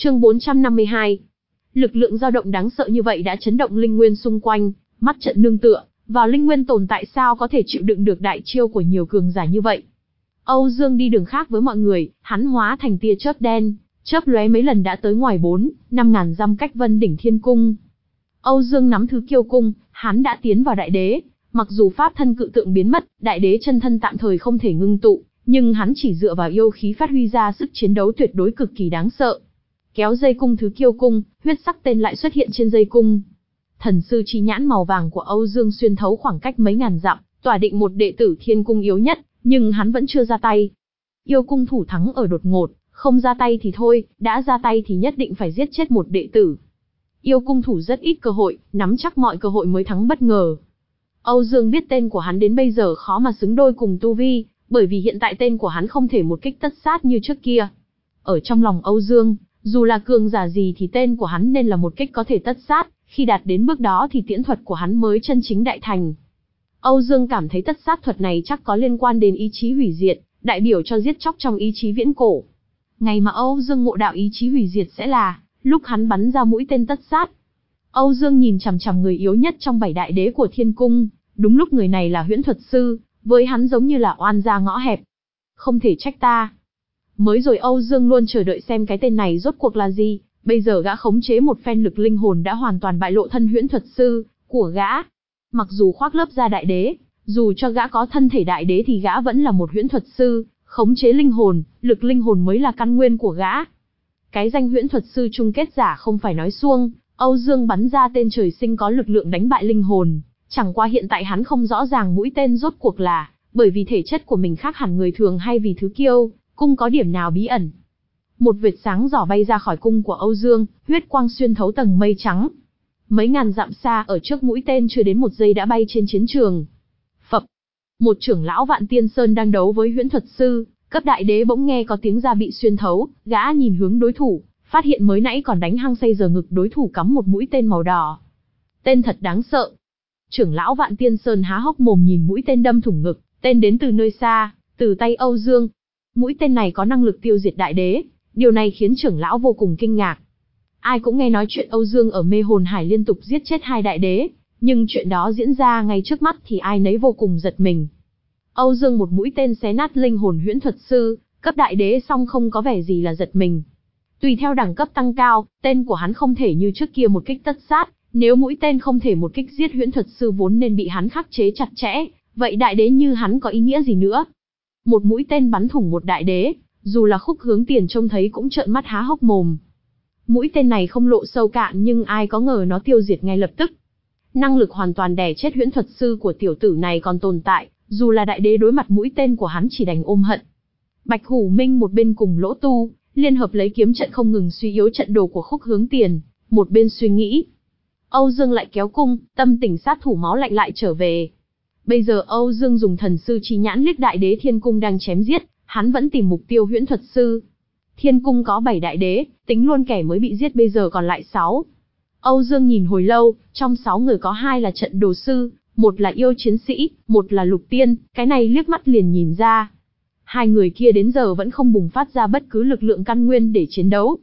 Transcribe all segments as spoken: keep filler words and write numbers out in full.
Chương bốn trăm năm mươi hai. Lực lượng dao động đáng sợ như vậy đã chấn động linh nguyên xung quanh, mắt trận nương tựa vào linh nguyên tồn tại sao có thể chịu đựng được đại chiêu của nhiều cường giả như vậy. Âu Dương đi đường khác với mọi người, hắn hóa thành tia chớp đen, chớp lóe mấy lần đã tới ngoài bốn, năm ngàn dặm cách Vân đỉnh Thiên Cung. Âu Dương nắm thứ kiêu cung, hắn đã tiến vào đại đế, mặc dù pháp thân cự tượng biến mất, đại đế chân thân tạm thời không thể ngưng tụ, nhưng hắn chỉ dựa vào yêu khí phát huy ra sức chiến đấu tuyệt đối cực kỳ đáng sợ. Kéo dây cung thứ kiêu cung, huyết sắc tên lại xuất hiện trên dây cung. Thần sư chi nhãn màu vàng của Âu Dương xuyên thấu khoảng cách mấy ngàn dặm, tỏa định một đệ tử Thiên Cung yếu nhất, nhưng hắn vẫn chưa ra tay. Yêu cung thủ thắng ở đột ngột, không ra tay thì thôi, đã ra tay thì nhất định phải giết chết một đệ tử. Yêu cung thủ rất ít cơ hội, nắm chắc mọi cơ hội mới thắng bất ngờ. Âu Dương biết tên của hắn đến bây giờ khó mà xứng đôi cùng tu vi, bởi vì hiện tại tên của hắn không thể một kích tất sát như trước kia. Ở trong lòng Âu Dương, dù là cường giả gì thì tên của hắn nên là một kích có thể tất sát, khi đạt đến bước đó thì tiễn thuật của hắn mới chân chính đại thành. Âu Dương cảm thấy tất sát thuật này chắc có liên quan đến ý chí hủy diệt, đại biểu cho giết chóc trong ý chí viễn cổ. Ngày mà Âu Dương ngộ đạo ý chí hủy diệt sẽ là lúc hắn bắn ra mũi tên tất sát. Âu Dương nhìn chằm chằm người yếu nhất trong bảy đại đế của Thiên Cung, đúng lúc người này là huyễn thuật sư, với hắn giống như là oan gia ngõ hẹp. Không thể trách ta. Mới rồi Âu Dương luôn chờ đợi xem cái tên này rốt cuộc là gì, bây giờ gã khống chế một phen lực linh hồn đã hoàn toàn bại lộ thân huyễn thuật sư của gã. Mặc dù khoác lớp ra đại đế, dù cho gã có thân thể đại đế thì gã vẫn là một huyễn thuật sư, khống chế linh hồn, lực linh hồn mới là căn nguyên của gã. Cái danh huyễn thuật sư chung kết giả không phải nói suông, Âu Dương bắn ra tên trời sinh có lực lượng đánh bại linh hồn, chẳng qua hiện tại hắn không rõ ràng mũi tên rốt cuộc là bởi vì thể chất của mình khác hẳn người thường hay vì thứ kiêu cung có điểm nào bí ẩn. Một vệt sáng giỏ bay ra khỏi cung của Âu Dương, huyết quang xuyên thấu tầng mây trắng. Mấy ngàn dặm xa ở trước mũi tên chưa đến một giây đã bay trên chiến trường. Phập, một trưởng lão Vạn Tiên Sơn đang đấu với huyễn thuật sư cấp đại đế bỗng nghe có tiếng da bị xuyên thấu, gã nhìn hướng đối thủ, phát hiện mới nãy còn đánh hăng say giờ ngực đối thủ cắm một mũi tên màu đỏ. Tên thật đáng sợ. Trưởng lão Vạn Tiên Sơn há hốc mồm nhìn mũi tên đâm thủng ngực, tên đến từ nơi xa, từ tay Âu Dương. Mũi tên này có năng lực tiêu diệt đại đế, điều này khiến trưởng lão vô cùng kinh ngạc. Ai cũng nghe nói chuyện Âu Dương ở Mê Hồn Hải liên tục giết chết hai đại đế, nhưng chuyện đó diễn ra ngay trước mắt thì ai nấy vô cùng giật mình. Âu Dương một mũi tên xé nát linh hồn huyễn thuật sư cấp đại đế xong không có vẻ gì là giật mình. Tùy theo đẳng cấp tăng cao, tên của hắn không thể như trước kia một kích tất sát, nếu mũi tên không thể một kích giết huyễn thuật sư vốn nên bị hắn khắc chế chặt chẽ, vậy đại đế như hắn có ý nghĩa gì nữa? Một mũi tên bắn thủng một đại đế, dù là Khúc Hướng Tiền trông thấy cũng trợn mắt há hốc mồm. Mũi tên này không lộ sâu cạn nhưng ai có ngờ nó tiêu diệt ngay lập tức. Năng lực hoàn toàn đè chết huyễn thuật sư của tiểu tử này còn tồn tại, dù là đại đế đối mặt mũi tên của hắn chỉ đành ôm hận. Bạch Hủ Minh một bên cùng Lỗ Tu, liên hợp lấy kiếm trận không ngừng suy yếu trận đồ của Khúc Hướng Tiền, một bên suy nghĩ. Âu Dương lại kéo cung, tâm tình sát thủ máu lạnh lại trở về. Bây giờ Âu Dương dùng thần sư chi nhãn liếc đại đế Thiên Cung đang chém giết, hắn vẫn tìm mục tiêu huyễn thuật sư. Thiên Cung có bảy đại đế, tính luôn kẻ mới bị giết bây giờ còn lại sáu. Âu Dương nhìn hồi lâu, trong sáu người có hai là trận đồ sư, một là yêu chiến sĩ, một là lục tiên, cái này liếc mắt liền nhìn ra. Hai người kia đến giờ vẫn không bùng phát ra bất cứ lực lượng căn nguyên để chiến đấu.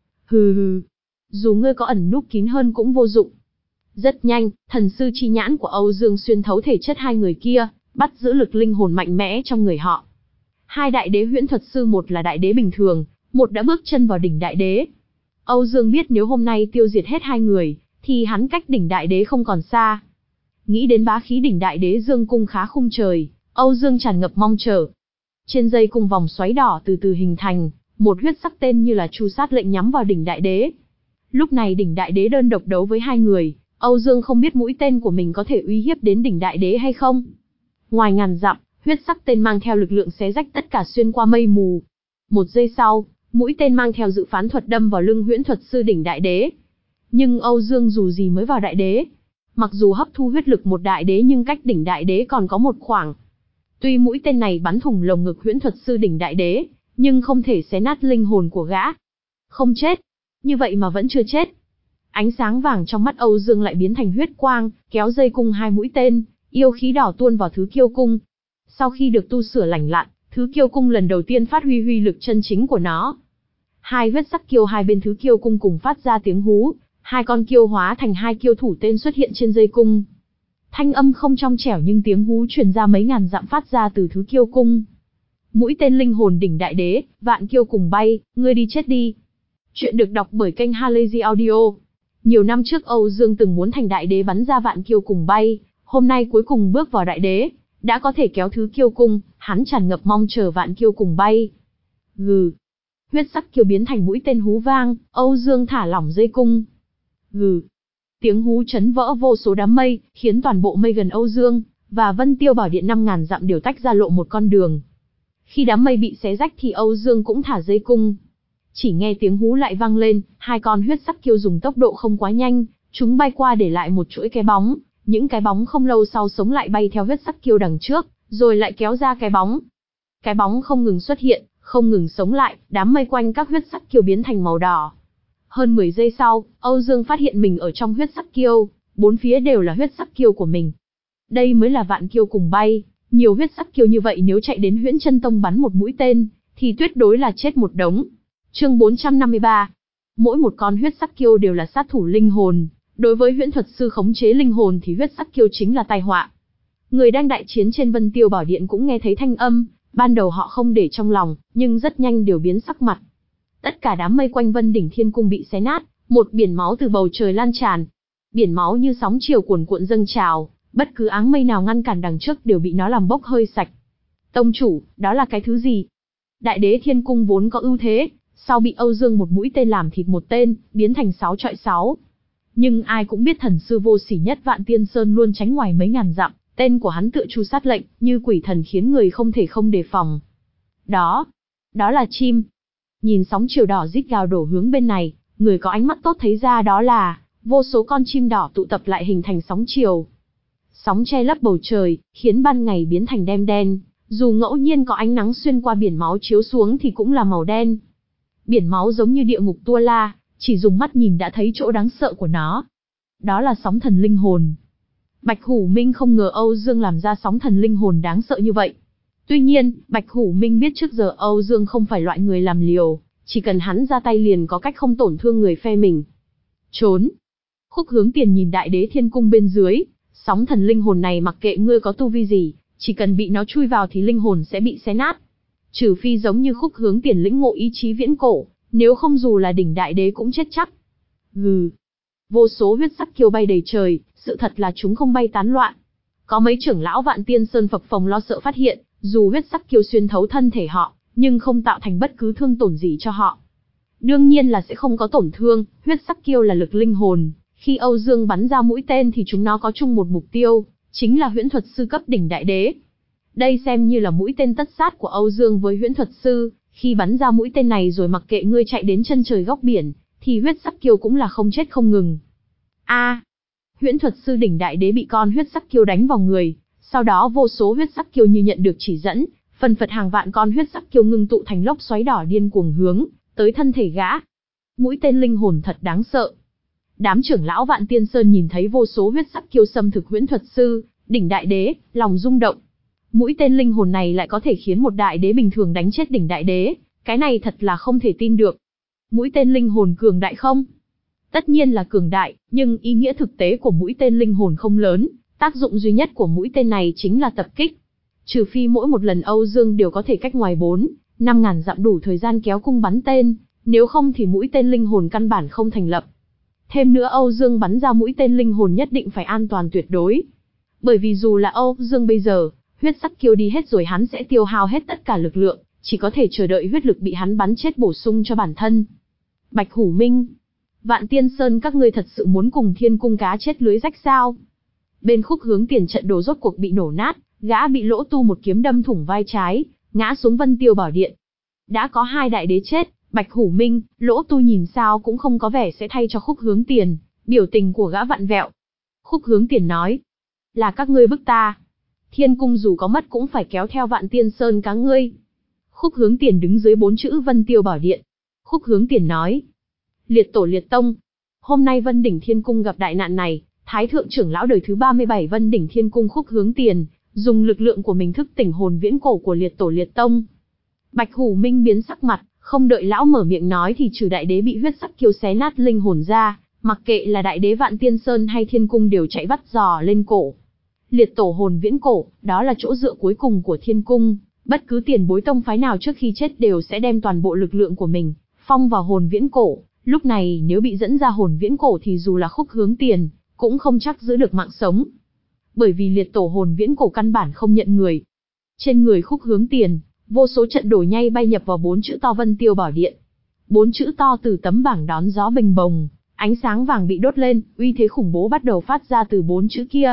Hừ hừ, dù ngươi có ẩn núp kín hơn cũng vô dụng. Rất nhanh, thần sư chi nhãn của Âu Dương xuyên thấu thể chất hai người kia, bắt giữ lực linh hồn mạnh mẽ trong người họ. Hai đại đế huyễn thuật sư một là đại đế bình thường, một đã bước chân vào đỉnh đại đế. Âu Dương biết nếu hôm nay tiêu diệt hết hai người, thì hắn cách đỉnh đại đế không còn xa. Nghĩ đến bá khí đỉnh đại đế dương cung khá khung trời, Âu Dương tràn ngập mong chờ. Trên dây cung vòng xoáy đỏ từ từ hình thành, một huyết sắc tên như là chu sát lệnh nhắm vào đỉnh đại đế. Lúc này đỉnh đại đế đơn độc đấu với hai người, Âu Dương không biết mũi tên của mình có thể uy hiếp đến đỉnh đại đế hay không. Ngoài ngàn dặm, huyết sắc tên mang theo lực lượng xé rách tất cả xuyên qua mây mù. Một giây sau, mũi tên mang theo dự phán thuật đâm vào lưng huyễn thuật sư đỉnh đại đế. Nhưng Âu Dương dù gì mới vào đại đế. Mặc dù hấp thu huyết lực một đại đế nhưng cách đỉnh đại đế còn có một khoảng. Tuy mũi tên này bắn thủng lồng ngực huyễn thuật sư đỉnh đại đế, nhưng không thể xé nát linh hồn của gã. Không chết. Như vậy mà vẫn chưa chết. Ánh sáng vàng trong mắt Âu Dương lại biến thành huyết quang, kéo dây cung hai mũi tên, yêu khí đỏ tuôn vào thứ kiêu cung. Sau khi được tu sửa lành lặn, thứ kiêu cung lần đầu tiên phát huy huy lực chân chính của nó. hai huyết sắc kiêu hai bên thứ kiêu cung cùng phát ra tiếng hú, hai con kiêu hóa thành hai kiêu thủ tên xuất hiện trên dây cung. Thanh âm không trong trẻo nhưng tiếng hú truyền ra mấy ngàn dặm phát ra từ thứ kiêu cung. Mũi tên linh hồn đỉnh đại đế, vạn kiêu cùng bay, ngươi đi chết đi. Chuyện được đọc bởi kênh Halazy Audio. Nhiều năm trước Âu Dương từng muốn thành đại đế bắn ra vạn kiêu cùng bay, hôm nay cuối cùng bước vào đại đế, đã có thể kéo thứ kiêu cung, hắn tràn ngập mong chờ vạn kiêu cùng bay. Gừ. Huyết sắc kiêu biến thành mũi tên hú vang, Âu Dương thả lỏng dây cung. Gừ. Tiếng hú chấn vỡ vô số đám mây, khiến toàn bộ mây gần Âu Dương và Vân Tiêu Bảo Điện năm ngàn dặm đều tách ra lộ một con đường. Khi đám mây bị xé rách thì Âu Dương cũng thả dây cung. Chỉ nghe tiếng hú lại vang lên, hai con huyết sắc kiêu dùng tốc độ không quá nhanh, chúng bay qua để lại một chuỗi cái bóng, những cái bóng không lâu sau sống lại bay theo huyết sắc kiêu đằng trước, rồi lại kéo ra cái bóng. Cái bóng không ngừng xuất hiện, không ngừng sống lại, đám mây quanh các huyết sắc kiêu biến thành màu đỏ. Hơn mười giây sau, Âu Dương phát hiện mình ở trong huyết sắc kiêu, bốn phía đều là huyết sắc kiêu của mình. Đây mới là vạn kiêu cùng bay, nhiều huyết sắc kiêu như vậy nếu chạy đến Huyễn Chân Tông bắn một mũi tên, thì tuyệt đối là chết một đống. Chương bốn trăm năm mươi ba. Mỗi một con huyết sắc kiêu đều là sát thủ linh hồn, đối với huyễn thuật sư khống chế linh hồn thì huyết sắc kiêu chính là tai họa. Người đang đại chiến trên Vân Tiêu Bảo Điện cũng nghe thấy thanh âm, ban đầu họ không để trong lòng, nhưng rất nhanh đều biến sắc mặt. Tất cả đám mây quanh Vân Đỉnh Thiên Cung bị xé nát, một biển máu từ bầu trời lan tràn. Biển máu như sóng chiều cuồn cuộn dâng trào, bất cứ áng mây nào ngăn cản đằng trước đều bị nó làm bốc hơi sạch. Tông chủ, đó là cái thứ gì? Đại đế Thiên Cung vốn có ưu thế, sau bị Âu Dương một mũi tên làm thịt một tên, biến thành sáu trọi sáu. Nhưng ai cũng biết thần sư vô sỉ nhất Vạn Tiên Sơn luôn tránh ngoài mấy ngàn dặm, tên của hắn tựa chu sát lệnh, như quỷ thần khiến người không thể không đề phòng. Đó, đó là chim. Nhìn sóng chiều đỏ rít gào đổ hướng bên này, người có ánh mắt tốt thấy ra đó là vô số con chim đỏ tụ tập lại hình thành sóng chiều. Sóng che lấp bầu trời, khiến ban ngày biến thành đêm đen, dù ngẫu nhiên có ánh nắng xuyên qua biển máu chiếu xuống thì cũng là màu đen. Biển máu giống như địa ngục Tua La, chỉ dùng mắt nhìn đã thấy chỗ đáng sợ của nó. Đó là sóng thần linh hồn. Bạch Hủ Minh không ngờ Âu Dương làm ra sóng thần linh hồn đáng sợ như vậy. Tuy nhiên, Bạch Hủ Minh biết trước giờ Âu Dương không phải loại người làm liều, chỉ cần hắn ra tay liền có cách không tổn thương người phe mình. Trốn. Khúc Hướng Tiền nhìn Đại Đế Thiên Cung bên dưới, sóng thần linh hồn này mặc kệ ngươi có tu vi gì, chỉ cần bị nó chui vào thì linh hồn sẽ bị xé nát. Trừ phi giống như Khúc Hướng Tiền lĩnh ngộ ý chí viễn cổ, nếu không dù là đỉnh đại đế cũng chết chắc. Gừ. Vô số huyết sắc kiêu bay đầy trời, sự thật là chúng không bay tán loạn. Có mấy trưởng lão Vạn Tiên Sơn phập phồng lo sợ phát hiện, dù huyết sắc kiêu xuyên thấu thân thể họ, nhưng không tạo thành bất cứ thương tổn gì cho họ. Đương nhiên là sẽ không có tổn thương, huyết sắc kiêu là lực linh hồn, khi Âu Dương bắn ra mũi tên thì chúng nó có chung một mục tiêu, chính là huyễn thuật sư cấp đỉnh đại đế. Đây xem như là mũi tên tất sát của Âu Dương với huyễn thuật sư, khi bắn ra mũi tên này rồi mặc kệ ngươi chạy đến chân trời góc biển, thì huyết sắc kiêu cũng là không chết không ngừng. A, à, huyễn thuật sư đỉnh đại đế bị con huyết sắc kiêu đánh vào người, sau đó vô số huyết sắc kiêu như nhận được chỉ dẫn, phần phật hàng vạn con huyết sắc kiêu ngưng tụ thành lốc xoáy đỏ điên cuồng hướng tới thân thể gã. Mũi tên linh hồn thật đáng sợ. Đám trưởng lão Vạn Tiên Sơn nhìn thấy vô số huyết sắc kiêu xâm thực huyễn thuật sư đỉnh đại đế, lòng rung động. Mũi tên linh hồn này lại có thể khiến một đại đế bình thường đánh chết đỉnh đại đế, cái này thật là không thể tin được. Mũi tên linh hồn cường đại không? Tất nhiên là cường đại, nhưng ý nghĩa thực tế của mũi tên linh hồn không lớn, tác dụng duy nhất của mũi tên này chính là tập kích. Trừ phi mỗi một lần Âu Dương đều có thể cách ngoài bốn, năm ngàn dặm đủ thời gian kéo cung bắn tên, nếu không thì mũi tên linh hồn căn bản không thành lập. Thêm nữa Âu Dương bắn ra mũi tên linh hồn nhất định phải an toàn tuyệt đối. Bởi vì dù là Âu Dương bây giờ, huyết sắc kiêu đi hết rồi hắn sẽ tiêu hao hết tất cả lực lượng, chỉ có thể chờ đợi huyết lực bị hắn bắn chết bổ sung cho bản thân. Bạch Hủ Minh, Vạn Tiên Sơn các ngươi thật sự muốn cùng Thiên Cung cá chết lưới rách sao? Bên Khúc Hướng Tiền trận đồ rốt cuộc bị nổ nát, gã bị Lỗ Tu một kiếm đâm thủng vai trái, ngã xuống Vân Tiêu Bảo Điện. Đã có hai đại đế chết, Bạch Hủ Minh, Lỗ Tu nhìn sao cũng không có vẻ sẽ thay cho Khúc Hướng Tiền, biểu tình của gã vặn vẹo. Khúc Hướng Tiền nói, là các ngươi bức ta. Thiên Cung dù có mất cũng phải kéo theo Vạn Tiên Sơn cá ngươi. Khúc Hướng Tiền đứng dưới bốn chữ Vân Tiêu Bảo Điện. Khúc Hướng Tiền nói, liệt tổ liệt tông. Hôm nay Vân Đỉnh Thiên Cung gặp đại nạn này, Thái thượng trưởng lão đời thứ ba mươi bảy Vân Đỉnh Thiên Cung Khúc Hướng Tiền, dùng lực lượng của mình thức tỉnh hồn viễn cổ của liệt tổ liệt tông. Bạch Hủ Minh biến sắc mặt, Không đợi lão mở miệng nói thì trừ đại đế bị huyết sắc kiêu xé nát linh hồn ra, mặc kệ là đại đế Vạn Tiên Sơn hay Thiên Cung đều chạy vắt giò lên cổ. Liệt tổ hồn viễn cổ, đó là chỗ dựa cuối cùng của Thiên Cung, bất cứ tiền bối tông phái nào trước khi chết đều sẽ đem toàn bộ lực lượng của mình phong vào hồn viễn cổ, lúc này nếu bị dẫn ra hồn viễn cổ thì dù là Khúc Hướng Tiền cũng không chắc giữ được mạng sống. Bởi vì liệt tổ hồn viễn cổ căn bản không nhận người. Trên người Khúc Hướng Tiền, vô số trận đổi nhay bay nhập vào bốn chữ to Vân Tiêu Bảo Điện. Bốn chữ to từ tấm bảng đón gió bình bồng, ánh sáng vàng bị đốt lên, uy thế khủng bố bắt đầu phát ra từ bốn chữ kia.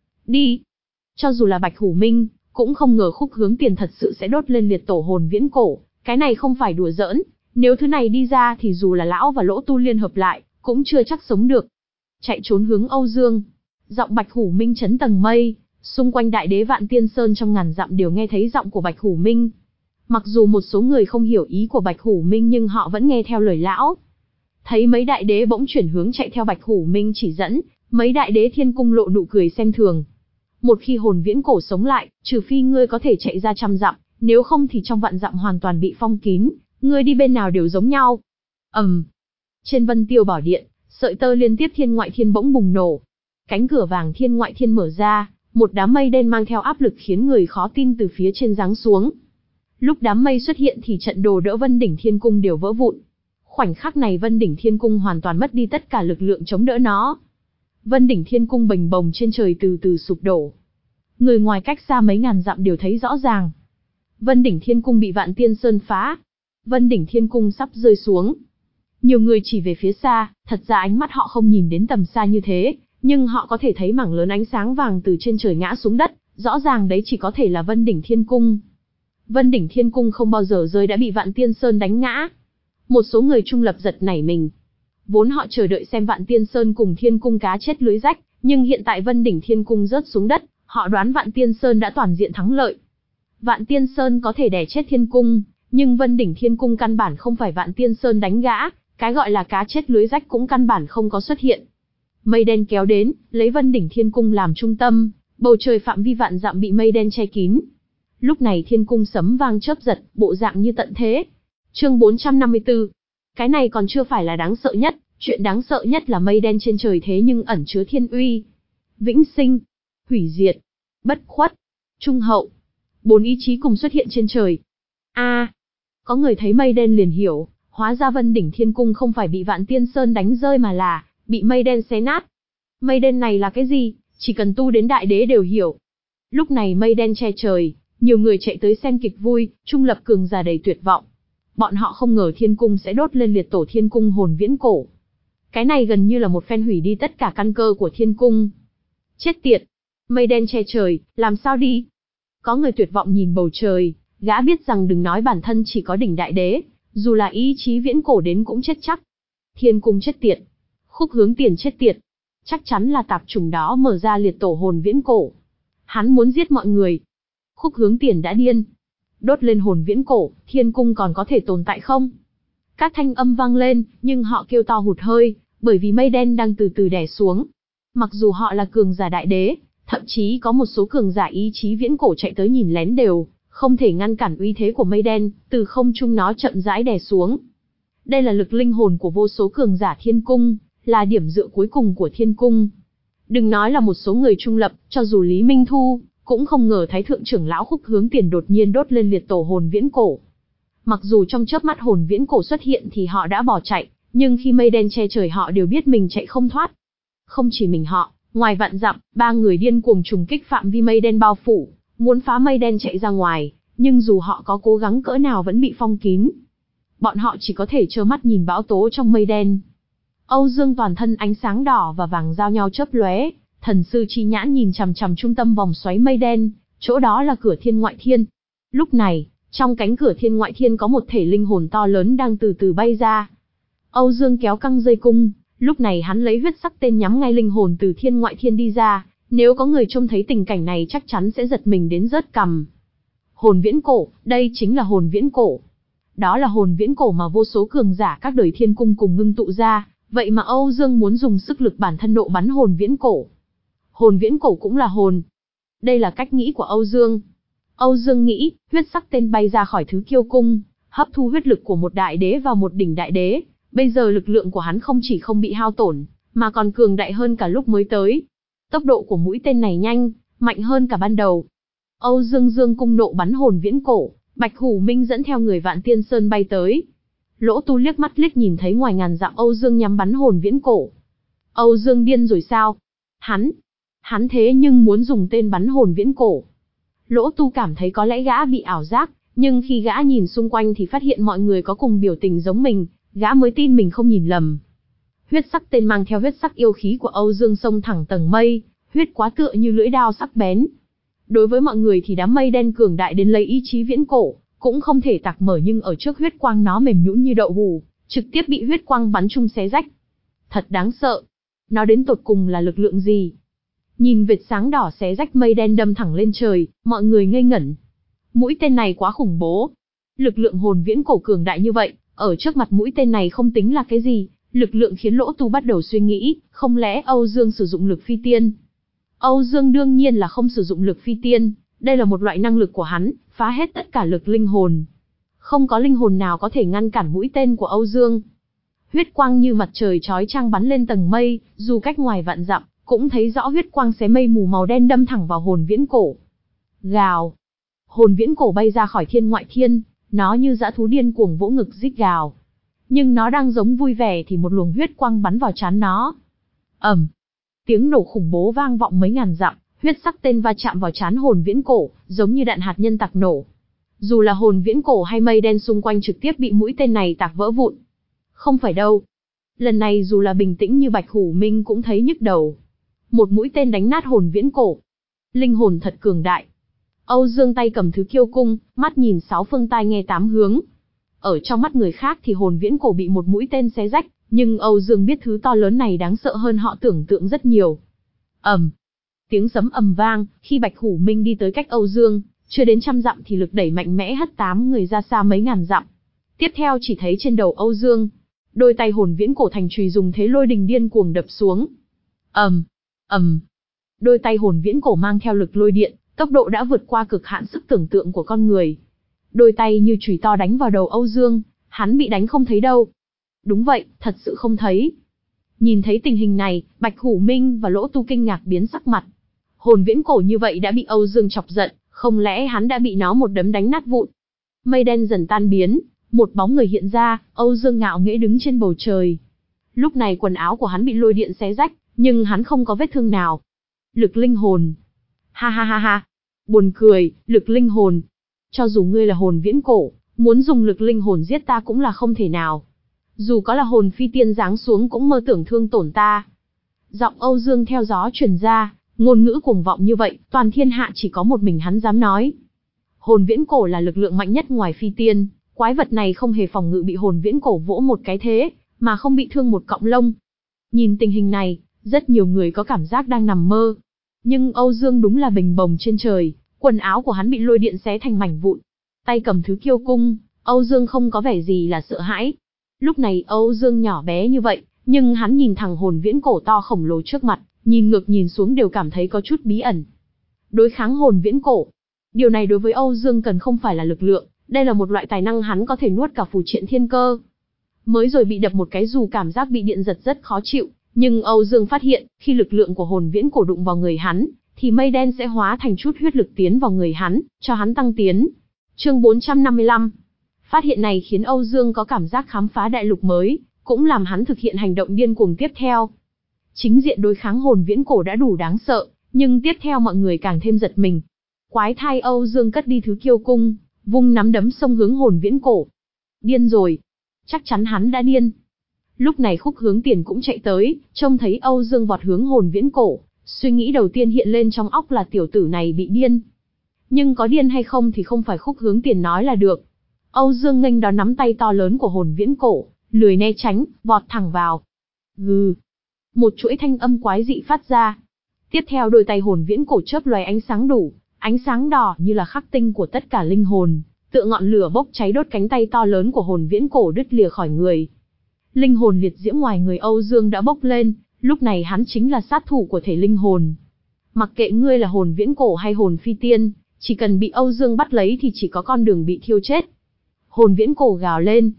Đi! Cho dù là Bạch Hủ Minh, cũng không ngờ Khúc Hướng Tiền thật sự sẽ đốt lên liệt tổ hồn viễn cổ, cái này không phải đùa giỡn, nếu thứ này đi ra thì dù là lão và Lỗ Tu liên hợp lại, cũng chưa chắc sống được. Chạy trốn hướng Âu Dương, giọng Bạch Hủ Minh chấn tầng mây, xung quanh đại đế Vạn Tiên Sơn trong ngàn dặm đều nghe thấy giọng của Bạch Hủ Minh. Mặc dù một số người không hiểu ý của Bạch Hủ Minh nhưng họ vẫn nghe theo lời lão. Thấy mấy đại đế bỗng chuyển hướng chạy theo Bạch Hủ Minh chỉ dẫn, mấy đại đế Thiên Cung lộ nụ cười xem thường. Một khi hồn viễn cổ sống lại, trừ phi ngươi có thể chạy ra trăm dặm, nếu không thì trong vạn dặm hoàn toàn bị phong kín, ngươi đi bên nào đều giống nhau. ầm, um. Trên Vân Tiêu Bảo Điện, sợi tơ liên tiếp thiên ngoại thiên bỗng bùng nổ. Cánh cửa vàng thiên ngoại thiên mở ra, một đám mây đen mang theo áp lực khiến người khó tin từ phía trên giáng xuống. Lúc đám mây xuất hiện thì trận đồ đỡ Vân Đỉnh Thiên Cung đều vỡ vụn. Khoảnh khắc này Vân Đỉnh Thiên Cung hoàn toàn mất đi tất cả lực lượng chống đỡ nó. Vân Đỉnh Thiên Cung bềnh bồng trên trời từ từ sụp đổ. Người ngoài cách xa mấy ngàn dặm đều thấy rõ ràng. Vân Đỉnh Thiên Cung bị Vạn Tiên Sơn phá. Vân Đỉnh Thiên Cung sắp rơi xuống. Nhiều người chỉ về phía xa, thật ra ánh mắt họ không nhìn đến tầm xa như thế, nhưng họ có thể thấy mảng lớn ánh sáng vàng từ trên trời ngã xuống đất, rõ ràng đấy chỉ có thể là Vân Đỉnh Thiên Cung. Vân Đỉnh Thiên Cung không bao giờ rơi đã bị Vạn Tiên Sơn đánh ngã. Một số người trung lập giật nảy mình. Vốn họ chờ đợi xem Vạn Tiên Sơn cùng Thiên Cung cá chết lưới rách, nhưng hiện tại Vân Đỉnh Thiên Cung rớt xuống đất, họ đoán Vạn Tiên Sơn đã toàn diện thắng lợi. Vạn Tiên Sơn có thể đè chết Thiên Cung, nhưng Vân Đỉnh Thiên Cung căn bản không phải Vạn Tiên Sơn đánh gã, cái gọi là cá chết lưới rách cũng căn bản không có xuất hiện. Mây đen kéo đến, lấy Vân Đỉnh Thiên Cung làm trung tâm, bầu trời phạm vi vạn dặm bị mây đen che kín. Lúc này Thiên Cung sấm vang chớp giật, bộ dạng như tận thế. Chương bốn trăm năm mươi tư. Cái này còn chưa phải là đáng sợ nhất, chuyện đáng sợ nhất là mây đen trên trời thế nhưng ẩn chứa thiên uy. Vĩnh sinh, hủy diệt, bất khuất, trung hậu. Bốn ý chí cùng xuất hiện trên trời. A, à, có người thấy mây đen liền hiểu, hóa ra Vân Đỉnh Thiên Cung không phải bị Vạn Tiên Sơn đánh rơi mà là bị mây đen xé nát. Mây đen này là cái gì? Chỉ cần tu đến đại đế đều hiểu. Lúc này mây đen che trời, nhiều người chạy tới xem kịch vui, trung lập cường giả đầy tuyệt vọng. Bọn họ không ngờ Thiên Cung sẽ đốt lên liệt tổ Thiên Cung hồn viễn cổ. Cái này gần như là một phen hủy đi tất cả căn cơ của Thiên Cung. Chết tiệt! Mây đen che trời, làm sao đi? Có người tuyệt vọng nhìn bầu trời, gã biết rằng đừng nói bản thân chỉ có đỉnh đại đế, dù là ý chí viễn cổ đến cũng chết chắc. Thiên Cung chết tiệt! Khúc Hướng Tiền chết tiệt! Chắc chắn là tạp chủng đó mở ra liệt tổ hồn viễn cổ. Hắn muốn giết mọi người. Khúc Hướng Tiền đã điên. Đốt lên hồn viễn cổ, Thiên Cung còn có thể tồn tại không? Các thanh âm vang lên, nhưng họ kêu to hụt hơi, bởi vì mây đen đang từ từ đè xuống. Mặc dù họ là cường giả đại đế, thậm chí có một số cường giả ý chí viễn cổ chạy tới nhìn lén đều không thể ngăn cản uy thế của mây đen, từ không trung nó chậm rãi đè xuống. Đây là lực linh hồn của vô số cường giả Thiên Cung, là điểm dựa cuối cùng của Thiên Cung. Đừng nói là một số người trung lập, cho dù Lý Minh Thu cũng không ngờ Thái thượng trưởng lão Khúc Hướng Tiền đột nhiên đốt lên liệt tổ hồn viễn cổ. Mặc dù trong chớp mắt hồn viễn cổ xuất hiện thì họ đã bỏ chạy, nhưng khi mây đen che trời họ đều biết mình chạy không thoát. Không chỉ mình họ, ngoài vạn dặm, ba người điên cuồng trùng kích phạm vi mây đen bao phủ, muốn phá mây đen chạy ra ngoài, nhưng dù họ có cố gắng cỡ nào vẫn bị phong kín. Bọn họ chỉ có thể trơ mắt nhìn bão tố trong mây đen. Âu Dương toàn thân ánh sáng đỏ và vàng giao nhau chớp lóe, thần sư chi nhãn nhìn chằm chằm trung tâm vòng xoáy mây đen, chỗ đó là cửa thiên ngoại thiên. Lúc này, trong cánh cửa thiên ngoại thiên có một thể linh hồn to lớn đang từ từ bay ra. Âu Dương kéo căng dây cung, lúc này hắn lấy huyết sắc tên nhắm ngay linh hồn từ thiên ngoại thiên đi ra, nếu có người trông thấy tình cảnh này chắc chắn sẽ giật mình đến rớt cằm. Hồn viễn cổ, đây chính là hồn viễn cổ. Đó là hồn viễn cổ mà vô số cường giả các đời Thiên Cung cùng ngưng tụ ra, vậy mà Âu Dương muốn dùng sức lực bản thân độ bắn hồn viễn cổ. Hồn viễn cổ cũng là hồn. Đây là cách nghĩ của Âu Dương. Âu Dương nghĩ, huyết sắc tên bay ra khỏi thứ kiêu cung, hấp thu huyết lực của một đại đế vào một đỉnh đại đế, bây giờ lực lượng của hắn không chỉ không bị hao tổn, mà còn cường đại hơn cả lúc mới tới. Tốc độ của mũi tên này nhanh, mạnh hơn cả ban đầu. Âu Dương Dương cung nộ bắn hồn viễn cổ, Bạch Hủ Minh dẫn theo người Vạn Tiên Sơn bay tới. Lỗ Tu liếc mắt liếc nhìn thấy ngoài ngàn dặm Âu Dương nhắm bắn hồn viễn cổ. Âu Dương điên rồi sao? Hắn, hắn thế nhưng muốn dùng tên bắn hồn viễn cổ. Lỗ Tu cảm thấy có lẽ gã bị ảo giác, nhưng khi gã nhìn xung quanh thì phát hiện mọi người có cùng biểu tình giống mình, gã mới tin mình không nhìn lầm. Huyết sắc tên mang theo huyết sắc yêu khí của Âu Dương xông thẳng tầng mây, huyết quá tựa như lưỡi dao sắc bén. Đối với mọi người thì đám mây đen cường đại đến lấy ý chí viễn cổ, cũng không thể tạc mở, nhưng ở trước huyết quang nó mềm nhũn như đậu hũ, trực tiếp bị huyết quang bắn chung xé rách. Thật đáng sợ. Nó đến tột cùng là lực lượng gì? Nhìn vệt sáng đỏ xé rách mây đen đâm thẳng lên trời, mọi người ngây ngẩn. Mũi tên này quá khủng bố. Lực lượng hồn viễn cổ cường đại như vậy, ở trước mặt mũi tên này không tính là cái gì. Lực lượng khiến Lỗ Tu bắt đầu suy nghĩ, không lẽ Âu Dương sử dụng lực phi tiên? Âu Dương đương nhiên là không sử dụng lực phi tiên, đây là một loại năng lực của hắn, phá hết tất cả lực linh hồn. Không có linh hồn nào có thể ngăn cản mũi tên của Âu Dương. Huyết quang như mặt trời chói chang bắn lên tầng mây, dù cách ngoài vạn dặm, cũng thấy rõ huyết quang xé mây mù màu đen đâm thẳng vào hồn viễn cổ. Gào! Hồn viễn cổ bay ra khỏi thiên ngoại thiên, nó như dã thú điên cuồng vỗ ngực rít gào. Nhưng nó đang giống vui vẻ thì một luồng huyết quang bắn vào trán nó. Ầm! Tiếng nổ khủng bố vang vọng mấy ngàn dặm, huyết sắc tên va chạm vào trán hồn viễn cổ, giống như đạn hạt nhân tạc nổ. Dù là hồn viễn cổ hay mây đen xung quanh trực tiếp bị mũi tên này tạc vỡ vụn. Không phải đâu. Lần này dù là bình tĩnh như Bạch Hủ Minh cũng thấy nhức đầu. Một mũi tên đánh nát hồn viễn cổ. Linh hồn thật cường đại. Âu Dương tay cầm thứ kiêu cung, mắt nhìn sáu phương tai nghe tám hướng. Ở trong mắt người khác thì hồn viễn cổ bị một mũi tên xé rách, nhưng Âu Dương biết thứ to lớn này đáng sợ hơn họ tưởng tượng rất nhiều. Ầm. Tiếng sấm ầm vang, khi Bạch Hủ Minh đi tới cách Âu Dương, chưa đến trăm dặm thì lực đẩy mạnh mẽ hất tám người ra xa mấy ngàn dặm. Tiếp theo chỉ thấy trên đầu Âu Dương, đôi tay hồn viễn cổ thành chùy dùng thế lôi đình điên cuồng đập xuống. Ầm, ầm. Đôi tay hồn viễn cổ mang theo lực lôi điện, tốc độ đã vượt qua cực hạn sức tưởng tượng của con người. Đôi tay như chùy to đánh vào đầu Âu Dương, hắn bị đánh không thấy đâu. Đúng vậy, thật sự không thấy. Nhìn thấy tình hình này, Bạch Hủ Minh và Lỗ Tu kinh ngạc biến sắc mặt. Hồn viễn cổ như vậy đã bị Âu Dương chọc giận, không lẽ hắn đã bị nó một đấm đánh nát vụn? Mây đen dần tan biến, một bóng người hiện ra, Âu Dương ngạo nghễ đứng trên bầu trời. Lúc này quần áo của hắn bị lôi điện xé rách, nhưng hắn không có vết thương nào. Lực linh hồn. Ha ha ha ha. Buồn cười, lực linh hồn. Cho dù ngươi là hồn viễn cổ, muốn dùng lực linh hồn giết ta cũng là không thể nào. Dù có là hồn phi tiên giáng xuống cũng mơ tưởng thương tổn ta. Giọng Âu Dương theo gió truyền ra, ngôn ngữ cuồng vọng như vậy, toàn thiên hạ chỉ có một mình hắn dám nói. Hồn viễn cổ là lực lượng mạnh nhất ngoài phi tiên, quái vật này không hề phòng ngự bị hồn viễn cổ vỗ một cái thế, mà không bị thương một cọng lông. Nhìn tình hình này, rất nhiều người có cảm giác đang nằm mơ. Nhưng Âu Dương đúng là bình bồng trên trời, quần áo của hắn bị lôi điện xé thành mảnh vụn. Tay cầm thứ kiêu cung, Âu Dương không có vẻ gì là sợ hãi. Lúc này Âu Dương nhỏ bé như vậy, nhưng hắn nhìn thẳng hồn viễn cổ to khổng lồ trước mặt, nhìn ngược nhìn xuống đều cảm thấy có chút bí ẩn. Đối kháng hồn viễn cổ. Điều này đối với Âu Dương cần không phải là lực lượng, đây là một loại tài năng hắn có thể nuốt cả phù triện thiên cơ. Mới rồi bị đập một cái dù cảm giác bị điện giật rất khó chịu, nhưng Âu Dương phát hiện, khi lực lượng của hồn viễn cổ đụng vào người hắn, thì mây đen sẽ hóa thành chút huyết lực tiến vào người hắn, cho hắn tăng tiến. Chương bốn trăm năm mươi lăm. Phát hiện này khiến Âu Dương có cảm giác khám phá đại lục mới, cũng làm hắn thực hiện hành động điên cuồng tiếp theo. Chính diện đối kháng hồn viễn cổ đã đủ đáng sợ, nhưng tiếp theo mọi người càng thêm giật mình. Quái thai Âu Dương cất đi thứ kiêu cung, vung nắm đấm xông hướng hồn viễn cổ. Điên rồi. Chắc chắn hắn đã điên. Lúc này Khúc Hướng Tiền cũng chạy tới, trông thấy Âu Dương vọt hướng hồn viễn cổ. Suy nghĩ đầu tiên hiện lên trong óc là tiểu tử này bị điên. Nhưng có điên hay không thì không phải Khúc Hướng Tiền nói là được. Âu Dương nghênh đón nắm tay to lớn của hồn viễn cổ, lười né tránh, vọt thẳng vào. Gừ. Một chuỗi thanh âm quái dị phát ra. Tiếp theo đôi tay hồn viễn cổ chớp loé ánh sáng đủ, ánh sáng đỏ như là khắc tinh của tất cả linh hồn, tựa ngọn lửa bốc cháy đốt cánh tay to lớn của hồn viễn cổ đứt lìa khỏi người. Linh hồn liệt diễm ngoài người Âu Dương đã bốc lên, lúc này hắn chính là sát thủ của thể linh hồn. Mặc kệ ngươi là hồn viễn cổ hay hồn phi tiên, chỉ cần bị Âu Dương bắt lấy thì chỉ có con đường bị thiêu chết. Hồn viễn cổ gào lên.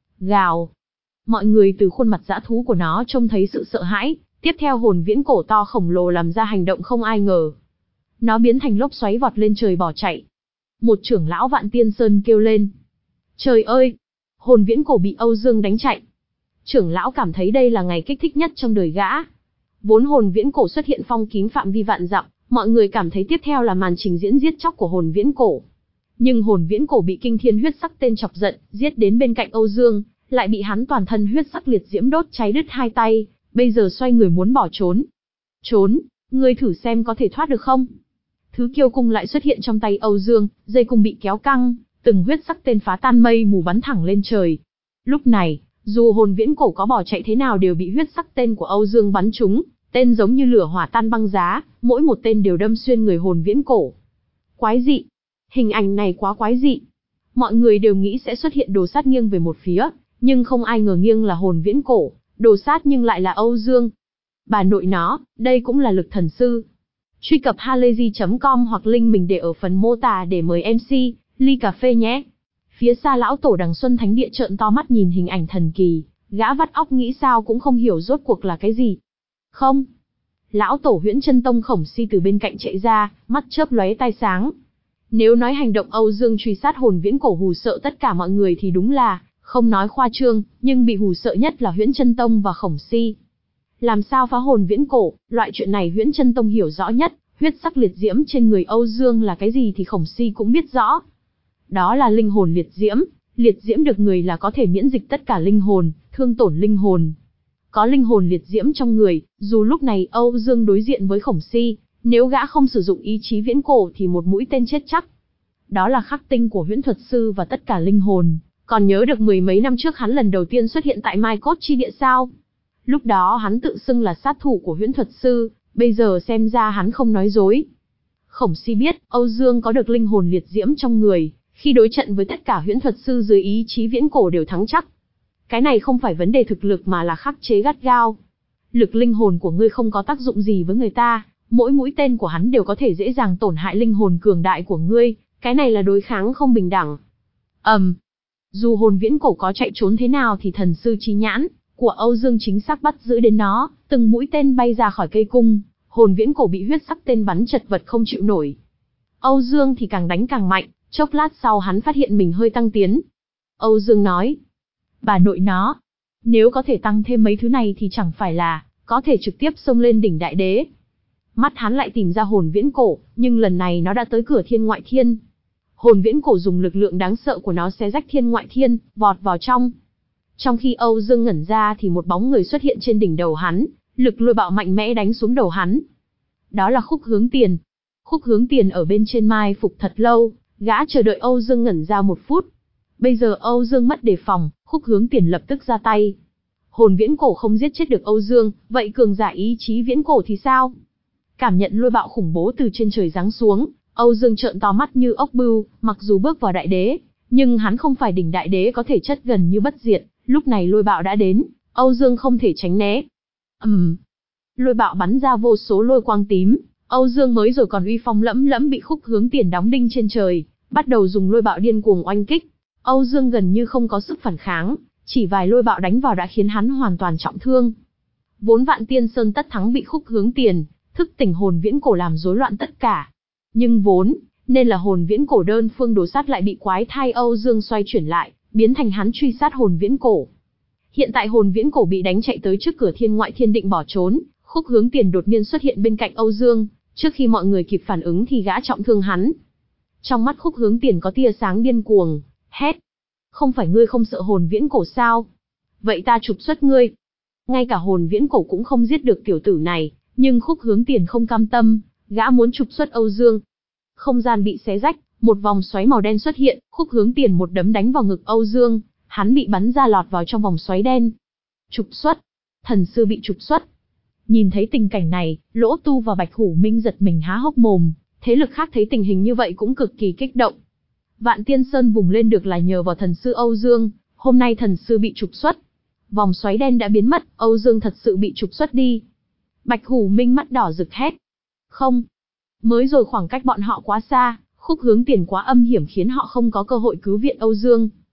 Gào. Mọi người từ khuôn mặt dã thú của nó trông thấy sự sợ hãi, tiếp theo hồn viễn cổ to khổng lồ làm ra hành động không ai ngờ. Nó biến thành lốc xoáy vọt lên trời bỏ chạy. Một trưởng lão Vạn Tiên Sơn kêu lên. Trời ơi! Hồn viễn cổ bị Âu Dương đánh chạy. Trưởng lão cảm thấy đây là ngày kích thích nhất trong đời gã. Vốn hồn viễn cổ xuất hiện phong kín phạm vi vạn dặm, mọi người cảm thấy tiếp theo là màn trình diễn giết chóc của hồn viễn cổ. Nhưng hồn viễn cổ bị kinh thiên huyết sắc tên chọc giận, giết đến bên cạnh Âu Dương, lại bị hắn toàn thân huyết sắc liệt diễm đốt cháy đứt hai tay, bây giờ xoay người muốn bỏ trốn. Trốn, ngươi thử xem có thể thoát được không? Thứ kiêu cung lại xuất hiện trong tay Âu Dương, dây cung bị kéo căng, từng huyết sắc tên phá tan mây mù bắn thẳng lên trời. Lúc này, dù hồn viễn cổ có bỏ chạy thế nào đều bị huyết sắc tên của Âu Dương bắn trúng, tên giống như lửa hỏa tan băng giá, mỗi một tên đều đâm xuyên người hồn viễn cổ. Quái dị, hình ảnh này quá quái dị. Mọi người đều nghĩ sẽ xuất hiện đồ sát nghiêng về một phía, nhưng không ai ngờ nghiêng là hồn viễn cổ, đồ sát nhưng lại là Âu Dương. Bà nội nó, đây cũng là lực thần sư. Truy cập halayzi chấm com hoặc link mình để ở phần mô tả để mời em xê, ly cà phê nhé. Phía xa lão tổ Đằng Xuân Thánh Địa trợn to mắt nhìn hình ảnh thần kỳ, gã vắt óc nghĩ sao cũng không hiểu rốt cuộc là cái gì. Không. Lão tổ Huyễn Chân Tông Khổng Si từ bên cạnh chạy ra, mắt chớp lóe tai sáng. Nếu nói hành động Âu Dương truy sát hồn viễn cổ hù sợ tất cả mọi người thì đúng là, không nói khoa trương, nhưng bị hù sợ nhất là Huyễn Chân Tông và Khổng Si. Làm sao phá hồn viễn cổ, loại chuyện này Huyễn Chân Tông hiểu rõ nhất, huyết sắc liệt diễm trên người Âu Dương là cái gì thì Khổng Si cũng biết rõ. Đó là linh hồn liệt diễm, liệt diễm được người là có thể miễn dịch tất cả linh hồn, thương tổn linh hồn. Có linh hồn liệt diễm trong người, dù lúc này Âu Dương đối diện với Khổng Si, nếu gã không sử dụng ý chí viễn cổ thì một mũi tên chết chắc. Đó là khắc tinh của huyễn thuật sư và tất cả linh hồn. Còn nhớ được mười mấy năm trước hắn lần đầu tiên xuất hiện tại Mai Cốt Chi Địa sao? Lúc đó hắn tự xưng là sát thủ của huyễn thuật sư, bây giờ xem ra hắn không nói dối. Khổng Si biết, Âu Dương có được linh hồn liệt diễm trong người, khi đối trận với tất cả huyễn thuật sư dưới ý chí viễn cổ đều thắng chắc. Cái này không phải vấn đề thực lực mà là khắc chế gắt gao. Lực linh hồn của ngươi không có tác dụng gì với người ta, mỗi mũi tên của hắn đều có thể dễ dàng tổn hại linh hồn cường đại của ngươi, cái này là đối kháng không bình đẳng. Ầm. Um, dù hồn viễn cổ có chạy trốn thế nào thì thần sư trí nhãn của Âu Dương chính xác bắt giữ đến nó, từng mũi tên bay ra khỏi cây cung, hồn viễn cổ bị huyết sắc tên bắn chật vật không chịu nổi. Âu Dương thì càng đánh càng mạnh, chốc lát sau hắn phát hiện mình hơi tăng tiến. Âu Dương nói, bà nội nó, nếu có thể tăng thêm mấy thứ này thì chẳng phải là có thể trực tiếp xông lên đỉnh đại đế. Mắt hắn lại tìm ra hồn viễn cổ, nhưng lần này nó đã tới cửa thiên ngoại thiên. Hồn viễn cổ dùng lực lượng đáng sợ của nó xé rách thiên ngoại thiên, vọt vào trong. Trong khi Âu Dương ngẩn ra thì một bóng người xuất hiện trên đỉnh đầu hắn, lực lôi bạo mạnh mẽ đánh xuống đầu hắn. Đó là Khúc Hướng Tiền. Khúc Hướng Tiền ở bên trên mai phục thật lâu, gã chờ đợi Âu Dương ngẩn ra một phút. Bây giờ Âu Dương mất đề phòng, Khúc Hướng Tiền lập tức ra tay. Hồn viễn cổ không giết chết được Âu Dương, vậy cường giả ý chí viễn cổ thì sao? Cảm nhận lôi bạo khủng bố từ trên trời giáng xuống, Âu Dương trợn to mắt như ốc bươu, mặc dù bước vào đại đế, nhưng hắn không phải đỉnh đại đế có thể chất gần như bất diệt, lúc này lôi bạo đã đến, Âu Dương không thể tránh né. Ầm. Um, lôi bạo bắn ra vô số lôi quang tím, Âu Dương mới rồi còn uy phong lẫm lẫm bị Khúc Hướng Tiền đóng đinh trên trời, bắt đầu dùng lôi bạo điên cuồng oanh kích. Âu Dương gần như không có sức phản kháng, chỉ vài lôi bạo đánh vào đã khiến hắn hoàn toàn trọng thương. Vốn Vạn Tiên Sơn tất thắng bị Khúc Hướng Tiền thức tỉnh hồn viễn cổ làm rối loạn tất cả. Nhưng vốn nên là hồn viễn cổ đơn phương đồ sát lại bị quái thai Âu Dương xoay chuyển lại, biến thành hắn truy sát hồn viễn cổ. Hiện tại hồn viễn cổ bị đánh chạy tới trước cửa thiên ngoại thiên định bỏ trốn, Khúc Hướng Tiền đột nhiên xuất hiện bên cạnh Âu Dương, trước khi mọi người kịp phản ứng thì gã trọng thương hắn. Trong mắt Khúc Hướng Tiền có tia sáng điên cuồng, hét: "Không phải ngươi không sợ hồn viễn cổ sao? Vậy ta trục xuất ngươi." Ngay cả hồn viễn cổ cũng không giết được tiểu tử này, nhưng Khúc Hướng Tiền không cam tâm, gã muốn trục xuất Âu Dương. Không gian bị xé rách, một vòng xoáy màu đen xuất hiện, Khúc Hướng Tiền một đấm đánh vào ngực Âu Dương, hắn bị bắn ra lọt vào trong vòng xoáy đen. Trục xuất, thần sư bị trục xuất. Nhìn thấy tình cảnh này, Lỗ Tu và Bạch Hủ Minh giật mình há hốc mồm, thế lực khác thấy tình hình như vậy cũng cực kỳ kích động. Vạn Tiên Sơn vùng lên được là nhờ vào thần sư Âu Dương, hôm nay thần sư bị trục xuất. Vòng xoáy đen đã biến mất, Âu Dương thật sự bị trục xuất đi. Bạch Hủ Minh mắt đỏ rực hét: "Không, mới rồi khoảng cách bọn họ quá xa, Khúc Hướng Tiền quá âm hiểm khiến họ không có cơ hội cứu viện Âu Dương."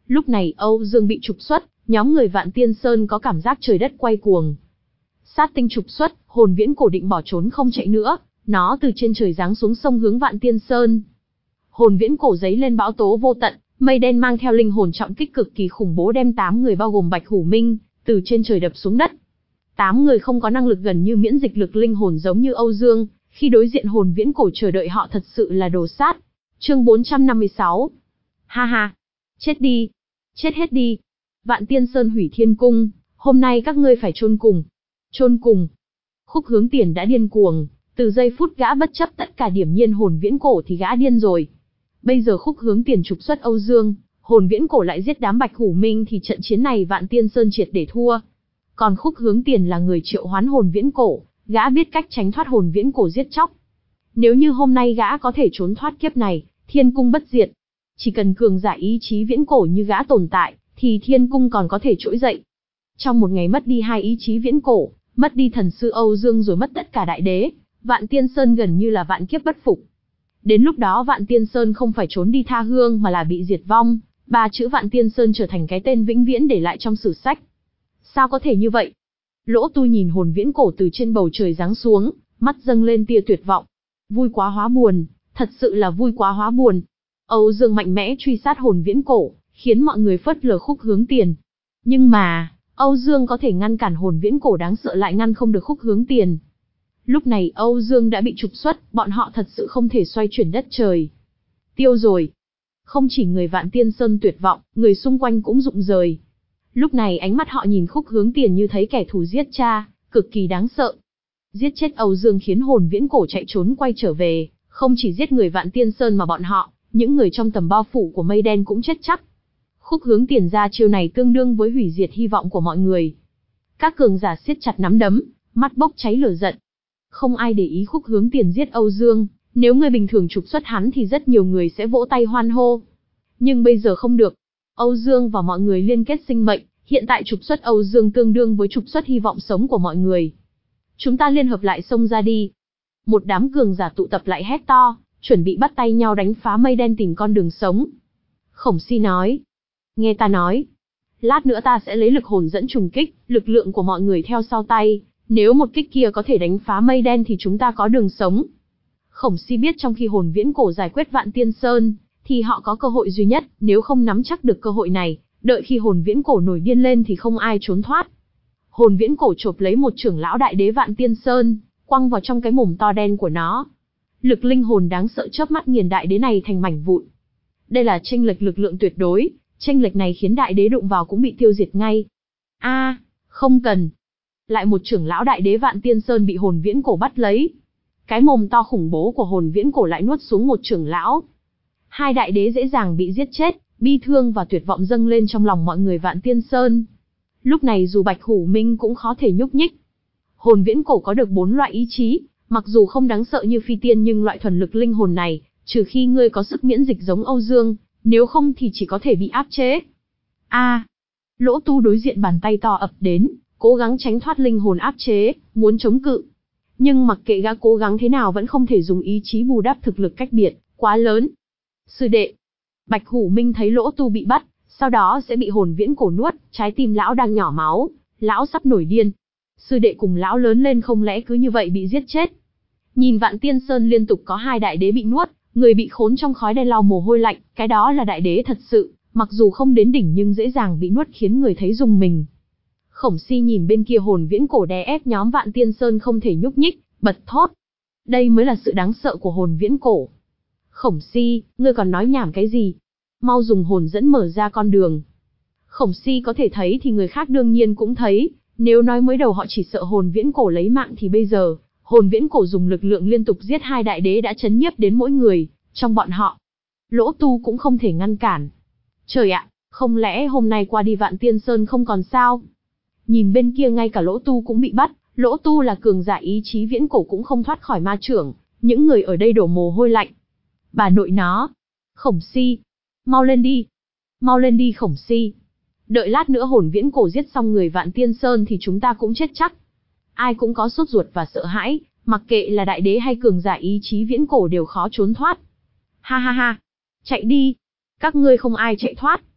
Lúc này Âu Dương bị trục xuất, nhóm người Vạn Tiên Sơn có cảm giác trời đất quay cuồng. Sát tinh trục xuất, hồn viễn cổ định bỏ trốn không chạy nữa, nó từ trên trời giáng xuống sông hướng Vạn Tiên Sơn. Hồn viễn cổ giấy lên bão tố vô tận, mây đen mang theo linh hồn trọng kích cực kỳ khủng bố đem tám người bao gồm Bạch Hủ Minh, từ trên trời đập xuống đất. Tám người không có năng lực gần như miễn dịch lực linh hồn giống như Âu Dương, khi đối diện hồn viễn cổ chờ đợi họ thật sự là đồ sát. Chương bốn trăm năm mươi sáu. Ha ha, chết đi, chết hết đi. Vạn Tiên Sơn hủy thiên cung, hôm nay các ngươi phải chôn cùng. Chôn cùng. Khúc Hướng Tiền đã điên cuồng, từ giây phút gã bất chấp tất cả điểm nhiên hồn viễn cổ thì gã điên rồi. Bây giờ Khúc Hướng Tiền trục xuất Âu Dương, hồn viễn cổ lại giết đám Bạch Hủ Minh thì trận chiến này Vạn Tiên Sơn triệt để thua. Còn Khúc Hướng Tiền là người triệu hoán hồn viễn cổ, gã biết cách tránh thoát hồn viễn cổ giết chóc. Nếu như hôm nay gã có thể trốn thoát kiếp này, thiên cung bất diệt. Chỉ cần cường giả ý chí viễn cổ như gã tồn tại, thì thiên cung còn có thể trỗi dậy. Trong một ngày mất đi hai ý chí viễn cổ, mất đi thần sư Âu Dương rồi mất tất cả đại đế, Vạn Tiên Sơn gần như là vạn kiếp bất phục. Đến lúc đó Vạn Tiên Sơn không phải trốn đi tha hương mà là bị diệt vong, ba chữ Vạn Tiên Sơn trở thành cái tên vĩnh viễn để lại trong sử sách. Sao có thể như vậy? Lỗ Tu nhìn hồn viễn cổ từ trên bầu trời giáng xuống, mắt dâng lên tia tuyệt vọng. Vui quá hóa buồn, thật sự là vui quá hóa buồn. Âu Dương mạnh mẽ truy sát hồn viễn cổ, khiến mọi người phớt lờ Khúc Hướng Tiền. Nhưng mà, Âu Dương có thể ngăn cản hồn viễn cổ đáng sợ lại ngăn không được Khúc Hướng Tiền. Lúc này Âu Dương đã bị trục xuất, bọn họ thật sự không thể xoay chuyển đất trời. Tiêu rồi. Không chỉ người Vạn Tiên Sơn tuyệt vọng, người xung quanh cũng rụng rời. Lúc này ánh mắt họ nhìn Khúc Hướng Tiền như thấy kẻ thù giết cha, cực kỳ đáng sợ. Giết chết Âu Dương khiến hồn viễn cổ chạy trốn quay trở về, không chỉ giết người Vạn Tiên Sơn mà bọn họ, những người trong tầm bao phủ của mây đen cũng chết chắc. Khúc Hướng Tiền ra chiêu này tương đương với hủy diệt hy vọng của mọi người. Các cường giả siết chặt nắm đấm, mắt bốc cháy lửa giận. Không ai để ý Khúc Hướng Tiền giết Âu Dương, nếu người bình thường trục xuất hắn thì rất nhiều người sẽ vỗ tay hoan hô. Nhưng bây giờ không được. Âu Dương và mọi người liên kết sinh mệnh, hiện tại trục xuất Âu Dương tương đương với trục xuất hy vọng sống của mọi người. Chúng ta liên hợp lại xông ra đi. Một đám cường giả tụ tập lại hét to, chuẩn bị bắt tay nhau đánh phá mây đen tìm con đường sống. Khổng Si nói, nghe ta nói, lát nữa ta sẽ lấy lực hồn dẫn trùng kích, lực lượng của mọi người theo sau tay, nếu một kích kia có thể đánh phá mây đen thì chúng ta có đường sống. Khổng Si biết trong khi hồn viễn cổ giải quyết Vạn Tiên Sơn, thì họ có cơ hội duy nhất, nếu không nắm chắc được cơ hội này, đợi khi hồn viễn cổ nổi điên lên thì không ai trốn thoát. Hồn viễn cổ chộp lấy một trưởng lão đại đế Vạn Tiên Sơn, quăng vào trong cái mồm to đen của nó. Lực linh hồn đáng sợ chớp mắt nghiền đại đế này thành mảnh vụn. Đây là chênh lệch lực lượng tuyệt đối, chênh lệch này khiến đại đế đụng vào cũng bị tiêu diệt ngay. A, à, không cần. Lại một trưởng lão đại đế Vạn Tiên Sơn bị hồn viễn cổ bắt lấy. Cái mồm to khủng bố của hồn viễn cổ lại nuốt xuống một trưởng lão. Hai đại đế dễ dàng bị giết chết, bi thương và tuyệt vọng dâng lên trong lòng mọi người Vạn Tiên Sơn. Lúc này dù Bạch Hủ Minh cũng khó thể nhúc nhích. Hồn viễn cổ có được bốn loại ý chí, mặc dù không đáng sợ như phi tiên nhưng loại thuần lực linh hồn này, trừ khi ngươi có sức miễn dịch giống Âu Dương, nếu không thì chỉ có thể bị áp chế. A, à, Lỗ Tu đối diện bàn tay to ập đến, cố gắng tránh thoát linh hồn áp chế, muốn chống cự. Nhưng mặc kệ gã cố gắng thế nào vẫn không thể dùng ý chí bù đắp thực lực cách biệt, quá lớn. Sư đệ. Bạch Hủ Minh thấy Lỗ Tu bị bắt, sau đó sẽ bị hồn viễn cổ nuốt, trái tim lão đang nhỏ máu, lão sắp nổi điên. Sư đệ cùng lão lớn lên không lẽ cứ như vậy bị giết chết. Nhìn Vạn Tiên Sơn liên tục có hai đại đế bị nuốt, người bị khốn trong khói đen lau mồ hôi lạnh, cái đó là đại đế thật sự, mặc dù không đến đỉnh nhưng dễ dàng bị nuốt khiến người thấy rùng mình. Khổng Si nhìn bên kia hồn viễn cổ đè ép nhóm Vạn Tiên Sơn không thể nhúc nhích, bật thốt. Đây mới là sự đáng sợ của hồn viễn cổ. Khổng Si, ngươi còn nói nhảm cái gì? Mau dùng hồn dẫn mở ra con đường. Khổng Si có thể thấy thì người khác đương nhiên cũng thấy, nếu nói mới đầu họ chỉ sợ hồn viễn cổ lấy mạng thì bây giờ, hồn viễn cổ dùng lực lượng liên tục giết hai đại đế đã chấn nhiếp đến mỗi người, trong bọn họ. Lỗ Tu cũng không thể ngăn cản. Trời ạ, không lẽ hôm nay qua đi Vạn Tiên Sơn không còn sao? Nhìn bên kia ngay cả Lỗ Tu cũng bị bắt, Lỗ Tu là cường giả ý chí viễn cổ cũng không thoát khỏi ma chưởng, những người ở đây đổ mồ hôi lạnh. Bà nội nó. Khổng Si. Mau lên đi. Mau lên đi Khổng Si. Đợi lát nữa hồn viễn cổ giết xong người Vạn Tiên Sơn thì chúng ta cũng chết chắc. Ai cũng có sốt ruột và sợ hãi, mặc kệ là đại đế hay cường giả ý chí viễn cổ đều khó trốn thoát. Ha ha ha. Chạy đi. Các ngươi không ai chạy thoát.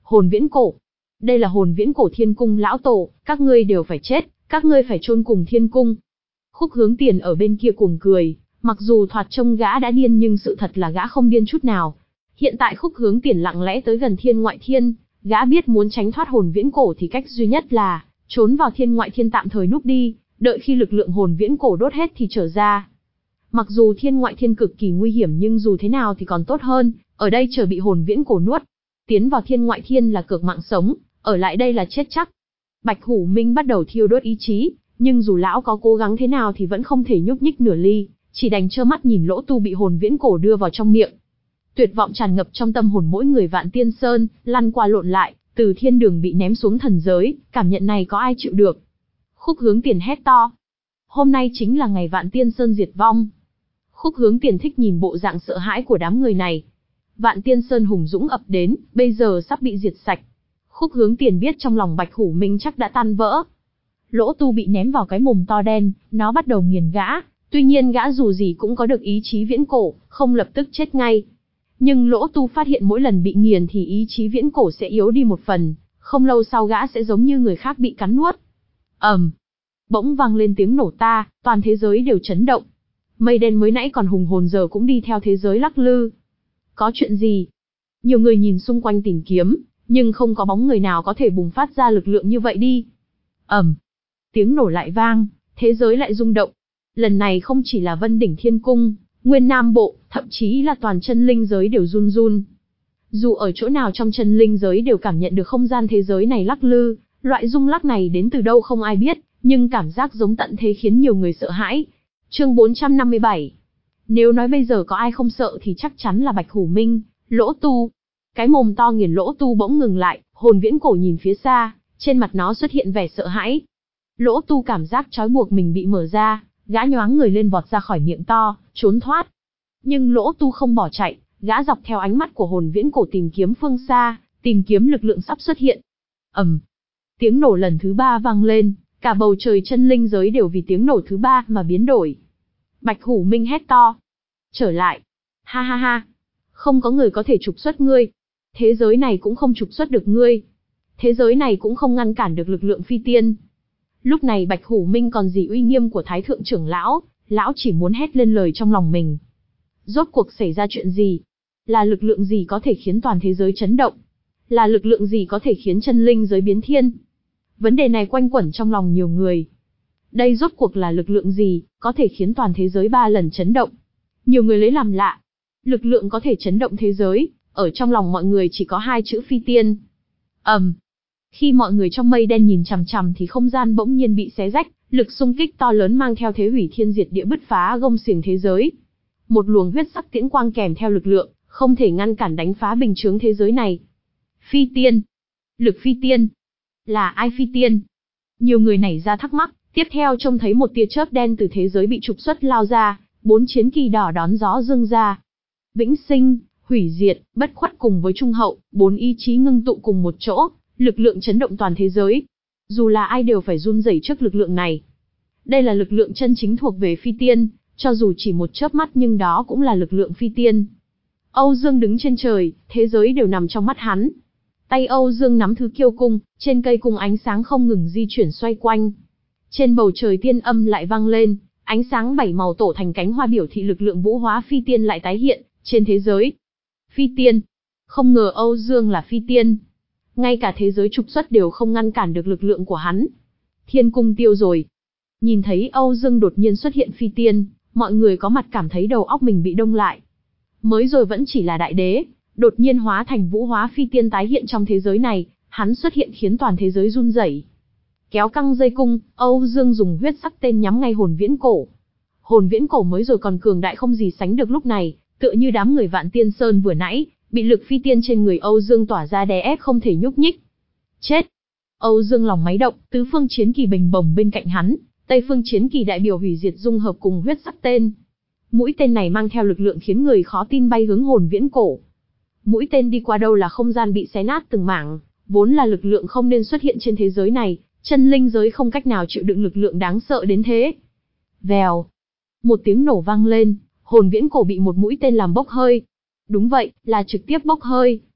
Hồn viễn cổ. Đây là hồn viễn cổ thiên cung lão tổ, các ngươi đều phải chết, các ngươi phải chôn cùng thiên cung. Khúc Hướng Tiền ở bên kia cuồng cười, mặc dù thoạt trông gã đã điên nhưng sự thật là gã không điên chút nào. Hiện tại Khúc Hướng Tiền lặng lẽ tới gần thiên ngoại thiên, gã biết muốn tránh thoát hồn viễn cổ thì cách duy nhất là trốn vào thiên ngoại thiên tạm thời núp đi, đợi khi lực lượng hồn viễn cổ đốt hết thì trở ra. Mặc dù thiên ngoại thiên cực kỳ nguy hiểm nhưng dù thế nào thì còn tốt hơn, ở đây chờ bị hồn viễn cổ nuốt. Tiến vào thiên ngoại thiên là cược mạng sống, ở lại đây là chết chắc. Bạch Hủ Minh bắt đầu thiêu đốt ý chí, nhưng dù lão có cố gắng thế nào thì vẫn không thể nhúc nhích nửa ly, chỉ đành trơ mắt nhìn Lỗ Tu bị hồn viễn cổ đưa vào trong miệng. Tuyệt vọng tràn ngập trong tâm hồn mỗi người Vạn Tiên Sơn, lăn qua lộn lại, từ thiên đường bị ném xuống thần giới, cảm nhận này có ai chịu được. Khúc Hướng Tiền hét to. Hôm nay chính là ngày Vạn Tiên Sơn diệt vong. Khúc Hướng Tiền thích nhìn bộ dạng sợ hãi của đám người này. Vạn Tiên Sơn hùng dũng ập đến, bây giờ sắp bị diệt sạch. Khúc Hướng Tiền biết trong lòng Bạch Hủ Minh chắc đã tan vỡ. Lỗ Tu bị ném vào cái mồm to đen, nó bắt đầu nghiền gã, tuy nhiên gã dù gì cũng có được ý chí viễn cổ, không lập tức chết ngay. Nhưng Lỗ Tu phát hiện mỗi lần bị nghiền thì ý chí viễn cổ sẽ yếu đi một phần, không lâu sau gã sẽ giống như người khác bị cắn nuốt. ầm, um, bỗng vang lên tiếng nổ ta, toàn thế giới đều chấn động. Mây đen mới nãy còn hùng hồn giờ cũng đi theo thế giới lắc lư. Có chuyện gì? Nhiều người nhìn xung quanh tìm kiếm, nhưng không có bóng người nào có thể bùng phát ra lực lượng như vậy đi. ầm, um, tiếng nổ lại vang, thế giới lại rung động. Lần này không chỉ là Vân Đỉnh Thiên Cung, Nguyên Nam Bộ, thậm chí là toàn chân linh giới đều run run. Dù ở chỗ nào trong chân linh giới đều cảm nhận được không gian thế giới này lắc lư, loại rung lắc này đến từ đâu không ai biết, nhưng cảm giác giống tận thế khiến nhiều người sợ hãi. Chương bốn trăm năm mươi bảy. Nếu nói bây giờ có ai không sợ thì chắc chắn là Bạch Hủ Minh, Lỗ Tu. Cái mồm to nghiền Lỗ Tu bỗng ngừng lại, hồn viễn cổ nhìn phía xa, trên mặt nó xuất hiện vẻ sợ hãi. Lỗ Tu cảm giác trói buộc mình bị mở ra, gã nhoáng người lên vọt ra khỏi miệng to, trốn thoát. Nhưng Lỗ Tu không bỏ chạy, gã dọc theo ánh mắt của hồn viễn cổ tìm kiếm phương xa, tìm kiếm lực lượng sắp xuất hiện. ầm, um, tiếng nổ lần thứ ba vang lên, cả bầu trời chân linh giới đều vì tiếng nổ thứ ba mà biến đổi. Bạch Hủ Minh hét to. Trở lại. Ha ha ha. Không có người có thể trục xuất ngươi. Thế giới này cũng không trục xuất được ngươi. Thế giới này cũng không ngăn cản được lực lượng phi tiên. Lúc này Bạch Hủ Minh còn gì uy nghiêm của Thái Thượng trưởng lão, lão chỉ muốn hét lên lời trong lòng mình. Rốt cuộc xảy ra chuyện gì? Là lực lượng gì có thể khiến toàn thế giới chấn động? Là lực lượng gì có thể khiến chân linh giới biến thiên? Vấn đề này quanh quẩn trong lòng nhiều người. Đây rốt cuộc là lực lượng gì, có thể khiến toàn thế giới ba lần chấn động? Nhiều người lấy làm lạ. Lực lượng có thể chấn động thế giới, ở trong lòng mọi người chỉ có hai chữ phi tiên. ầm, um, khi mọi người trong mây đen nhìn chằm chằm thì không gian bỗng nhiên bị xé rách, lực xung kích to lớn mang theo thế hủy thiên diệt địa bứt phá gông xiềng thế giới. Một luồng huyết sắc tiễn quang kèm theo lực lượng, không thể ngăn cản đánh phá bình chướng thế giới này. Phi tiên. Lực phi tiên. Là ai phi tiên? Nhiều người nảy ra thắc mắc, tiếp theo trông thấy một tia chớp đen từ thế giới bị trục xuất lao ra, bốn chiến kỳ đỏ đón gió dâng ra. Vĩnh sinh, hủy diệt, bất khuất cùng với trung hậu, bốn ý chí ngưng tụ cùng một chỗ, lực lượng chấn động toàn thế giới. Dù là ai đều phải run rẩy trước lực lượng này. Đây là lực lượng chân chính thuộc về phi tiên, cho dù chỉ một chớp mắt nhưng đó cũng là lực lượng phi tiên. Âu Dương đứng trên trời, thế giới đều nằm trong mắt hắn. Tay Âu Dương nắm thứ kiêu cung, trên cây cung ánh sáng không ngừng di chuyển xoay quanh. Trên bầu trời tiên âm lại vang lên, ánh sáng bảy màu tổ thành cánh hoa biểu thị lực lượng vũ hóa phi tiên lại tái hiện trên thế giới. Phi tiên. Không ngờ Âu Dương là phi tiên. Ngay cả thế giới trục xuất đều không ngăn cản được lực lượng của hắn. Thiên cung tiêu rồi. Nhìn thấy Âu Dương đột nhiên xuất hiện phi tiên, mọi người có mặt cảm thấy đầu óc mình bị đông lại. Mới rồi vẫn chỉ là đại đế, đột nhiên hóa thành vũ hóa phi tiên tái hiện trong thế giới này, hắn xuất hiện khiến toàn thế giới run rẩy. Kéo căng dây cung, Âu Dương dùng huyết sắc tên nhắm ngay hồn viễn cổ. Hồn viễn cổ mới rồi còn cường đại không gì sánh được lúc này, tựa như đám người Vạn Tiên Sơn vừa nãy, bị lực phi tiên trên người Âu Dương tỏa ra đè ép không thể nhúc nhích. Chết! Âu Dương lòng máy động, tứ phương chiến kỳ bình bồng bên cạnh hắn, tây phương chiến kỳ đại biểu hủy diệt dung hợp cùng huyết sắc tên. Mũi tên này mang theo lực lượng khiến người khó tin bay hướng hồn viễn cổ. Mũi tên đi qua đâu là không gian bị xé nát từng mảng, vốn là lực lượng không nên xuất hiện trên thế giới này, chân linh giới không cách nào chịu đựng lực lượng đáng sợ đến thế. Vèo, một tiếng nổ vang lên, hồn viễn cổ bị một mũi tên làm bốc hơi. Đúng vậy, là trực tiếp bốc hơi.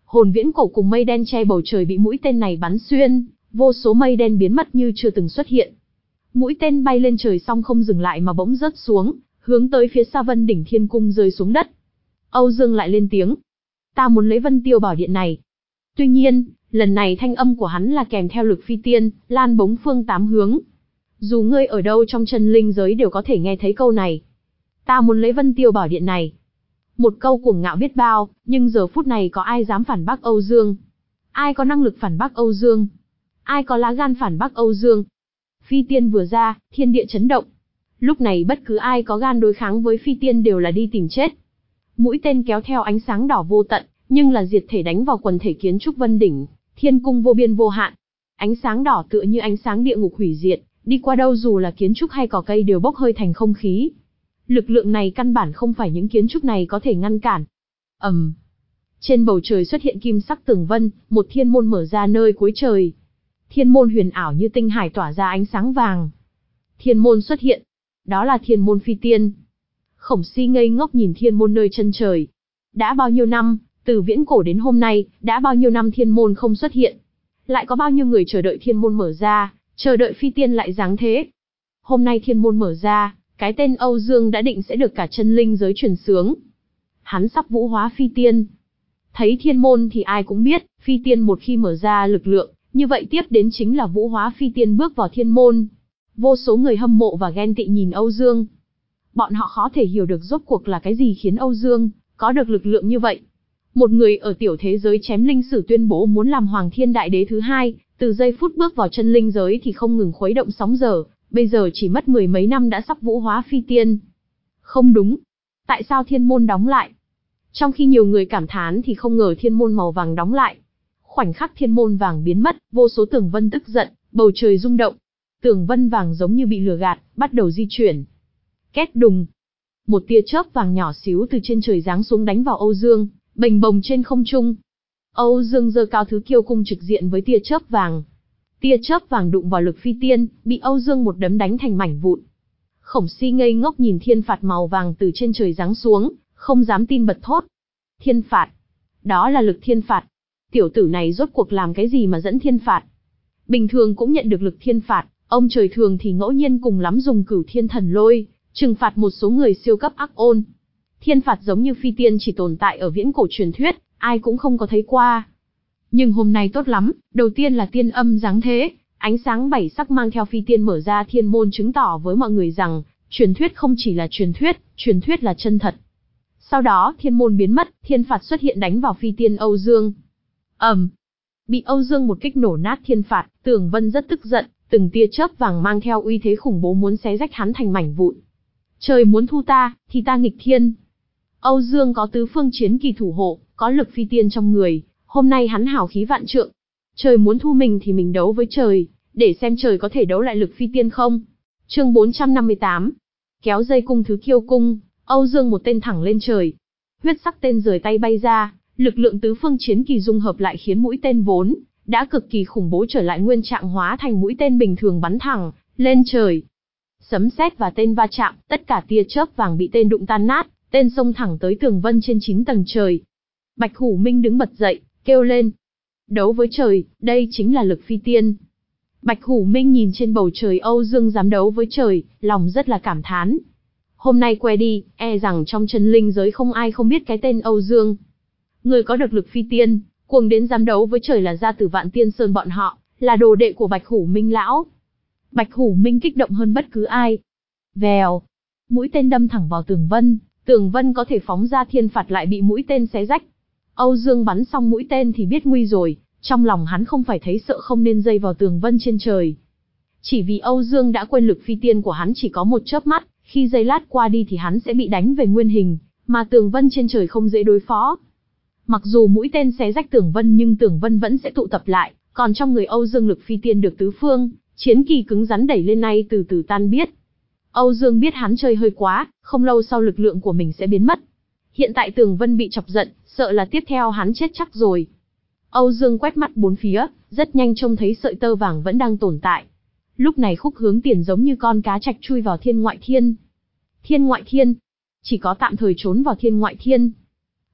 Hồn viễn cổ cùng mây đen che bầu trời bị mũi tên này bắn xuyên, vô số mây đen biến mất như chưa từng xuất hiện. Mũi tên bay lên trời xong không dừng lại mà bỗng rớt xuống, hướng tới phía xa Vân đỉnh Thiên Cung rơi xuống đất. Âu Dương lại lên tiếng. Ta muốn lấy Vân Tiêu Bảo Điện này. Tuy nhiên, lần này thanh âm của hắn là kèm theo lực phi tiên, lan bống phương tám hướng. Dù ngươi ở đâu trong chân linh giới đều có thể nghe thấy câu này. Ta muốn lấy Vân Tiêu Bảo Điện này. Một câu cuồng ngạo biết bao, nhưng giờ phút này có ai dám phản bác Âu Dương? Ai có năng lực phản bác Âu Dương? Ai có lá gan phản bác Âu Dương? Phi tiên vừa ra, thiên địa chấn động. Lúc này bất cứ ai có gan đối kháng với phi tiên đều là đi tìm chết. Mũi tên kéo theo ánh sáng đỏ vô tận, nhưng là diệt thể đánh vào quần thể kiến trúc Vân đỉnh, Thiên Cung vô biên vô hạn. Ánh sáng đỏ tựa như ánh sáng địa ngục hủy diệt, đi qua đâu dù là kiến trúc hay cỏ cây đều bốc hơi thành không khí. Lực lượng này căn bản không phải những kiến trúc này có thể ngăn cản. ầm, um. Trên bầu trời xuất hiện kim sắc tường vân, một thiên môn mở ra nơi cuối trời. Thiên môn huyền ảo như tinh hải tỏa ra ánh sáng vàng. Thiên môn xuất hiện. Đó là thiên môn phi tiên. Khổng Si ngây ngốc nhìn thiên môn nơi chân trời. Đã bao nhiêu năm, từ viễn cổ đến hôm nay, đã bao nhiêu năm thiên môn không xuất hiện. Lại có bao nhiêu người chờ đợi thiên môn mở ra, chờ đợi phi tiên lại giáng thế. Hôm nay thiên môn mở ra, cái tên Âu Dương đã định sẽ được cả chân linh giới truyền xướng. Hắn sắp vũ hóa phi tiên. Thấy thiên môn thì ai cũng biết, phi tiên một khi mở ra lực lượng, như vậy tiếp đến chính là vũ hóa phi tiên bước vào thiên môn. Vô số người hâm mộ và ghen tị nhìn Âu Dương. Bọn họ khó thể hiểu được rốt cuộc là cái gì khiến Âu Dương có được lực lượng như vậy. Một người ở tiểu thế giới chém linh sử tuyên bố muốn làm Hoàng Thiên Đại Đế thứ hai, từ giây phút bước vào chân linh giới thì không ngừng khuấy động sóng dở, bây giờ chỉ mất mười mấy năm đã sắp vũ hóa phi tiên. Không đúng. Tại sao thiên môn đóng lại? Trong khi nhiều người cảm thán thì không ngờ thiên môn màu vàng đóng lại. Khoảnh khắc thiên môn vàng biến mất, vô số tường vân tức giận, bầu trời rung động. Tường vân vàng giống như bị lừa gạt, bắt đầu di chuyển. Két đùng. Một tia chớp vàng nhỏ xíu từ trên trời giáng xuống đánh vào Âu Dương, bềnh bồng trên không trung. Âu Dương giơ cao thứ kiêu cung trực diện với tia chớp vàng. Tia chớp vàng đụng vào lực phi tiên, bị Âu Dương một đấm đánh thành mảnh vụn. Khổng Si ngây ngốc nhìn thiên phạt màu vàng từ trên trời giáng xuống, không dám tin bật thốt. Thiên phạt. Đó là lực thiên phạt. Tiểu tử này rốt cuộc làm cái gì mà dẫn thiên phạt? Bình thường cũng nhận được lực thiên phạt, ông trời thường thì ngẫu nhiên cùng lắm dùng cửu thiên thần lôi, trừng phạt một số người siêu cấp ác ôn. Thiên phạt giống như phi tiên chỉ tồn tại ở viễn cổ truyền thuyết, ai cũng không có thấy qua. Nhưng hôm nay tốt lắm, đầu tiên là tiên âm giáng thế, ánh sáng bảy sắc mang theo phi tiên mở ra thiên môn chứng tỏ với mọi người rằng, truyền thuyết không chỉ là truyền thuyết, truyền thuyết là chân thật. Sau đó thiên môn biến mất, thiên phạt xuất hiện đánh vào phi tiên Âu Dương. ầm, um, bị Âu Dương một kích nổ nát thiên phạt, Tường Vân rất tức giận, từng tia chớp vàng mang theo uy thế khủng bố muốn xé rách hắn thành mảnh vụn. Trời muốn thu ta, thì ta nghịch thiên. Âu Dương có tứ phương chiến kỳ thủ hộ, có lực phi tiên trong người, hôm nay hắn hào khí vạn trượng. Trời muốn thu mình thì mình đấu với trời, để xem trời có thể đấu lại lực phi tiên không. Chương bốn trăm năm mươi tám. Kéo dây cung thứ kiêu cung, Âu Dương một tên thẳng lên trời. Huyết sắc tên rời tay bay ra, lực lượng tứ phương chiến kỳ dung hợp lại khiến mũi tên vốn đã cực kỳ khủng bố trở lại nguyên trạng hóa thành mũi tên bình thường bắn thẳng lên trời. Sấm sét và tên va chạm, tất cả tia chớp vàng bị tên đụng tan nát, tên xông thẳng tới tường vân trên chín tầng trời. Bạch Hủ Minh đứng bật dậy, kêu lên. Đấu với trời, đây chính là lực phi tiên. Bạch Hủ Minh nhìn trên bầu trời Âu Dương dám đấu với trời, lòng rất là cảm thán. Hôm nay que đi, e rằng trong chân linh giới không ai không biết cái tên Âu Dương. Người có được lực phi tiên, cuồng đến dám đấu với trời là gia tử Vạn Tiên Sơn bọn họ, là đồ đệ của Bạch Hủ Minh lão. Bạch Hủ Minh kích động hơn bất cứ ai. Vèo, mũi tên đâm thẳng vào tường vân, tường vân có thể phóng ra thiên phạt lại bị mũi tên xé rách. Âu Dương bắn xong mũi tên thì biết nguy rồi, trong lòng hắn không phải thấy sợ không nên dây vào tường vân trên trời. Chỉ vì Âu Dương đã quên lực phi tiên của hắn chỉ có một chớp mắt, khi giây lát qua đi thì hắn sẽ bị đánh về nguyên hình, mà tường vân trên trời không dễ đối phó. Mặc dù mũi tên xé rách tường vân nhưng tường vân vẫn sẽ tụ tập lại, còn trong người Âu Dương lực phi tiên được tứ phương chiến kỳ cứng rắn đẩy lên nay từ từ tan biết. Âu Dương biết hắn chơi hơi quá, không lâu sau lực lượng của mình sẽ biến mất. Hiện tại tường vân bị chọc giận, sợ là tiếp theo hắn chết chắc rồi. Âu Dương quét mắt bốn phía, rất nhanh trông thấy sợi tơ vàng vẫn đang tồn tại. Lúc này Khúc Hướng Tiền giống như con cá trạch chui vào thiên ngoại thiên. Thiên ngoại thiên? Chỉ có tạm thời trốn vào thiên ngoại thiên.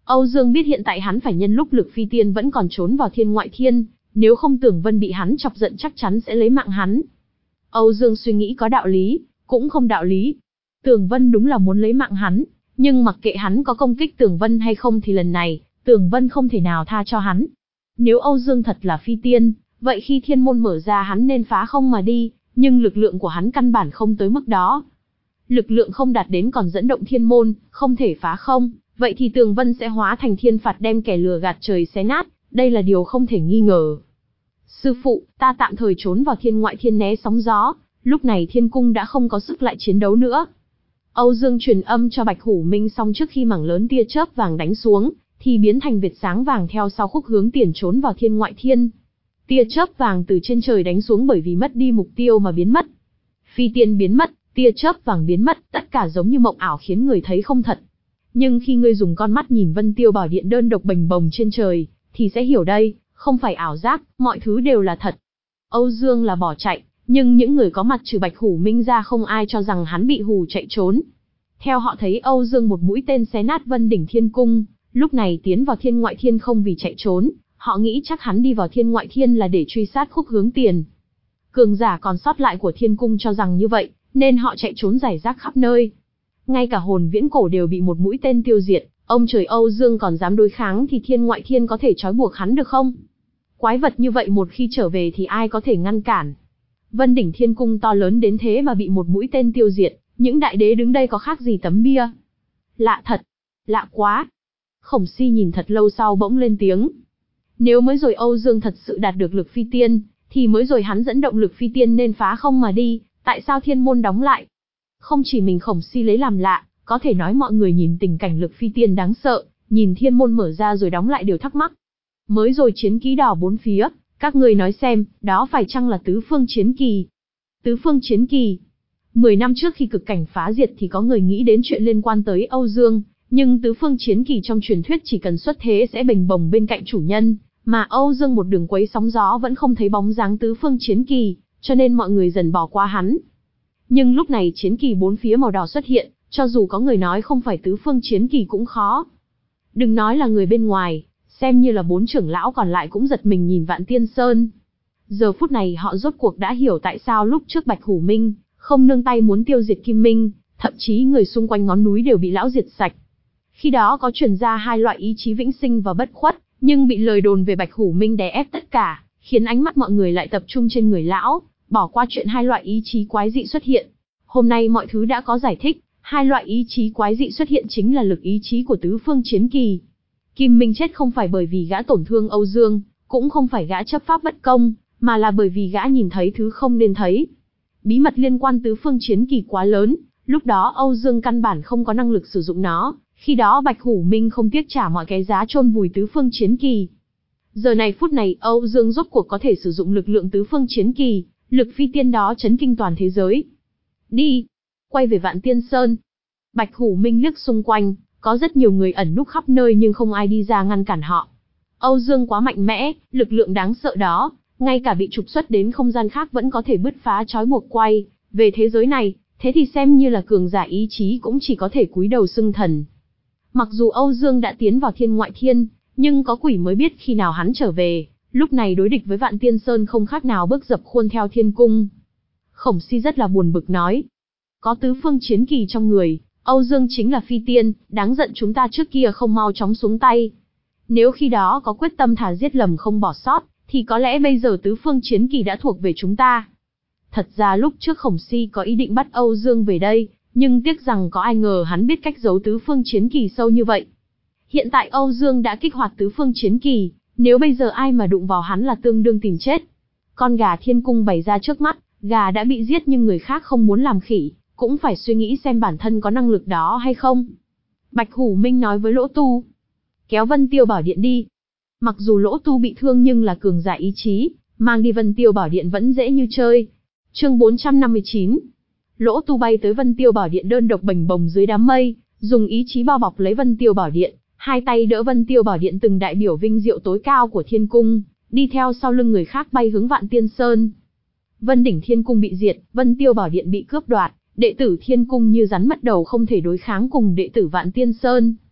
Âu Dương biết hiện tại hắn phải nhân lúc Lực Phi Tiên vẫn còn trốn vào Thiên Ngoại Thiên, nếu không Tưởng Vân bị hắn chọc giận chắc chắn sẽ lấy mạng hắn. Âu Dương suy nghĩ có đạo lý, cũng không đạo lý. Tưởng Vân đúng là muốn lấy mạng hắn, nhưng mặc kệ hắn có công kích Tưởng Vân hay không thì lần này, Tưởng Vân không thể nào tha cho hắn. Nếu Âu Dương thật là Phi Tiên, vậy khi thiên môn mở ra hắn nên phá không mà đi, nhưng lực lượng của hắn căn bản không tới mức đó. Lực lượng không đạt đến còn dẫn động thiên môn, không thể phá không, vậy thì Tường Vân sẽ hóa thành thiên phạt đem kẻ lừa gạt trời xé nát, đây là điều không thể nghi ngờ. Sư phụ, ta tạm thời trốn vào Thiên Ngoại Thiên né sóng gió, lúc này thiên cung đã không có sức lại chiến đấu nữa. Âu Dương truyền âm cho Bạch Hủ Minh xong trước khi mảng lớn tia chớp vàng đánh xuống, thì biến thành vệt sáng vàng theo sau khúc hướng tiền trốn vào Thiên Ngoại Thiên. Tia chớp vàng từ trên trời đánh xuống bởi vì mất đi mục tiêu mà biến mất. Phi Tiên biến mất, tia chớp vàng biến mất, tất cả giống như mộng ảo khiến người thấy không thật. Nhưng khi ngươi dùng con mắt nhìn Vân Tiêu Bảo Điện đơn độc bềnh bồng trên trời, thì sẽ hiểu đây, không phải ảo giác, mọi thứ đều là thật. Âu Dương là bỏ chạy, nhưng những người có mặt trừ Bạch Hủ Minh ra không ai cho rằng hắn bị hù chạy trốn. Theo họ thấy Âu Dương một mũi tên xé nát Vân Đỉnh Thiên Cung, lúc này tiến vào Thiên Ngoại Thiên không vì chạy trốn, họ nghĩ chắc hắn đi vào Thiên Ngoại Thiên là để truy sát khúc hướng tiền. Cường giả còn sót lại của Thiên Cung cho rằng như vậy, nên họ chạy trốn rải rác khắp nơi. Ngay cả hồn viễn cổ đều bị một mũi tên tiêu diệt, ông trời Âu Dương còn dám đối kháng thì Thiên Ngoại Thiên có thể trói buộc hắn được không? Quái vật như vậy một khi trở về thì ai có thể ngăn cản? Vân Đỉnh Thiên Cung to lớn đến thế mà bị một mũi tên tiêu diệt, những đại đế đứng đây có khác gì tấm bia? Lạ thật, lạ quá. Khổng Si nhìn thật lâu sau bỗng lên tiếng. Nếu mới rồi Âu Dương thật sự đạt được Lực Phi Tiên, thì mới rồi hắn dẫn động Lực Phi Tiên nên phá không mà đi, tại sao thiên môn đóng lại? Không chỉ mình Khổng Si lấy làm lạ, có thể nói mọi người nhìn tình cảnh Lực Phi Tiên đáng sợ, nhìn thiên môn mở ra rồi đóng lại đều thắc mắc. Mới rồi chiến ký đỏ bốn phía, các người nói xem, đó phải chăng là tứ phương chiến kỳ? Tứ phương chiến kỳ. Mười năm trước khi cực cảnh phá diệt thì có người nghĩ đến chuyện liên quan tới Âu Dương, nhưng tứ phương chiến kỳ trong truyền thuyết chỉ cần xuất thế sẽ bềnh bồng bên cạnh chủ nhân, mà Âu Dương một đường quấy sóng gió vẫn không thấy bóng dáng tứ phương chiến kỳ, cho nên mọi người dần bỏ qua hắn. Nhưng lúc này chiến kỳ bốn phía màu đỏ xuất hiện, cho dù có người nói không phải tứ phương chiến kỳ cũng khó. Đừng nói là người bên ngoài, xem như là bốn trưởng lão còn lại cũng giật mình nhìn Vạn Tiên Sơn. Giờ phút này họ rốt cuộc đã hiểu tại sao lúc trước Bạch Hủ Minh không nương tay muốn tiêu diệt Kim Minh, thậm chí người xung quanh ngón núi đều bị lão diệt sạch. Khi đó có truyền ra hai loại ý chí vĩnh sinh và bất khuất, nhưng bị lời đồn về Bạch Hủ Minh đè ép tất cả, khiến ánh mắt mọi người lại tập trung trên người lão, bỏ qua chuyện hai loại ý chí quái dị xuất hiện. Hôm nay mọi thứ đã có giải thích, hai loại ý chí quái dị xuất hiện chính là lực ý chí của tứ phương chiến kỳ. Kim Minh chết không phải bởi vì gã tổn thương Âu Dương, cũng không phải gã chấp pháp bất công, mà là bởi vì gã nhìn thấy thứ không nên thấy. Bí mật liên quan tứ phương chiến kỳ quá lớn, lúc đó Âu Dương căn bản không có năng lực sử dụng nó, khi đó Bạch Hủ Minh không tiếc trả mọi cái giá chôn vùi tứ phương chiến kỳ. Giờ này phút này Âu Dương rốt cuộc có thể sử dụng lực lượng tứ phương chiến kỳ, Lực Phi Tiên đó chấn kinh toàn thế giới. Đi, quay về Vạn Tiên Sơn. Bạch Hủ Minh liếc xung quanh, có rất nhiều người ẩn núp khắp nơi nhưng không ai đi ra ngăn cản họ. Âu Dương quá mạnh mẽ, lực lượng đáng sợ đó, ngay cả bị trục xuất đến không gian khác vẫn có thể bứt phá trói buộc quay về thế giới này, thế thì xem như là cường giả ý chí cũng chỉ có thể cúi đầu xưng thần. Mặc dù Âu Dương đã tiến vào Thiên Ngoại Thiên, nhưng có quỷ mới biết khi nào hắn trở về, lúc này đối địch với Vạn Tiên Sơn không khác nào bước dập khuôn theo thiên cung. Khổng Si rất là buồn bực nói, có tứ phương chiến kỳ trong người, Âu Dương chính là Phi Tiên, đáng giận chúng ta trước kia không mau chóng xuống tay. Nếu khi đó có quyết tâm thả giết lầm không bỏ sót, thì có lẽ bây giờ tứ phương chiến kỳ đã thuộc về chúng ta. Thật ra lúc trước Khổng Si có ý định bắt Âu Dương về đây, nhưng tiếc rằng có ai ngờ hắn biết cách giấu tứ phương chiến kỳ sâu như vậy. Hiện tại Âu Dương đã kích hoạt tứ phương chiến kỳ, nếu bây giờ ai mà đụng vào hắn là tương đương tìm chết. Con gà thiên cung bày ra trước mắt, gà đã bị giết nhưng người khác không muốn làm khỉ, cũng phải suy nghĩ xem bản thân có năng lực đó hay không. Bạch Hủ Minh nói với Lỗ Tu, kéo Vân Tiêu Bảo Điện đi. Mặc dù Lỗ Tu bị thương nhưng là cường giả ý chí, mang đi Vân Tiêu Bảo Điện vẫn dễ như chơi. Chương bốn trăm năm mươi chín. Lỗ Tu bay tới Vân Tiêu Bảo Điện đơn độc bềnh bồng dưới đám mây, dùng ý chí bao bọc lấy Vân Tiêu Bảo Điện, hai tay đỡ Vân Tiêu Bảo Điện từng đại biểu vinh diệu tối cao của thiên cung, đi theo sau lưng người khác bay hướng Vạn Tiên Sơn. Vân Đỉnh Thiên Cung bị diệt, Vân Tiêu Bảo Điện bị cướp đoạt, đệ tử thiên cung như rắn mất đầu không thể đối kháng cùng đệ tử Vạn Tiên Sơn.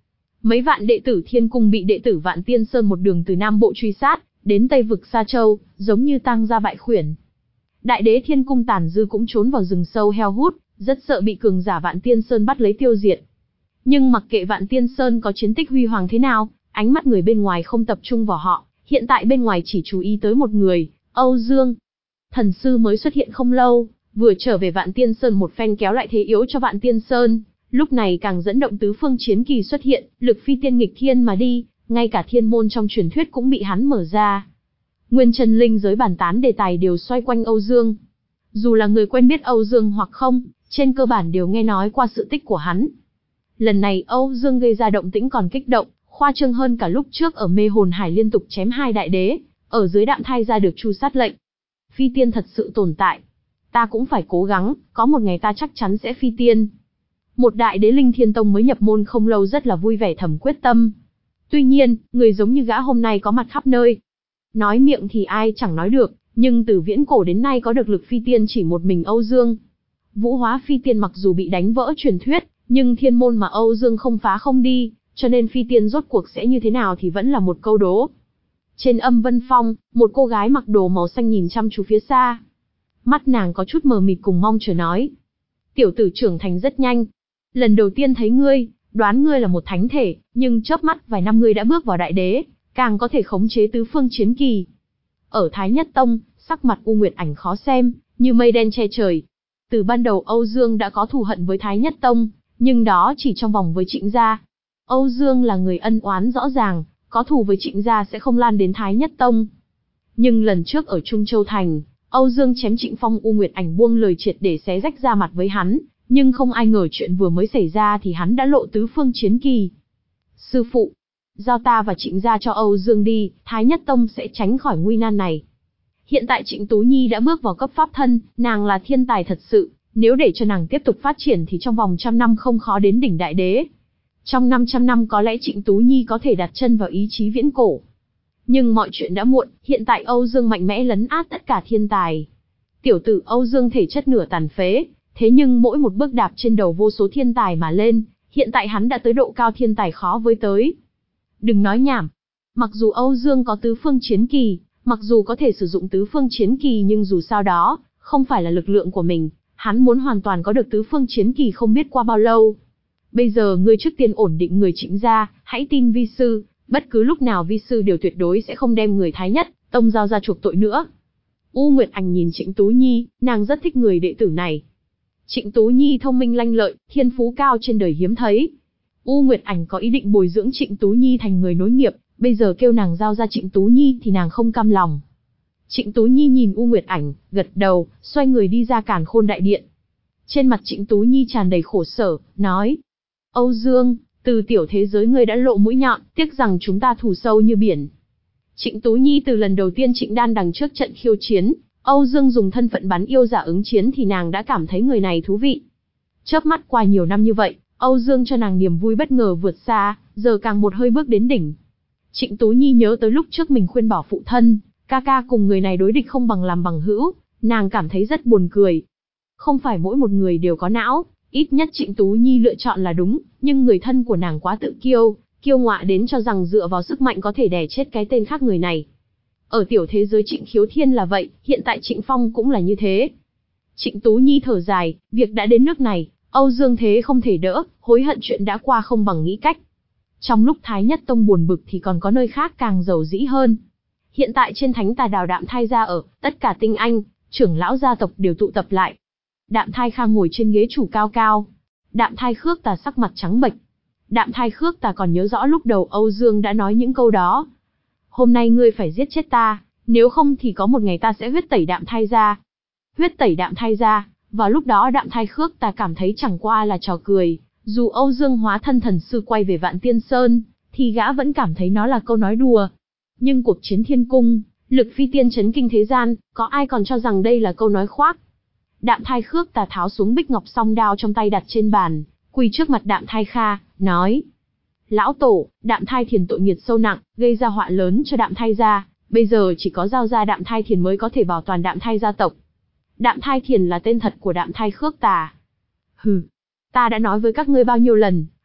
Mấy vạn đệ tử Thiên Cung bị đệ tử Vạn Tiên Sơn một đường từ Nam Bộ truy sát, đến Tây Vực Sa Châu, giống như tang gia bại khuyển. Đại đế Thiên Cung Tản Dư cũng trốn vào rừng sâu heo hút, rất sợ bị cường giả Vạn Tiên Sơn bắt lấy tiêu diệt. Nhưng mặc kệ Vạn Tiên Sơn có chiến tích huy hoàng thế nào, ánh mắt người bên ngoài không tập trung vào họ, hiện tại bên ngoài chỉ chú ý tới một người, Âu Dương. Thần sư mới xuất hiện không lâu, vừa trở về Vạn Tiên Sơn một phen kéo lại thế yếu cho Vạn Tiên Sơn, lúc này càng dẫn động tứ phương chiến kỳ xuất hiện, lực phi tiên nghịch thiên mà đi, ngay cả thiên môn trong truyền thuyết cũng bị hắn mở ra. Nguyên chân linh giới bàn tán đề tài đều xoay quanh Âu Dương. Dù là người quen biết Âu Dương hoặc không, trên cơ bản đều nghe nói qua sự tích của hắn. Lần này Âu Dương gây ra động tĩnh còn kích động, khoa trương hơn cả lúc trước ở Mê Hồn Hải liên tục chém hai đại đế, ở dưới Đạm Thai ra được chu sát lệnh. Phi tiên thật sự tồn tại. Ta cũng phải cố gắng, có một ngày ta chắc chắn sẽ phi tiên. Một đại đế Linh Thiên Tông mới nhập môn không lâu rất là vui vẻ thầm quyết tâm. Tuy nhiên, người giống như gã hôm nay có mặt khắp nơi. Nói miệng thì ai chẳng nói được, nhưng từ viễn cổ đến nay có được lực phi tiên chỉ một mình Âu Dương. Vũ hóa phi tiên mặc dù bị đánh vỡ truyền thuyết, nhưng thiên môn mà Âu Dương không phá không đi, cho nên phi tiên rốt cuộc sẽ như thế nào thì vẫn là một câu đố. Trên Âm Vân Phong, một cô gái mặc đồ màu xanh nhìn chăm chú phía xa. Mắt nàng có chút mờ mịt cùng mong chờ nói. Tiểu tử trưởng thành rất nhanh. Lần đầu tiên thấy ngươi, đoán ngươi là một thánh thể, nhưng chớp mắt vài năm ngươi đã bước vào đại đế, càng có thể khống chế tứ phương chiến kỳ. Ở Thái Nhất Tông, sắc mặt U Nguyệt Ảnh khó xem, như mây đen che trời. Từ ban đầu Âu Dương đã có thù hận với Thái Nhất Tông, nhưng đó chỉ trong vòng với Trịnh gia. Âu Dương là người ân oán rõ ràng, có thù với Trịnh gia sẽ không lan đến Thái Nhất Tông. Nhưng lần trước ở Trung Châu Thành, Âu Dương chém Trịnh Phong, U Nguyệt Ảnh buông lời triệt để xé rách ra mặt với hắn, nhưng không ai ngờ chuyện vừa mới xảy ra thì hắn đã lộ tứ phương chiến kỳ. Sư phụ, giao ta và Trịnh gia cho Âu Dương đi, Thái Nhất Tông sẽ tránh khỏi nguy nan này. Hiện tại Trịnh Tú Nhi đã bước vào cấp pháp thân, nàng là thiên tài thật sự, nếu để cho nàng tiếp tục phát triển thì trong vòng trăm năm không khó đến đỉnh đại đế. Trong năm trăm năm có lẽ Trịnh Tú Nhi có thể đặt chân vào ý chí viễn cổ. Nhưng mọi chuyện đã muộn, hiện tại Âu Dương mạnh mẽ lấn át tất cả thiên tài. Tiểu tử Âu Dương thể chất nửa tàn phế, thế nhưng mỗi một bước đạp trên đầu vô số thiên tài mà lên, hiện tại hắn đã tới độ cao thiên tài khó với tới. Đừng nói nhảm. Mặc dù Âu Dương có tứ phương chiến kỳ, mặc dù có thể sử dụng tứ phương chiến kỳ nhưng dù sao đó, không phải là lực lượng của mình, hắn muốn hoàn toàn có được tứ phương chiến kỳ không biết qua bao lâu. Bây giờ ngươi trước tiên ổn định người Trịnh gia, hãy tin vi sư, bất cứ lúc nào vi sư đều tuyệt đối sẽ không đem người Thái Nhất Tông giao ra chuộc tội nữa. U Nguyệt Ảnh nhìn Trịnh Tú Nhi, nàng rất thích người đệ tử này. Trịnh Tú Nhi thông minh lanh lợi, thiên phú cao trên đời hiếm thấy. U Nguyệt Ảnh có ý định bồi dưỡng Trịnh Tú Nhi thành người nối nghiệp, bây giờ kêu nàng giao ra Trịnh Tú Nhi thì nàng không cam lòng. Trịnh Tú Nhi nhìn U Nguyệt Ảnh, gật đầu, xoay người đi ra Càn Khôn Đại Điện. Trên mặt Trịnh Tú Nhi tràn đầy khổ sở, nói: Âu Dương, từ tiểu thế giới ngươi đã lộ mũi nhọn, tiếc rằng chúng ta thù sâu như biển. Trịnh Tú Nhi từ lần đầu tiên Trịnh Đan đằng trước trận khiêu chiến, Âu Dương dùng thân phận bắn yêu giả ứng chiến thì nàng đã cảm thấy người này thú vị. Chớp mắt qua nhiều năm như vậy, Âu Dương cho nàng niềm vui bất ngờ vượt xa, giờ càng một hơi bước đến đỉnh. Trịnh Tú Nhi nhớ tới lúc trước mình khuyên bảo phụ thân, ca ca cùng người này đối địch không bằng làm bằng hữu, nàng cảm thấy rất buồn cười. Không phải mỗi một người đều có não, ít nhất Trịnh Tú Nhi lựa chọn là đúng, nhưng người thân của nàng quá tự kiêu, kiêu ngọa đến cho rằng dựa vào sức mạnh có thể đè chết cái tên khác người này. Ở tiểu thế giới Trịnh Khiếu Thiên là vậy, hiện tại Trịnh Phong cũng là như thế. Trịnh Tú Nhi thở dài, việc đã đến nước này, Âu Dương thế không thể đỡ, hối hận chuyện đã qua không bằng nghĩ cách. Trong lúc Thái Nhất Tông buồn bực thì còn có nơi khác càng giàu dĩ hơn. Hiện tại trên Thánh Tà Đào Đạm Thai gia ở, tất cả tinh anh, trưởng lão gia tộc đều tụ tập lại. Đạm Thai Kha ngồi trên ghế chủ cao cao. Đạm Thai Khước Tà sắc mặt trắng bệch. Đạm Thai Khước Tà còn nhớ rõ lúc đầu Âu Dương đã nói những câu đó. Hôm nay ngươi phải giết chết ta, nếu không thì có một ngày ta sẽ huyết tẩy Đạm Thai gia. Huyết tẩy Đạm Thai gia, vào lúc đó Đạm Thai Khước Tà cảm thấy chẳng qua là trò cười. Dù Âu Dương hóa thân thần sư quay về Vạn Tiên Sơn, thì gã vẫn cảm thấy nó là câu nói đùa. Nhưng cuộc chiến thiên cung, lực phi tiên chấn kinh thế gian, có ai còn cho rằng đây là câu nói khoác. Đạm Thai Khước Tà tháo xuống bích ngọc song đao trong tay đặt trên bàn, quỳ trước mặt Đạm Thai Kha, nói: Lão tổ, Đạm Thai Thiền tội nghiệp sâu nặng, gây ra họa lớn cho Đạm Thai gia, bây giờ chỉ có giao ra Đạm Thai Thiền mới có thể bảo toàn Đạm Thai gia tộc. Đạm Thai Thiền là tên thật của Đạm Thai Khước Tà. Hừ, ta đã nói với các ngươi bao nhiêu lần,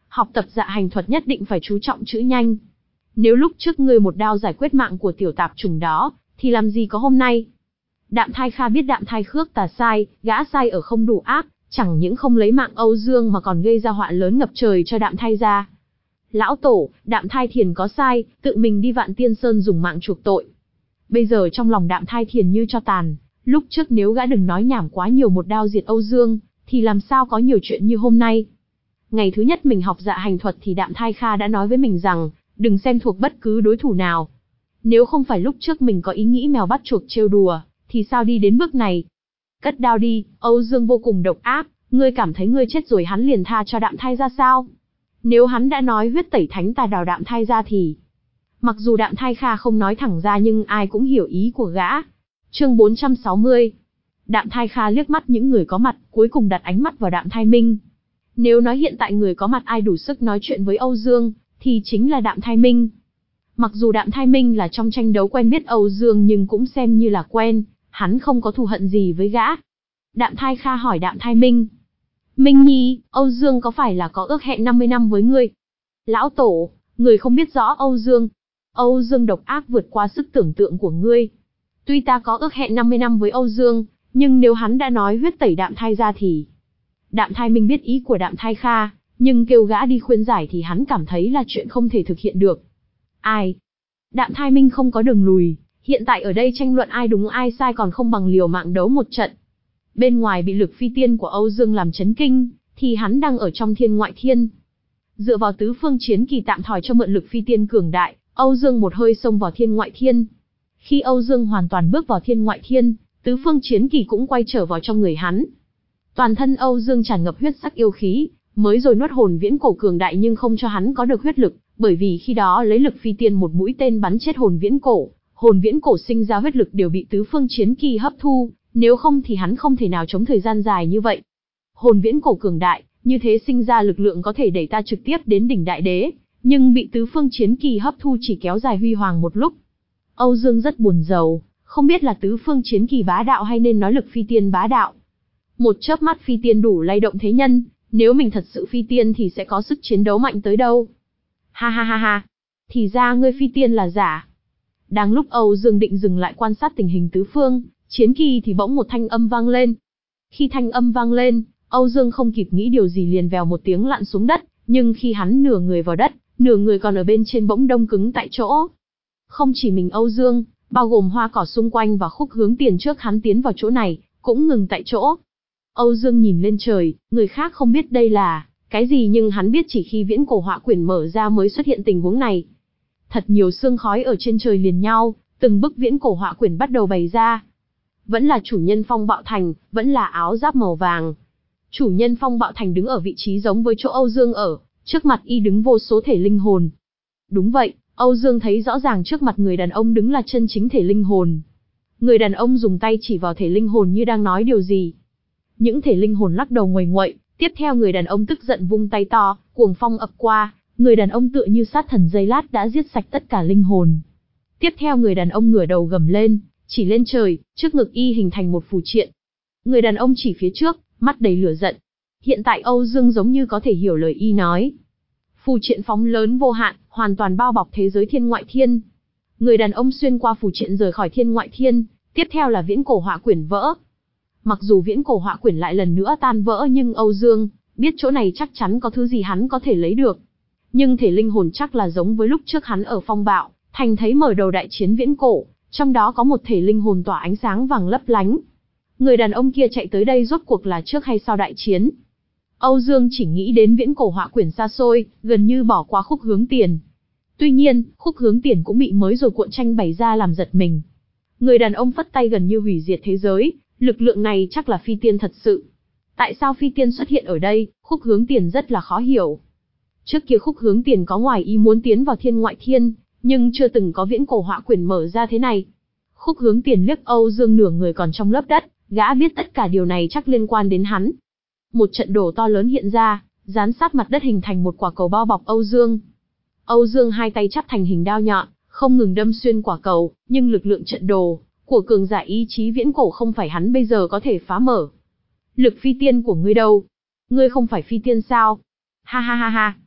học tập dạ hành thuật nhất định phải chú trọng chữ nhanh. Nếu lúc trước ngươi một đao giải quyết mạng của tiểu tạp trùng đó, thì làm gì có hôm nay? Đạm Thai Kha biết Đạm Thai Khước tà sai, gã sai ở không đủ ác, chẳng những không lấy mạng Âu Dương mà còn gây ra họa lớn ngập trời cho Đạm Thai gia. Lão tổ, Đạm Thai Thiền có sai, tự mình đi Vạn Tiên Sơn dùng mạng chuộc tội. Bây giờ trong lòng Đạm Thai Thiền như tro tàn, lúc trước nếu gã đừng nói nhảm quá nhiều một đao diệt Âu Dương, thì làm sao có nhiều chuyện như hôm nay. Ngày thứ nhất mình học dạ hành thuật thì Đạm Thai Kha đã nói với mình rằng, đừng xem thuộc bất cứ đối thủ nào. Nếu không phải lúc trước mình có ý nghĩ mèo bắt chuộc trêu đùa, thì sao đi đến bước này? Cất đao đi, Âu Dương vô cùng độc ác, ngươi cảm thấy ngươi chết rồi hắn liền tha cho Đạm Thai ra sao? Nếu hắn đã nói huyết tẩy thánh tà đào Đạm Thai ra thì... Mặc dù Đạm Thai Kha không nói thẳng ra nhưng ai cũng hiểu ý của gã. Chương bốn trăm sáu mươi. Đạm Thai Kha liếc mắt những người có mặt, cuối cùng đặt ánh mắt vào Đạm Thai Minh. Nếu nói hiện tại người có mặt ai đủ sức nói chuyện với Âu Dương, thì chính là Đạm Thai Minh. Mặc dù Đạm Thai Minh là trong tranh đấu quen biết Âu Dương nhưng cũng xem như là quen, hắn không có thù hận gì với gã. Đạm Thai Kha hỏi Đạm Thai Minh. Minh Nhi, Âu Dương có phải là có ước hẹn năm mươi năm với ngươi? Lão tổ, người không biết rõ Âu Dương. Âu Dương độc ác vượt qua sức tưởng tượng của ngươi. Tuy ta có ước hẹn năm mươi năm với Âu Dương, nhưng nếu hắn đã nói huyết tẩy Đạm Thai ra thì... Đạm Thai Minh biết ý của Đạm Thai Kha, nhưng kêu gã đi khuyên giải thì hắn cảm thấy là chuyện không thể thực hiện được. Ai? Đạm Thai Minh không có đường lùi, hiện tại ở đây tranh luận ai đúng ai sai còn không bằng liều mạng đấu một trận. Bên ngoài bị lực phi tiên của Âu Dương làm chấn kinh, thì hắn đang ở trong thiên ngoại thiên. Dựa vào tứ phương chiến kỳ tạm thời cho mượn lực phi tiên cường đại, Âu Dương một hơi xông vào thiên ngoại thiên. Khi Âu Dương hoàn toàn bước vào thiên ngoại thiên, tứ phương chiến kỳ cũng quay trở vào trong người hắn. Toàn thân Âu Dương tràn ngập huyết sắc yêu khí, mới rồi nuốt hồn viễn cổ cường đại nhưng không cho hắn có được huyết lực, bởi vì khi đó lấy lực phi tiên một mũi tên bắn chết hồn viễn cổ, hồn viễn cổ sinh ra huyết lực đều bị tứ phương chiến kỳ hấp thu, nếu không thì hắn không thể nào chống thời gian dài như vậy. Hồn viễn cổ cường đại, như thế sinh ra lực lượng có thể đẩy ta trực tiếp đến đỉnh đại đế, nhưng bị tứ phương chiến kỳ hấp thu chỉ kéo dài huy hoàng một lúc. Âu Dương rất buồn rầu, không biết là tứ phương chiến kỳ bá đạo hay nên nói lực phi tiên bá đạo. Một chớp mắt phi tiên đủ lay động thế nhân, nếu mình thật sự phi tiên thì sẽ có sức chiến đấu mạnh tới đâu. Ha ha ha ha, thì ra ngươi phi tiên là giả. Đang lúc Âu Dương định dừng lại quan sát tình hình tứ phương chiến kỳ thì bỗng một thanh âm vang lên. Khi thanh âm vang lên, Âu Dương không kịp nghĩ điều gì liền vèo một tiếng lặn xuống đất, nhưng khi hắn nửa người vào đất, nửa người còn ở bên trên bỗng đông cứng tại chỗ. Không chỉ mình Âu Dương, bao gồm hoa cỏ xung quanh và Khúc Hướng Tiền trước hắn tiến vào chỗ này, cũng ngừng tại chỗ. Âu Dương nhìn lên trời, người khác không biết đây là cái gì nhưng hắn biết chỉ khi viễn cổ họa quyển mở ra mới xuất hiện tình huống này. Thật nhiều sương khói ở trên trời liền nhau, từng bức viễn cổ họa quyển bắt đầu bày ra. Vẫn là chủ nhân Phong Bạo Thành, vẫn là áo giáp màu vàng. Chủ nhân Phong Bạo Thành đứng ở vị trí giống với chỗ Âu Dương ở, trước mặt y đứng vô số thể linh hồn. Đúng vậy, Âu Dương thấy rõ ràng trước mặt người đàn ông đứng là chân chính thể linh hồn. Người đàn ông dùng tay chỉ vào thể linh hồn như đang nói điều gì. Những thể linh hồn lắc đầu nguầy nguậy, tiếp theo người đàn ông tức giận vung tay to, cuồng phong ập qua, người đàn ông tựa như sát thần giây lát đã giết sạch tất cả linh hồn. Tiếp theo người đàn ông ngửa đầu gầm lên, chỉ lên trời, trước ngực y hình thành một phù triện. Người đàn ông chỉ phía trước, mắt đầy lửa giận. Hiện tại Âu Dương giống như có thể hiểu lời y nói. Phù triện phóng lớn vô hạn, hoàn toàn bao bọc thế giới thiên ngoại thiên. Người đàn ông xuyên qua phù triện rời khỏi thiên ngoại thiên, tiếp theo là viễn cổ họa quyển vỡ. Mặc dù viễn cổ họa quyển lại lần nữa tan vỡ nhưng Âu Dương biết chỗ này chắc chắn có thứ gì hắn có thể lấy được. Nhưng thể linh hồn chắc là giống với lúc trước hắn ở Phong Bạo Thành thấy mở đầu đại chiến viễn cổ, trong đó có một thể linh hồn tỏa ánh sáng vàng lấp lánh. Người đàn ông kia chạy tới đây rốt cuộc là trước hay sau đại chiến? Âu Dương chỉ nghĩ đến viễn cổ họa quyển xa xôi, gần như bỏ qua Khúc Hướng Tiền. Tuy nhiên, Khúc Hướng Tiền cũng bị mới rồi cuộn tranh bày ra làm giật mình. Người đàn ông phất tay gần như hủy diệt thế giới, lực lượng này chắc là phi tiên thật sự. Tại sao phi tiên xuất hiện ở đây, Khúc Hướng Tiền rất là khó hiểu. Trước kia Khúc Hướng Tiền có ngoài ý muốn tiến vào thiên ngoại thiên, nhưng chưa từng có viễn cổ họa quyển mở ra thế này. Khúc Hướng Tiền liếc Âu Dương nửa người còn trong lớp đất, gã biết tất cả điều này chắc liên quan đến hắn. Một trận đổ to lớn hiện ra, dán sát mặt đất hình thành một quả cầu bao bọc Âu Dương. Âu Dương hai tay chắp thành hình đao nhọn, không ngừng đâm xuyên quả cầu, nhưng lực lượng trận đồ của cường giả ý chí viễn cổ không phải hắn bây giờ có thể phá mở. Lực phi tiên của ngươi đâu? Ngươi không phải phi tiên sao? Ha ha ha ha.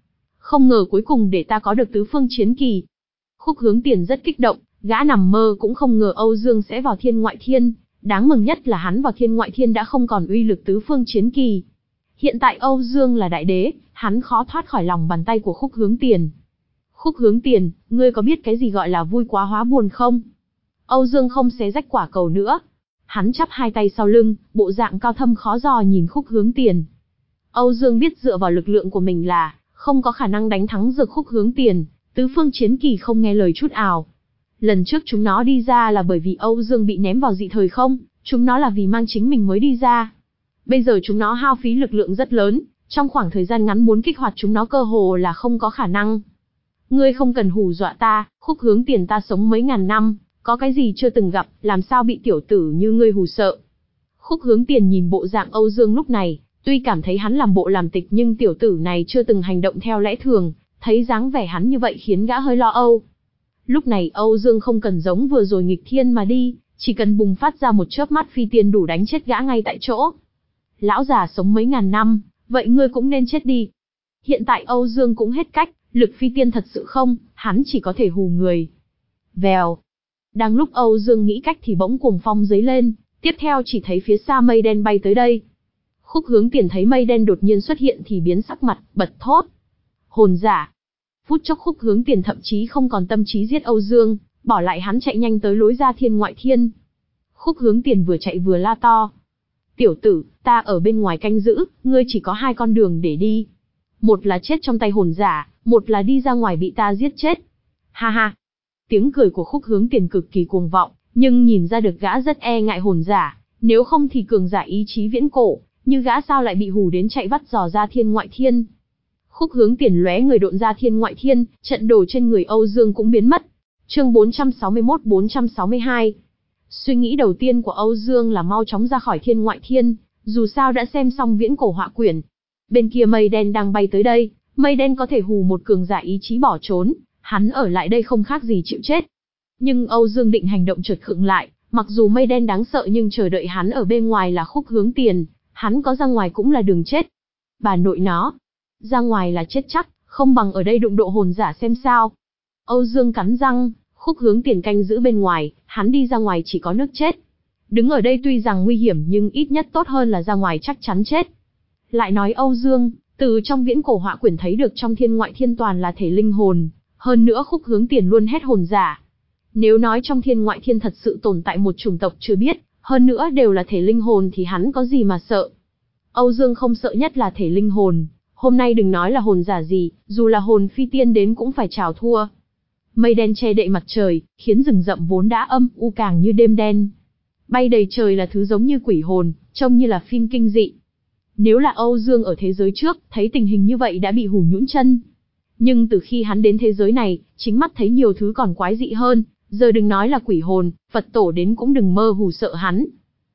Không ngờ cuối cùng để ta có được tứ phương chiến kỳ. Khúc Hướng Tiền rất kích động, gã nằm mơ cũng không ngờ Âu Dương sẽ vào Thiên Ngoại Thiên, đáng mừng nhất là hắn vào Thiên Ngoại Thiên đã không còn uy lực tứ phương chiến kỳ. Hiện tại Âu Dương là đại đế, hắn khó thoát khỏi lòng bàn tay của Khúc Hướng Tiền. Khúc Hướng Tiền, ngươi có biết cái gì gọi là vui quá hóa buồn không? Âu Dương không xé rách quả cầu nữa. Hắn chắp hai tay sau lưng, bộ dạng cao thâm khó dò nhìn Khúc Hướng Tiền. Âu Dương biết dựa vào lực lượng của mình là không có khả năng đánh thắng được Khúc Hướng Tiền, tứ phương chiến kỳ không nghe lời chút ào. Lần trước chúng nó đi ra là bởi vì Âu Dương bị ném vào dị thời không, chúng nó là vì mang chính mình mới đi ra. Bây giờ chúng nó hao phí lực lượng rất lớn, trong khoảng thời gian ngắn muốn kích hoạt chúng nó cơ hồ là không có khả năng. Ngươi không cần hù dọa ta, Khúc Hướng Tiền ta sống mấy ngàn năm, có cái gì chưa từng gặp, làm sao bị tiểu tử như ngươi hù sợ. Khúc Hướng Tiền nhìn bộ dạng Âu Dương lúc này, tuy cảm thấy hắn làm bộ làm tịch nhưng tiểu tử này chưa từng hành động theo lẽ thường, thấy dáng vẻ hắn như vậy khiến gã hơi lo âu. Lúc này Âu Dương không cần giống vừa rồi nghịch thiên mà đi, chỉ cần bùng phát ra một chớp mắt phi tiên đủ đánh chết gã ngay tại chỗ. Lão già sống mấy ngàn năm, vậy ngươi cũng nên chết đi. Hiện tại Âu Dương cũng hết cách, lực phi tiên thật sự không, hắn chỉ có thể hù người. Vèo. Đang lúc Âu Dương nghĩ cách thì bỗng cuồng phong giấy lên, tiếp theo chỉ thấy phía xa mây đen bay tới đây. Khúc Hướng Tiền thấy mây đen đột nhiên xuất hiện thì biến sắc mặt, bật thốt. Hồn giả. Phút chốc Khúc Hướng Tiền thậm chí không còn tâm trí giết Âu Dương, bỏ lại hắn chạy nhanh tới lối ra Thiên Ngoại Thiên. Khúc Hướng Tiền vừa chạy vừa la to. Tiểu tử, ta ở bên ngoài canh giữ, ngươi chỉ có hai con đường để đi. Một là chết trong tay hồn giả, một là đi ra ngoài bị ta giết chết. Ha ha. Tiếng cười của Khúc Hướng Tiền cực kỳ cuồng vọng, nhưng nhìn ra được gã rất e ngại hồn giả, nếu không thì cường giả ý chí viễn cổ, như gã sao lại bị hù đến chạy vắt giò ra Thiên Ngoại Thiên. Khúc Hướng Tiền lóe người độn ra Thiên Ngoại Thiên, trận đồ trên người Âu Dương cũng biến mất. Chương bốn trăm sáu mươi mốt bốn trăm sáu mươi hai. Suy nghĩ đầu tiên của Âu Dương là mau chóng ra khỏi Thiên Ngoại Thiên, dù sao đã xem xong viễn cổ họa quyển. Bên kia mây đen đang bay tới đây, mây đen có thể hù một cường giả ý chí bỏ trốn, hắn ở lại đây không khác gì chịu chết. Nhưng Âu Dương định hành động chợt khựng lại, mặc dù mây đen đáng sợ nhưng chờ đợi hắn ở bên ngoài là Khúc Hướng Tiền, hắn có ra ngoài cũng là đường chết. Bà nội nó, ra ngoài là chết chắc, không bằng ở đây đụng độ hồn giả xem sao. Âu Dương cắn răng, Khúc Hướng Tiền canh giữ bên ngoài, hắn đi ra ngoài chỉ có nước chết. Đứng ở đây tuy rằng nguy hiểm nhưng ít nhất tốt hơn là ra ngoài chắc chắn chết. Lại nói Âu Dương, từ trong viễn cổ họa quyển thấy được trong Thiên Ngoại Thiên toàn là thể linh hồn, hơn nữa Khúc Hướng Tiền luôn hét hồn giả. Nếu nói trong Thiên Ngoại Thiên thật sự tồn tại một chủng tộc chưa biết, hơn nữa đều là thể linh hồn thì hắn có gì mà sợ. Âu Dương không sợ nhất là thể linh hồn, hôm nay đừng nói là hồn giả gì, dù là hồn phi tiên đến cũng phải chào thua. Mây đen che đậy mặt trời, khiến rừng rậm vốn đã âm u càng như đêm đen. Bay đầy trời là thứ giống như quỷ hồn, trông như là phim kinh dị. Nếu là Âu Dương ở thế giới trước, thấy tình hình như vậy đã bị hù nhũn chân. Nhưng từ khi hắn đến thế giới này, chính mắt thấy nhiều thứ còn quái dị hơn, giờ đừng nói là quỷ hồn, Phật tổ đến cũng đừng mơ hù sợ hắn.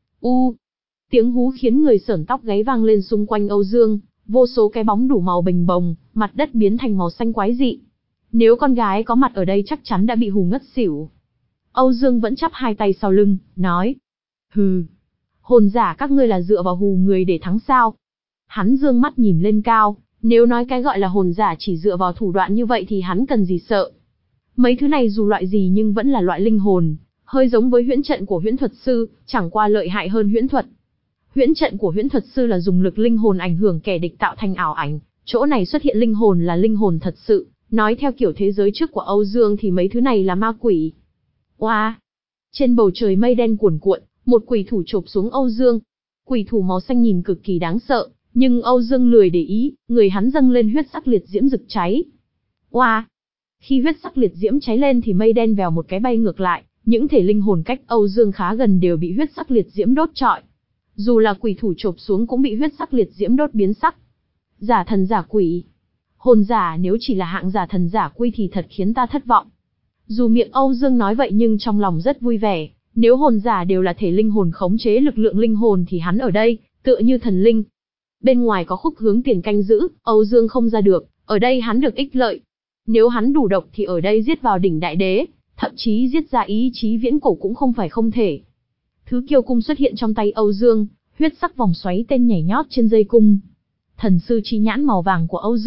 U, tiếng hú khiến người sởn tóc gáy vang lên xung quanh Âu Dương, vô số cái bóng đủ màu bình bồng, mặt đất biến thành màu xanh quái dị. Nếu con gái có mặt ở đây chắc chắn đã bị hù ngất xỉu. Âu Dương vẫn chắp hai tay sau lưng, nói. Hừ, hồn giả các ngươi là dựa vào hù người để thắng sao? Hắn dương mắt nhìn lên cao, nếu nói cái gọi là hồn giả chỉ dựa vào thủ đoạn như vậy thì hắn cần gì sợ. Mấy thứ này dù loại gì nhưng vẫn là loại linh hồn, hơi giống với huyễn trận của huyễn thuật sư, chẳng qua lợi hại hơn huyễn thuật. Huyễn trận của huyễn thuật sư là dùng lực linh hồn ảnh hưởng kẻ địch tạo thành ảo ảnh, chỗ này xuất hiện linh hồn là linh hồn thật sự, nói theo kiểu thế giới trước của Âu Dương thì mấy thứ này là ma quỷ. Oa! Wow. Trên bầu trời mây đen cuồn cuộn, một quỷ thủ chộp xuống Âu Dương. Quỷ thủ màu xanh nhìn cực kỳ đáng sợ, nhưng Âu Dương lười để ý, người hắn dâng lên huyết sắc liệt diễm rực cháy. Oa! Wow. Khi huyết sắc liệt diễm cháy lên thì mây đen vèo một cái bay ngược lại, những thể linh hồn cách Âu Dương khá gần đều bị huyết sắc liệt diễm đốt trọi. Dù là quỷ thủ chộp xuống cũng bị huyết sắc liệt diễm đốt biến sắc. Giả thần giả quỷ. Hồn giả nếu chỉ là hạng giả thần giả quy thì thật khiến ta thất vọng. Dù miệng Âu Dương nói vậy nhưng trong lòng rất vui vẻ, nếu hồn giả đều là thể linh hồn khống chế lực lượng linh hồn thì hắn ở đây, tựa như thần linh. Bên ngoài có Khúc Hướng Tiền canh giữ, Âu Dương không ra được, ở đây hắn được ích lợi. Nếu hắn đủ độc thì ở đây giết vào đỉnh đại đế, thậm chí giết ra ý chí viễn cổ cũng không phải không thể. Thứ kiêu cung xuất hiện trong tay Âu Dương, huyết sắc vòng xoáy tên nhảy nhót trên dây cung. Thần sư chi nhãn màu vàng của Âu Dương,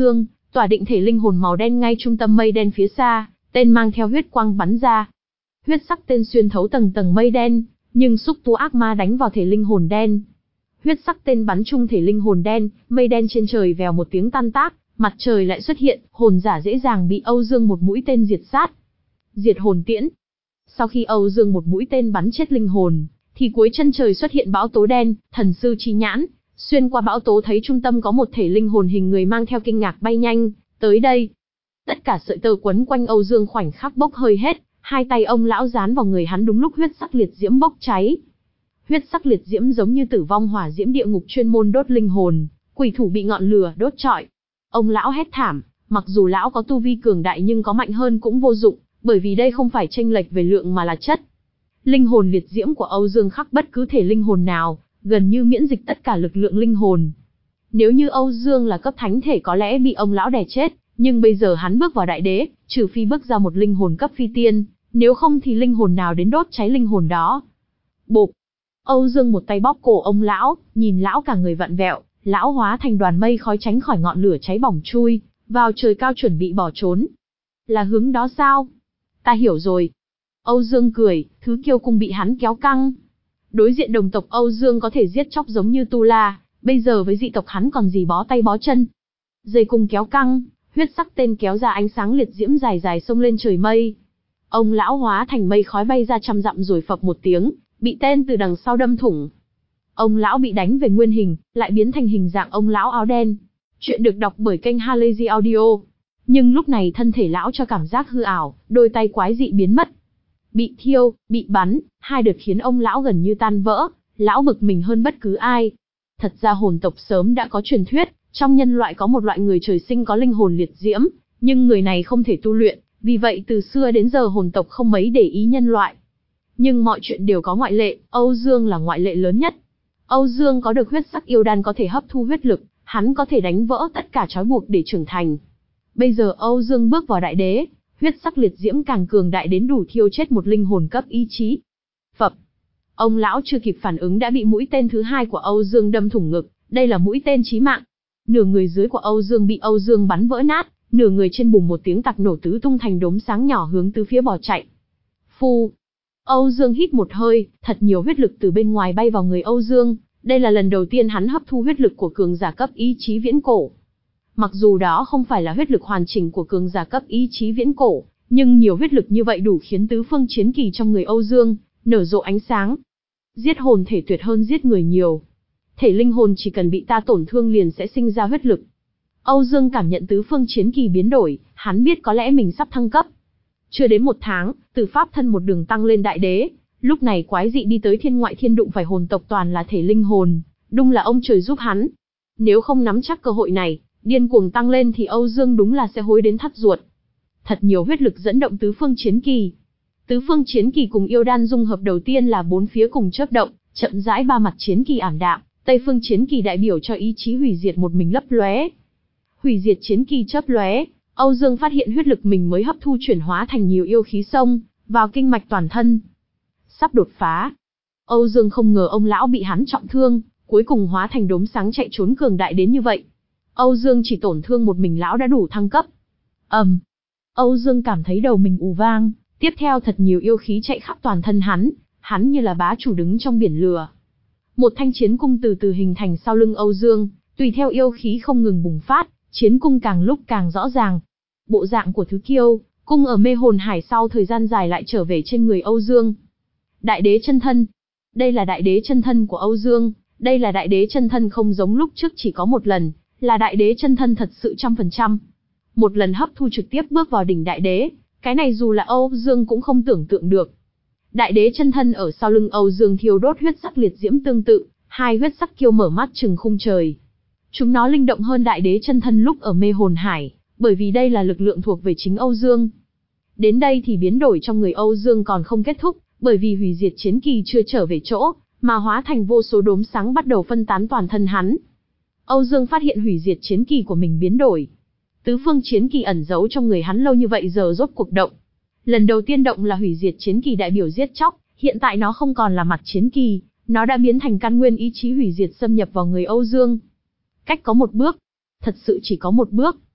tỏa định thể linh hồn màu đen ngay trung tâm mây đen phía xa, tên mang theo huyết quang bắn ra. Huyết sắc tên xuyên thấu tầng tầng mây đen, nhưng xúc tu ác ma đánh vào thể linh hồn đen. Huyết sắc tên bắn trúng thể linh hồn đen, mây đen trên trời vèo một tiếng tan tác, mặt trời lại xuất hiện, hồn giả dễ dàng bị Âu Dương một mũi tên diệt sát. Diệt hồn tiễn. Sau khi Âu Dương một mũi tên bắn chết linh hồn, thì cuối chân trời xuất hiện bão tố đen, thần sư chi nhãn, xuyên qua bão tố thấy trung tâm có một thể linh hồn hình người mang theo kinh ngạc bay nhanh tới đây. Tất cả sợi tơ quấn quanh Âu Dương khoảnh khắc bốc hơi hết, hai tay ông lão dán vào người hắn đúng lúc huyết sắc liệt diễm bốc cháy. Huyết sắc liệt diễm giống như tử vong hỏa diễm địa ngục chuyên môn đốt linh hồn, quỷ thủ bị ngọn lửa đốt trọi. Ông lão hét thảm, mặc dù lão có tu vi cường đại nhưng có mạnh hơn cũng vô dụng, bởi vì đây không phải chênh lệch về lượng mà là chất. Linh hồn liệt diễm của Âu Dương khắc bất cứ thể linh hồn nào, gần như miễn dịch tất cả lực lượng linh hồn. Nếu như Âu Dương là cấp thánh thể có lẽ bị ông lão đè chết, nhưng bây giờ hắn bước vào đại đế, trừ phi bước ra một linh hồn cấp phi tiên, nếu không thì linh hồn nào đến đốt cháy linh hồn đó. Bộp! Âu Dương một tay bóp cổ ông lão, nhìn lão cả người vặn vẹo, lão hóa thành đoàn mây khói tránh khỏi ngọn lửa cháy bỏng chui vào trời cao chuẩn bị bỏ trốn. Là hướng đó sao? Ta hiểu rồi. Âu Dương cười, thứ kiêu cung bị hắn kéo căng. Đối diện đồng tộc Âu Dương có thể giết chóc giống như Tu La, bây giờ với dị tộc hắn còn gì bó tay bó chân. Dây cung kéo căng, huyết sắc tên kéo ra ánh sáng liệt diễm dài dài xông lên trời mây. Ông lão hóa thành mây khói bay ra trăm dặm rồi phập một tiếng, bị tên từ đằng sau đâm thủng. Ông lão bị đánh về nguyên hình, lại biến thành hình dạng ông lão áo đen. Chuyện được đọc bởi kênh Halazy Audio. Nhưng lúc này thân thể lão cho cảm giác hư ảo, đôi tay quái dị biến mất. Bị thiêu, bị bắn, hai đợt khiến ông lão gần như tan vỡ, lão bực mình hơn bất cứ ai. Thật ra hồn tộc sớm đã có truyền thuyết, trong nhân loại có một loại người trời sinh có linh hồn liệt diễm, nhưng người này không thể tu luyện, vì vậy từ xưa đến giờ hồn tộc không mấy để ý nhân loại. Nhưng mọi chuyện đều có ngoại lệ, Âu Dương là ngoại lệ lớn nhất. Âu Dương có được huyết sắc yêu đan có thể hấp thu huyết lực, hắn có thể đánh vỡ tất cả trói buộc để trưởng thành. Bây giờ Âu Dương bước vào đại đế, huyết sắc liệt diễm càng cường đại đến đủ thiêu chết một linh hồn cấp ý chí. Phập. Ông lão chưa kịp phản ứng đã bị mũi tên thứ hai của Âu Dương đâm thủng ngực, đây là mũi tên chí mạng. Nửa người dưới của Âu Dương bị Âu Dương bắn vỡ nát, nửa người trên bùng một tiếng tạc nổ tứ tung thành đốm sáng nhỏ hướng từ phía bỏ chạy. Phu. Âu Dương hít một hơi, thật nhiều huyết lực từ bên ngoài bay vào người Âu Dương, đây là lần đầu tiên hắn hấp thu huyết lực của cường giả cấp ý chí viễn cổ. Mặc dù đó không phải là huyết lực hoàn chỉnh của cường giả cấp ý chí viễn cổ, nhưng nhiều huyết lực như vậy đủ khiến tứ phương chiến kỳ trong người Âu Dương nở rộ ánh sáng. Giết hồn thể tuyệt hơn giết người nhiều. Thể linh hồn chỉ cần bị ta tổn thương liền sẽ sinh ra huyết lực. Âu Dương cảm nhận tứ phương chiến kỳ biến đổi, hắn biết có lẽ mình sắp thăng cấp. Chưa đến một tháng, từ pháp thân một đường tăng lên đại đế, lúc này quái dị đi tới thiên ngoại thiên đụng phải hồn tộc toàn là thể linh hồn, đúng là ông trời giúp hắn. Nếu không nắm chắc cơ hội này, điên cuồng tăng lên thì Âu Dương đúng là sẽ hối đến thắt ruột. Thật nhiều huyết lực dẫn động tứ phương chiến kỳ. Tứ phương chiến kỳ cùng yêu đan dung hợp đầu tiên là bốn phía cùng chớp động, chậm rãi ba mặt chiến kỳ ảm đạm, tây phương chiến kỳ đại biểu cho ý chí hủy diệt một mình lấp lóe. Hủy diệt chiến kỳ chớp lóe, Âu Dương phát hiện huyết lực mình mới hấp thu chuyển hóa thành nhiều yêu khí xông vào kinh mạch toàn thân. Sắp đột phá. Âu Dương không ngờ ông lão bị hắn trọng thương, cuối cùng hóa thành đốm sáng chạy trốn cường đại đến như vậy. Âu Dương chỉ tổn thương một mình lão đã đủ thăng cấp. Ầm. Um. Âu Dương cảm thấy đầu mình ù vang, tiếp theo thật nhiều yêu khí chạy khắp toàn thân hắn, hắn như là bá chủ đứng trong biển lửa. Một thanh chiến cung từ từ hình thành sau lưng Âu Dương, tùy theo yêu khí không ngừng bùng phát, chiến cung càng lúc càng rõ ràng. Bộ dạng của thứ kiêu, cung ở mê hồn hải sau thời gian dài lại trở về trên người Âu Dương. Đại đế chân thân. Đây là đại đế chân thân của Âu Dương, đây là đại đế chân thân không giống lúc trước chỉ có một lần, là đại đế chân thân thật sự trăm phần trăm. Một lần hấp thu trực tiếp bước vào đỉnh đại đế, cái này dù là Âu Dương cũng không tưởng tượng được. Đại đế chân thân ở sau lưng Âu Dương thiêu đốt huyết sắc liệt diễm tương tự, hai huyết sắc kiêu mở mắt trừng khung trời. Chúng nó linh động hơn đại đế chân thân lúc ở mê hồn hải, bởi vì đây là lực lượng thuộc về chính Âu Dương. Đến đây thì biến đổi trong người Âu Dương còn không kết thúc, bởi vì hủy diệt chiến kỳ chưa trở về chỗ, mà hóa thành vô số đốm sáng bắt đầu phân tán toàn thân hắn. Âu Dương phát hiện hủy diệt chiến kỳ của mình biến đổi. Tứ phương chiến kỳ ẩn giấu trong người hắn lâu như vậy giờ rốt cuộc động. Lần đầu tiên động là hủy diệt chiến kỳ đại biểu giết chóc, hiện tại nó không còn là mặt chiến kỳ, nó đã biến thành căn nguyên ý chí hủy diệt xâm nhập vào người Âu Dương. Cách có một bước, thật sự chỉ có một bước.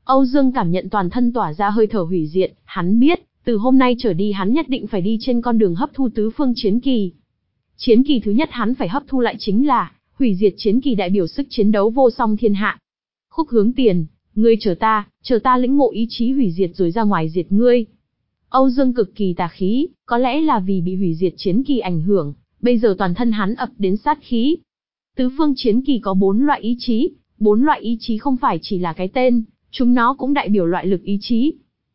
Âu Dương cảm nhận toàn thân tỏa ra hơi thở hủy diệt, hắn biết, từ hôm nay trở đi hắn nhất định phải đi trên con đường hấp thu tứ phương chiến kỳ. Chiến kỳ thứ nhất hắn phải hấp thu lại chính là hủy diệt chiến kỳ, đại biểu sức chiến đấu vô song thiên hạ. Khúc Hướng Tiền, ngươi chờ ta, chờ ta lĩnh ngộ ý chí hủy diệt rồi ra ngoài diệt ngươi. Âu Dương cực kỳ tà khí, có lẽ là vì bị hủy diệt chiến kỳ ảnh hưởng, bây giờ toàn thân hắn ập đến sát khí. Tứ phương chiến kỳ có bốn loại ý chí, bốn loại ý chí không phải chỉ là cái tên, chúng nó cũng đại biểu loại lực ý chí.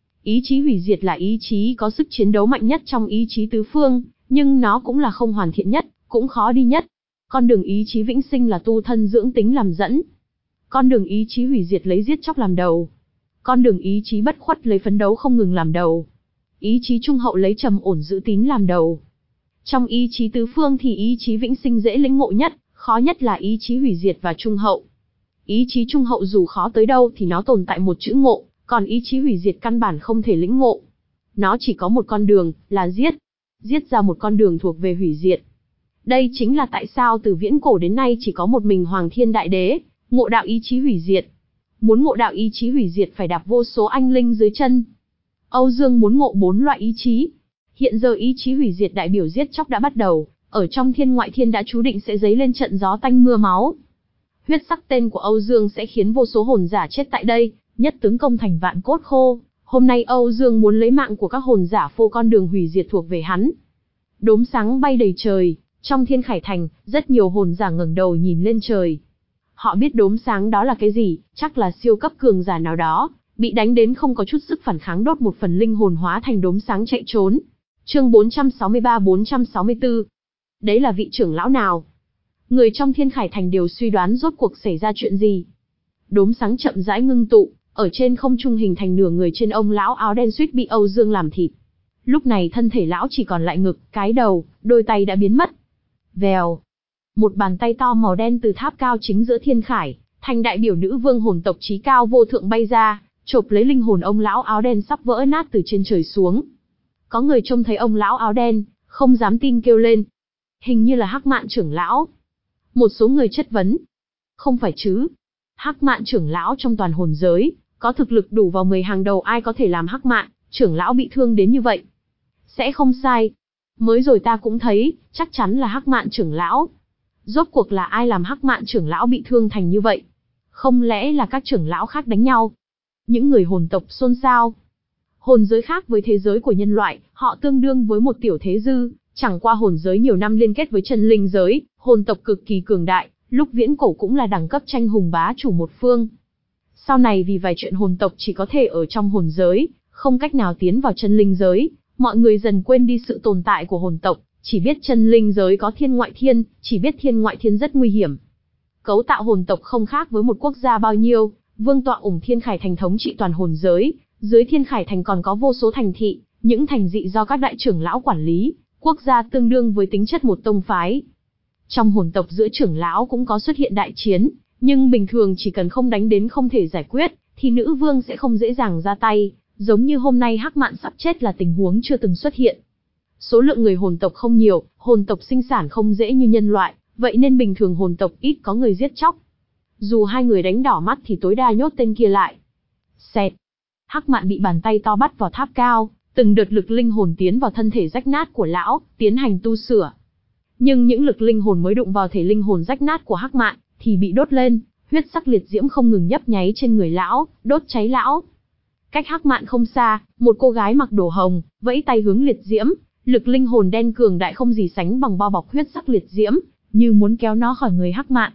Ý chí hủy diệt là ý chí có sức chiến đấu mạnh nhất trong ý chí tứ phương, nhưng nó cũng là không hoàn thiện nhất, cũng khó đi nhất. Con đường ý chí vĩnh sinh là tu thân dưỡng tính làm dẫn. Con đường ý chí hủy diệt lấy giết chóc làm đầu. Con đường ý chí bất khuất lấy phấn đấu không ngừng làm đầu. Ý chí trung hậu lấy trầm ổn giữ tín làm đầu. Trong ý chí tứ phương thì ý chí vĩnh sinh dễ lĩnh ngộ nhất, khó nhất là ý chí hủy diệt và trung hậu. Ý chí trung hậu dù khó tới đâu thì nó tồn tại một chữ ngộ, còn ý chí hủy diệt căn bản không thể lĩnh ngộ. Nó chỉ có một con đường, là giết. Giết ra một con đường thuộc về hủy diệt. Đây chính là tại sao từ viễn cổ đến nay chỉ có một mình Hoàng Thiên Đại Đế ngộ đạo ý chí hủy diệt. Muốn ngộ đạo ý chí hủy diệt phải đạp vô số anh linh dưới chân. Âu Dương muốn ngộ bốn loại ý chí. Hiện giờ ý chí hủy diệt đại biểu giết chóc đã bắt đầu, ở trong thiên ngoại thiên đã chú định sẽ dấy lên trận gió tanh mưa máu. Huyết sắc tên của Âu Dương sẽ khiến vô số hồn giả chết tại đây, nhất tướng công thành vạn cốt khô. Hôm nay Âu Dương muốn lấy mạng của các hồn giả phô con đường hủy diệt thuộc về hắn. Đốm sáng bay đầy trời, trong Thiên Khải Thành, rất nhiều hồn giả ngẩng đầu nhìn lên trời. Họ biết đốm sáng đó là cái gì, chắc là siêu cấp cường giả nào đó, bị đánh đến không có chút sức phản kháng, đốt một phần linh hồn hóa thành đốm sáng chạy trốn. Chương bốn trăm sáu mươi ba bốn trăm sáu mươi tư. Đấy là vị trưởng lão nào? Người trong Thiên Khải Thành đều suy đoán rốt cuộc xảy ra chuyện gì. Đốm sáng chậm rãi ngưng tụ, ở trên không trung hình thành nửa người trên ông lão áo đen suýt bị Âu Dương làm thịt. Lúc này thân thể lão chỉ còn lại ngực, cái đầu, đôi tay đã biến mất. Vèo. Một bàn tay to màu đen từ tháp cao chính giữa Thiên Khải Thành đại biểu nữ vương hồn tộc chí cao vô thượng bay ra, chộp lấy linh hồn ông lão áo đen sắp vỡ nát từ trên trời xuống. Có người trông thấy ông lão áo đen, không dám tin kêu lên. Hình như là Hắc Mạn trưởng lão. Một số người chất vấn. Không phải chứ. Hắc Mạn trưởng lão trong toàn hồn giới, có thực lực đủ vào mười hàng đầu, ai có thể làm Hắc Mạn trưởng lão bị thương đến như vậy? Sẽ không sai. Mới rồi ta cũng thấy, chắc chắn là Hắc Mạn trưởng lão. Rốt cuộc là ai làm Hắc Mạn trưởng lão bị thương thành như vậy? Không lẽ là các trưởng lão khác đánh nhau? Những người hồn tộc xôn xao. Hồn giới khác với thế giới của nhân loại, họ tương đương với một tiểu thế dư, chẳng qua hồn giới nhiều năm liên kết với chân linh giới, hồn tộc cực kỳ cường đại, lúc viễn cổ cũng là đẳng cấp tranh hùng bá chủ một phương. Sau này vì vài chuyện hồn tộc chỉ có thể ở trong hồn giới, không cách nào tiến vào chân linh giới, mọi người dần quên đi sự tồn tại của hồn tộc, chỉ biết chân linh giới có thiên ngoại thiên, chỉ biết thiên ngoại thiên rất nguy hiểm. Cấu tạo hồn tộc không khác với một quốc gia bao nhiêu, vương tọa ủng Thiên Khải Thành thống trị toàn hồn giới, dưới Thiên Khải Thành còn có vô số thành thị, những thành thị do các đại trưởng lão quản lý, quốc gia tương đương với tính chất một tông phái. Trong hồn tộc giữa trưởng lão cũng có xuất hiện đại chiến, nhưng bình thường chỉ cần không đánh đến không thể giải quyết, thì nữ vương sẽ không dễ dàng ra tay, giống như hôm nay Hắc Mạn sắp chết là tình huống chưa từng xuất hiện. Số lượng người hồn tộc không nhiều, hồn tộc sinh sản không dễ như nhân loại, vậy nên bình thường hồn tộc ít có người giết chóc. Dù hai người đánh đỏ mắt thì tối đa nhốt tên kia lại. Xẹt. Hắc Mạn bị bàn tay to bắt vào tháp cao, từng đợt lực linh hồn tiến vào thân thể rách nát của lão, tiến hành tu sửa. Nhưng những lực linh hồn mới đụng vào thể linh hồn rách nát của Hắc Mạn thì bị đốt lên, huyết sắc liệt diễm không ngừng nhấp nháy trên người lão, đốt cháy lão. Cách Hắc Mạn không xa, một cô gái mặc đồ hồng, vẫy tay hướng liệt diễm, lực linh hồn đen cường đại không gì sánh bằng bao bọc huyết sắc liệt diễm, như muốn kéo nó khỏi người Hắc Mạn.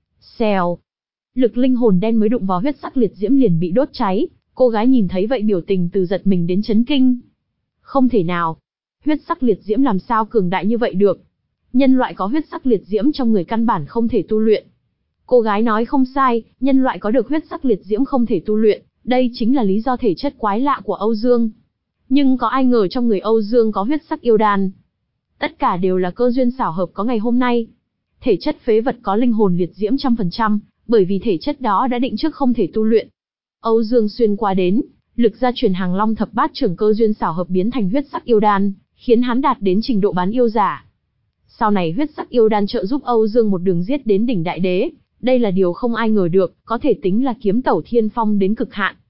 Xèo. Lực linh hồn đen mới đụng vào huyết sắc liệt diễm liền bị đốt cháy, cô gái nhìn thấy vậy biểu tình từ giật mình đến chấn kinh. Không thể nào, huyết sắc liệt diễm làm sao cường đại như vậy được? Nhân loại có huyết sắc liệt diễm trong người căn bản không thể tu luyện. Cô gái nói không sai, nhân loại có được huyết sắc liệt diễm không thể tu luyện, đây chính là lý do thể chất quái lạ của Âu Dương. Nhưng có ai ngờ trong người Âu Dương có huyết sắc yêu đan. Tất cả đều là cơ duyên xảo hợp có ngày hôm nay. Thể chất phế vật có linh hồn liệt diễm trăm phần trăm, bởi vì thể chất đó đã định trước không thể tu luyện. Âu Dương xuyên qua đến, lực gia truyền hàng long thập bát trưởng cơ duyên xảo hợp biến thành huyết sắc yêu đan, khiến hắn đạt đến trình độ bán yêu giả. Sau này huyết sắc yêu đan trợ giúp Âu Dương một đường giết đến đỉnh đại đế, đây là điều không ai ngờ được, có thể tính là kiếm tẩu thiên phong đến cực hạn.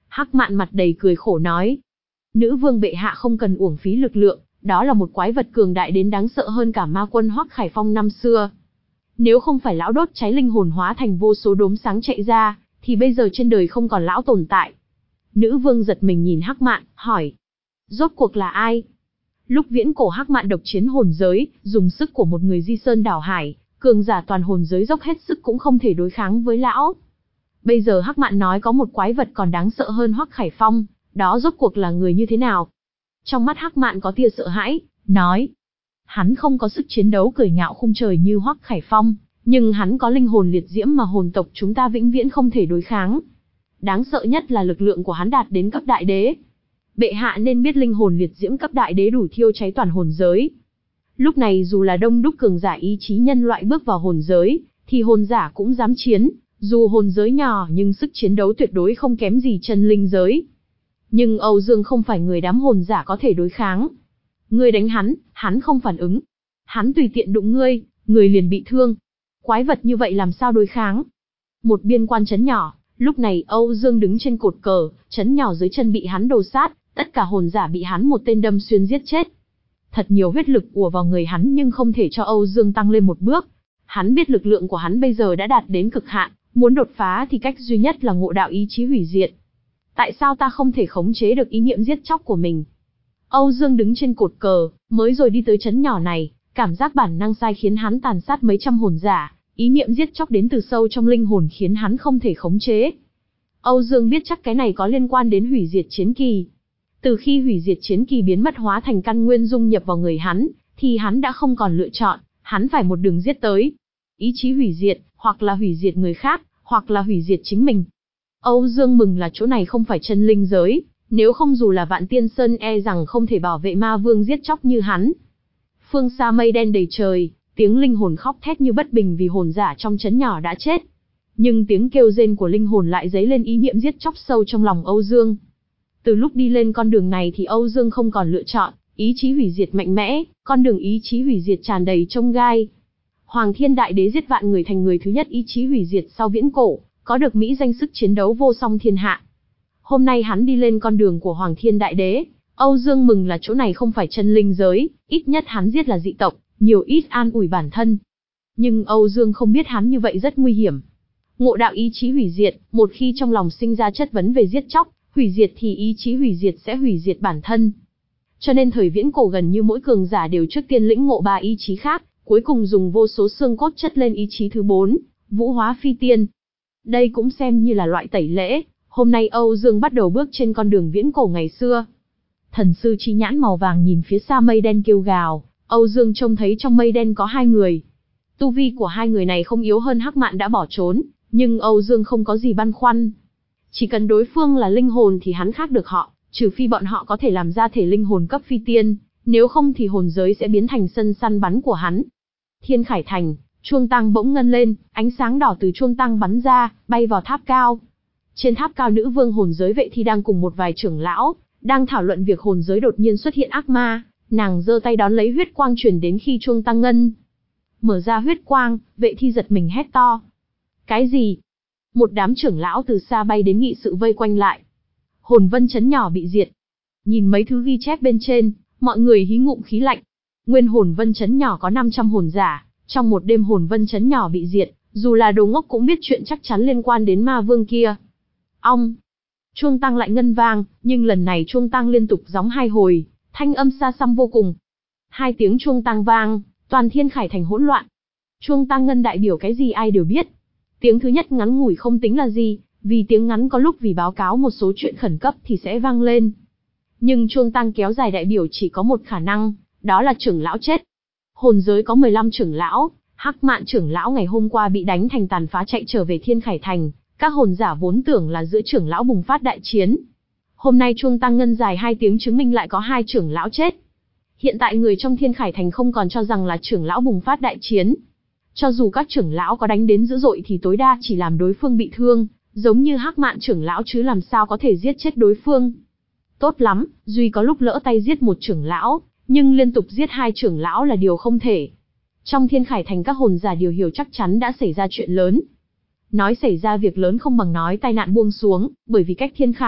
Hắc Mạn mặt đầy cười khổ nói. Nữ vương bệ hạ không cần uổng phí lực lượng, đó là một quái vật cường đại đến đáng sợ hơn cả ma quân Hoắc Khải Phong năm xưa. Nếu không phải lão đốt cháy linh hồn hóa thành vô số đốm sáng chạy ra, thì bây giờ trên đời không còn lão tồn tại. Nữ vương giật mình nhìn Hắc Mạn, hỏi. Rốt cuộc là ai? Lúc viễn cổ Hắc Mạn độc chiến hồn giới, dùng sức của một người di sơn đảo hải, cường giả toàn hồn giới dốc hết sức cũng không thể đối kháng với lão. Bây giờ Hắc Mạn nói có một quái vật còn đáng sợ hơn Hoắc Khải Phong, đó rốt cuộc là người như thế nào? Trong mắt Hắc Mạn có tia sợ hãi, nói. Hắn không có sức chiến đấu cười ngạo khung trời như Hoắc Khải Phong, nhưng hắn có linh hồn liệt diễm mà hồn tộc chúng ta vĩnh viễn không thể đối kháng. Đáng sợ nhất là lực lượng của hắn đạt đến cấp đại đế. Bệ hạ nên biết linh hồn liệt diễm cấp đại đế đủ thiêu cháy toàn hồn giới. Lúc này dù là đông đúc cường giả ý chí nhân loại bước vào hồn giới, thì hồn giả cũng dám chiến, dù hồn giới nhỏ nhưng sức chiến đấu tuyệt đối không kém gì chân linh giới. Nhưng Âu Dương không phải người đám hồn giả có thể đối kháng. Ngươi đánh hắn, hắn không phản ứng. Hắn tùy tiện đụng ngươi, người liền bị thương. Quái vật như vậy làm sao đối kháng? Một biên quan trấn nhỏ, lúc này Âu Dương đứng trên cột cờ, trấn nhỏ dưới chân bị hắn đồ sát, tất cả hồn giả bị hắn một tên đâm xuyên giết chết. Thật nhiều huyết lực ùa vào người hắn nhưng không thể cho Âu Dương tăng lên một bước. Hắn biết lực lượng của hắn bây giờ đã đạt đến cực hạn, muốn đột phá thì cách duy nhất là ngộ đạo ý chí hủy diệt. Tại sao ta không thể khống chế được ý niệm giết chóc của mình? Âu Dương đứng trên cột cờ, mới rồi đi tới trấn nhỏ này, cảm giác bản năng sai khiến hắn tàn sát mấy trăm hồn giả, ý niệm giết chóc đến từ sâu trong linh hồn khiến hắn không thể khống chế. Âu Dương biết chắc cái này có liên quan đến hủy diệt chiến kỳ. Từ khi hủy diệt chiến kỳ biến mất hóa thành căn nguyên dung nhập vào người hắn, thì hắn đã không còn lựa chọn, hắn phải một đường giết tới. Ý chí hủy diệt, hoặc là hủy diệt người khác, hoặc là hủy diệt chính mình. Âu Dương mừng là chỗ này không phải chân linh giới, nếu không dù là Vạn Tiên Sơn e rằng không thể bảo vệ ma vương giết chóc như hắn. Phương xa mây đen đầy trời, tiếng linh hồn khóc thét như bất bình vì hồn giả trong trấn nhỏ đã chết. Nhưng tiếng kêu rên của linh hồn lại dấy lên ý niệm giết chóc sâu trong lòng Âu Dương. Từ lúc đi lên con đường này thì Âu Dương không còn lựa chọn, ý chí hủy diệt mạnh mẽ, con đường ý chí hủy diệt tràn đầy chông gai. Hoàng Thiên Đại Đế giết vạn người thành người thứ nhất ý chí hủy diệt sau viễn cổ, có được mỹ danh sức chiến đấu vô song thiên hạ. Hôm nay hắn đi lên con đường của Hoàng Thiên Đại Đế, Âu Dương mừng là chỗ này không phải chân linh giới, ít nhất hắn giết là dị tộc, nhiều ít an ủi bản thân. Nhưng Âu Dương không biết hắn như vậy rất nguy hiểm. Ngộ đạo ý chí hủy diệt, một khi trong lòng sinh ra chất vấn về giết chóc, hủy diệt thì ý chí hủy diệt sẽ hủy diệt bản thân. Cho nên thời viễn cổ gần như mỗi cường giả đều trước tiên lĩnh ngộ ba ý chí khác, cuối cùng dùng vô số xương cốt chất lên ý chí thứ bốn, vũ hóa phi tiên. Đây cũng xem như là loại tẩy lễ, hôm nay Âu Dương bắt đầu bước trên con đường viễn cổ ngày xưa. Thần sư chi nhãn màu vàng nhìn phía xa mây đen kêu gào, Âu Dương trông thấy trong mây đen có hai người. Tu vi của hai người này không yếu hơn Hắc Mạn đã bỏ trốn, nhưng Âu Dương không có gì băn khoăn. Chỉ cần đối phương là linh hồn thì hắn khác được họ, trừ phi bọn họ có thể làm ra thể linh hồn cấp phi tiên, nếu không thì hồn giới sẽ biến thành sân săn bắn của hắn. Thiên Khải Thành, chuông tăng bỗng ngân lên, ánh sáng đỏ từ chuông tăng bắn ra, bay vào tháp cao. Trên tháp cao nữ vương hồn giới Vệ Thi đang cùng một vài trưởng lão, đang thảo luận việc hồn giới đột nhiên xuất hiện ác ma, nàng giơ tay đón lấy huyết quang truyền đến khi chuông tăng ngân. Mở ra huyết quang, Vệ Thi giật mình hét to. Cái gì? Một đám trưởng lão từ xa bay đến nghị sự vây quanh lại. Hồn vân chấn nhỏ bị diệt. Nhìn mấy thứ ghi chép bên trên, mọi người hí ngụm khí lạnh. Nguyên hồn vân chấn nhỏ có năm trăm hồn giả, trong một đêm hồn vân chấn nhỏ bị diệt, dù là đồ ngốc cũng biết chuyện chắc chắn liên quan đến ma vương kia. Ong! Chuông tăng lại ngân vang, nhưng lần này chuông tăng liên tục gióng hai hồi, thanh âm xa xăm vô cùng. Hai tiếng chuông tăng vang, toàn Thiên Khải Thành hỗn loạn. Chuông tăng ngân đại biểu cái gì ai đều biết. Tiếng thứ nhất ngắn ngủi không tính là gì, vì tiếng ngắn có lúc vì báo cáo một số chuyện khẩn cấp thì sẽ vang lên. Nhưng chuông tăng kéo dài đại biểu chỉ có một khả năng, đó là trưởng lão chết. Hồn giới có mười lăm trưởng lão, Hắc Mạn trưởng lão ngày hôm qua bị đánh thành tàn phá chạy trở về Thiên Khải Thành, các hồn giả vốn tưởng là giữa trưởng lão bùng phát đại chiến. Hôm nay chuông tăng ngân dài hai tiếng chứng minh lại có hai trưởng lão chết. Hiện tại người trong Thiên Khải Thành không còn cho rằng là trưởng lão bùng phát đại chiến. Cho dù các trưởng lão có đánh đến dữ dội thì tối đa chỉ làm đối phương bị thương, giống như Hắc Mạn trưởng lão chứ làm sao có thể giết chết đối phương. Tốt lắm, duy có lúc lỡ tay giết một trưởng lão, nhưng liên tục giết hai trưởng lão là điều không thể. Trong Thiên Khải Thành các hồn giả đều hiểu chắc chắn đã xảy ra chuyện lớn. Nói xảy ra việc lớn không bằng nói tai nạn buông xuống, bởi vì cách Thiên Khải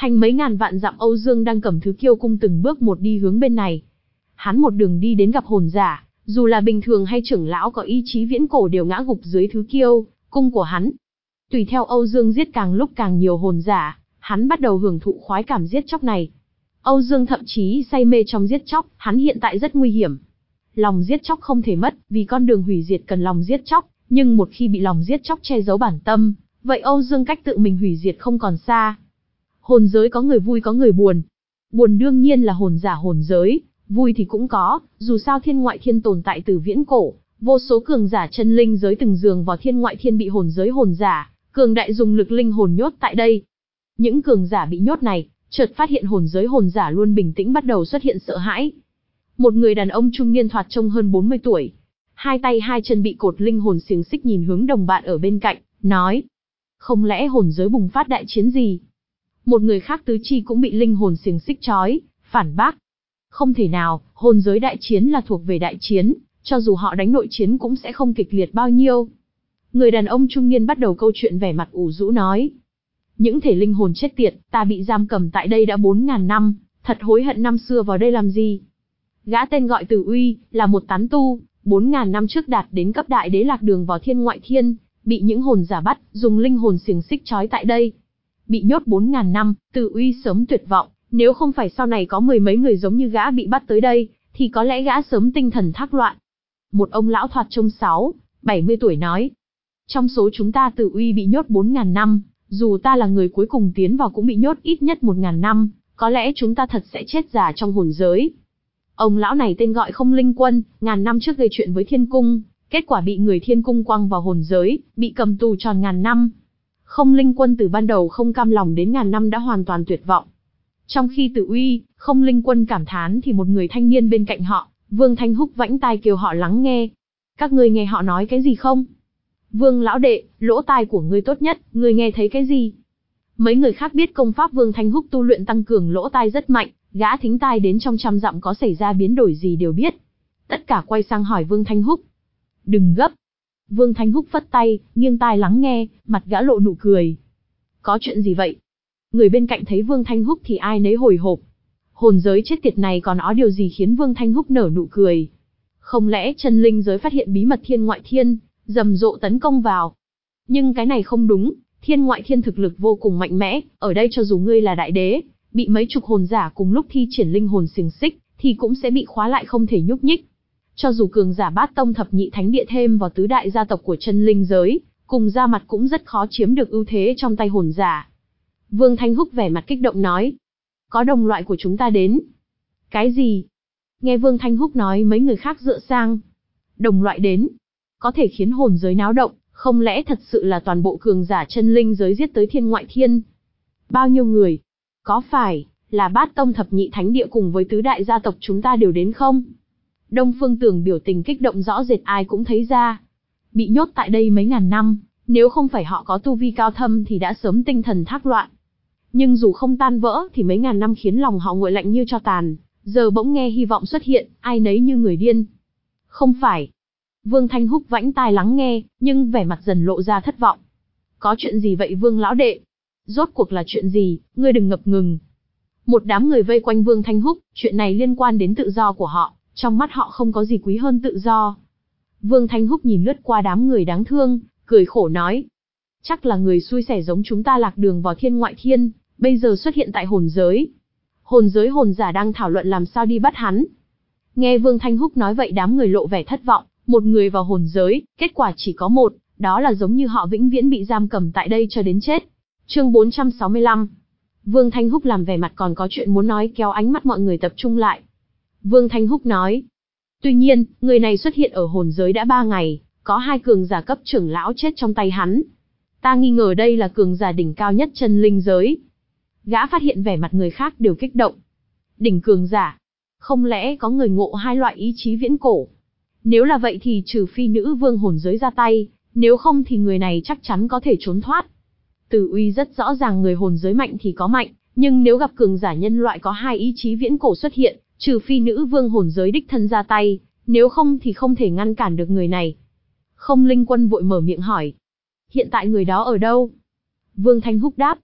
Thành mấy ngàn vạn dặm Âu Dương đang cầm thứ kiêu cung từng bước một đi hướng bên này. Hắn một đường đi đến gặp hồn giả, dù là bình thường hay trưởng lão có ý chí viễn cổ đều ngã gục dưới thứ kiêu cung của hắn. Tùy theo Âu Dương giết càng lúc càng nhiều hồn giả, hắn bắt đầu hưởng thụ khoái cảm giết chóc này. Âu Dương thậm chí say mê trong giết chóc, hắn hiện tại rất nguy hiểm. Lòng giết chóc không thể mất, vì con đường hủy diệt cần lòng giết chóc, nhưng một khi bị lòng giết chóc che giấu bản tâm, vậy Âu Dương cách tự mình hủy diệt không còn xa. Hồn giới có người vui có người buồn. Buồn đương nhiên là hồn giả hồn giới, vui thì cũng có, dù sao thiên ngoại thiên tồn tại từ viễn cổ, vô số cường giả chân linh giới từng giường vào thiên ngoại thiên bị hồn giới hồn giả, cường đại dùng lực linh hồn nhốt tại đây. Những cường giả bị nhốt này, chợt phát hiện hồn giới hồn giả luôn bình tĩnh bắt đầu xuất hiện sợ hãi. Một người đàn ông trung niên thoạt trông hơn bốn mươi tuổi, hai tay hai chân bị cột linh hồn xiềng xích nhìn hướng đồng bạn ở bên cạnh, nói: không lẽ hồn giới bùng phát đại chiến gì? Một người khác tứ chi cũng bị linh hồn xiềng xích trói, phản bác: không thể nào, hồn giới đại chiến là thuộc về đại chiến, cho dù họ đánh nội chiến cũng sẽ không kịch liệt bao nhiêu. Người đàn ông trung niên bắt đầu câu chuyện vẻ mặt ủ rũ nói: những thể linh hồn chết tiệt, ta bị giam cầm tại đây đã bốn ngàn năm, thật hối hận năm xưa vào đây làm gì. Gã tên gọi Tử Uy, là một tán tu, bốn ngàn năm trước đạt đến cấp đại đế lạc đường vào thiên ngoại thiên, bị những hồn giả bắt, dùng linh hồn xiềng xích trói tại đây. Bị nhốt bốn ngàn năm, Tử Uy sớm tuyệt vọng, nếu không phải sau này có mười mấy người giống như gã bị bắt tới đây, thì có lẽ gã sớm tinh thần thác loạn. Một ông lão thoạt trông sáu, bảy mươi tuổi nói: trong số chúng ta Tử Uy bị nhốt bốn ngàn năm, dù ta là người cuối cùng tiến vào cũng bị nhốt ít nhất một ngàn năm, có lẽ chúng ta thật sẽ chết già trong hồn giới. Ông lão này tên gọi Không Linh Quân, ngàn năm trước gây chuyện với Thiên Cung, kết quả bị người Thiên Cung quăng vào hồn giới, bị cầm tù tròn ngàn năm. Không Linh Quân từ ban đầu không cam lòng đến ngàn năm đã hoàn toàn tuyệt vọng. Trong khi Tử Uy, Không Linh Quân cảm thán thì một người thanh niên bên cạnh họ, Vương Thanh Húc vãnh tai kêu họ lắng nghe. Các ngươi nghe họ nói cái gì không? Vương lão đệ, lỗ tai của ngươi tốt nhất, ngươi nghe thấy cái gì? Mấy người khác biết công pháp Vương Thanh Húc tu luyện tăng cường lỗ tai rất mạnh, gã thính tai đến trong trăm dặm có xảy ra biến đổi gì đều biết. Tất cả quay sang hỏi Vương Thanh Húc. Đừng gấp. Vương Thanh Húc phất tay, nghiêng tai lắng nghe, mặt gã lộ nụ cười. Có chuyện gì vậy? Người bên cạnh thấy Vương Thanh Húc thì ai nấy hồi hộp. Hồn giới chết tiệt này còn có điều gì khiến Vương Thanh Húc nở nụ cười? Không lẽ chân linh giới phát hiện bí mật thiên ngoại thiên, rầm rộ tấn công vào? Nhưng cái này không đúng, thiên ngoại thiên thực lực vô cùng mạnh mẽ, ở đây cho dù ngươi là đại đế, bị mấy chục hồn giả cùng lúc thi triển linh hồn xiềng xích, thì cũng sẽ bị khóa lại không thể nhúc nhích. Cho dù cường giả bát tông thập nhị thánh địa thêm vào tứ đại gia tộc của chân linh giới, cùng ra mặt cũng rất khó chiếm được ưu thế trong tay hồn giả. Vương Thanh Húc vẻ mặt kích động nói: có đồng loại của chúng ta đến. Cái gì? Nghe Vương Thanh Húc nói mấy người khác dựa sang. Đồng loại đến? Có thể khiến hồn giới náo động, không lẽ thật sự là toàn bộ cường giả chân linh giới giết tới thiên ngoại thiên? Bao nhiêu người? Có phải là bát tông thập nhị thánh địa cùng với tứ đại gia tộc chúng ta đều đến không? Đông Phương Tường biểu tình kích động rõ rệt ai cũng thấy ra. Bị nhốt tại đây mấy ngàn năm, nếu không phải họ có tu vi cao thâm thì đã sớm tinh thần thác loạn. Nhưng dù không tan vỡ thì mấy ngàn năm khiến lòng họ nguội lạnh như tro tàn, giờ bỗng nghe hy vọng xuất hiện, ai nấy như người điên. Không phải. Vương Thanh Húc vãnh tai lắng nghe, nhưng vẻ mặt dần lộ ra thất vọng. Có chuyện gì vậy Vương lão đệ? Rốt cuộc là chuyện gì, ngươi đừng ngập ngừng. Một đám người vây quanh Vương Thanh Húc, chuyện này liên quan đến tự do của họ, trong mắt họ không có gì quý hơn tự do. Vương Thanh Húc nhìn lướt qua đám người đáng thương, cười khổ nói: chắc là người xui xẻo giống chúng ta lạc đường vào thiên ngoại thiên, bây giờ xuất hiện tại hồn giới. Hồn giới hồn giả đang thảo luận làm sao đi bắt hắn. Nghe Vương Thanh Húc nói vậy đám người lộ vẻ thất vọng, một người vào hồn giới, kết quả chỉ có một, đó là giống như họ vĩnh viễn bị giam cầm tại đây cho đến chết. Chương bốn trăm sáu mươi lăm. Vương Thanh Húc làm vẻ mặt còn có chuyện muốn nói kéo ánh mắt mọi người tập trung lại. Vương Thanh Húc nói: tuy nhiên, người này xuất hiện ở hồn giới đã ba ngày, có hai cường giả cấp trưởng lão chết trong tay hắn. Ta nghi ngờ đây là cường giả đỉnh cao nhất chân linh giới. Gã phát hiện vẻ mặt người khác đều kích động. Đỉnh cường giả? Không lẽ có người ngộ hai loại ý chí viễn cổ? Nếu là vậy thì trừ phi nữ vương hồn giới ra tay, nếu không thì người này chắc chắn có thể trốn thoát. Tử Uy rất rõ ràng người hồn giới mạnh thì có mạnh, nhưng nếu gặp cường giả nhân loại có hai ý chí viễn cổ xuất hiện, trừ phi nữ vương hồn giới đích thân ra tay, nếu không thì không thể ngăn cản được người này. Không Linh Quân vội mở miệng hỏi: hiện tại người đó ở đâu? Vương Thanh Húc đáp: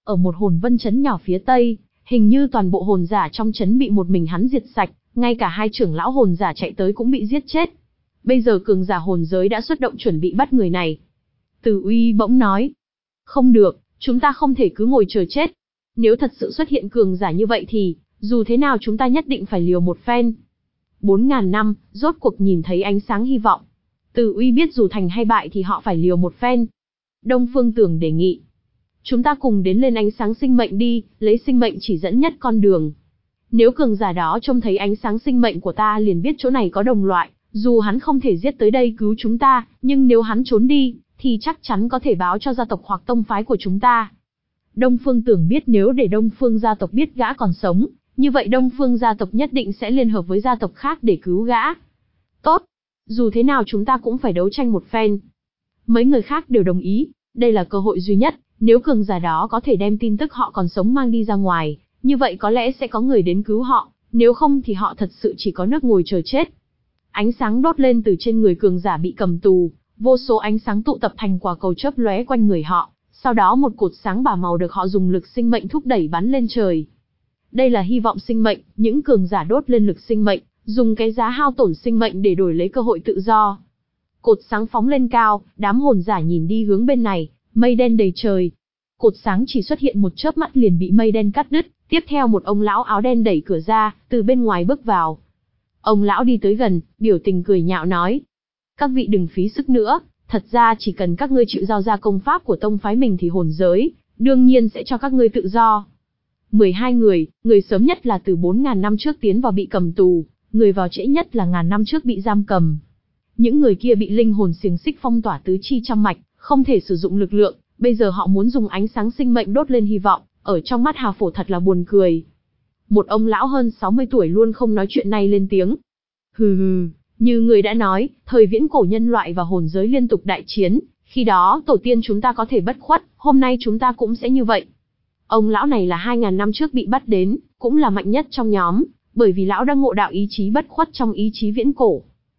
Ở một hồn vân trấn nhỏ phía tây, hình như toàn bộ hồn giả trong trấn bị một mình hắn diệt sạch, ngay cả hai trưởng lão hồn giả chạy tới cũng bị giết chết. Bây giờ cường giả hồn giới đã xuất động chuẩn bị bắt người này. Từ Uy bỗng nói, không được, chúng ta không thể cứ ngồi chờ chết. Nếu thật sự xuất hiện cường giả như vậy thì, dù thế nào chúng ta nhất định phải liều một phen. Bốn ngàn năm, rốt cuộc nhìn thấy ánh sáng hy vọng. Từ Uy biết dù thành hay bại thì họ phải liều một phen. Đông Phương Tưởng đề nghị, chúng ta cùng đến lên ánh sáng sinh mệnh đi, lấy sinh mệnh chỉ dẫn nhất con đường. Nếu cường giả đó trông thấy ánh sáng sinh mệnh của ta liền biết chỗ này có đồng loại, dù hắn không thể giết tới đây cứu chúng ta, nhưng nếu hắn trốn đi, thì chắc chắn có thể báo cho gia tộc hoặc tông phái của chúng ta. Đông Phương Tưởng biết nếu để Đông Phương gia tộc biết gã còn sống, như vậy Đông Phương gia tộc nhất định sẽ liên hợp với gia tộc khác để cứu gã. Tốt, dù thế nào chúng ta cũng phải đấu tranh một phen. Mấy người khác đều đồng ý, đây là cơ hội duy nhất, nếu cường giả đó có thể đem tin tức họ còn sống mang đi ra ngoài, như vậy có lẽ sẽ có người đến cứu họ, nếu không thì họ thật sự chỉ có nước ngồi chờ chết. Ánh sáng đốt lên từ trên người cường giả bị cầm tù, vô số ánh sáng tụ tập thành quả cầu chớp lóe quanh người họ, sau đó một cột sáng bả màu được họ dùng lực sinh mệnh thúc đẩy bắn lên trời. Đây là hy vọng sinh mệnh, những cường giả đốt lên lực sinh mệnh, dùng cái giá hao tổn sinh mệnh để đổi lấy cơ hội tự do. Cột sáng phóng lên cao, đám hồn giả nhìn đi hướng bên này, mây đen đầy trời. Cột sáng chỉ xuất hiện một chớp mắt liền bị mây đen cắt đứt, tiếp theo một ông lão áo đen đẩy cửa ra, từ bên ngoài bước vào. Ông lão đi tới gần, biểu tình cười nhạo nói, các vị đừng phí sức nữa, thật ra chỉ cần các ngươi chịu giao ra công pháp của tông phái mình thì hồn giới, đương nhiên sẽ cho các ngươi tự do. mười hai người, người sớm nhất là từ bốn ngàn năm trước tiến vào bị cầm tù, người vào trễ nhất là ngàn năm trước bị giam cầm. Những người kia bị linh hồn xiềng xích phong tỏa tứ chi trăm mạch, không thể sử dụng lực lượng, bây giờ họ muốn dùng ánh sáng sinh mệnh đốt lên hy vọng, ở trong mắt Hà Phổ thật là buồn cười. Một ông lão hơn sáu mươi tuổi luôn không nói chuyện này lên tiếng. Hừ hừ, như người đã nói, thời viễn cổ nhân loại và hồn giới liên tục đại chiến, khi đó tổ tiên chúng ta có thể bất khuất, hôm nay chúng ta cũng sẽ như vậy. Ông lão này là hai ngàn năm trước bị bắt đến, cũng là mạnh nhất trong nhóm, bởi vì lão đang ngộ đạo ý chí bất khuất trong ý chí viễn cổ.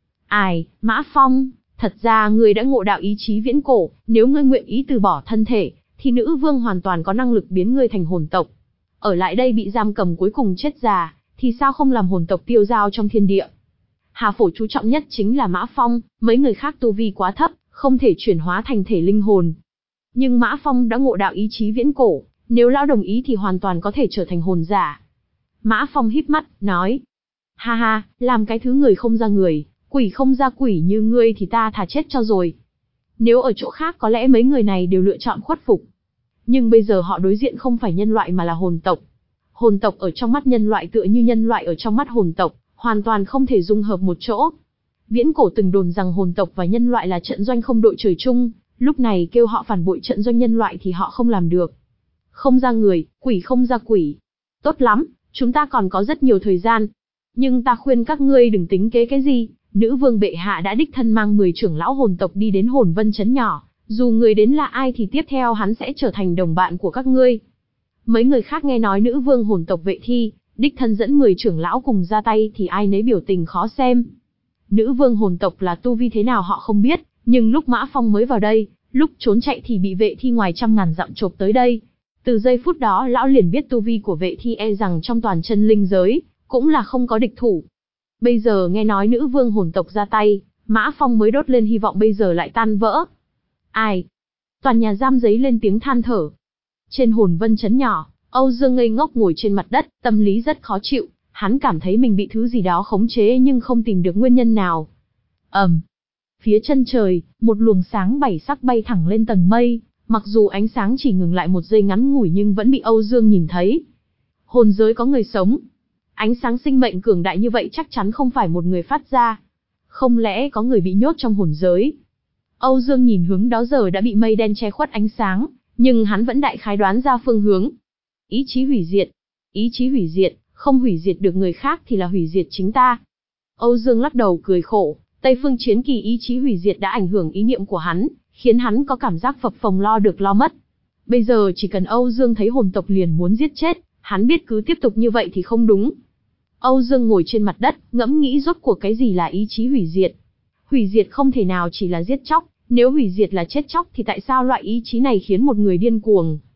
Ai, Mã Phong, thật ra ngươi đã ngộ đạo ý chí viễn cổ, nếu ngươi nguyện ý từ bỏ thân thể, thì nữ vương hoàn toàn có năng lực biến ngươi thành hồn tộc. Ở lại đây bị giam cầm cuối cùng chết già, thì sao không làm hồn tộc tiêu dao trong thiên địa. Hà Phổ chú trọng nhất chính là Mã Phong, mấy người khác tu vi quá thấp, không thể chuyển hóa thành thể linh hồn. Nhưng Mã Phong đã ngộ đạo ý chí viễn cổ, nếu lão đồng ý thì hoàn toàn có thể trở thành hồn giả. Mã Phong híp mắt, nói, ha ha, làm cái thứ người không ra người, quỷ không ra quỷ như ngươi thì ta thà chết cho rồi. Nếu ở chỗ khác có lẽ mấy người này đều lựa chọn khuất phục. Nhưng bây giờ họ đối diện không phải nhân loại mà là hồn tộc. Hồn tộc ở trong mắt nhân loại tựa như nhân loại ở trong mắt hồn tộc, hoàn toàn không thể dung hợp một chỗ. Viễn cổ từng đồn rằng hồn tộc và nhân loại là trận doanh không đội trời chung, lúc này kêu họ phản bội trận doanh nhân loại thì họ không làm được. Không ra người, quỷ không ra quỷ. Tốt lắm, chúng ta còn có rất nhiều thời gian. Nhưng ta khuyên các ngươi đừng tính kế cái gì, nữ vương bệ hạ đã đích thân mang mười trưởng lão hồn tộc đi đến hồn vân trấn nhỏ, dù người đến là ai thì tiếp theo hắn sẽ trở thành đồng bạn của các ngươi. Mấy người khác nghe nói nữ vương hồn tộc Vệ Thi, đích thân dẫn mười trưởng lão cùng ra tay thì ai nấy biểu tình khó xem. Nữ vương hồn tộc là tu vi thế nào họ không biết, nhưng lúc Mã Phong mới vào đây, lúc trốn chạy thì bị Vệ Thi ngoài trăm ngàn dặm chộp tới đây. Từ giây phút đó lão liền biết tu vi của Vệ Thi e rằng trong toàn chân linh giới, cũng là không có địch thủ. Bây giờ nghe nói nữ vương hồn tộc ra tay, Mã Phong mới đốt lên hy vọng bây giờ lại tan vỡ. Ai? Toàn nhà giam giấy lên tiếng than thở. Trên hồn vân trấn nhỏ, Âu Dương ngây ngốc ngồi trên mặt đất, tâm lý rất khó chịu, hắn cảm thấy mình bị thứ gì đó khống chế nhưng không tìm được nguyên nhân nào. Ầm. Um. Phía chân trời, một luồng sáng bảy sắc bay thẳng lên tầng mây, mặc dù ánh sáng chỉ ngừng lại một giây ngắn ngủi nhưng vẫn bị Âu Dương nhìn thấy. Hồn giới có người sống. Ánh sáng sinh mệnh cường đại như vậy chắc chắn không phải một người phát ra. Không lẽ có người bị nhốt trong hồn giới? Âu Dương nhìn hướng đó giờ đã bị mây đen che khuất ánh sáng, nhưng hắn vẫn đại khái đoán ra phương hướng. Ý chí hủy diệt. Ý chí hủy diệt, không hủy diệt được người khác thì là hủy diệt chính ta. Âu Dương lắc đầu cười khổ, Tây Phương Chiến Kỳ ý chí hủy diệt đã ảnh hưởng ý niệm của hắn, khiến hắn có cảm giác phập phồng lo được lo mất. Bây giờ chỉ cần Âu Dương thấy hồn tộc liền muốn giết chết, hắn biết cứ tiếp tục như vậy thì không đúng. Âu Dương ngồi trên mặt đất, ngẫm nghĩ rốt cuộc cái gì là ý chí hủy diệt. Hủy diệt không thể nào chỉ là giết chóc, nếu hủy diệt là chết chóc thì tại sao loại ý chí này khiến một người điên cuồng?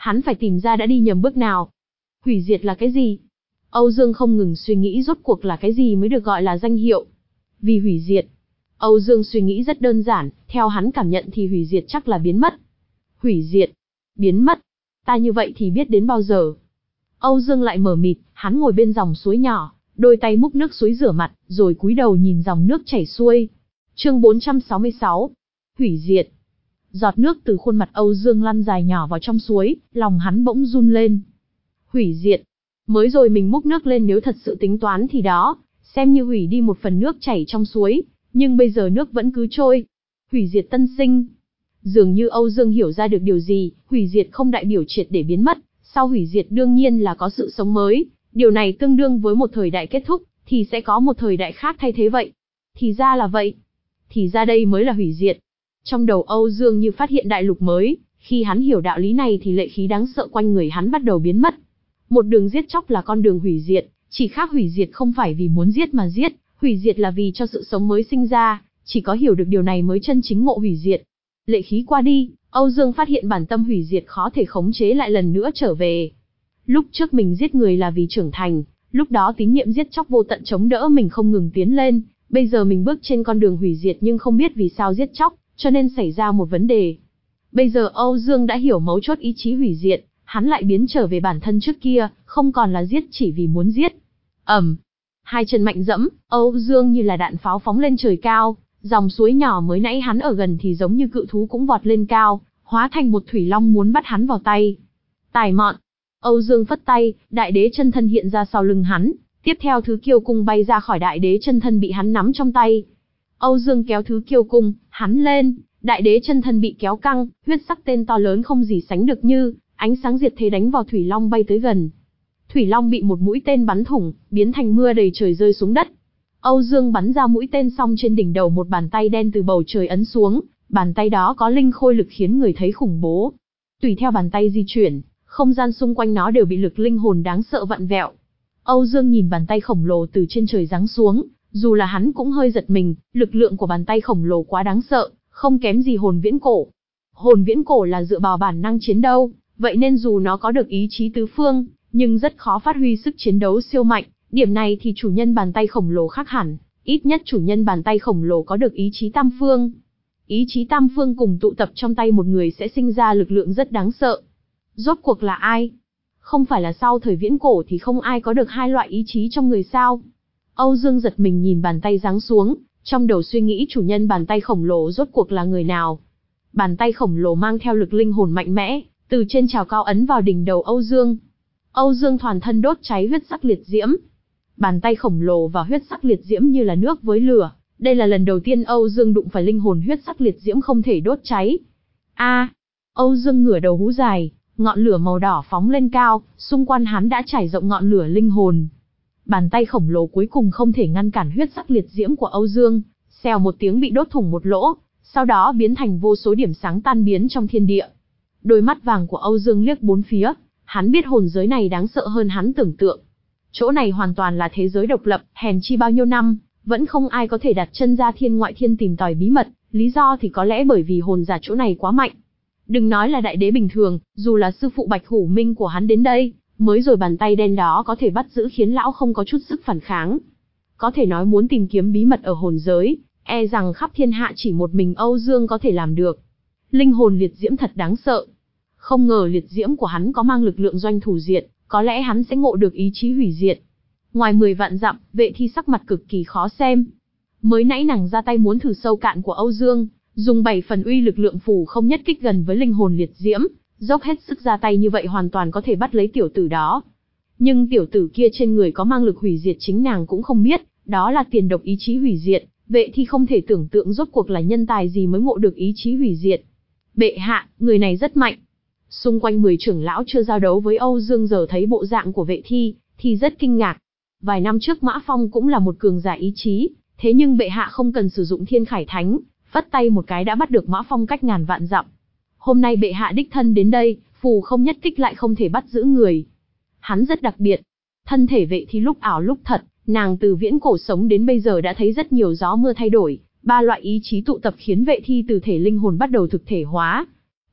hắn phải tìm ra đã đi nhầm bước nào. Hủy diệt là cái gì? Âu Dương không ngừng suy nghĩ rốt cuộc là cái gì mới được gọi là danh hiệu. Vì hủy diệt. Âu Dương suy nghĩ rất đơn giản, theo hắn cảm nhận thì hủy diệt chắc là biến mất. Hủy diệt. Biến mất. Ta như vậy thì biết đến bao giờ? Âu Dương lại mờ mịt, hắn ngồi bên dòng suối nhỏ, đôi tay múc nước suối rửa mặt, rồi cúi đầu nhìn dòng nước chảy xuôi. Chương bốn trăm sáu mươi sáu. Hủy diệt. Giọt nước từ khuôn mặt Âu Dương lăn dài nhỏ vào trong suối, lòng hắn bỗng run lên. Hủy diệt. Mới rồi mình múc nước lên nếu thật sự tính toán thì đó, xem như hủy đi một phần nước chảy trong suối, nhưng bây giờ nước vẫn cứ trôi. Hủy diệt tân sinh. Dường như Âu Dương hiểu ra được điều gì, hủy diệt không đại biểu triệt để biến mất, sau hủy diệt đương nhiên là có sự sống mới, điều này tương đương với một thời đại kết thúc, thì sẽ có một thời đại khác thay thế vậy. Thì ra là vậy. Thì ra đây mới là hủy diệt. Trong đầu Âu Dương như phát hiện đại lục mới, khi hắn hiểu đạo lý này thì lệ khí đáng sợ quanh người hắn bắt đầu biến mất. Một đường giết chóc là con đường hủy diệt, chỉ khác hủy diệt không phải vì muốn giết mà giết, hủy diệt là vì cho sự sống mới sinh ra, chỉ có hiểu được điều này mới chân chính ngộ hủy diệt. Lệ khí qua đi, Âu Dương phát hiện bản tâm hủy diệt khó thể khống chế lại lần nữa trở về. Lúc trước mình giết người là vì trưởng thành, lúc đó tín niệm giết chóc vô tận chống đỡ mình không ngừng tiến lên, bây giờ mình bước trên con đường hủy diệt nhưng không biết vì sao giết chóc, cho nên xảy ra một vấn đề. Bây giờ Âu Dương đã hiểu mấu chốt ý chí hủy diệt, hắn lại biến trở về bản thân trước kia, không còn là giết chỉ vì muốn giết. Ầm, hai chân mạnh dẫm, Âu Dương như là đạn pháo phóng lên trời cao, dòng suối nhỏ mới nãy hắn ở gần thì giống như cự thú cũng vọt lên cao, hóa thành một thủy long muốn bắt hắn vào tay. Tài mọn. Âu Dương phất tay, đại đế chân thân hiện ra sau lưng hắn, tiếp theo thứ kiêu cung bay ra khỏi đại đế chân thân bị hắn nắm trong tay. Âu Dương kéo thứ kiêu cung, hắn lên, đại đế chân thân bị kéo căng, huyết sắc tên to lớn không gì sánh được như ánh sáng diệt thế đánh vào thủy long bay tới gần. Thủy long bị một mũi tên bắn thủng, biến thành mưa đầy trời rơi xuống đất. Âu Dương bắn ra mũi tên xong trên đỉnh đầu một bàn tay đen từ bầu trời ấn xuống, bàn tay đó có linh khôi lực khiến người thấy khủng bố. Tùy theo bàn tay di chuyển, không gian xung quanh nó đều bị lực linh hồn đáng sợ vặn vẹo. Âu Dương nhìn bàn tay khổng lồ từ trên trời giáng xuống, dù là hắn cũng hơi giật mình, lực lượng của bàn tay khổng lồ quá đáng sợ, không kém gì hồn viễn cổ. Hồn viễn cổ là dựa vào bản năng chiến đấu, vậy nên dù nó có được ý chí tứ phương, nhưng rất khó phát huy sức chiến đấu siêu mạnh. Điểm này thì chủ nhân bàn tay khổng lồ khác hẳn, ít nhất chủ nhân bàn tay khổng lồ có được ý chí tam phương. Ý chí tam phương cùng tụ tập trong tay một người sẽ sinh ra lực lượng rất đáng sợ. Rốt cuộc là ai? Không phải là sau thời viễn cổ thì không ai có được hai loại ý chí trong người sao? Âu Dương giật mình nhìn bàn tay giáng xuống, trong đầu suy nghĩ chủ nhân bàn tay khổng lồ rốt cuộc là người nào? Bàn tay khổng lồ mang theo lực linh hồn mạnh mẽ, từ trên trào cao ấn vào đỉnh đầu Âu Dương. Âu Dương toàn thân đốt cháy huyết sắc liệt diễm. Bàn tay khổng lồ và huyết sắc liệt diễm như là nước với lửa, đây là lần đầu tiên Âu Dương đụng phải linh hồn huyết sắc liệt diễm không thể đốt cháy. A! À, Âu Dương ngửa đầu hú dài, ngọn lửa màu đỏ phóng lên cao, xung quanh hắn đã trải rộng ngọn lửa linh hồn. Bàn tay khổng lồ cuối cùng không thể ngăn cản huyết sắc liệt diễm của Âu Dương, xèo một tiếng bị đốt thủng một lỗ, sau đó biến thành vô số điểm sáng tan biến trong thiên địa. Đôi mắt vàng của Âu Dương liếc bốn phía, hắn biết hồn giới này đáng sợ hơn hắn tưởng tượng. Chỗ này hoàn toàn là thế giới độc lập, hèn chi bao nhiêu năm, vẫn không ai có thể đặt chân ra thiên ngoại thiên tìm tòi bí mật, lý do thì có lẽ bởi vì hồn giả chỗ này quá mạnh. Đừng nói là đại đế bình thường, dù là sư phụ Bạch Hủ Minh của hắn đến đây, mới rồi bàn tay đen đó có thể bắt giữ khiến lão không có chút sức phản kháng. Có thể nói muốn tìm kiếm bí mật ở hồn giới, e rằng khắp thiên hạ chỉ một mình Âu Dương có thể làm được. Linh hồn liệt diễm thật đáng sợ. Không ngờ liệt diễm của hắn có mang lực lượng doanh thủ diệt, có lẽ hắn sẽ ngộ được ý chí hủy diệt. Ngoài mười vạn dặm, Vệ Thi sắc mặt cực kỳ khó xem. Mới nãy nàng ra tay muốn thử sâu cạn của Âu Dương, dùng bảy phần uy lực lượng phù không nhất kích gần với linh hồn liệt diễm, dốc hết sức ra tay như vậy hoàn toàn có thể bắt lấy tiểu tử đó. Nhưng tiểu tử kia trên người có mang lực hủy diệt chính nàng cũng không biết, đó là tiền độc ý chí hủy diệt, Vệ Thi không thể tưởng tượng rốt cuộc là nhân tài gì mới ngộ được ý chí hủy diệt. Bệ hạ, người này rất mạnh. Xung quanh mười trưởng lão chưa giao đấu với Âu Dương giờ thấy bộ dạng của Vệ Thi, thì rất kinh ngạc. Vài năm trước Mã Phong cũng là một cường giả ý chí, thế nhưng bệ hạ không cần sử dụng Thiên Khải Thánh, phất tay một cái đã bắt được Mã Phong cách ngàn vạn dặm. Hôm nay bệ hạ đích thân đến đây, phù không nhất kích lại không thể bắt giữ người. Hắn rất đặc biệt. Thân thể Vệ Thi lúc ảo lúc thật, nàng từ viễn cổ sống đến bây giờ đã thấy rất nhiều gió mưa thay đổi, ba loại ý chí tụ tập khiến Vệ Thi từ thể linh hồn bắt đầu thực thể hóa.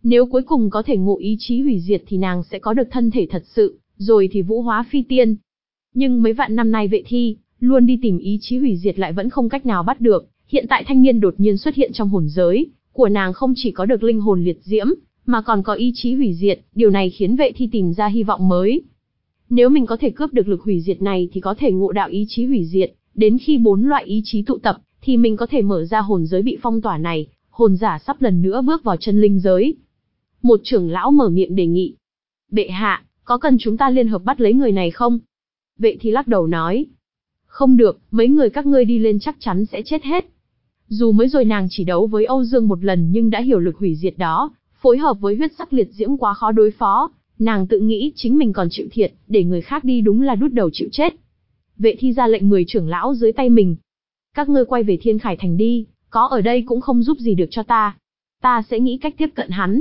Nếu cuối cùng có thể ngộ ý chí hủy diệt thì nàng sẽ có được thân thể thật sự, rồi thì vũ hóa phi tiên. Nhưng mấy vạn năm nay Vệ Thi luôn đi tìm ý chí hủy diệt lại vẫn không cách nào bắt được. Hiện tại thanh niên đột nhiên xuất hiện trong hồn giới của nàng, không chỉ có được linh hồn liệt diễm, mà còn có ý chí hủy diệt, điều này khiến Vệ Thi tìm ra hy vọng mới. Nếu mình có thể cướp được lực hủy diệt này thì có thể ngộ đạo ý chí hủy diệt, đến khi bốn loại ý chí tụ tập, thì mình có thể mở ra hồn giới bị phong tỏa này, hồn giả sắp lần nữa bước vào chân linh giới. Một trưởng lão mở miệng đề nghị. Bệ hạ, có cần chúng ta liên hợp bắt lấy người này không? Vệ Thi lắc đầu nói. Không được, mấy người các ngươi đi lên chắc chắn sẽ chết hết. Dù mới rồi nàng chỉ đấu với Âu Dương một lần nhưng đã hiểu lực hủy diệt đó, phối hợp với huyết sắc liệt diễm quá khó đối phó, nàng tự nghĩ chính mình còn chịu thiệt, để người khác đi đúng là đút đầu chịu chết. Vệ Thi ra lệnh mười trưởng lão dưới tay mình. Các ngươi quay về Thiên Khải Thành đi, có ở đây cũng không giúp gì được cho ta. Ta sẽ nghĩ cách tiếp cận hắn.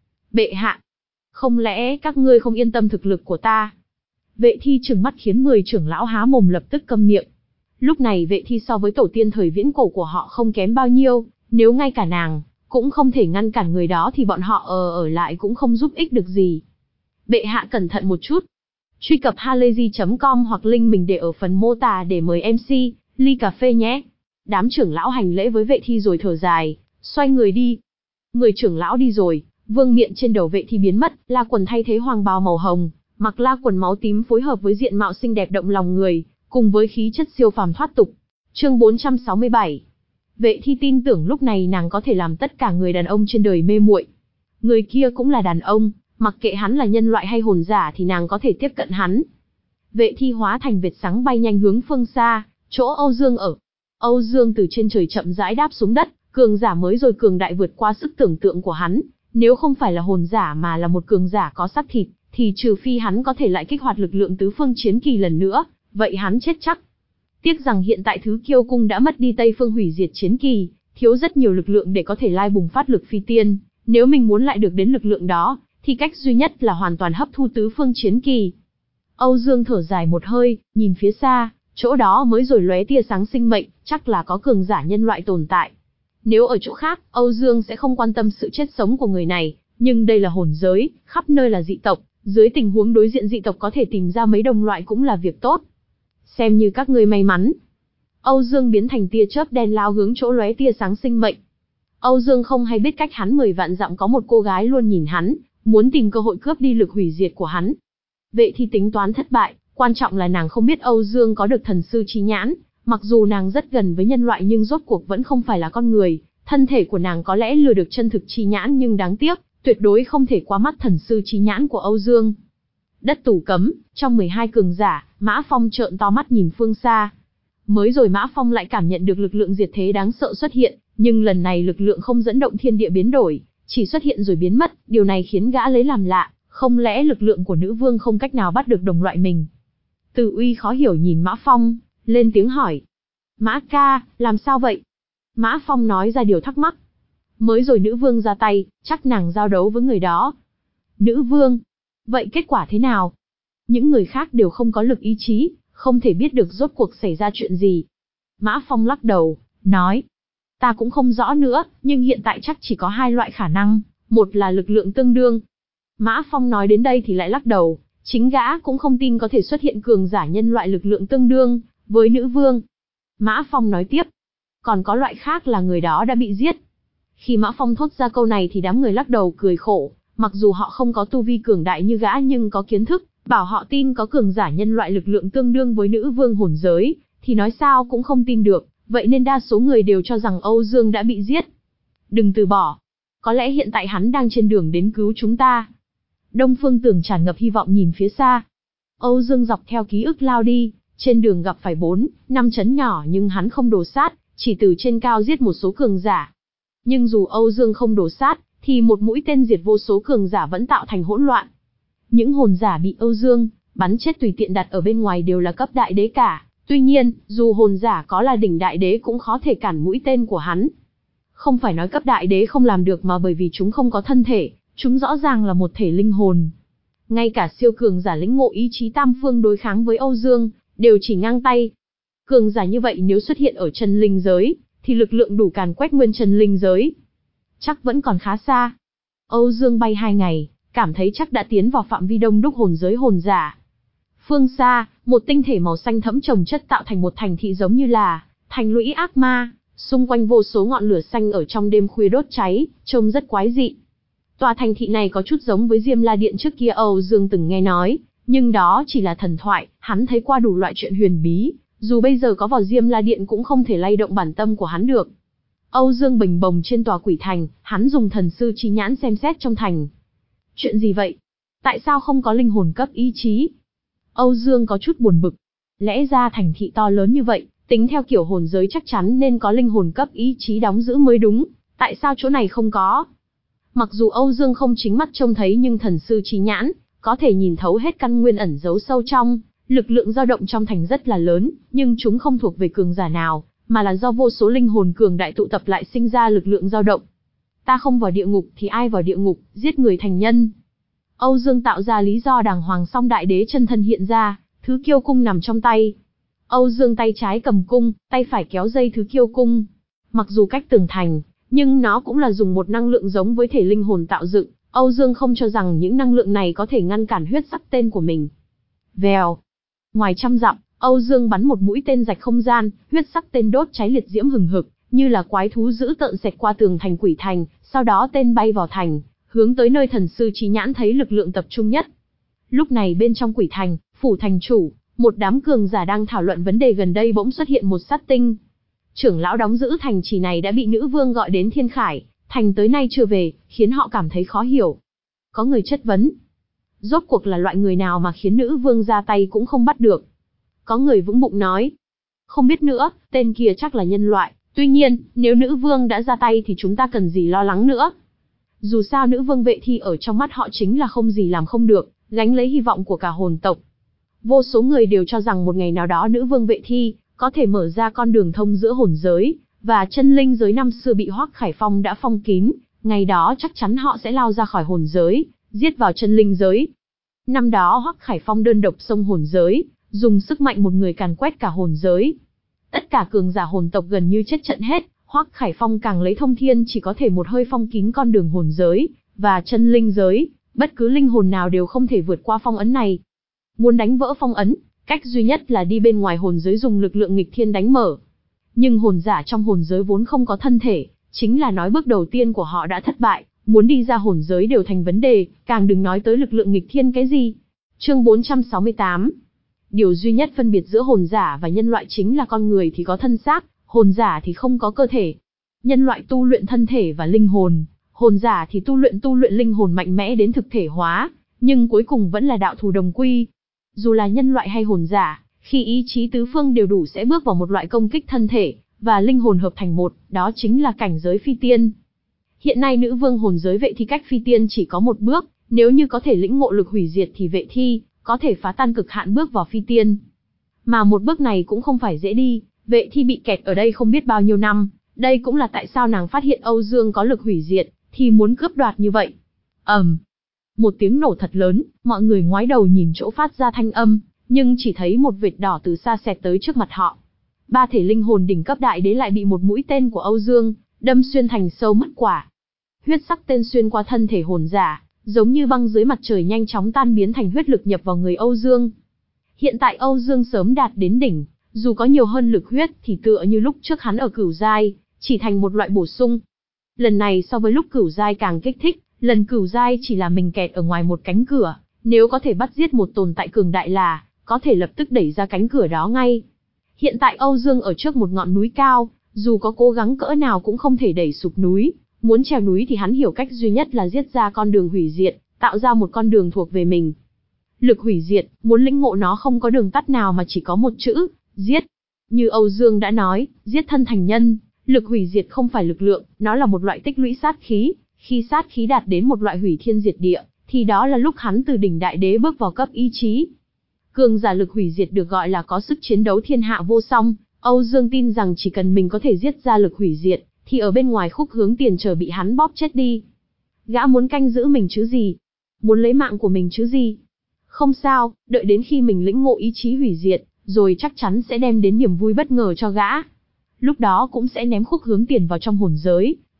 Bệ hạ, không lẽ các ngươi không yên tâm thực lực của ta? Vệ Thi trừng mắt khiến mười trưởng lão há mồm lập tức câm miệng. Lúc này Vệ Thi so với tổ tiên thời viễn cổ của họ không kém bao nhiêu, nếu ngay cả nàng cũng không thể ngăn cản người đó thì bọn họ ở ở lại cũng không giúp ích được gì. Bệ hạ cẩn thận một chút. Truy cập halayzi chấm com hoặc link mình để ở phần mô tả để mời em xê, ly cà phê nhé. Đám trưởng lão hành lễ với Vệ Thi rồi thở dài, xoay người đi. Người trưởng lão đi rồi, vương miện trên đầu Vệ Thi biến mất, la quần thay thế hoàng bào màu hồng, mặc la quần máu tím phối hợp với diện mạo xinh đẹp động lòng người, cùng với khí chất siêu phàm thoát tục. Chương bốn trăm sáu mươi bảy. Vệ Thi tin tưởng lúc này nàng có thể làm tất cả người đàn ông trên đời mê muội. Người kia cũng là đàn ông, mặc kệ hắn là nhân loại hay hồn giả thì nàng có thể tiếp cận hắn. Vệ Thi hóa thành vệt sáng bay nhanh hướng phương xa, chỗ Âu Dương ở. Âu Dương từ trên trời chậm rãi đáp xuống đất, cường giả mới rồi cường đại vượt qua sức tưởng tượng của hắn. Nếu không phải là hồn giả mà là một cường giả có xác thịt, thì trừ phi hắn có thể lại kích hoạt lực lượng tứ phương chiến kỳ lần nữa, vậy hắn chết chắc. Tiếc rằng hiện tại Thứ Kiêu Cung đã mất đi Tây Phương hủy diệt chiến kỳ, thiếu rất nhiều lực lượng để có thể lai bùng phát lực phi tiên. Nếu mình muốn lại được đến lực lượng đó, thì cách duy nhất là hoàn toàn hấp thu tứ phương chiến kỳ. Âu Dương thở dài một hơi, nhìn phía xa, chỗ đó mới rồi lóe tia sáng sinh mệnh, chắc là có cường giả nhân loại tồn tại. Nếu ở chỗ khác, Âu Dương sẽ không quan tâm sự chết sống của người này, nhưng đây là hồn giới, khắp nơi là dị tộc, dưới tình huống đối diện dị tộc có thể tìm ra mấy đồng loại cũng là việc tốt. Xem như các ngươi may mắn. Âu Dương biến thành tia chớp đen lao hướng chỗ lóe tia sáng sinh mệnh. Âu Dương không hay biết cách hắn mười vạn dặm có một cô gái luôn nhìn hắn, muốn tìm cơ hội cướp đi lực hủy diệt của hắn. Vệ Thi tính toán thất bại, quan trọng là nàng không biết Âu Dương có được thần sư chi nhãn, mặc dù nàng rất gần với nhân loại nhưng rốt cuộc vẫn không phải là con người, thân thể của nàng có lẽ lừa được chân thực chi nhãn nhưng đáng tiếc, tuyệt đối không thể qua mắt thần sư chi nhãn của Âu Dương. Đất tù cấm, trong mười hai cường giả, Mã Phong trợn to mắt nhìn phương xa. Mới rồi Mã Phong lại cảm nhận được lực lượng diệt thế đáng sợ xuất hiện, nhưng lần này lực lượng không dẫn động thiên địa biến đổi, chỉ xuất hiện rồi biến mất, điều này khiến gã lấy làm lạ, không lẽ lực lượng của nữ vương không cách nào bắt được đồng loại mình. Từ Uy khó hiểu nhìn Mã Phong, lên tiếng hỏi. Mã ca, làm sao vậy? Mã Phong nói ra điều thắc mắc. Mới rồi nữ vương ra tay, chắc nàng giao đấu với người đó. Nữ vương? Vậy kết quả thế nào? Những người khác đều không có lực ý chí, không thể biết được rốt cuộc xảy ra chuyện gì. Mã Phong lắc đầu, nói. Ta cũng không rõ nữa, nhưng hiện tại chắc chỉ có hai loại khả năng, một là lực lượng tương đương. Mã Phong nói đến đây thì lại lắc đầu, chính gã cũng không tin có thể xuất hiện cường giả nhân loại lực lượng tương đương với nữ vương. Mã Phong nói tiếp, còn có loại khác là người đó đã bị giết. Khi Mã Phong thốt ra câu này thì đám người lắc đầu cười khổ, mặc dù họ không có tu vi cường đại như gã nhưng có kiến thức, bảo họ tin có cường giả nhân loại lực lượng tương đương với nữ vương hồn giới, thì nói sao cũng không tin được, vậy nên đa số người đều cho rằng Âu Dương đã bị giết. Đừng từ bỏ, có lẽ hiện tại hắn đang trên đường đến cứu chúng ta. Đông Phương Tưởng tràn ngập hy vọng nhìn phía xa. Âu Dương dọc theo ký ức lao đi, trên đường gặp phải bốn, năm trấn nhỏ nhưng hắn không đổ sát, chỉ từ trên cao giết một số cường giả. Nhưng dù Âu Dương không đổ sát, thì một mũi tên diệt vô số cường giả vẫn tạo thành hỗn loạn. Những hồn giả bị Âu Dương bắn chết tùy tiện đặt ở bên ngoài đều là cấp đại đế cả, tuy nhiên, dù hồn giả có là đỉnh đại đế cũng khó thể cản mũi tên của hắn. Không phải nói cấp đại đế không làm được mà bởi vì chúng không có thân thể, chúng rõ ràng là một thể linh hồn. Ngay cả siêu cường giả lĩnh ngộ ý chí tam phương đối kháng với Âu Dương, đều chỉ ngang tay. Cường giả như vậy nếu xuất hiện ở chân linh giới, thì lực lượng đủ càn quét nguyên chân linh giới. Chắc vẫn còn khá xa. Âu Dương bay hai ngày, cảm thấy chắc đã tiến vào phạm vi đông đúc hồn giới hồn giả. Phương xa, một tinh thể màu xanh thẫm chồng chất tạo thành một thành thị giống như là thành lũy ác ma, xung quanh vô số ngọn lửa xanh ở trong đêm khuya đốt cháy, trông rất quái dị. Tòa thành thị này có chút giống với Diêm La Điện trước kia Âu Dương từng nghe nói, nhưng đó chỉ là thần thoại, hắn thấy qua đủ loại chuyện huyền bí, dù bây giờ có vào Diêm La Điện cũng không thể lay động bản tâm của hắn được. Âu Dương bình bồng trên tòa quỷ thành, hắn dùng thần sư chi nhãn xem xét trong thành. Chuyện gì vậy? Tại sao không có linh hồn cấp ý chí? Âu Dương có chút buồn bực. Lẽ ra thành thị to lớn như vậy, tính theo kiểu hồn giới chắc chắn nên có linh hồn cấp ý chí đóng giữ mới đúng, tại sao chỗ này không có? Mặc dù Âu Dương không chính mắt trông thấy nhưng thần sư chi nhãn có thể nhìn thấu hết căn nguyên ẩn giấu sâu trong, lực lượng dao động trong thành rất là lớn, nhưng chúng không thuộc về cường giả nào, mà là do vô số linh hồn cường đại tụ tập lại sinh ra lực lượng dao động. Ta không vào địa ngục thì ai vào địa ngục, giết người thành nhân. Âu Dương tạo ra lý do đàng hoàng, xong đại đế chân thân hiện ra, thứ kiêu cung nằm trong tay. Âu Dương tay trái cầm cung, tay phải kéo dây thứ kiêu cung. Mặc dù cách tường thành, nhưng nó cũng là dùng một năng lượng giống với thể linh hồn tạo dựng. Âu Dương không cho rằng những năng lượng này có thể ngăn cản huyết sắc tên của mình. Vèo. Ngoài trăm dặm, Âu Dương bắn một mũi tên rạch không gian, huyết sắc tên đốt cháy liệt diễm hừng hực, như là quái thú dữ tợn xẹt qua tường thành quỷ thành, sau đó tên bay vào thành, hướng tới nơi thần sư trí nhãn thấy lực lượng tập trung nhất. Lúc này bên trong quỷ thành, phủ thành chủ, một đám cường giả đang thảo luận vấn đề gần đây bỗng xuất hiện một sát tinh. Trưởng lão đóng giữ thành trì này đã bị nữ vương gọi đến Thiên Khải, thành tới nay chưa về, khiến họ cảm thấy khó hiểu. Có người chất vấn. Rốt cuộc là loại người nào mà khiến nữ vương ra tay cũng không bắt được? Có người vững bụng nói. Không biết nữa, tên kia chắc là nhân loại. Tuy nhiên, nếu nữ vương đã ra tay thì chúng ta cần gì lo lắng nữa. Dù sao nữ vương vệ thi ở trong mắt họ chính là không gì làm không được, gánh lấy hy vọng của cả hồn tộc. Vô số người đều cho rằng một ngày nào đó nữ vương vệ thi có thể mở ra con đường thông giữa hồn giới và chân linh giới năm xưa bị Hoắc Khải Phong đã phong kín, ngày đó chắc chắn họ sẽ lao ra khỏi hồn giới, giết vào chân linh giới. Năm đó Hoắc Khải Phong đơn độc xông hồn giới, dùng sức mạnh một người càn quét cả hồn giới. Tất cả cường giả hồn tộc gần như chết trận hết, Hoắc Khải Phong càng lấy thông thiên chỉ có thể một hơi phong kín con đường hồn giới và chân linh giới, bất cứ linh hồn nào đều không thể vượt qua phong ấn này. Muốn đánh vỡ phong ấn, cách duy nhất là đi bên ngoài hồn giới dùng lực lượng nghịch thiên đánh mở. Nhưng hồn giả trong hồn giới vốn không có thân thể, chính là nói bước đầu tiên của họ đã thất bại, muốn đi ra hồn giới đều thành vấn đề, càng đừng nói tới lực lượng nghịch thiên cái gì. Chương bốn trăm sáu mươi tám. Điều duy nhất phân biệt giữa hồn giả và nhân loại chính là con người thì có thân xác, hồn giả thì không có cơ thể. Nhân loại tu luyện thân thể và linh hồn, hồn giả thì tu luyện tu luyện linh hồn mạnh mẽ đến thực thể hóa, nhưng cuối cùng vẫn là đạo thù đồng quy. Dù là nhân loại hay hồn giả, khi ý chí tứ phương đều đủ sẽ bước vào một loại công kích thân thể và linh hồn hợp thành một, đó chính là cảnh giới phi tiên. Hiện nay nữ vương hồn giới vệ thi cách phi tiên chỉ có một bước, nếu như có thể lĩnh ngộ lực hủy diệt thì vệ thi có thể phá tan cực hạn bước vào phi tiên. Mà một bước này cũng không phải dễ đi, vệ thi bị kẹt ở đây không biết bao nhiêu năm, đây cũng là tại sao nàng phát hiện Âu Dương có lực hủy diệt, thì muốn cướp đoạt như vậy. ầm, um, một tiếng nổ thật lớn, mọi người ngoái đầu nhìn chỗ phát ra thanh âm, nhưng chỉ thấy một vệt đỏ từ xa xẹt tới trước mặt họ. Ba thể linh hồn đỉnh cấp đại đế lại bị một mũi tên của Âu Dương đâm xuyên thành sâu mất quả. Huyết sắc tên xuyên qua thân thể hồn giả, giống như băng dưới mặt trời nhanh chóng tan biến thành huyết lực nhập vào người Âu Dương. Hiện tại Âu Dương sớm đạt đến đỉnh, dù có nhiều hơn lực huyết thì tựa như lúc trước hắn ở cửu giai, chỉ thành một loại bổ sung. Lần này so với lúc cửu giai càng kích thích, lần cửu giai chỉ là mình kẹt ở ngoài một cánh cửa, nếu có thể bắt giết một tồn tại cường đại là có thể lập tức đẩy ra cánh cửa đó ngay. Hiện tại Âu Dương ở trước một ngọn núi cao, dù có cố gắng cỡ nào cũng không thể đẩy sụp núi. Muốn trèo núi thì hắn hiểu cách duy nhất là giết ra con đường hủy diệt, tạo ra một con đường thuộc về mình. Lực hủy diệt, muốn lĩnh ngộ nó không có đường tắt nào mà chỉ có một chữ, giết. Như Âu Dương đã nói, giết thân thành nhân, lực hủy diệt không phải lực lượng, nó là một loại tích lũy sát khí. Khi sát khí đạt đến một loại hủy thiên diệt địa, thì đó là lúc hắn từ đỉnh đại đế bước vào cấp ý chí. Cường giả lực hủy diệt được gọi là có sức chiến đấu thiên hạ vô song. Âu Dương tin rằng chỉ cần mình có thể giết ra lực hủy diệt, thì ở bên ngoài khúc hướng tiền chờ bị hắn bóp chết đi. Gã muốn canh giữ mình chứ gì? Muốn lấy mạng của mình chứ gì? Không sao, đợi đến khi mình lĩnh ngộ ý chí hủy diệt, rồi chắc chắn sẽ đem đến niềm vui bất ngờ cho gã. Lúc đó cũng sẽ ném khúc hướng tiền vào trong hồn giới,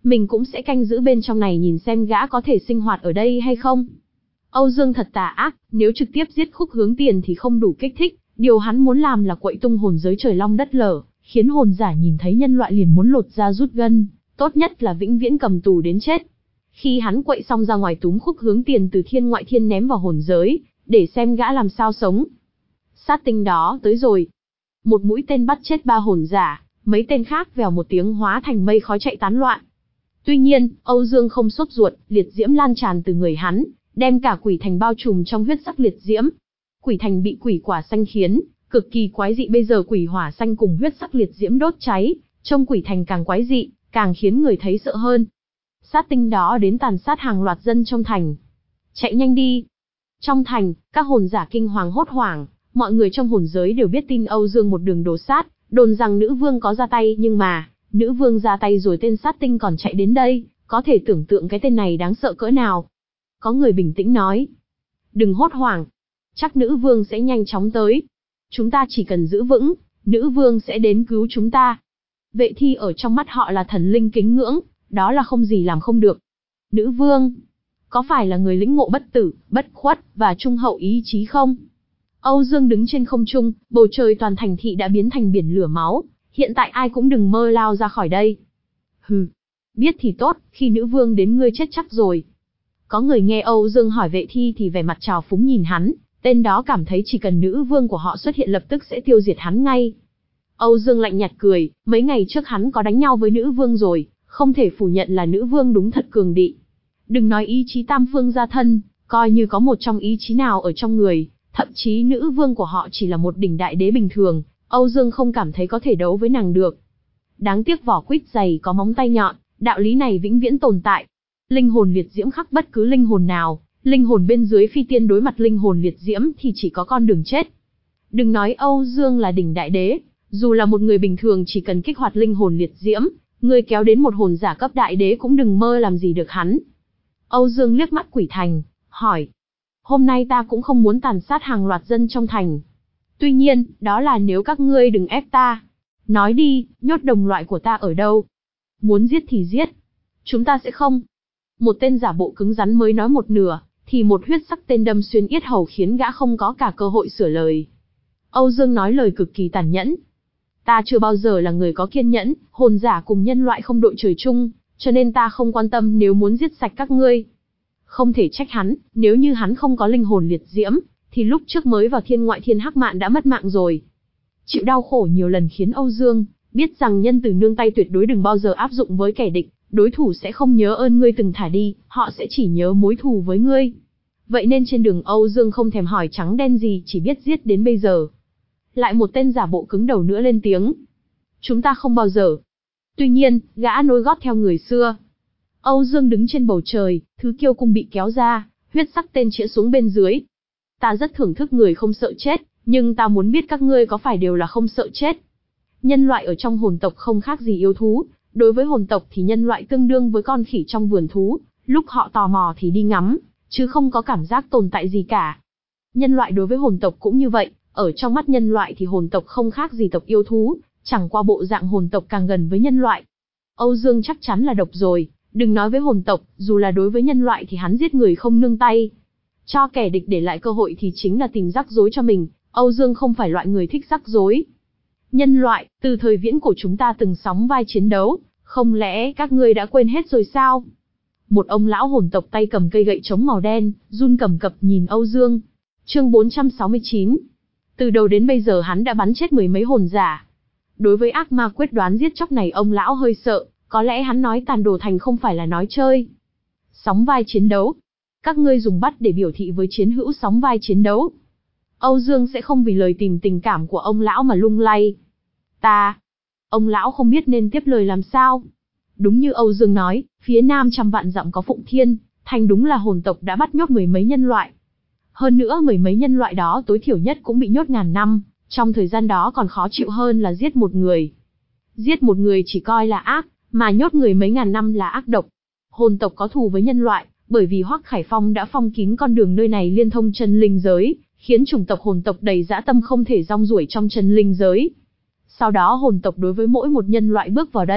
mình cũng sẽ canh giữ bên trong này nhìn xem gã có thể sinh hoạt ở đây hay không. Âu Dương thật tà ác, nếu trực tiếp giết Khúc Hướng Tiền thì không đủ kích thích, điều hắn muốn làm là quậy tung hồn giới trời long đất lở, khiến hồn giả nhìn thấy nhân loại liền muốn lột da rút gân, tốt nhất là vĩnh viễn cầm tù đến chết. Khi hắn quậy xong ra ngoài túm Khúc Hướng Tiền từ thiên ngoại thiên ném vào hồn giới, để xem gã làm sao sống. Sát tinh đó tới rồi. Một mũi tên bắt chết ba hồn giả, mấy tên khác vèo một tiếng hóa thành mây khói chạy tán loạn. Tuy nhiên, Âu Dương không sốt ruột, liệt diễm lan tràn từ người hắn, đem cả quỷ thành bao trùm trong huyết sắc liệt diễm. Quỷ thành bị quỷ quả xanh khiến, cực kỳ quái dị, bây giờ quỷ hỏa xanh cùng huyết sắc liệt diễm đốt cháy, trông quỷ thành càng quái dị, càng khiến người thấy sợ hơn. Sát tinh đó đến tàn sát hàng loạt dân trong thành. Chạy nhanh đi. Trong thành, các hồn giả kinh hoàng hốt hoảng, mọi người trong hồn giới đều biết tin Âu Dương một đường đồ sát, đồn rằng nữ vương có ra tay, nhưng mà, nữ vương ra tay rồi tên sát tinh còn chạy đến đây, có thể tưởng tượng cái tên này đáng sợ cỡ nào. Có người bình tĩnh nói, đừng hốt hoảng, chắc nữ vương sẽ nhanh chóng tới. Chúng ta chỉ cần giữ vững, nữ vương sẽ đến cứu chúng ta. Vệ thi ở trong mắt họ là thần linh kính ngưỡng, đó là không gì làm không được. Nữ vương, có phải là người lĩnh ngộ bất tử, bất khuất, và trung hậu ý chí không? Âu Dương đứng trên không trung, bầu trời toàn thành thị đã biến thành biển lửa máu, hiện tại ai cũng đừng mơ lao ra khỏi đây. Hừ, biết thì tốt, khi nữ vương đến ngươi chết chắc rồi. Có người nghe Âu Dương hỏi vệ thi thì vẻ mặt trào phúng nhìn hắn, tên đó cảm thấy chỉ cần nữ vương của họ xuất hiện lập tức sẽ tiêu diệt hắn ngay. Âu Dương lạnh nhạt cười, mấy ngày trước hắn có đánh nhau với nữ vương rồi, không thể phủ nhận là nữ vương đúng thật cường đị. Đừng nói ý chí tam phương gia thân, coi như có một trong ý chí nào ở trong người, thậm chí nữ vương của họ chỉ là một đỉnh đại đế bình thường, Âu Dương không cảm thấy có thể đấu với nàng được. Đáng tiếc vỏ quýt dày có móng tay nhọn, đạo lý này vĩnh viễn tồn tại. Linh hồn liệt diễm khắc bất cứ linh hồn nào, linh hồn bên dưới phi tiên đối mặt linh hồn liệt diễm thì chỉ có con đường chết. Đừng nói Âu Dương là đỉnh đại đế, dù là một người bình thường chỉ cần kích hoạt linh hồn liệt diễm, người kéo đến một hồn giả cấp đại đế cũng đừng mơ làm gì được hắn. Âu Dương liếc mắt quỷ thành, hỏi, hôm nay ta cũng không muốn tàn sát hàng loạt dân trong thành. Tuy nhiên, đó là nếu các ngươi đừng ép ta. Nói đi, nhốt đồng loại của ta ở đâu? Muốn giết thì giết. Chúng ta sẽ không. Một tên giả bộ cứng rắn mới nói một nửa, thì một huyết sắc tên đâm xuyên yết hầu khiến gã không có cả cơ hội sửa lời. Âu Dương nói lời cực kỳ tàn nhẫn. Ta chưa bao giờ là người có kiên nhẫn, hồn giả cùng nhân loại không đội trời chung, cho nên ta không quan tâm nếu muốn giết sạch các ngươi. Không thể trách hắn, nếu như hắn không có linh hồn liệt diễm, thì lúc trước mới vào thiên ngoại thiên hắc mạn đã mất mạng rồi. Chịu đau khổ nhiều lần khiến Âu Dương biết rằng nhân từ nương tay tuyệt đối đừng bao giờ áp dụng với kẻ địch, đối thủ sẽ không nhớ ơn ngươi từng thả đi, họ sẽ chỉ nhớ mối thù với ngươi. Vậy nên trên đường Âu Dương không thèm hỏi trắng đen gì, chỉ biết giết đến bây giờ. Lại một tên giả bộ cứng đầu nữa lên tiếng. Chúng ta không bao giờ. Tuy nhiên, gã nối gót theo người xưa. Âu Dương đứng trên bầu trời, thứ kiêu cung bị kéo ra, huyết sắc tên chĩa xuống bên dưới. Ta rất thưởng thức người không sợ chết, nhưng ta muốn biết các ngươi có phải đều là không sợ chết. Nhân loại ở trong hồn tộc không khác gì yêu thú, đối với hồn tộc thì nhân loại tương đương với con khỉ trong vườn thú, lúc họ tò mò thì đi ngắm, chứ không có cảm giác tồn tại gì cả. Nhân loại đối với hồn tộc cũng như vậy, ở trong mắt nhân loại thì hồn tộc không khác gì tộc yêu thú, chẳng qua bộ dạng hồn tộc càng gần với nhân loại. Âu Dương chắc chắn là độc rồi, đừng nói với hồn tộc, dù là đối với nhân loại thì hắn giết người không nương tay. Cho kẻ địch để lại cơ hội thì chính là tìm rắc rối cho mình, Âu Dương không phải loại người thích rắc rối. Nhân loại, từ thời viễn cổ chúng ta từng sóng vai chiến đấu, không lẽ các ngươi đã quên hết rồi sao? Một ông lão hồn tộc tay cầm cây gậy trống màu đen, run cầm cập nhìn Âu Dương. Chương bốn trăm sáu mươi chín. Từ đầu đến bây giờ hắn đã bắn chết mười mấy hồn giả. Đối với ác ma quyết đoán giết chóc này ông lão hơi sợ, có lẽ hắn nói tàn đồ thành không phải là nói chơi. Sóng vai chiến đấu. Các ngươi dùng bắt để biểu thị với chiến hữu sóng vai chiến đấu. Âu Dương sẽ không vì lời tìm tình cảm của ông lão mà lung lay. Ta. Ông lão không biết nên tiếp lời làm sao. Đúng như Âu Dương nói, phía nam trăm vạn dặm có Phụng Thiên, thành đúng là hồn tộc đã bắt nhốt mười mấy nhân loại. Hơn nữa mười mấy nhân loại đó tối thiểu nhất cũng bị nhốt ngàn năm, trong thời gian đó còn khó chịu hơn là giết một người. Giết một người chỉ coi là ác, mà nhốt người mấy ngàn năm là ác độc. Hồn tộc có thù với nhân loại, bởi vì Hoắc Khải Phong đã phong kín con đường nơi này liên thông chân linh giới, khiến chủng tộc hồn tộc đầy dã tâm không thể rong ruổi trong chân linh giới. Sau đó hồn tộc đối với mỗi một nhân loại bước vào đây,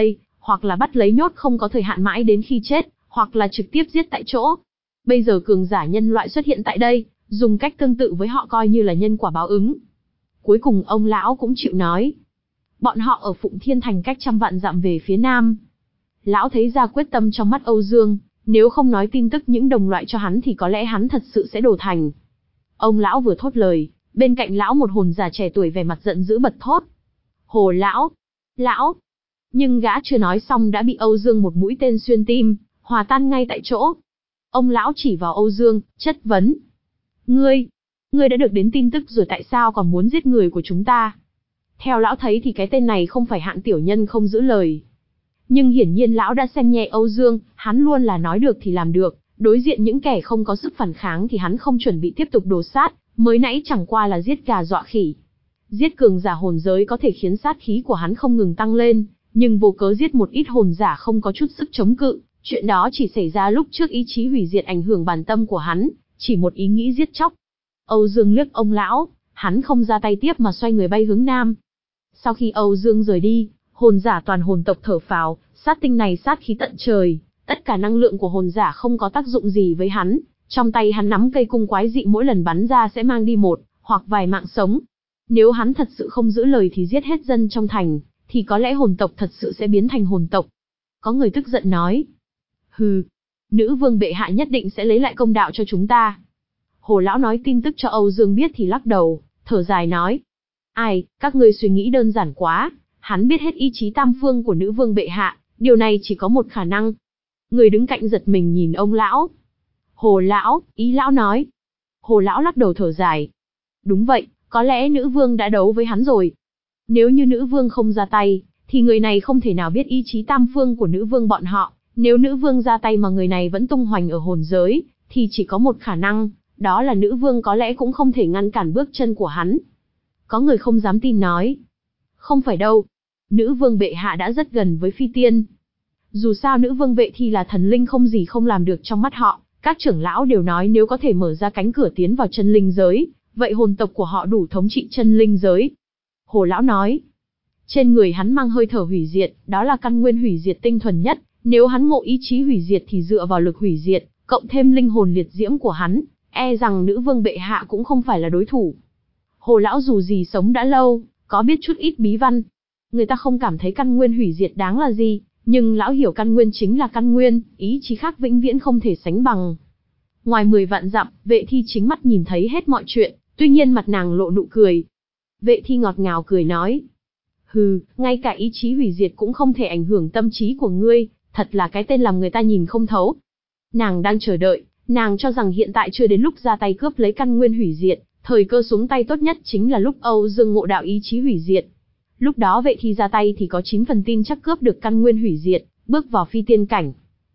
hoặc là bắt lấy nhốt không có thời hạn mãi đến khi chết, hoặc là trực tiếp giết tại chỗ. Bây giờ cường giả nhân loại xuất hiện tại đây, dùng cách tương tự với họ coi như là nhân quả báo ứng. Cuối cùng ông lão cũng chịu nói. Bọn họ ở Phụng Thiên Thành cách trăm vạn dặm về phía nam. Lão thấy ra quyết tâm trong mắt Âu Dương, nếu không nói tin tức những đồng loại cho hắn thì có lẽ hắn thật sự sẽ đổ thành. Ông lão vừa thốt lời, bên cạnh lão một hồn giả trẻ tuổi vẻ mặt giận dữ bật thốt. Hồ lão! Lão! Nhưng gã chưa nói xong đã bị Âu Dương một mũi tên xuyên tim, hòa tan ngay tại chỗ. Ông lão chỉ vào Âu Dương, chất vấn. Ngươi! Ngươi đã được đến tin tức rồi tại sao còn muốn giết người của chúng ta? Theo lão thấy thì cái tên này không phải hạng tiểu nhân không giữ lời. Nhưng hiển nhiên lão đã xem nhẹ Âu Dương, hắn luôn là nói được thì làm được, đối diện những kẻ không có sức phản kháng thì hắn không chuẩn bị tiếp tục đồ sát, mới nãy chẳng qua là giết gà dọa khỉ. Giết cường giả hồn giới có thể khiến sát khí của hắn không ngừng tăng lên, nhưng vô cớ giết một ít hồn giả không có chút sức chống cự, chuyện đó chỉ xảy ra lúc trước ý chí hủy diệt ảnh hưởng bản tâm của hắn, chỉ một ý nghĩ giết chóc. Âu Dương liếc ông lão, hắn không ra tay tiếp mà xoay người bay hướng nam. Sau khi Âu Dương rời đi, hồn giả toàn hồn tộc thở phào, sát tinh này sát khí tận trời, tất cả năng lượng của hồn giả không có tác dụng gì với hắn, trong tay hắn nắm cây cung quái dị mỗi lần bắn ra sẽ mang đi một, hoặc vài mạng sống. Nếu hắn thật sự không giữ lời thì giết hết dân trong thành, thì có lẽ hồn tộc thật sự sẽ biến thành hồn tộc. Có người tức giận nói. Hừ, nữ vương bệ hạ nhất định sẽ lấy lại công đạo cho chúng ta. Hồ lão nói tin tức cho Âu Dương biết thì lắc đầu, thở dài nói. Ai, các ngươi suy nghĩ đơn giản quá, hắn biết hết ý chí tam phương của nữ vương bệ hạ, điều này chỉ có một khả năng. Người đứng cạnh giật mình nhìn ông lão. Hồ lão, ý lão nói. Hồ lão lắc đầu thở dài. Đúng vậy, có lẽ nữ vương đã đấu với hắn rồi. Nếu như nữ vương không ra tay, thì người này không thể nào biết ý chí tam phương của nữ vương bọn họ. Nếu nữ vương ra tay mà người này vẫn tung hoành ở hồn giới, thì chỉ có một khả năng, đó là nữ vương có lẽ cũng không thể ngăn cản bước chân của hắn. Có người không dám tin nói. Không phải đâu. Nữ vương bệ hạ đã rất gần với phi tiên. Dù sao nữ vương vệ thì là thần linh không gì không làm được trong mắt họ. Các trưởng lão đều nói nếu có thể mở ra cánh cửa tiến vào chân linh giới, vậy hồn tộc của họ đủ thống trị chân linh giới. Hồ lão nói. Trên người hắn mang hơi thở hủy diệt, đó là căn nguyên hủy diệt tinh thuần nhất. Nếu hắn ngộ ý chí hủy diệt thì dựa vào lực hủy diệt, cộng thêm linh hồn liệt diễm của hắn, e rằng nữ vương bệ hạ cũng không phải là đối thủ. Hồ lão dù gì sống đã lâu, có biết chút ít bí văn. Người ta không cảm thấy căn nguyên hủy diệt đáng là gì, nhưng lão hiểu căn nguyên chính là căn nguyên, ý chí khác vĩnh viễn không thể sánh bằng. Ngoài mười vạn dặm, Vệ Thi chính mắt nhìn thấy hết mọi chuyện, tuy nhiên mặt nàng lộ nụ cười. Vệ Thi ngọt ngào cười nói. Hừ, ngay cả ý chí hủy diệt cũng không thể ảnh hưởng tâm trí của ngươi, thật là cái tên làm người ta nhìn không thấu. Nàng đang chờ đợi, nàng cho rằng hiện tại chưa đến lúc ra tay cướp lấy căn nguyên hủy diệt, thời cơ xuống tay tốt nhất chính là lúc Âu Dương ngộ đạo ý chí hủy diệt. Lúc đó Vệ Thi ra tay thì có chín phần tin chắc cướp được căn nguyên hủy diệt, bước vào phi tiên cảnh.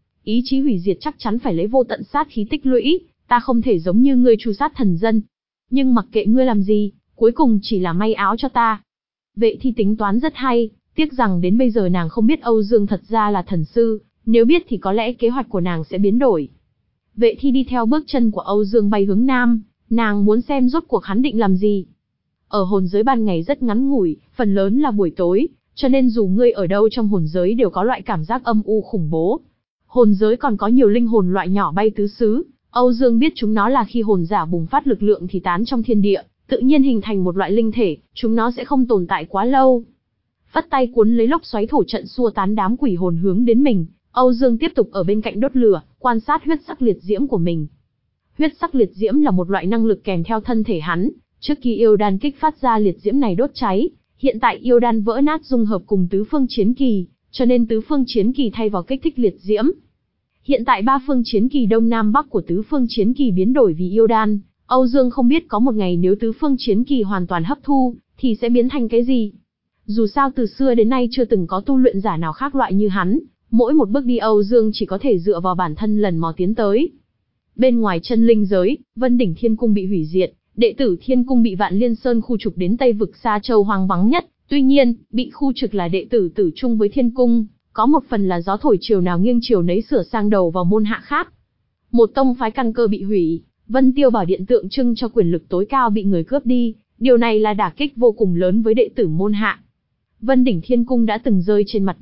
Ý chí hủy diệt chắc chắn phải lấy vô tận sát khí tích lũy, ta không thể giống như ngươi tru sát thần dân. Nhưng mặc kệ ngươi làm gì, cuối cùng chỉ là may áo cho ta. Vệ Thi tính toán rất hay, tiếc rằng đến bây giờ nàng không biết Âu Dương thật ra là thần sư, nếu biết thì có lẽ kế hoạch của nàng sẽ biến đổi. Vệ Thi đi theo bước chân của Âu Dương bay hướng nam, nàng muốn xem rốt cuộc hắn định làm gì. Ở hồn giới ban ngày rất ngắn ngủi, phần lớn là buổi tối, cho nên dù ngươi ở đâu trong hồn giới đều có loại cảm giác âm u khủng bố. Hồn giới còn có nhiều linh hồn loại nhỏ bay tứ xứ, Âu Dương biết chúng nó là khi hồn giả bùng phát lực lượng thì tán trong thiên địa, tự nhiên hình thành một loại linh thể, chúng nó sẽ không tồn tại quá lâu. Vắt tay cuốn lấy lốc xoáy thổ trận xua tán đám quỷ hồn hướng đến mình, Âu Dương tiếp tục ở bên cạnh đốt lửa, quan sát huyết sắc liệt diễm của mình. Huyết sắc liệt diễm là một loại năng lực kèm theo thân thể hắn, trước khi yêu đan kích phát ra liệt diễm này đốt cháy, hiện tại yêu đan vỡ nát dung hợp cùng tứ phương chiến kỳ, cho nên tứ phương chiến kỳ thay vào kích thích liệt diễm. Hiện tại ba phương chiến kỳ đông nam bắc của tứ phương chiến kỳ biến đổi vì yêu đan, Âu Dương không biết có một ngày nếu tứ phương chiến kỳ hoàn toàn hấp thu, thì sẽ biến thành cái gì. Dù sao từ xưa đến nay chưa từng có tu luyện giả nào khác loại như hắn, mỗi một bước đi Âu Dương chỉ có thể dựa vào bản thân lần mò tiến tới. Bên ngoài chân linh giới, Vân Đỉnh Thiên Cung bị hủy diệt, đệ tử Thiên Cung bị Vạn Liên Sơn khu trục đến Tây vực xa châu hoang vắng nhất, tuy nhiên, bị khu trục là đệ tử tử chung với Thiên Cung, có một phần là gió thổi chiều nào nghiêng chiều nấy sửa sang đầu vào môn hạ khác. Một tông phái căn cơ bị hủy, Vân Tiêu Bảo Điện tượng trưng cho quyền lực tối cao bị người cướp đi, điều này là đả kích vô cùng lớn với đệ tử môn hạ. Vân Đỉnh Thiên Cung đã từng rơi trên mặt đất,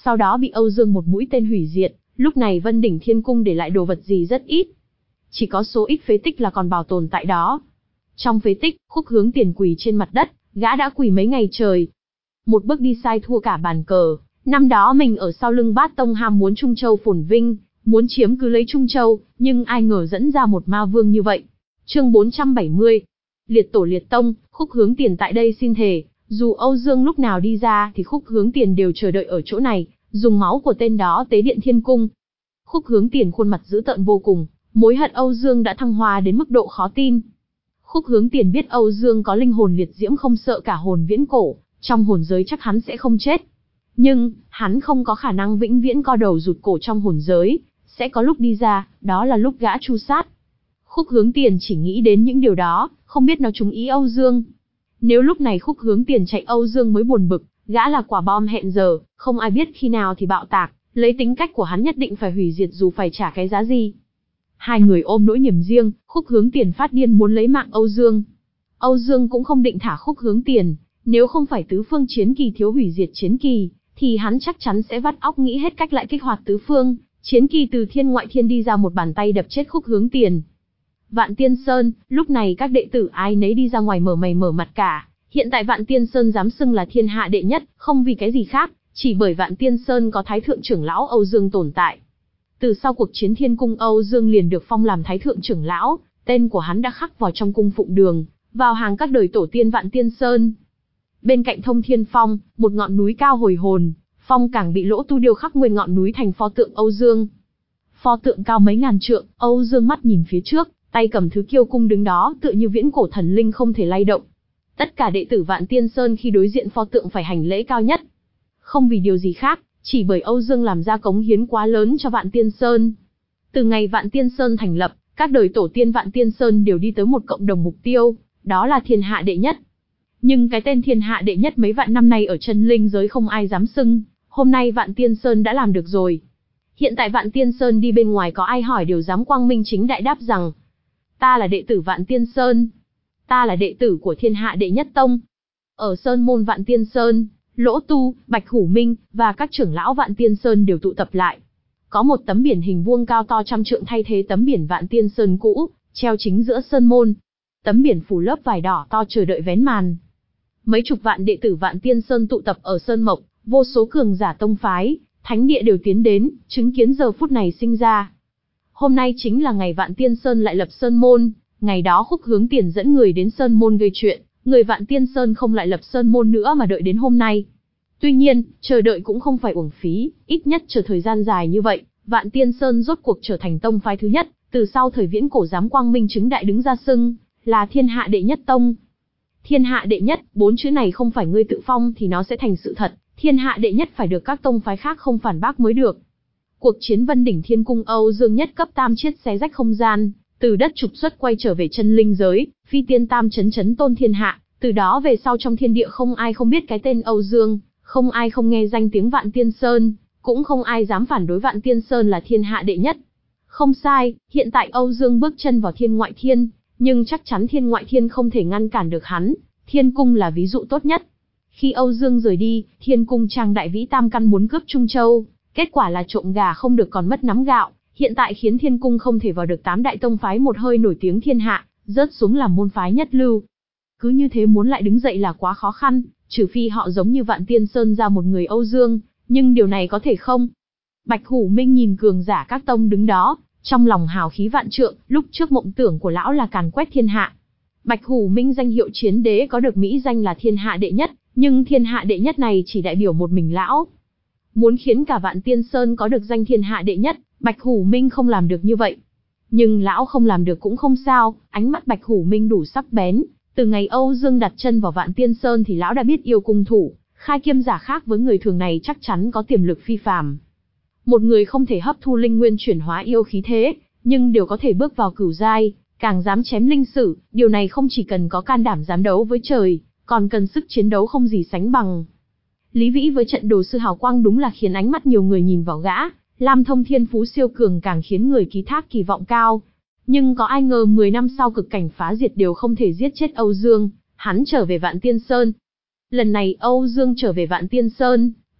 sau đó bị Âu Dương một mũi tên hủy diệt. Lúc này Vân Đỉnh Thiên Cung để lại đồ vật gì rất ít. Chỉ có số ít phế tích là còn bảo tồn tại đó. Trong phế tích, Khúc Hướng Tiền quỳ trên mặt đất, gã đã quỳ mấy ngày trời. Một bước đi sai thua cả bàn cờ, năm đó mình ở sau lưng Bát Tông ham muốn Trung Châu phồn vinh, muốn chiếm cứ lấy Trung Châu, nhưng ai ngờ dẫn ra một ma vương như vậy. Chương bốn trăm bảy mươi. Liệt Tổ Liệt Tông, Khúc Hướng Tiền tại đây xin thề, dù Âu Dương lúc nào đi ra thì Khúc Hướng Tiền đều chờ đợi ở chỗ này, dùng máu của tên đó tế điện Thiên Cung. Khúc Hướng Tiền khuôn mặt dữ tợn vô cùng, mối hận Âu Dương đã thăng hoa đến mức độ khó tin. Khúc Hướng Tiền biết Âu Dương có linh hồn liệt diễm không sợ cả hồn viễn cổ, trong hồn giới chắc hắn sẽ không chết. Nhưng, hắn không có khả năng vĩnh viễn co đầu rụt cổ trong hồn giới, sẽ có lúc đi ra, đó là lúc gã tru sát. Khúc Hướng Tiền chỉ nghĩ đến những điều đó, không biết nó trúng ý Âu Dương. Nếu lúc này Khúc Hướng Tiền chạy Âu Dương mới buồn bực, gã là quả bom hẹn giờ, không ai biết khi nào thì bạo tạc, lấy tính cách của hắn nhất định phải hủy diệt dù phải trả cái giá gì. Hai người ôm nỗi niềm riêng, Khúc Hướng Tiền phát điên muốn lấy mạng Âu Dương. Âu Dương cũng không định thả Khúc Hướng Tiền, nếu không phải tứ phương chiến kỳ thiếu hủy diệt chiến kỳ, thì hắn chắc chắn sẽ vắt óc nghĩ hết cách lại kích hoạt tứ phương chiến kỳ từ thiên ngoại thiên đi ra một bàn tay đập chết Khúc Hướng Tiền. Vạn Tiên Sơn, lúc này các đệ tử ai nấy đi ra ngoài mở mày mở mặt cả. Hiện tại Vạn Tiên Sơn dám xưng là thiên hạ đệ nhất, không vì cái gì khác, chỉ bởi Vạn Tiên Sơn có Thái Thượng trưởng lão Âu Dương tồn tại. Từ sau cuộc chiến Thiên Cung, Âu Dương liền được phong làm Thái Thượng trưởng lão, tên của hắn đã khắc vào trong cung phụng đường, vào hàng các đời tổ tiên Vạn Tiên Sơn. Bên cạnh Thông Thiên Phong, một ngọn núi cao hồi hồn, phong càng bị lỗ tu điêu khắc nguyên ngọn núi thành pho tượng Âu Dương. Pho tượng cao mấy ngàn trượng, Âu Dương mắt nhìn phía trước, tay cầm thứ kiêu cung đứng đó tựa như viễn cổ thần linh không thể lay động. Tất cả đệ tử Vạn Tiên Sơn khi đối diện pho tượng phải hành lễ cao nhất. Không vì điều gì khác, chỉ bởi Âu Dương làm ra cống hiến quá lớn cho Vạn Tiên Sơn. Từ ngày Vạn Tiên Sơn thành lập, các đời tổ tiên Vạn Tiên Sơn đều đi tới một cộng đồng mục tiêu, đó là thiên hạ đệ nhất. Nhưng cái tên thiên hạ đệ nhất mấy vạn năm nay ở chân linh giới không ai dám xưng, hôm nay Vạn Tiên Sơn đã làm được rồi. Hiện tại Vạn Tiên Sơn đi bên ngoài có ai hỏi đều dám quang minh chính đại đáp rằng: ta là đệ tử Vạn Tiên Sơn, ta là đệ tử của thiên hạ đệ nhất tông. Ở Sơn môn Vạn Tiên Sơn, Lỗ Tu, Bạch Hủ Minh và các trưởng lão Vạn Tiên Sơn đều tụ tập lại. Có một tấm biển hình vuông cao to trăm trượng thay thế tấm biển Vạn Tiên Sơn cũ, treo chính giữa sơn môn. Tấm biển phủ lớp vải đỏ to chờ đợi vén màn. Mấy chục vạn đệ tử Vạn Tiên Sơn tụ tập ở Sơn Mộc, vô số cường giả tông phái, thánh địa đều tiến đến, chứng kiến giờ phút này sinh ra. Hôm nay chính là ngày Vạn Tiên Sơn lại lập Sơn môn, ngày đó Khúc Hướng Tiền dẫn người đến Sơn môn gây chuyện, người Vạn Tiên Sơn không lại lập Sơn môn nữa mà đợi đến hôm nay. Tuy nhiên, chờ đợi cũng không phải uổng phí, ít nhất chờ thời gian dài như vậy, Vạn Tiên Sơn rốt cuộc trở thành tông phái thứ nhất, từ sau thời viễn cổ dám quang minh chứng đại đứng ra xưng là thiên hạ đệ nhất tông. Thiên hạ đệ nhất, bốn chữ này không phải ngươi tự phong thì nó sẽ thành sự thật, thiên hạ đệ nhất phải được các tông phái khác không phản bác mới được. Cuộc chiến Vân Đỉnh Thiên Cung, Âu Dương nhất cấp tam chiết xé rách không gian, từ đất trục xuất quay trở về chân linh giới, phi tiên tam chấn chấn tôn thiên hạ, từ đó về sau trong thiên địa không ai không biết cái tên Âu Dương, không ai không nghe danh tiếng Vạn Tiên Sơn, cũng không ai dám phản đối Vạn Tiên Sơn là thiên hạ đệ nhất. Không sai, hiện tại Âu Dương bước chân vào thiên ngoại thiên, nhưng chắc chắn thiên ngoại thiên không thể ngăn cản được hắn, Thiên Cung là ví dụ tốt nhất. Khi Âu Dương rời đi, Thiên Cung Trang Đại Vĩ Tam Căn muốn cướp Trung Châu, kết quả là trộm gà không được còn mất nắm gạo, hiện tại khiến Thiên Cung không thể vào được tám đại tông phái một hơi nổi tiếng thiên hạ, rớt xuống làm môn phái nhất lưu. Cứ như thế muốn lại đứng dậy là quá khó khăn, trừ phi họ giống như Vạn Tiên Sơn ra một người Âu Dương, nhưng điều này có thể không? Bạch Hủ Minh nhìn cường giả các tông đứng đó, trong lòng hào khí vạn trượng, lúc trước mộng tưởng của lão là càn quét thiên hạ. Bạch Hủ Minh danh hiệu chiến đế có được mỹ danh là thiên hạ đệ nhất, nhưng thiên hạ đệ nhất này chỉ đại biểu một mình lão. Muốn khiến cả Vạn Tiên Sơn có được danh thiên hạ đệ nhất, Bạch Hủ Minh không làm được như vậy. Nhưng lão không làm được cũng không sao, ánh mắt Bạch Hủ Minh đủ sắc bén. Từ ngày Âu Dương đặt chân vào Vạn Tiên Sơn thì lão đã biết yêu cung thủ, khai kiêm giả khác với người thường này chắc chắn có tiềm lực phi phàm. Một người không thể hấp thu linh nguyên chuyển hóa yêu khí thế, nhưng đều có thể bước vào cửu giai, càng dám chém linh sử, điều này không chỉ cần có can đảm dám đấu với trời, còn cần sức chiến đấu không gì sánh bằng. Lý Vĩ với trận đồ sư hào quang đúng là khiến ánh mắt nhiều người nhìn vào gã, Lam Thông thiên phú siêu cường càng khiến người ký thác kỳ vọng cao. Nhưng có ai ngờ mười năm sau cực cảnh phá diệt đều không thể giết chết Âu Dương, hắn trở về Vạn Tiên Sơn. Lần này Âu Dương trở về Vạn Tiên Sơn,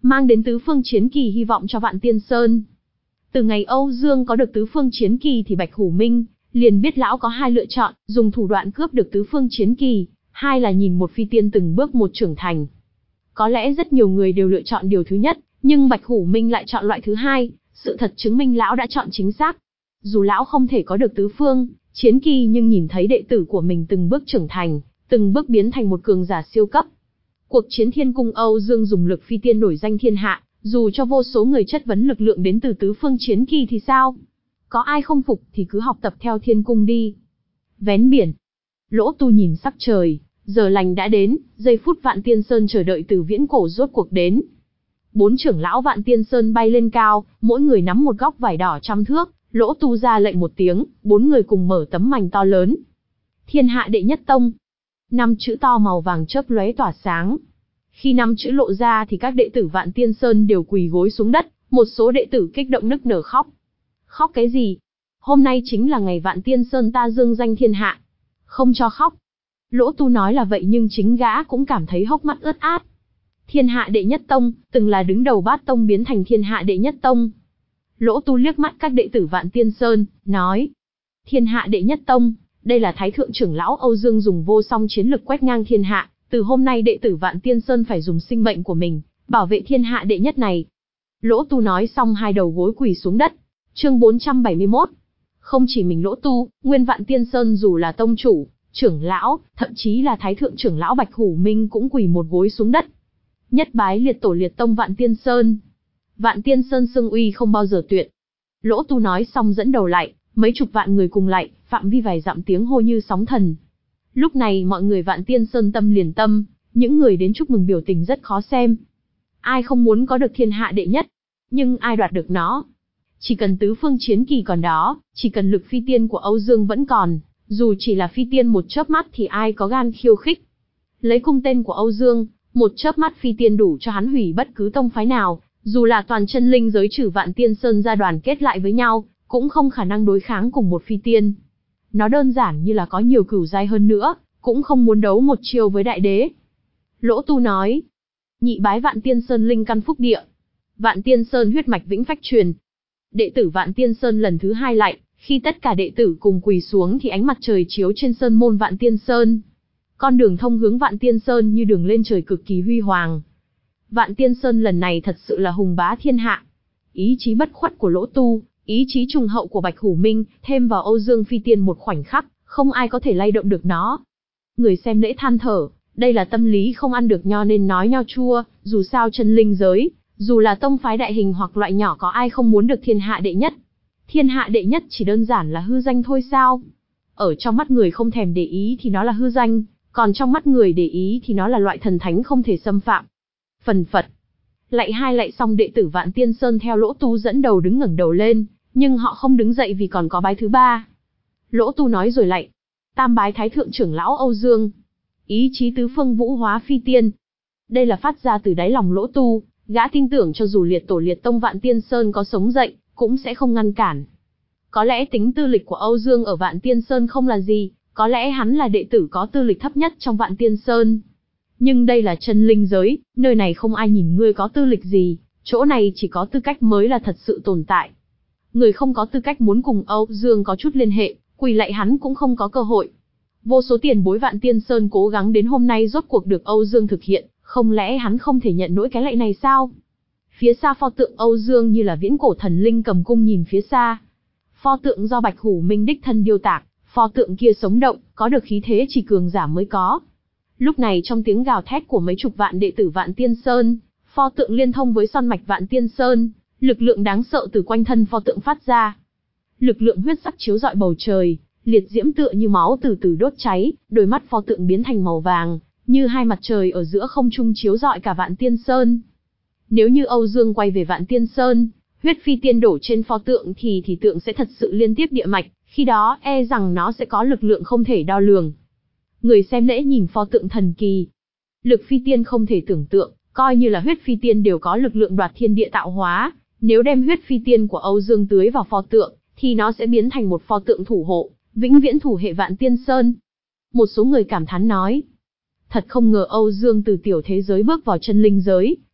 mang đến tứ phương chiến kỳ hy vọng cho Vạn Tiên Sơn. Từ ngày Âu Dương có được tứ phương chiến kỳ thì Bạch Hủ Minh liền biết lão có hai lựa chọn, dùng thủ đoạn cướp được tứ phương chiến kỳ, hai là nhìn một phi tiên từng bước một trưởng thành. Có lẽ rất nhiều người đều lựa chọn điều thứ nhất, nhưng Bạch Hủ Minh lại chọn loại thứ hai, sự thật chứng minh lão đã chọn chính xác. Dù lão không thể có được tứ phương chiến kỳ nhưng nhìn thấy đệ tử của mình từng bước trưởng thành, từng bước biến thành một cường giả siêu cấp. Cuộc chiến Thiên Cung Âu Dương dùng lực phi tiên nổi danh thiên hạ, dù cho vô số người chất vấn lực lượng đến từ tứ phương chiến kỳ thì sao? Có ai không phục thì cứ học tập theo Thiên Cung đi. Vén biển. Lỗ Tu nhìn sắc trời, giờ lành đã đến, giây phút Vạn Tiên Sơn chờ đợi từ viễn cổ rốt cuộc đến. Bốn trưởng lão Vạn Tiên Sơn bay lên cao, mỗi người nắm một góc vải đỏ trăm thước, Lỗ Tu ra lệnh một tiếng, bốn người cùng mở tấm mành to lớn. Thiên hạ đệ nhất tông. Năm chữ to màu vàng chớp lóe tỏa sáng. Khi năm chữ lộ ra thì các đệ tử Vạn Tiên Sơn đều quỳ gối xuống đất, một số đệ tử kích động nức nở khóc. Khóc cái gì? Hôm nay chính là ngày Vạn Tiên Sơn ta dương danh thiên hạ. Không cho khóc. Lỗ Tu nói là vậy nhưng chính gã cũng cảm thấy hốc mắt ướt át. Thiên hạ đệ nhất tông, từng là đứng đầu bát tông biến thành thiên hạ đệ nhất tông. Lỗ Tu liếc mắt các đệ tử Vạn Tiên Sơn, nói. Thiên hạ đệ nhất tông, đây là Thái Thượng trưởng lão Âu Dương dùng vô song chiến lực quét ngang thiên hạ. Từ hôm nay đệ tử Vạn Tiên Sơn phải dùng sinh mệnh của mình, bảo vệ thiên hạ đệ nhất này. Lỗ Tu nói xong hai đầu gối quỳ xuống đất. Chương bốn trăm bảy mươi mốt. Không chỉ mình Lỗ Tu, nguyên Vạn Tiên Sơn dù là tông chủ, trưởng lão, thậm chí là Thái Thượng trưởng lão Bạch Hủ Minh cũng quỳ một gối xuống đất. Nhất bái liệt tổ liệt tông Vạn Tiên Sơn. Vạn Tiên Sơn xưng uy không bao giờ tuyệt. Lỗ Tu nói xong dẫn đầu lại, mấy chục vạn người cùng lại, phạm vi vài dặm tiếng hô như sóng thần. Lúc này mọi người Vạn Tiên Sơn tâm liền tâm, những người đến chúc mừng biểu tình rất khó xem. Ai không muốn có được thiên hạ đệ nhất, nhưng ai đoạt được nó? Chỉ cần tứ phương chiến kỳ còn đó, chỉ cần lực phi tiên của Âu Dương vẫn còn, dù chỉ là phi tiên một chớp mắt thì ai có gan khiêu khích. Lấy cung tên của Âu Dương, một chớp mắt phi tiên đủ cho hắn hủy bất cứ tông phái nào, dù là toàn chân linh giới trừ Vạn Tiên Sơn ra đoàn kết lại với nhau, cũng không khả năng đối kháng cùng một phi tiên. Nó đơn giản như là có nhiều cửu giai hơn nữa, cũng không muốn đấu một chiêu với đại đế. Lỗ Tu nói, nhị bái Vạn Tiên Sơn linh căn phúc địa. Vạn Tiên Sơn huyết mạch vĩnh phách truyền. Đệ tử Vạn Tiên Sơn lần thứ hai lại, khi tất cả đệ tử cùng quỳ xuống thì ánh mặt trời chiếu trên sơn môn Vạn Tiên Sơn. Con đường thông hướng Vạn Tiên Sơn như đường lên trời cực kỳ huy hoàng. Vạn Tiên Sơn lần này thật sự là hùng bá thiên hạ. Ý chí bất khuất của Lỗ Tu, ý chí trùng hậu của Bạch Hủ Minh, thêm vào Âu Dương phi tiên một khoảnh khắc, không ai có thể lay động được nó. Người xem lễ than thở, đây là tâm lý không ăn được nho nên nói nho chua, dù sao chân linh giới, dù là tông phái đại hình hoặc loại nhỏ có ai không muốn được thiên hạ đệ nhất. Thiên hạ đệ nhất chỉ đơn giản là hư danh thôi sao? Ở trong mắt người không thèm để ý thì nó là hư danh, còn trong mắt người để ý thì nó là loại thần thánh không thể xâm phạm. Phần phật. Lạy hai lạy xong đệ tử Vạn Tiên Sơn theo Lỗ Tu dẫn đầu đứng ngẩng đầu lên, nhưng họ không đứng dậy vì còn có bái thứ ba. Lỗ Tu nói rồi lạy. Tam bái Thái Thượng trưởng lão Âu Dương. Ý chí tứ phương vũ hóa phi tiên. Đây là phát ra từ đáy lòng Lỗ Tu, gã tin tưởng cho dù liệt tổ liệt tông Vạn Tiên Sơn có sống dậy, cũng sẽ không ngăn cản. Có lẽ tính tư lịch của Âu Dương ở Vạn Tiên Sơn không là gì, có lẽ hắn là đệ tử có tư lịch thấp nhất trong Vạn Tiên Sơn. Nhưng đây là chân linh giới, nơi này không ai nhìn ngươi có tư lịch gì, chỗ này chỉ có tư cách mới là thật sự tồn tại. Người không có tư cách muốn cùng Âu Dương có chút liên hệ, quỳ lạy hắn cũng không có cơ hội. Vô số tiền bối Vạn Tiên Sơn cố gắng đến hôm nay rốt cuộc được Âu Dương thực hiện, không lẽ hắn không thể nhận nỗi cái lạy này sao? Phía xa pho tượng Âu Dương như là viễn cổ thần linh cầm cung nhìn phía xa. Pho tượng do Bạch Hủ Minh đích thân điêu tạc, pho tượng kia sống động, có được khí thế chỉ cường giả mới có. Lúc này trong tiếng gào thét của mấy chục vạn đệ tử Vạn Tiên Sơn, pho tượng liên thông với son mạch Vạn Tiên Sơn, lực lượng đáng sợ từ quanh thân pho tượng phát ra. Lực lượng huyết sắc chiếu rọi bầu trời, liệt diễm tựa như máu từ từ đốt cháy, đôi mắt pho tượng biến thành màu vàng, như hai mặt trời ở giữa không trung chiếu rọi cả Vạn Tiên Sơn. Nếu như Âu Dương quay về Vạn Tiên Sơn, huyết phi tiên đổ trên pho tượng thì thì tượng sẽ thật sự liên tiếp địa mạch, khi đó e rằng nó sẽ có lực lượng không thể đo lường. Người xem lễ nhìn pho tượng thần kỳ. Lực phi tiên không thể tưởng tượng, coi như là huyết phi tiên đều có lực lượng đoạt thiên địa tạo hóa, nếu đem huyết phi tiên của Âu Dương tưới vào pho tượng, thì nó sẽ biến thành một pho tượng thủ hộ, vĩnh viễn thủ hệ Vạn Tiên Sơn. Một số người cảm thán nói, thật không ngờ Âu Dương từ tiểu thế giới bước vào chân linh giới,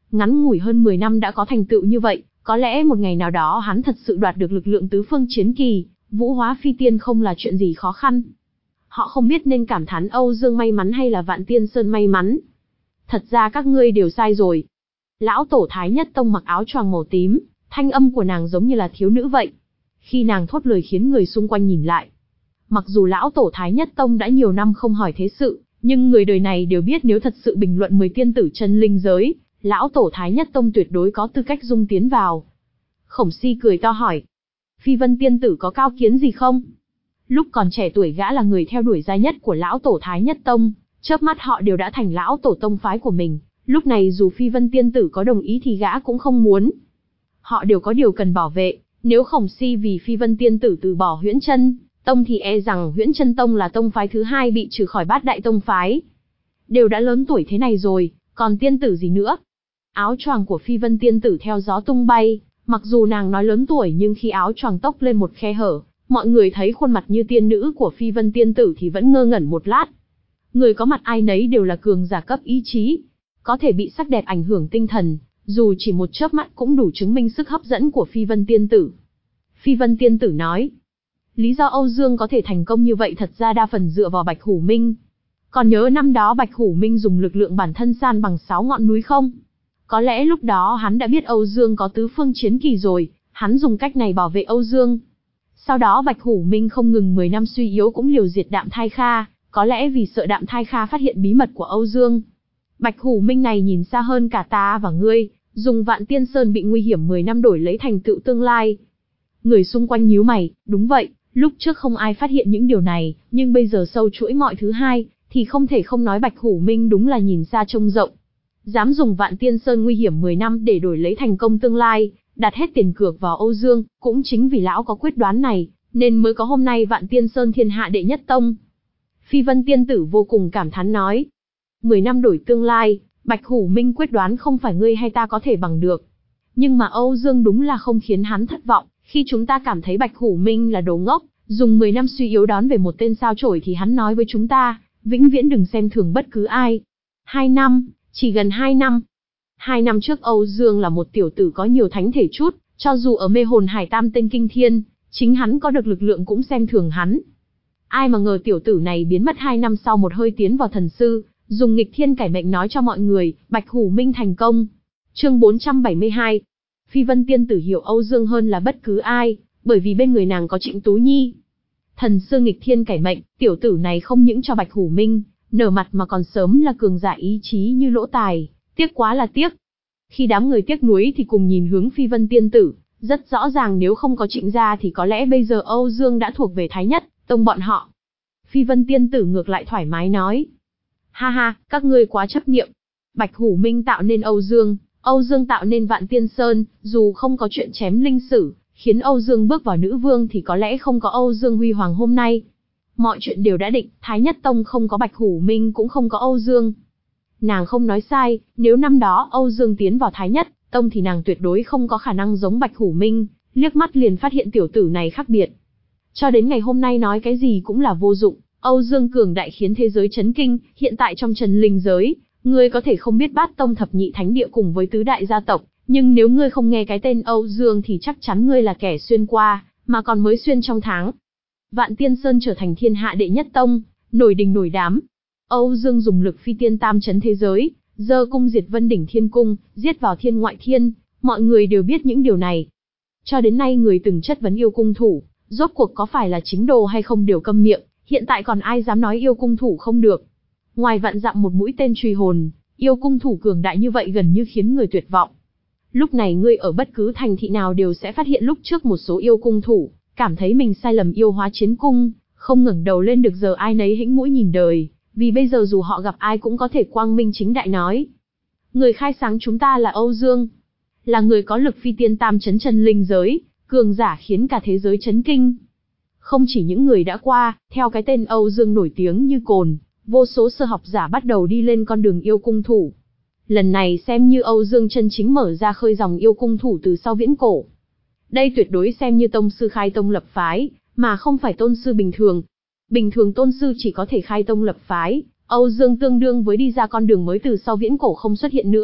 Ngắn ngủi hơn mười năm đã có thành tựu như vậy, có lẽ một ngày nào đó hắn thật sự đoạt được lực lượng tứ phương chiến kỳ, vũ hóa phi tiên không là chuyện gì khó khăn. Họ không biết nên cảm thán Âu Dương may mắn hay là Vạn Tiên Sơn may mắn. Thật ra các ngươi đều sai rồi. Lão tổ Thái Nhất Tông mặc áo choàng màu tím, thanh âm của nàng giống như là thiếu nữ vậy. Khi nàng thốt lời khiến người xung quanh nhìn lại. Mặc dù lão tổ Thái Nhất Tông đã nhiều năm không hỏi thế sự, nhưng người đời này đều biết nếu thật sự bình luận mười tiên tử chân linh giới, lão tổ Thái Nhất Tông tuyệt đối có tư cách dung tiến vào. Khổng Si cười to hỏi. Phi Vân tiên tử có cao kiến gì không? Lúc còn trẻ tuổi gã là người theo đuổi gia nhất của lão tổ Thái Nhất Tông, chớp mắt họ đều đã thành lão tổ tông phái của mình, lúc này dù Phi Vân tiên tử có đồng ý thì gã cũng không muốn. Họ đều có điều cần bảo vệ, nếu Khổng Si vì Phi Vân tiên tử từ bỏ Huyễn Chân Tông thì e rằng Huyễn Chân Tông là tông phái thứ hai bị trừ khỏi bát đại tông phái. Đều đã lớn tuổi thế này rồi, còn tiên tử gì nữa? Áo choàng của Phi Vân tiên tử theo gió tung bay, mặc dù nàng nói lớn tuổi nhưng khi áo choàng tốc lên một khe hở, mọi người thấy khuôn mặt như tiên nữ của Phi Vân tiên tử thì vẫn ngơ ngẩn một lát. Người có mặt ai nấy đều là cường giả cấp ý chí, có thể bị sắc đẹp ảnh hưởng tinh thần, dù chỉ một chớp mắt cũng đủ chứng minh sức hấp dẫn của Phi Vân tiên tử. Phi Vân tiên tử nói, lý do Âu Dương có thể thành công như vậy thật ra đa phần dựa vào Bạch Hủ Minh. Còn nhớ năm đó Bạch Hủ Minh dùng lực lượng bản thân san bằng sáu ngọn núi không? Có lẽ lúc đó hắn đã biết Âu Dương có tứ phương chiến kỳ rồi, hắn dùng cách này bảo vệ Âu Dương. Sau đó Bạch Hủ Minh không ngừng mười năm suy yếu cũng liều diệt Đạm Thai Kha, có lẽ vì sợ Đạm Thai Kha phát hiện bí mật của Âu Dương. Bạch Hủ Minh này nhìn xa hơn cả ta và ngươi, dùng Vạn Tiên Sơn bị nguy hiểm mười năm đổi lấy thành tựu tương lai. Người xung quanh nhíu mày, đúng vậy, lúc trước không ai phát hiện những điều này, nhưng bây giờ sâu chuỗi mọi thứ hai, thì không thể không nói Bạch Hủ Minh đúng là nhìn xa trông rộng. Dám dùng Vạn Tiên Sơn nguy hiểm mười năm để đổi lấy thành công tương lai, đặt hết tiền cược vào Âu Dương, cũng chính vì lão có quyết đoán này, nên mới có hôm nay Vạn Tiên Sơn thiên hạ đệ nhất tông. Phi Vân tiên tử vô cùng cảm thán nói. Mười năm đổi tương lai, Bạch Hủ Minh quyết đoán không phải ngươi hay ta có thể bằng được. Nhưng mà Âu Dương đúng là không khiến hắn thất vọng, khi chúng ta cảm thấy Bạch Hủ Minh là đồ ngốc, dùng mười năm suy yếu đón về một tên sao chổi thì hắn nói với chúng ta, vĩnh viễn đừng xem thường bất cứ ai. Hai năm, chỉ gần hai năm. Hai năm trước Âu Dương là một tiểu tử có nhiều thánh thể chút, cho dù ở mê hồn hải tam tên kinh thiên, chính hắn có được lực lượng cũng xem thường hắn. Ai mà ngờ tiểu tử này biến mất hai năm sau một hơi tiến vào thần sư, dùng nghịch thiên cải mệnh nói cho mọi người, Bạch Hủ Minh thành công. Chương bốn trăm bảy mươi hai. Phi Vân tiên tử hiểu Âu Dương hơn là bất cứ ai, bởi vì bên người nàng có Trịnh Tú Nhi. Thần sư nghịch thiên cải mệnh, tiểu tử này không những cho Bạch Hủ Minh nở mặt mà còn sớm là cường giả ý chí như Lỗ Tài, tiếc quá là tiếc. Khi đám người tiếc nuối thì cùng nhìn hướng Phi Vân tiên tử, rất rõ ràng nếu không có Trịnh gia thì có lẽ bây giờ Âu Dương đã thuộc về Thái Nhất Tông bọn họ. Phi Vân tiên tử ngược lại thoải mái nói, ha ha, các ngươi quá chấp niệm. Bạch Hủ Minh tạo nên Âu Dương, Âu Dương tạo nên Vạn Tiên Sơn, dù không có chuyện chém linh sử, khiến Âu Dương bước vào nữ vương thì có lẽ không có Âu Dương huy hoàng hôm nay. Mọi chuyện đều đã định, Thái Nhất Tông không có Bạch Hủ Minh cũng không có Âu Dương. Nàng không nói sai, nếu năm đó Âu Dương tiến vào Thái Nhất Tông thì nàng tuyệt đối không có khả năng giống Bạch Hủ Minh, liếc mắt liền phát hiện tiểu tử này khác biệt. Cho đến ngày hôm nay nói cái gì cũng là vô dụng, Âu Dương cường đại khiến thế giới chấn kinh, hiện tại trong Trần Linh giới, ngươi có thể không biết Bát Tông thập nhị thánh địa cùng với tứ đại gia tộc, nhưng nếu ngươi không nghe cái tên Âu Dương thì chắc chắn ngươi là kẻ xuyên qua, mà còn mới xuyên trong tháng. Vạn Tiên Sơn trở thành thiên hạ đệ nhất tông, nổi đình nổi đám. Âu Dương dùng lực phi tiên tam chấn thế giới, giơ cung diệt Vân Đỉnh Thiên Cung, giết vào thiên ngoại thiên, mọi người đều biết những điều này. Cho đến nay người từng chất vấn yêu cung thủ, rốt cuộc có phải là chính đồ hay không đều câm miệng, hiện tại còn ai dám nói yêu cung thủ không được. Ngoài vạn dặm một mũi tên truy hồn, yêu cung thủ cường đại như vậy gần như khiến người tuyệt vọng. Lúc này ngươi ở bất cứ thành thị nào đều sẽ phát hiện lúc trước một số yêu cung thủ, cảm thấy mình sai lầm yêu hóa chiến cung, không ngẩng đầu lên được giờ ai nấy hĩnh mũi nhìn đời, vì bây giờ dù họ gặp ai cũng có thể quang minh chính đại nói. Người khai sáng chúng ta là Âu Dương, là người có lực phi tiên tam chấn chân linh giới, cường giả khiến cả thế giới chấn kinh. Không chỉ những người đã qua, theo cái tên Âu Dương nổi tiếng như cồn, vô số sơ học giả bắt đầu đi lên con đường yêu cung thủ. Lần này xem như Âu Dương chân chính mở ra khơi dòng yêu cung thủ từ sau viễn cổ. Đây tuyệt đối xem như tông sư khai tông lập phái, mà không phải tôn sư bình thường. Bình thường tôn sư chỉ có thể khai tông lập phái, Âu Dương tương đương với đi ra con đường mới từ sau viễn cổ không xuất hiện nữa,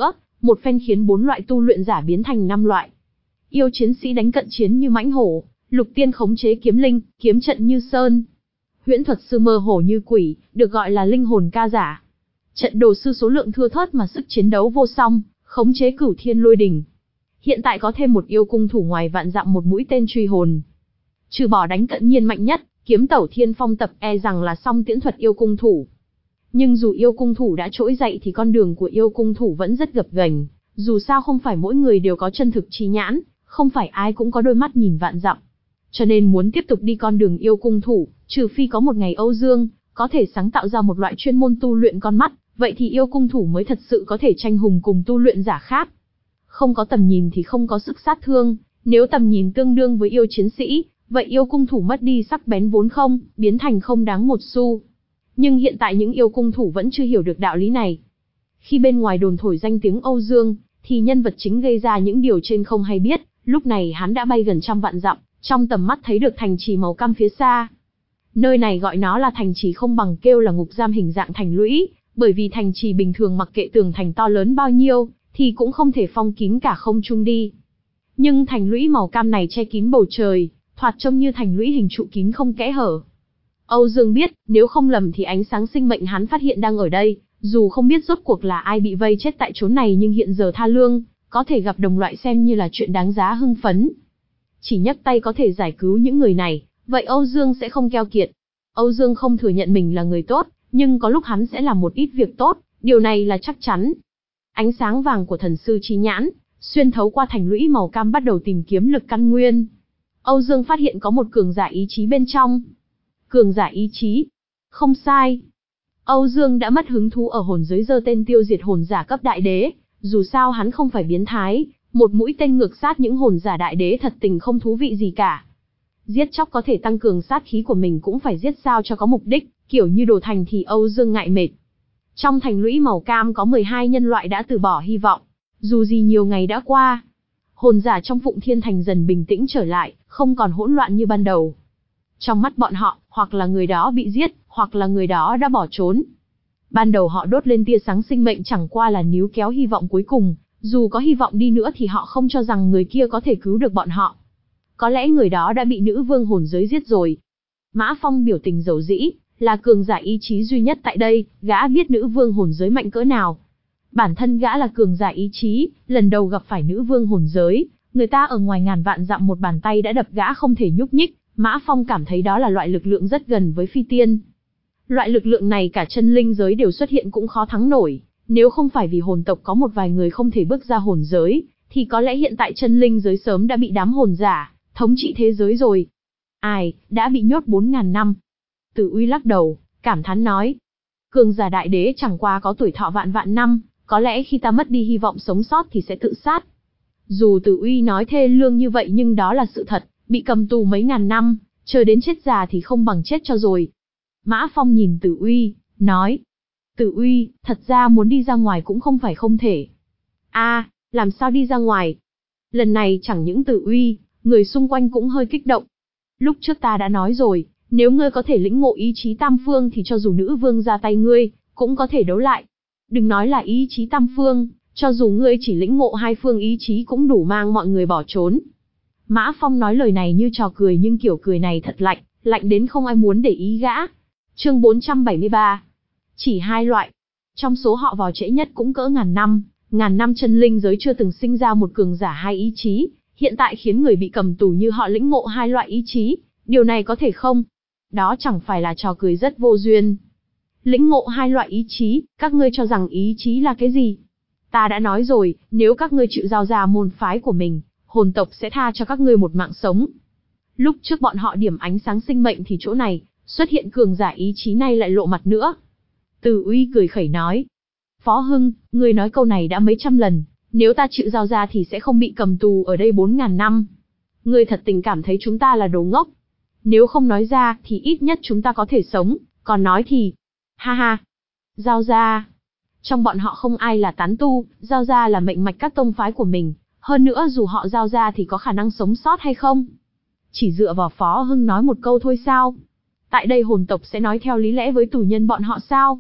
một phen khiến bốn loại tu luyện giả biến thành năm loại. Yêu chiến sĩ đánh cận chiến như mãnh hổ, lục tiên khống chế kiếm linh, kiếm trận như sơn. Huyễn thuật sư mơ hồ như quỷ, được gọi là linh hồn ca giả. Trận đồ sư số lượng thưa thớt mà sức chiến đấu vô song, khống chế cửu thiên lôi đỉnh. Hiện tại có thêm một yêu cung thủ ngoài vạn dặm một mũi tên truy hồn. Trừ bỏ đánh cận nhiên mạnh nhất, kiếm tẩu thiên phong tập e rằng là song tiễn thuật yêu cung thủ. Nhưng dù yêu cung thủ đã trỗi dậy thì con đường của yêu cung thủ vẫn rất gập ghềnh, dù sao không phải mỗi người đều có chân thực chi nhãn, không phải ai cũng có đôi mắt nhìn vạn dặm. Cho nên muốn tiếp tục đi con đường yêu cung thủ, trừ phi có một ngày Âu Dương có thể sáng tạo ra một loại chuyên môn tu luyện con mắt, vậy thì yêu cung thủ mới thật sự có thể tranh hùng cùng tu luyện giả khác. Không có tầm nhìn thì không có sức sát thương, nếu tầm nhìn tương đương với yêu chiến sĩ, vậy yêu cung thủ mất đi sắc bén vốn không, biến thành không đáng một xu. Nhưng hiện tại những yêu cung thủ vẫn chưa hiểu được đạo lý này. Khi bên ngoài đồn thổi danh tiếng Âu Dương, thì nhân vật chính gây ra những điều trên không hay biết, lúc này hắn đã bay gần trăm vạn dặm, trong tầm mắt thấy được thành trì màu cam phía xa. Nơi này gọi nó là thành trì không bằng kêu là ngục giam hình dạng thành lũy, bởi vì thành trì bình thường mặc kệ tường thành to lớn bao nhiêu, thì cũng không thể phong kín cả không trung đi. Nhưng thành lũy màu cam này che kín bầu trời, thoạt trông như thành lũy hình trụ kín không kẽ hở. Âu Dương biết, nếu không lầm thì ánh sáng sinh mệnh hắn phát hiện đang ở đây, dù không biết rốt cuộc là ai bị vây chết tại chốn này nhưng hiện giờ tha lương, có thể gặp đồng loại xem như là chuyện đáng giá hưng phấn. Chỉ nhấc tay có thể giải cứu những người này, vậy Âu Dương sẽ không keo kiệt. Âu Dương không thừa nhận mình là người tốt, nhưng có lúc hắn sẽ làm một ít việc tốt, điều này là chắc chắn. Ánh sáng vàng của thần sư chi nhãn, xuyên thấu qua thành lũy màu cam bắt đầu tìm kiếm lực căn nguyên. Âu Dương phát hiện có một cường giả ý chí bên trong. Cường giả ý chí? Không sai. Âu Dương đã mất hứng thú ở hồn giới giơ tên tiêu diệt hồn giả cấp đại đế, dù sao hắn không phải biến thái, một mũi tên ngược sát những hồn giả đại đế thật tình không thú vị gì cả. Giết chóc có thể tăng cường sát khí của mình cũng phải giết sao cho có mục đích, kiểu như đồ thành thì Âu Dương ngại mệt. Trong thành lũy màu cam có mười hai nhân loại đã từ bỏ hy vọng, dù gì nhiều ngày đã qua. Hồn giả trong Phụng Thiên Thành dần bình tĩnh trở lại, không còn hỗn loạn như ban đầu. Trong mắt bọn họ, hoặc là người đó bị giết, hoặc là người đó đã bỏ trốn. Ban đầu họ đốt lên tia sáng sinh mệnh chẳng qua là níu kéo hy vọng cuối cùng, dù có hy vọng đi nữa thì họ không cho rằng người kia có thể cứu được bọn họ. Có lẽ người đó đã bị nữ vương hồn giới giết rồi. Mã Phong biểu tình dầu dĩ, là cường giả ý chí duy nhất tại đây, gã biết nữ vương hồn giới mạnh cỡ nào. Bản thân gã là cường giả ý chí, lần đầu gặp phải nữ vương hồn giới, người ta ở ngoài ngàn vạn dặm một bàn tay đã đập gã không thể nhúc nhích, Mã Phong cảm thấy đó là loại lực lượng rất gần với phi tiên. Loại lực lượng này cả chân linh giới đều xuất hiện cũng khó thắng nổi, nếu không phải vì hồn tộc có một vài người không thể bước ra hồn giới, thì có lẽ hiện tại chân linh giới sớm đã bị đám hồn giả thống trị thế giới rồi. Ai, đã bị nhốt bốn ngàn năm. Tử Uy lắc đầu, cảm thán nói. Cường giả đại đế chẳng qua có tuổi thọ vạn vạn năm, có lẽ khi ta mất đi hy vọng sống sót thì sẽ tự sát. Dù Tử Uy nói thê lương như vậy nhưng đó là sự thật, bị cầm tù mấy ngàn năm, chờ đến chết già thì không bằng chết cho rồi. Mã Phong nhìn Tử Uy, nói. Tử Uy, thật ra muốn đi ra ngoài cũng không phải không thể. A, à, làm sao đi ra ngoài? Lần này chẳng những Tử Uy, người xung quanh cũng hơi kích động. Lúc trước ta đã nói rồi, nếu ngươi có thể lĩnh ngộ ý chí tam phương thì cho dù nữ vương ra tay ngươi, cũng có thể đấu lại. Đừng nói là ý chí tam phương, cho dù ngươi chỉ lĩnh ngộ hai phương ý chí cũng đủ mang mọi người bỏ trốn. Mã Phong nói lời này như trò cười nhưng kiểu cười này thật lạnh, lạnh đến không ai muốn để ý gã. Chương bốn trăm bảy mươi ba. Chỉ hai loại. Trong số họ vào trễ nhất cũng cỡ ngàn năm, ngàn năm chân linh giới chưa từng sinh ra một cường giả hai ý chí, hiện tại khiến người bị cầm tù như họ lĩnh ngộ hai loại ý chí, điều này có thể không? Đó chẳng phải là trò cười rất vô duyên. Lĩnh ngộ hai loại ý chí, các ngươi cho rằng ý chí là cái gì? Ta đã nói rồi, nếu các ngươi chịu giao ra môn phái của mình, hồn tộc sẽ tha cho các ngươi một mạng sống. Lúc trước bọn họ điểm ánh sáng sinh mệnh thì chỗ này, xuất hiện cường giả ý chí này lại lộ mặt nữa. Từ Uy cười khẩy nói. Phó Hưng, ngươi nói câu này đã mấy trăm lần, nếu ta chịu giao ra thì sẽ không bị cầm tù ở đây bốn ngàn năm. Ngươi thật tình cảm thấy chúng ta là đồ ngốc. Nếu không nói ra thì ít nhất chúng ta có thể sống, còn nói thì... Ha ha! Giao ra! Trong bọn họ không ai là tán tu, giao ra là mệnh mạch các tông phái của mình. Hơn nữa dù họ giao ra thì có khả năng sống sót hay không? Chỉ dựa vào Phó Hưng nói một câu thôi sao? Tại đây hồn tộc sẽ nói theo lý lẽ với tù nhân bọn họ sao?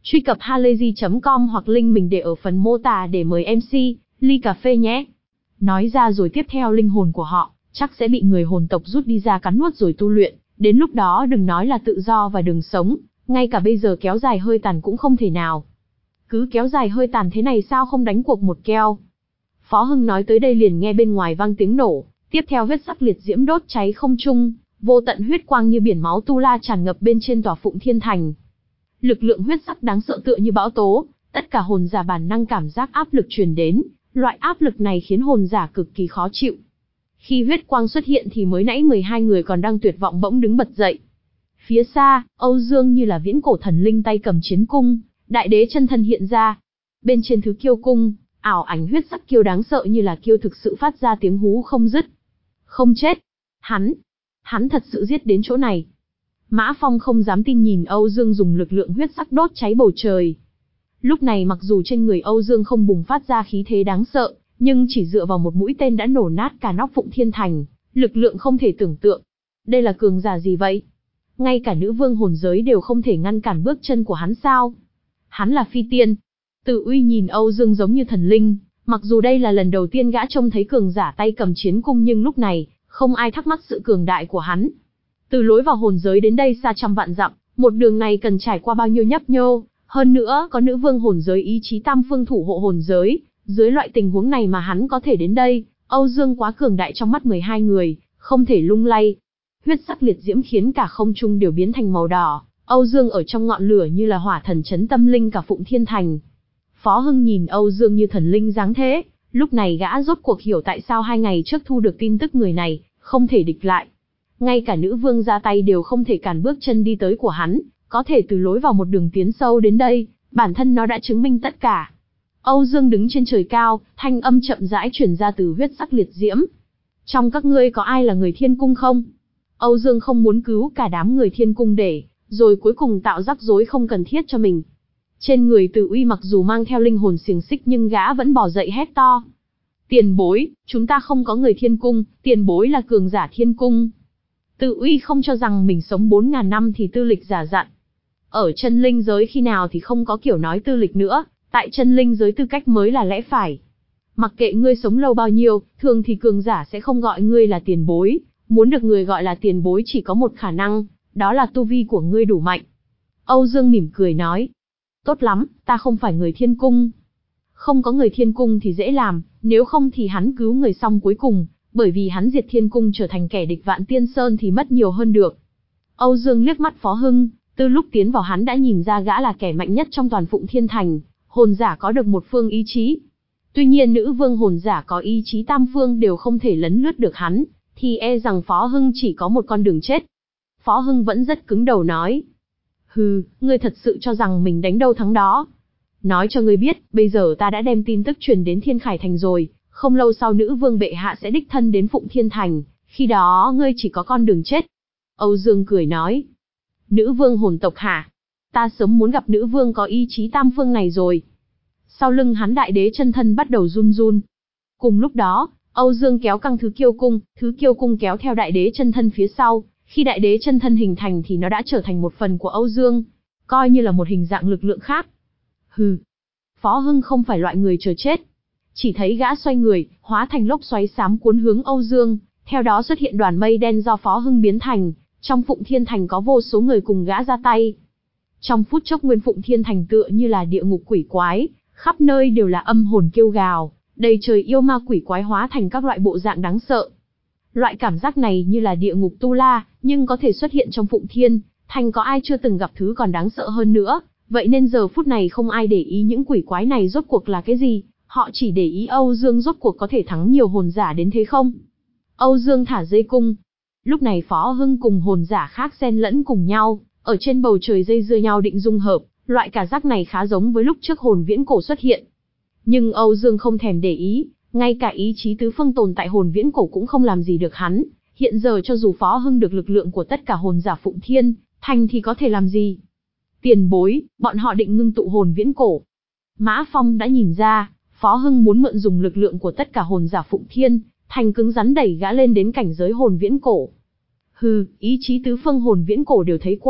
Truy cập halayzi chấm com hoặc link mình để ở phần mô tả để mời em xê, ly cà phê nhé. Nói ra rồi tiếp theo linh hồn của họ, chắc sẽ bị người hồn tộc rút đi ra cắn nuốt rồi tu luyện, đến lúc đó đừng nói là tự do và đường sống, ngay cả bây giờ kéo dài hơi tàn cũng không thể nào. Cứ kéo dài hơi tàn thế này sao không đánh cuộc một keo? Phó Hưng nói tới đây liền nghe bên ngoài vang tiếng nổ, tiếp theo huyết sắc liệt diễm đốt cháy không trung, vô tận huyết quang như biển máu tu la tràn ngập bên trên tòa Phụng Thiên Thành. Lực lượng huyết sắc đáng sợ tựa như bão tố, tất cả hồn giả bản năng cảm giác áp lực truyền đến, loại áp lực này khiến hồn giả cực kỳ khó chịu. Khi huyết quang xuất hiện thì mới nãy mười hai người còn đang tuyệt vọng bỗng đứng bật dậy. Phía xa, Âu Dương như là viễn cổ thần linh tay cầm chiến cung, đại đế chân thân hiện ra. Bên trên thứ kiêu cung, ảo ảnh huyết sắc kiêu đáng sợ như là kiêu thực sự phát ra tiếng hú không dứt. Không chết. Hắn, hắn thật sự giết đến chỗ này. Mã Phong không dám tin nhìn Âu Dương dùng lực lượng huyết sắc đốt cháy bầu trời. Lúc này mặc dù trên người Âu Dương không bùng phát ra khí thế đáng sợ, nhưng chỉ dựa vào một mũi tên đã nổ nát cả nóc Phụng Thiên Thành, lực lượng không thể tưởng tượng. Đây là cường giả gì vậy? Ngay cả nữ vương hồn giới đều không thể ngăn cản bước chân của hắn sao? Hắn là phi tiên. Từ Uy nhìn Âu Dương giống như thần linh, mặc dù đây là lần đầu tiên gã trông thấy cường giả tay cầm chiến cung nhưng lúc này, không ai thắc mắc sự cường đại của hắn. Từ lối vào hồn giới đến đây xa trăm vạn dặm, một đường này cần trải qua bao nhiêu nhấp nhô, hơn nữa có nữ vương hồn giới ý chí tam phương thủ hộ hồn giới, dưới loại tình huống này mà hắn có thể đến đây, Âu Dương quá cường đại trong mắt mười hai người, không thể lung lay. Huyết sắc liệt diễm khiến cả không trung đều biến thành màu đỏ, Âu Dương ở trong ngọn lửa như là hỏa thần chấn tâm linh cả Phụng Thiên Thành. Phó Hưng nhìn Âu Dương như thần linh dáng thế, lúc này gã rốt cuộc hiểu tại sao hai ngày trước thu được tin tức người này, không thể địch lại. Ngay cả nữ vương ra tay đều không thể cản bước chân đi tới của hắn, có thể từ lối vào một đường tiến sâu đến đây, bản thân nó đã chứng minh tất cả. Âu Dương đứng trên trời cao, thanh âm chậm rãi truyền ra từ huyết sắc liệt diễm. Trong các ngươi có ai là người thiên cung không? Âu Dương không muốn cứu cả đám người thiên cung để, rồi cuối cùng tạo rắc rối không cần thiết cho mình. Trên người Từ Uy mặc dù mang theo linh hồn xiềng xích nhưng gã vẫn bò dậy hét to. Tiền bối, chúng ta không có người thiên cung, tiền bối là cường giả thiên cung. Từ Uy không cho rằng mình sống bốn ngàn năm thì tư lịch giả dặn. Ở chân linh giới khi nào thì không có kiểu nói tư lịch nữa, tại chân linh giới tư cách mới là lẽ phải. Mặc kệ ngươi sống lâu bao nhiêu, thường thì cường giả sẽ không gọi ngươi là tiền bối, muốn được người gọi là tiền bối chỉ có một khả năng, đó là tu vi của ngươi đủ mạnh. Âu Dương mỉm cười nói, tốt lắm, ta không phải người thiên cung. Không có người thiên cung thì dễ làm, nếu không thì hắn cứu người xong cuối cùng, bởi vì hắn diệt thiên cung trở thành kẻ địch Vạn Tiên Sơn thì mất nhiều hơn được. Âu Dương liếc mắt Phó Hưng, từ lúc tiến vào hắn đã nhìn ra gã là kẻ mạnh nhất trong toàn Phụng Thiên Thành, hồn giả có được một phương ý chí. Tuy nhiên nữ vương hồn giả có ý chí tam phương đều không thể lấn lướt được hắn, thì e rằng Phó Hưng chỉ có một con đường chết. Phó Hưng vẫn rất cứng đầu nói. Hừ, ngươi thật sự cho rằng mình đánh đâu thắng đó. Nói cho ngươi biết, bây giờ ta đã đem tin tức truyền đến Thiên Khải Thành rồi, không lâu sau nữ vương bệ hạ sẽ đích thân đến Phụng Thiên Thành, khi đó ngươi chỉ có con đường chết. Âu Dương cười nói. Nữ vương hồn tộc hả? Ta sớm muốn gặp nữ vương có ý chí tam phương này rồi. Sau lưng hắn đại đế chân thân bắt đầu run run. Cùng lúc đó, Âu Dương kéo căng thứ kiêu cung, thứ kiêu cung kéo theo đại đế chân thân phía sau. Khi đại đế chân thân hình thành thì nó đã trở thành một phần của Âu Dương, coi như là một hình dạng lực lượng khác. Hừ. Phó Hưng không phải loại người chờ chết. Chỉ thấy gã xoay người, hóa thành lốc xoáy xám cuốn hướng Âu Dương, theo đó xuất hiện đoàn mây đen do Phó Hưng biến thành, trong Phụng Thiên Thành có vô số người cùng gã ra tay. Trong phút chốc nguyên Phụng Thiên Thành tựa như là địa ngục quỷ quái, khắp nơi đều là âm hồn kêu gào, đầy trời yêu ma quỷ quái hóa thành các loại bộ dạng đáng sợ. Loại cảm giác này như là địa ngục tu la, nhưng có thể xuất hiện trong Phụng Thiên Thành, có ai chưa từng gặp thứ còn đáng sợ hơn nữa, vậy nên giờ phút này không ai để ý những quỷ quái này rốt cuộc là cái gì, họ chỉ để ý Âu Dương rốt cuộc có thể thắng nhiều hồn giả đến thế không. Âu Dương thả dây cung. Lúc này Phó Hưng cùng hồn giả khác xen lẫn cùng nhau, ở trên bầu trời dây dưa nhau định dung hợp, loại cảm giác này khá giống với lúc trước hồn viễn cổ xuất hiện. Nhưng Âu Dương không thèm để ý, ngay cả ý chí tứ phương tồn tại hồn viễn cổ cũng không làm gì được hắn, hiện giờ cho dù Phó Hưng được lực lượng của tất cả hồn giả Phụng Thiên Thành thì có thể làm gì? Tiền bối, bọn họ định ngưng tụ hồn viễn cổ. Mã Phong đã nhìn ra, Phó Hưng muốn mượn dùng lực lượng của tất cả hồn giả Phụng Thiên Thành cứng rắn đẩy gã lên đến cảnh giới hồn viễn cổ. Hừ, ý chí tứ phương hồn viễn cổ đều thấy qua,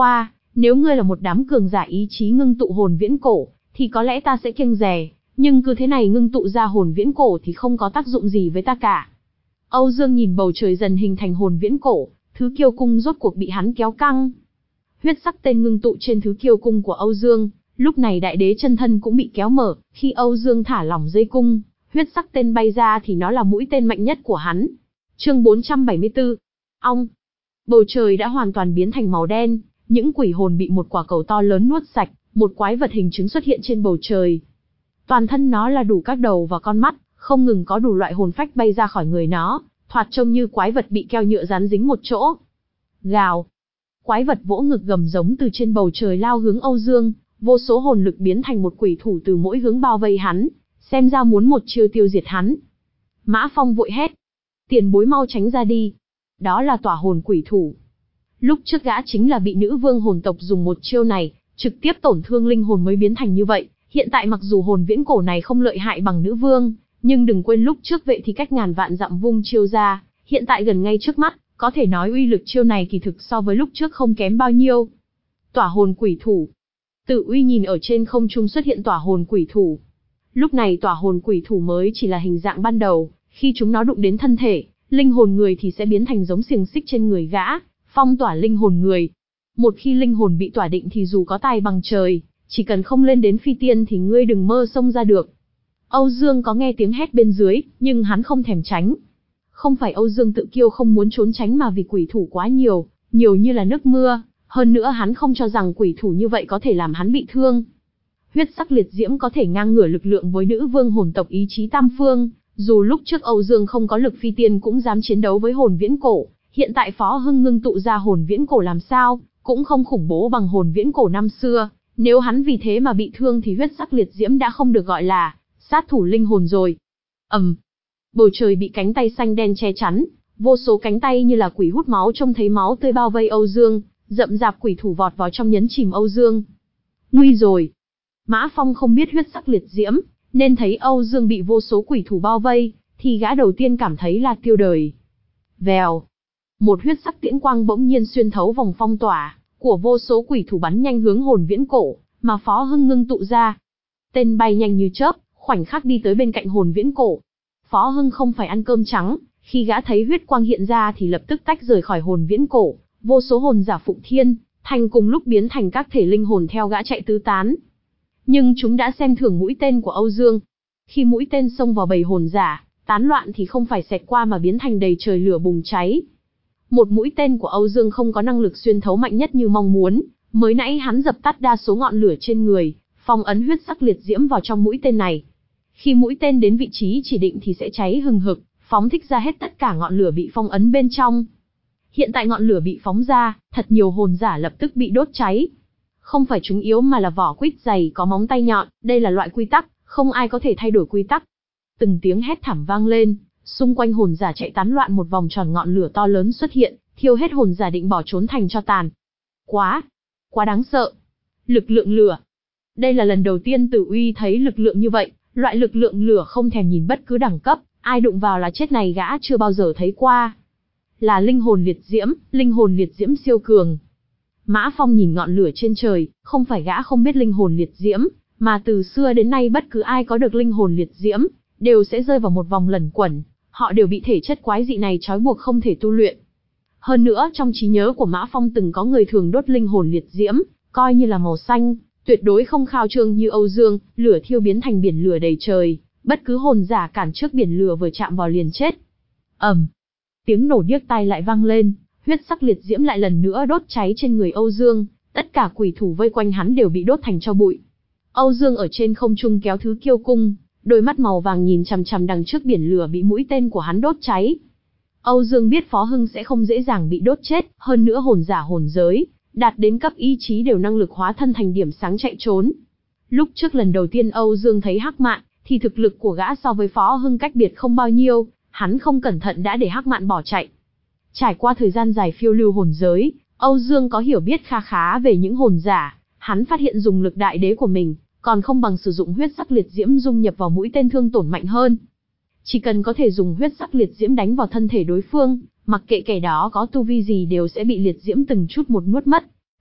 Nếu ngươi là một đám cường giả ý chí ngưng tụ hồn viễn cổ, thì có lẽ ta sẽ kiêng dè, nhưng cứ thế này ngưng tụ ra hồn viễn cổ thì không có tác dụng gì với ta cả. Âu Dương nhìn bầu trời dần hình thành hồn viễn cổ, thứ kiêu cung rốt cuộc bị hắn kéo căng. Huyết sắc tên ngưng tụ trên thứ kiêu cung của Âu Dương, lúc này đại đế chân thân cũng bị kéo mở, khi Âu Dương thả lỏng dây cung, huyết sắc tên bay ra thì nó là mũi tên mạnh nhất của hắn. Chương bốn trăm bảy mươi tư. Ong. Bầu trời đã hoàn toàn biến thành màu đen, những quỷ hồn bị một quả cầu to lớn nuốt sạch, một quái vật hình trứng xuất hiện trên bầu trời. Toàn thân nó là đủ các đầu và con mắt, không ngừng có đủ loại hồn phách bay ra khỏi người nó, thoạt trông như quái vật bị keo nhựa dán dính một chỗ. Gào. Quái vật vỗ ngực gầm giống từ trên bầu trời lao hướng Âu Dương, vô số hồn lực biến thành một quỷ thủ từ mỗi hướng bao vây hắn, xem ra muốn một chiêu tiêu diệt hắn. Mã Phong vội hét. Tiền bối mau tránh ra đi. Đó là tỏa hồn quỷ thủ. Lúc trước gã chính là bị nữ vương hồn tộc dùng một chiêu này, trực tiếp tổn thương linh hồn mới biến thành như vậy. Hiện tại mặc dù hồn viễn cổ này không lợi hại bằng nữ vương, nhưng đừng quên lúc trước vậy thì cách ngàn vạn dặm vung chiêu ra, hiện tại gần ngay trước mắt, có thể nói uy lực chiêu này kỳ thực so với lúc trước không kém bao nhiêu. Tỏa hồn quỷ thủ. Tự Uy nhìn ở trên không trung xuất hiện tỏa hồn quỷ thủ. Lúc này tỏa hồn quỷ thủ mới chỉ là hình dạng ban đầu, khi chúng nó đụng đến thân thể, linh hồn người thì sẽ biến thành giống xiềng xích trên người gã, phong tỏa linh hồn người. Một khi linh hồn bị tỏa định thì dù có tài bằng trời, chỉ cần không lên đến phi tiên thì ngươi đừng mơ xông ra được. Âu Dương có nghe tiếng hét bên dưới, nhưng hắn không thèm tránh. Không phải Âu Dương tự kiêu không muốn trốn tránh mà vì quỷ thủ quá nhiều, nhiều như là nước mưa, hơn nữa hắn không cho rằng quỷ thủ như vậy có thể làm hắn bị thương. Huyết sắc liệt diễm có thể ngang ngửa lực lượng với nữ vương hồn tộc ý chí tam phương, dù lúc trước Âu Dương không có lực phi tiên cũng dám chiến đấu với hồn viễn cổ, hiện tại Phó Hưng ngưng tụ ra hồn viễn cổ làm sao, cũng không khủng bố bằng hồn viễn cổ năm xưa, nếu hắn vì thế mà bị thương thì huyết sắc liệt diễm đã không được gọi là sát thủ linh hồn rồi. Ầm. Um, bầu trời bị cánh tay xanh đen che chắn, vô số cánh tay như là quỷ hút máu trông thấy máu tươi bao vây Âu Dương, rậm rạp quỷ thủ vọt vào trong nhấn chìm Âu Dương. Nguy rồi. Mã Phong không biết huyết sắc liệt diễm, nên thấy Âu Dương bị vô số quỷ thủ bao vây, thì gã đầu tiên cảm thấy là tiêu đời. Vèo. Một huyết sắc tiễn quang bỗng nhiên xuyên thấu vòng phong tỏa của vô số quỷ thủ bắn nhanh hướng hồn viễn cổ, mà Phó Hưng ngưng tụ ra. Tên bay nhanh như chớp, khoảnh khắc đi tới bên cạnh hồn viễn cổ. Phó Hưng không phải ăn cơm trắng, khi gã thấy huyết quang hiện ra thì lập tức tách rời khỏi hồn viễn cổ, vô số hồn giả Phụng Thiên, Thành cùng lúc biến thành các thể linh hồn theo gã chạy tứ tán. Nhưng chúng đã xem thường mũi tên của Âu Dương. Khi mũi tên xông vào bầy hồn giả, tán loạn thì không phải xẹt qua mà biến thành đầy trời lửa bùng cháy. Một mũi tên của Âu Dương không có năng lực xuyên thấu mạnh nhất như mong muốn, mới nãy hắn dập tắt đa số ngọn lửa trên người, phong ấn huyết sắc liệt diễm vào trong mũi tên này. Khi mũi tên đến vị trí chỉ định thì sẽ cháy hừng hực, phóng thích ra hết tất cả ngọn lửa bị phong ấn bên trong. Hiện tại ngọn lửa bị phóng ra, thật nhiều hồn giả lập tức bị đốt cháy. Không phải chúng yếu mà là vỏ quýt dày có móng tay nhọn, đây là loại quy tắc, không ai có thể thay đổi quy tắc. Từng tiếng hét thảm vang lên, xung quanh hồn giả chạy tán loạn, một vòng tròn ngọn lửa to lớn xuất hiện, thiêu hết hồn giả định bỏ trốn thành tro tàn. Quá, quá đáng sợ. Lực lượng lửa. Đây là lần đầu tiên Tử Uy thấy lực lượng như vậy, loại lực lượng lửa không thèm nhìn bất cứ đẳng cấp, ai đụng vào là chết này gã chưa bao giờ thấy qua. Là linh hồn liệt diễm, linh hồn liệt diễm siêu cường. Mã Phong nhìn ngọn lửa trên trời, không phải gã không biết linh hồn liệt diễm, mà từ xưa đến nay bất cứ ai có được linh hồn liệt diễm, đều sẽ rơi vào một vòng lẩn quẩn, họ đều bị thể chất quái dị này trói buộc không thể tu luyện. Hơn nữa trong trí nhớ của Mã Phong từng có người thường đốt linh hồn liệt diễm, coi như là màu xanh, tuyệt đối không khao trương như Âu Dương, lửa thiêu biến thành biển lửa đầy trời, bất cứ hồn giả cản trước biển lửa vừa chạm vào liền chết. Ầm. Um, tiếng nổ điếc tai lại vang lên, huyết sắc liệt diễm lại lần nữa đốt cháy trên người Âu Dương, tất cả quỷ thủ vây quanh hắn đều bị đốt thành tro bụi. Âu Dương ở trên không trung kéo thứ kiêu cung, đôi mắt màu vàng nhìn chằm chằm đằng trước biển lửa bị mũi tên của hắn đốt cháy. Âu Dương biết Phó Hưng sẽ không dễ dàng bị đốt chết, hơn nữa hồn giả hồn giới, đạt đến cấp ý chí đều năng lực hóa thân thành điểm sáng chạy trốn. Lúc trước lần đầu tiên Âu Dương thấy Hắc Mạn, thì thực lực của gã so với Phó Hưng cách biệt không bao nhiêu, hắn không cẩn thận đã để Hắc Mạn bỏ chạy. Trải qua thời gian dài phiêu lưu hồn giới, Âu Dương có hiểu biết kha khá về những hồn giả, hắn phát hiện dùng lực đại đế của mình, còn không bằng sử dụng huyết sắc liệt diễm dung nhập vào mũi tên thương tổn mạnh hơn. Chỉ cần có thể dùng huyết sắc liệt diễm đánh vào thân thể đối phương, mặc kệ kẻ đó có tu vi gì đều sẽ bị liệt diễm từng chút một nuốt mất.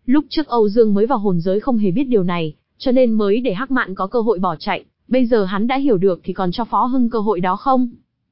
Lúc trước Âu Dương mới vào hồn giới không hề biết điều này, cho nên mới để Hắc Mạn có cơ hội bỏ chạy, bây giờ hắn đã hiểu được thì còn cho Phó Hưng cơ hội đó không?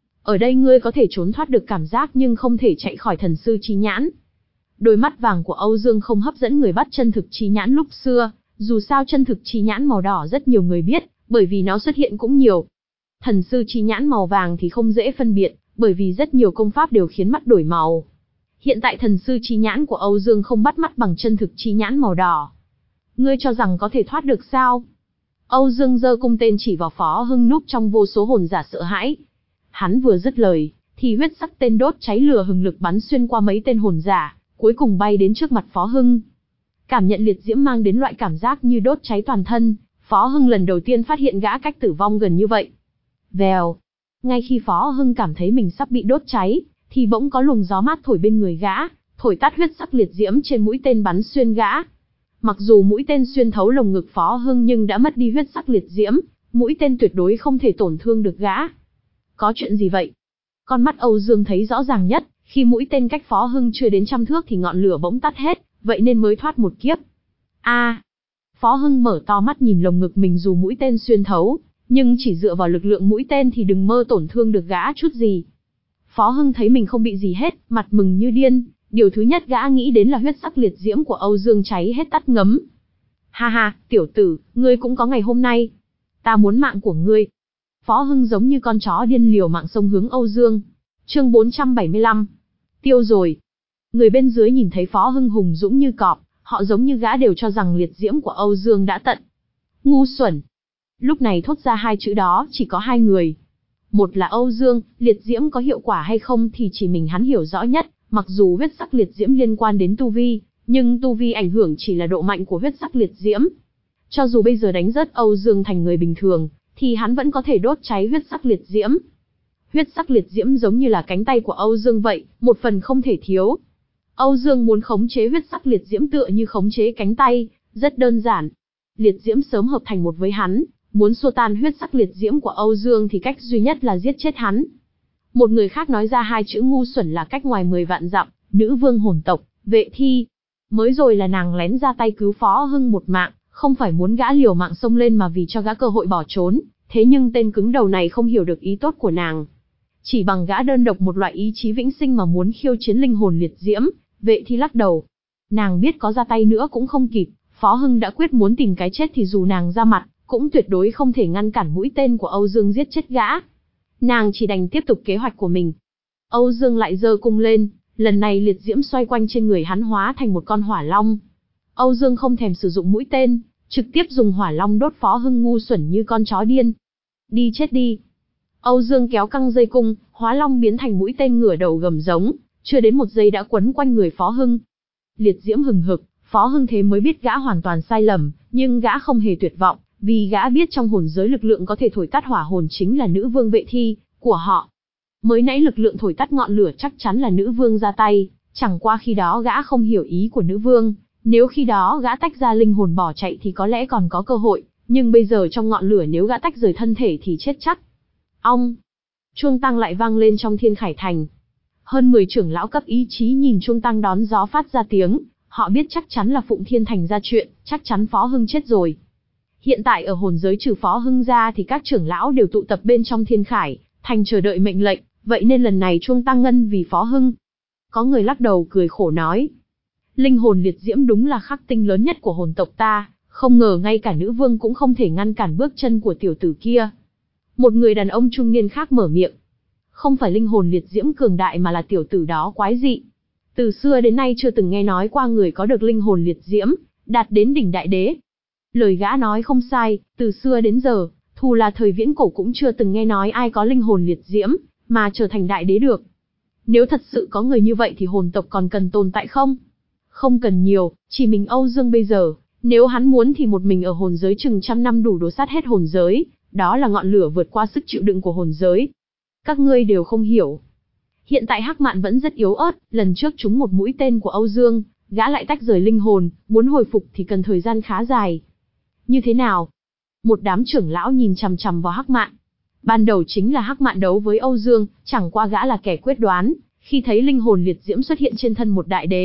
Ở đây ngươi có thể trốn thoát được cảm giác nhưng không thể chạy khỏi thần sư chi nhãn. Đôi mắt vàng của Âu Dương không hấp dẫn người bắt chân thực chi nhãn lúc xưa, dù sao chân thực chi nhãn màu đỏ rất nhiều người biết, bởi vì nó xuất hiện cũng nhiều. Thần sư chi nhãn màu vàng thì không dễ phân biệt, bởi vì rất nhiều công pháp đều khiến mắt đổi màu. Hiện tại thần sư chi nhãn của Âu Dương không bắt mắt bằng chân thực chi nhãn màu đỏ. Ngươi cho rằng có thể thoát được sao? Âu Dương giơ cung tên chỉ vào Phó Hưng núp trong vô số hồn giả sợ hãi. Hắn vừa dứt lời, thì huyết sắc tên đốt cháy lửa hừng lực bắn xuyên qua mấy tên hồn giả, cuối cùng bay đến trước mặt Phó Hưng. Cảm nhận liệt diễm mang đến loại cảm giác như đốt cháy toàn thân, Phó Hưng lần đầu tiên phát hiện gã cách tử vong gần như vậy. Vèo. Ngay khi Phó Hưng cảm thấy mình sắp bị đốt cháy, thì bỗng có luồng gió mát thổi bên người gã, thổi tắt huyết sắc liệt diễm trên mũi tên bắn xuyên gã. Mặc dù mũi tên xuyên thấu lồng ngực Phó Hưng nhưng đã mất đi huyết sắc liệt diễm, mũi tên tuyệt đối không thể tổn thương được gã. Có chuyện gì vậy? Con mắt Âu Dương thấy rõ ràng nhất, khi mũi tên cách Phó Hưng chưa đến trăm thước thì ngọn lửa bỗng tắt hết, vậy nên mới thoát một kiếp. A! À, Phó Hưng mở to mắt nhìn lồng ngực mình, dù mũi tên xuyên thấu, nhưng chỉ dựa vào lực lượng mũi tên thì đừng mơ tổn thương được gã chút gì. Phó Hưng thấy mình không bị gì hết, mặt mừng như điên, điều thứ nhất gã nghĩ đến là huyết sắc liệt diễm của Âu Dương cháy hết tắt ngấm. Ha ha, tiểu tử, ngươi cũng có ngày hôm nay. Ta muốn mạng của ngươi. Phó Hưng giống như con chó điên liều mạng xông hướng Âu Dương. Chương bốn trăm bảy mươi lăm. Tiêu rồi. Người bên dưới nhìn thấy Phó Hưng hùng dũng như cọp, họ giống như gã đều cho rằng liệt diễm của Âu Dương đã tận. Ngu xuẩn. Lúc này thốt ra hai chữ đó chỉ có hai người. Một là Âu Dương, liệt diễm có hiệu quả hay không thì chỉ mình hắn hiểu rõ nhất, mặc dù huyết sắc liệt diễm liên quan đến tu vi, nhưng tu vi ảnh hưởng chỉ là độ mạnh của huyết sắc liệt diễm. Cho dù bây giờ đánh rớt Âu Dương thành người bình thường, thì hắn vẫn có thể đốt cháy huyết sắc liệt diễm. Huyết sắc liệt diễm giống như là cánh tay của Âu Dương vậy, một phần không thể thiếu. Âu Dương muốn khống chế huyết sắc liệt diễm tựa như khống chế cánh tay, rất đơn giản. Liệt diễm sớm hợp thành một với hắn, muốn xua tan huyết sắc liệt diễm của Âu Dương thì cách duy nhất là giết chết hắn. Một người khác nói ra hai chữ ngu xuẩn là cách ngoài mười vạn dặm, nữ vương hồn tộc, Vệ Thi. Mới rồi là nàng lén ra tay cứu Phó Hưng một mạng, không phải muốn gã liều mạng xông lên mà vì cho gã cơ hội bỏ trốn, thế nhưng tên cứng đầu này không hiểu được ý tốt của nàng. Chỉ bằng gã đơn độc một loại ý chí vĩnh sinh mà muốn khiêu chiến linh hồn liệt diễm, Vệ Thi lắc đầu. Nàng biết có ra tay nữa cũng không kịp, Phó Hưng đã quyết muốn tìm cái chết thì dù nàng ra mặt, cũng tuyệt đối không thể ngăn cản mũi tên của Âu Dương giết chết gã. Nàng chỉ đành tiếp tục kế hoạch của mình. Âu Dương lại giơ cung lên, lần này liệt diễm xoay quanh trên người hắn hóa thành một con hỏa long. Âu Dương không thèm sử dụng mũi tên, trực tiếp dùng hỏa long đốt Phó Hưng ngu xuẩn như con chó điên. Đi chết đi. Âu Dương kéo căng dây cung, hóa long biến thành mũi tên ngửa đầu gầm giống, chưa đến một giây đã quấn quanh người Phó Hưng. Liệt diễm hừng hực, Phó Hưng thế mới biết gã hoàn toàn sai lầm, nhưng gã không hề tuyệt vọng, vì gã biết trong hồn giới lực lượng có thể thổi tắt hỏa hồn chính là nữ vương Vệ Thi của họ. Mới nãy lực lượng thổi tắt ngọn lửa chắc chắn là nữ vương ra tay, chẳng qua khi đó gã không hiểu ý của nữ vương, nếu khi đó gã tách ra linh hồn bỏ chạy thì có lẽ còn có cơ hội, nhưng bây giờ trong ngọn lửa nếu gã tách rời thân thể thì chết chắc. Ong! Chuông tăng lại vang lên trong Thiên Khải Thành. Hơn mười trưởng lão cấp ý chí nhìn chuông tăng đón gió phát ra tiếng, họ biết chắc chắn là Phụng Thiên Thành ra chuyện, chắc chắn Phó Hưng chết rồi. Hiện tại ở hồn giới trừ Phó Hưng ra thì các trưởng lão đều tụ tập bên trong Thiên Khải Thành chờ đợi mệnh lệnh, vậy nên lần này chuông tăng ngân vì Phó Hưng. Có người lắc đầu cười khổ nói, linh hồn liệt diễm đúng là khắc tinh lớn nhất của hồn tộc ta, không ngờ ngay cả nữ vương cũng không thể ngăn cản bước chân của tiểu tử kia. Một người đàn ông trung niên khác mở miệng, không phải linh hồn liệt diễm cường đại mà là tiểu tử đó quái dị. Từ xưa đến nay chưa từng nghe nói qua người có được linh hồn liệt diễm, đạt đến đỉnh đại đế. Lời gã nói không sai, từ xưa đến giờ, thù là thời viễn cổ cũng chưa từng nghe nói ai có linh hồn liệt diễm, mà trở thành đại đế được. Nếu thật sự có người như vậy thì hồn tộc còn cần tồn tại không? Không cần nhiều, chỉ mình Âu Dương bây giờ, nếu hắn muốn thì một mình ở hồn giới chừng trăm năm đủ đổ sát hết hồn giới, đó là ngọn lửa vượt qua sức chịu đựng của hồn giới. Các ngươi đều không hiểu. Hiện tại Hắc Mạn vẫn rất yếu ớt, lần trước trúng một mũi tên của Âu Dương, gã lại tách rời linh hồn, muốn hồi phục thì cần thời gian khá dài. Như thế nào? Một đám trưởng lão nhìn chằm chằm vào Hắc Mạn. Ban đầu chính là Hắc Mạn đấu với Âu Dương, chẳng qua gã là kẻ quyết đoán, khi thấy linh hồn liệt diễm xuất hiện trên thân một đại đế,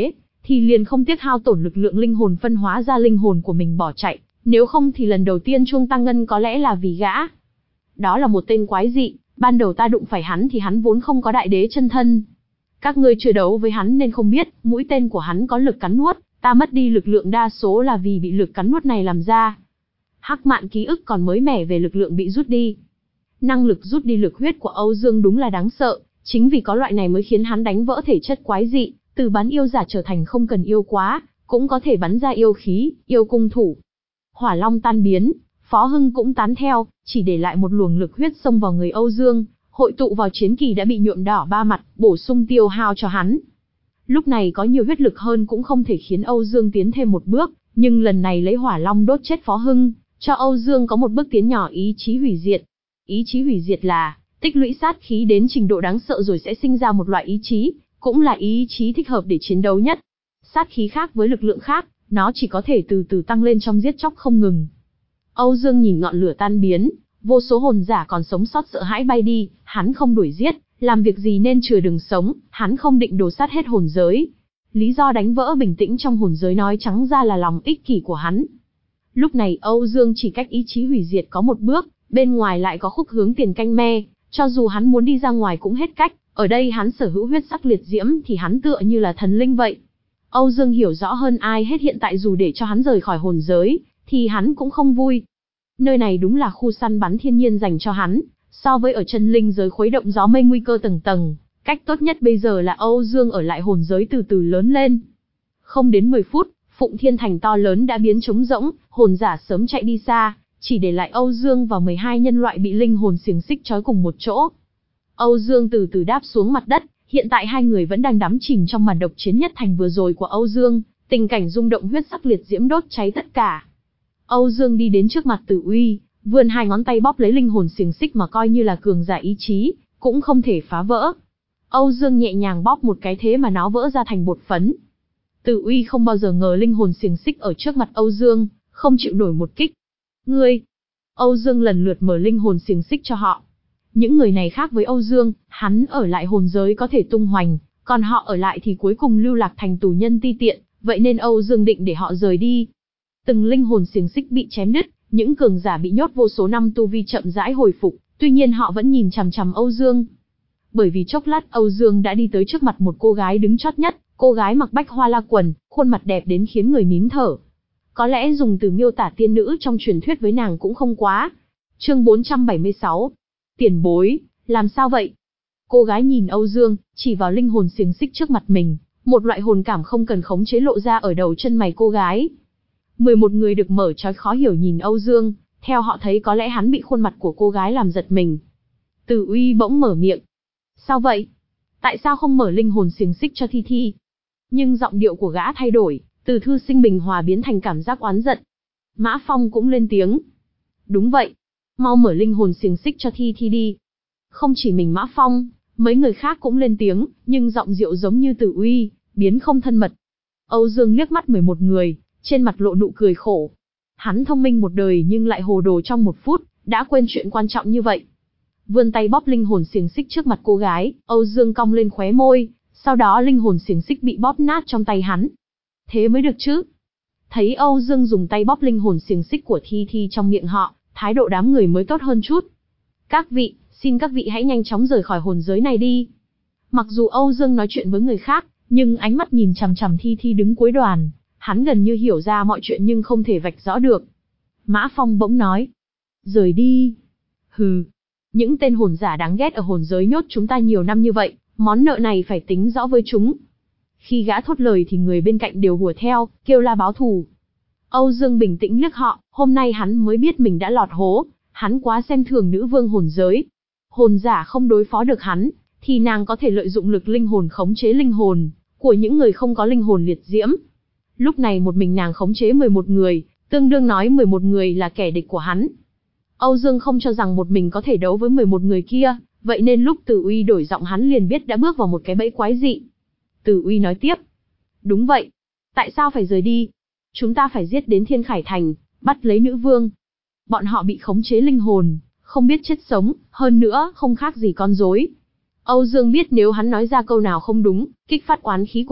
thì liền không tiếc hao tổn lực lượng linh hồn phân hóa ra linh hồn của mình bỏ chạy, nếu không thì lần đầu tiên Chuông Tăng Ngân có lẽ là vì gã. Đó là một tên quái dị, ban đầu ta đụng phải hắn thì hắn vốn không có đại đế chân thân. Các ngươi chưa đấu với hắn nên không biết, mũi tên của hắn có lực cắn nuốt, ta mất đi lực lượng đa số là vì bị lực cắn nuốt này làm ra. Hắc Mạn ký ức còn mới mẻ về lực lượng bị rút đi. Năng lực rút đi lực huyết của Âu Dương đúng là đáng sợ, chính vì có loại này mới khiến hắn đánh vỡ thể chất quái dị, từ bắn yêu giả trở thành không cần yêu quá, cũng có thể bắn ra yêu khí, yêu cung thủ. Hỏa Long tan biến, Phó Hưng cũng tán theo, chỉ để lại một luồng lực huyết xông vào người Âu Dương, hội tụ vào chiến kỳ đã bị nhuộm đỏ ba mặt, bổ sung tiêu hao cho hắn. Lúc này có nhiều huyết lực hơn cũng không thể khiến Âu Dương tiến thêm một bước, nhưng lần này lấy Hỏa Long đốt chết Phó Hưng, cho Âu Dương có một bước tiến nhỏ ý chí hủy diệt. Ý chí hủy diệt là, tích lũy sát khí đến trình độ đáng sợ rồi sẽ sinh ra một loại ý chí, cũng là ý chí thích hợp để chiến đấu nhất. Sát khí khác với lực lượng khác, nó chỉ có thể từ từ tăng lên trong giết chóc không ngừng. Âu Dương nhìn ngọn lửa tan biến, vô số hồn giả còn sống sót sợ hãi bay đi, hắn không đuổi giết, làm việc gì nên chừa đừng sống, hắn không định đồ sát hết hồn giới. Lý do đánh vỡ bình tĩnh trong hồn giới nói trắng ra là lòng ích kỷ của hắn. Lúc này Âu Dương chỉ cách ý chí hủy diệt có một bước, bên ngoài lại có khúc hướng tiền canh me, cho dù hắn muốn đi ra ngoài cũng hết cách, ở đây hắn sở hữu huyết sắc liệt diễm thì hắn tựa như là thần linh vậy. Âu Dương hiểu rõ hơn ai hết hiện tại dù để cho hắn rời khỏi hồn giới, thì hắn cũng không vui. Nơi này đúng là khu săn bắn thiên nhiên dành cho hắn, so với ở chân linh giới khuấy động gió mây nguy cơ tầng tầng, cách tốt nhất bây giờ là Âu Dương ở lại hồn giới từ từ lớn lên. Không đến mười phút, Phụng Thiên Thành to lớn đã biến trống rỗng, hồn giả sớm chạy đi xa, chỉ để lại Âu Dương và mười hai nhân loại bị linh hồn xiềng xích trói cùng một chỗ. Âu Dương từ từ đáp xuống mặt đất, hiện tại hai người vẫn đang đắm chìm trong màn độc chiến nhất thành vừa rồi của Âu Dương, tình cảnh rung động huyết sắc liệt diễm đốt cháy tất cả. Âu Dương đi đến trước mặt Tử Uy, vươn hai ngón tay bóp lấy linh hồn xiềng xích mà coi như là cường giả ý chí, cũng không thể phá vỡ. Âu Dương nhẹ nhàng bóp một cái thế mà nó vỡ ra thành bột phấn. Tử Uy không bao giờ ngờ linh hồn xiềng xích ở trước mặt Âu Dương, không chịu nổi một kích. Ngươi! Âu Dương lần lượt mở linh hồn xiềng xích cho họ. Những người này khác với Âu Dương, hắn ở lại hồn giới có thể tung hoành, còn họ ở lại thì cuối cùng lưu lạc thành tù nhân ti tiện, vậy nên Âu Dương định để họ rời đi. Từng linh hồn xiềng xích bị chém đứt, những cường giả bị nhốt vô số năm tu vi chậm rãi hồi phục, tuy nhiên họ vẫn nhìn chằm chằm Âu Dương. Bởi vì chốc lát Âu Dương đã đi tới trước mặt một cô gái đứng chót nhất, cô gái mặc bách hoa la quần, khuôn mặt đẹp đến khiến người nín thở. Có lẽ dùng từ miêu tả tiên nữ trong truyền thuyết với nàng cũng không quá. Chương bốn trăm bảy mươi sáu. Tiền bối, làm sao vậy? Cô gái nhìn Âu Dương, chỉ vào linh hồn xiềng xích trước mặt mình, một loại hồn cảm không cần khống chế lộ ra ở đầu chân mày cô gái. mười một người được mở trói khó hiểu nhìn Âu Dương, theo họ thấy có lẽ hắn bị khuôn mặt của cô gái làm giật mình. Tử Uy bỗng mở miệng. Sao vậy? Tại sao không mở linh hồn xiềng xích cho Thi Thi? Nhưng giọng điệu của gã thay đổi, từ thư sinh bình hòa biến thành cảm giác oán giận. Mã Phong cũng lên tiếng. Đúng vậy. Mau mở linh hồn xiềng xích cho Thi Thi đi. Không chỉ mình Mã Phong, mấy người khác cũng lên tiếng, nhưng giọng điệu giống như Tử Uy, biến không thân mật. Âu Dương liếc mắt mười một người, trên mặt lộ nụ cười khổ. Hắn thông minh một đời nhưng lại hồ đồ trong một phút, đã quên chuyện quan trọng như vậy. Vươn tay bóp linh hồn xiềng xích trước mặt cô gái, Âu Dương cong lên khóe môi, sau đó linh hồn xiềng xích bị bóp nát trong tay hắn. Thế mới được chứ. Thấy Âu Dương dùng tay bóp linh hồn xiềng xích của Thi Thi trong miệng họ, thái độ đám người mới tốt hơn chút. Các vị, xin các vị hãy nhanh chóng rời khỏi hồn giới này đi. Mặc dù Âu Dương nói chuyện với người khác, nhưng ánh mắt nhìn chằm chằm Thi Thi đứng cuối đoàn, hắn gần như hiểu ra mọi chuyện nhưng không thể vạch rõ được. Mã Phong bỗng nói. Rời đi. Hừ. Những tên hồn giả đáng ghét ở hồn giới nhốt chúng ta nhiều năm như vậy, món nợ này phải tính rõ với chúng. Khi gã thốt lời thì người bên cạnh đều hùa theo, kêu la báo thù. Âu Dương bình tĩnh liếc họ, hôm nay hắn mới biết mình đã lọt hố, hắn quá xem thường nữ vương hồn giới. Hồn giả không đối phó được hắn, thì nàng có thể lợi dụng lực linh hồn khống chế linh hồn của những người không có linh hồn liệt diễm. Lúc này một mình nàng khống chế mười một người, tương đương nói mười một người là kẻ địch của hắn. Âu Dương không cho rằng một mình có thể đấu với mười một người kia, vậy nên lúc Tử Uy đổi giọng hắn liền biết đã bước vào một cái bẫy quái dị. Tử Uy nói tiếp. Đúng vậy. Tại sao phải rời đi? Chúng ta phải giết đến Thiên Khải Thành, bắt lấy nữ vương. Bọn họ bị khống chế linh hồn, không biết chết sống, hơn nữa không khác gì con rối. Âu Dương biết nếu hắn nói ra câu nào không đúng, kích phát oán khí của họ,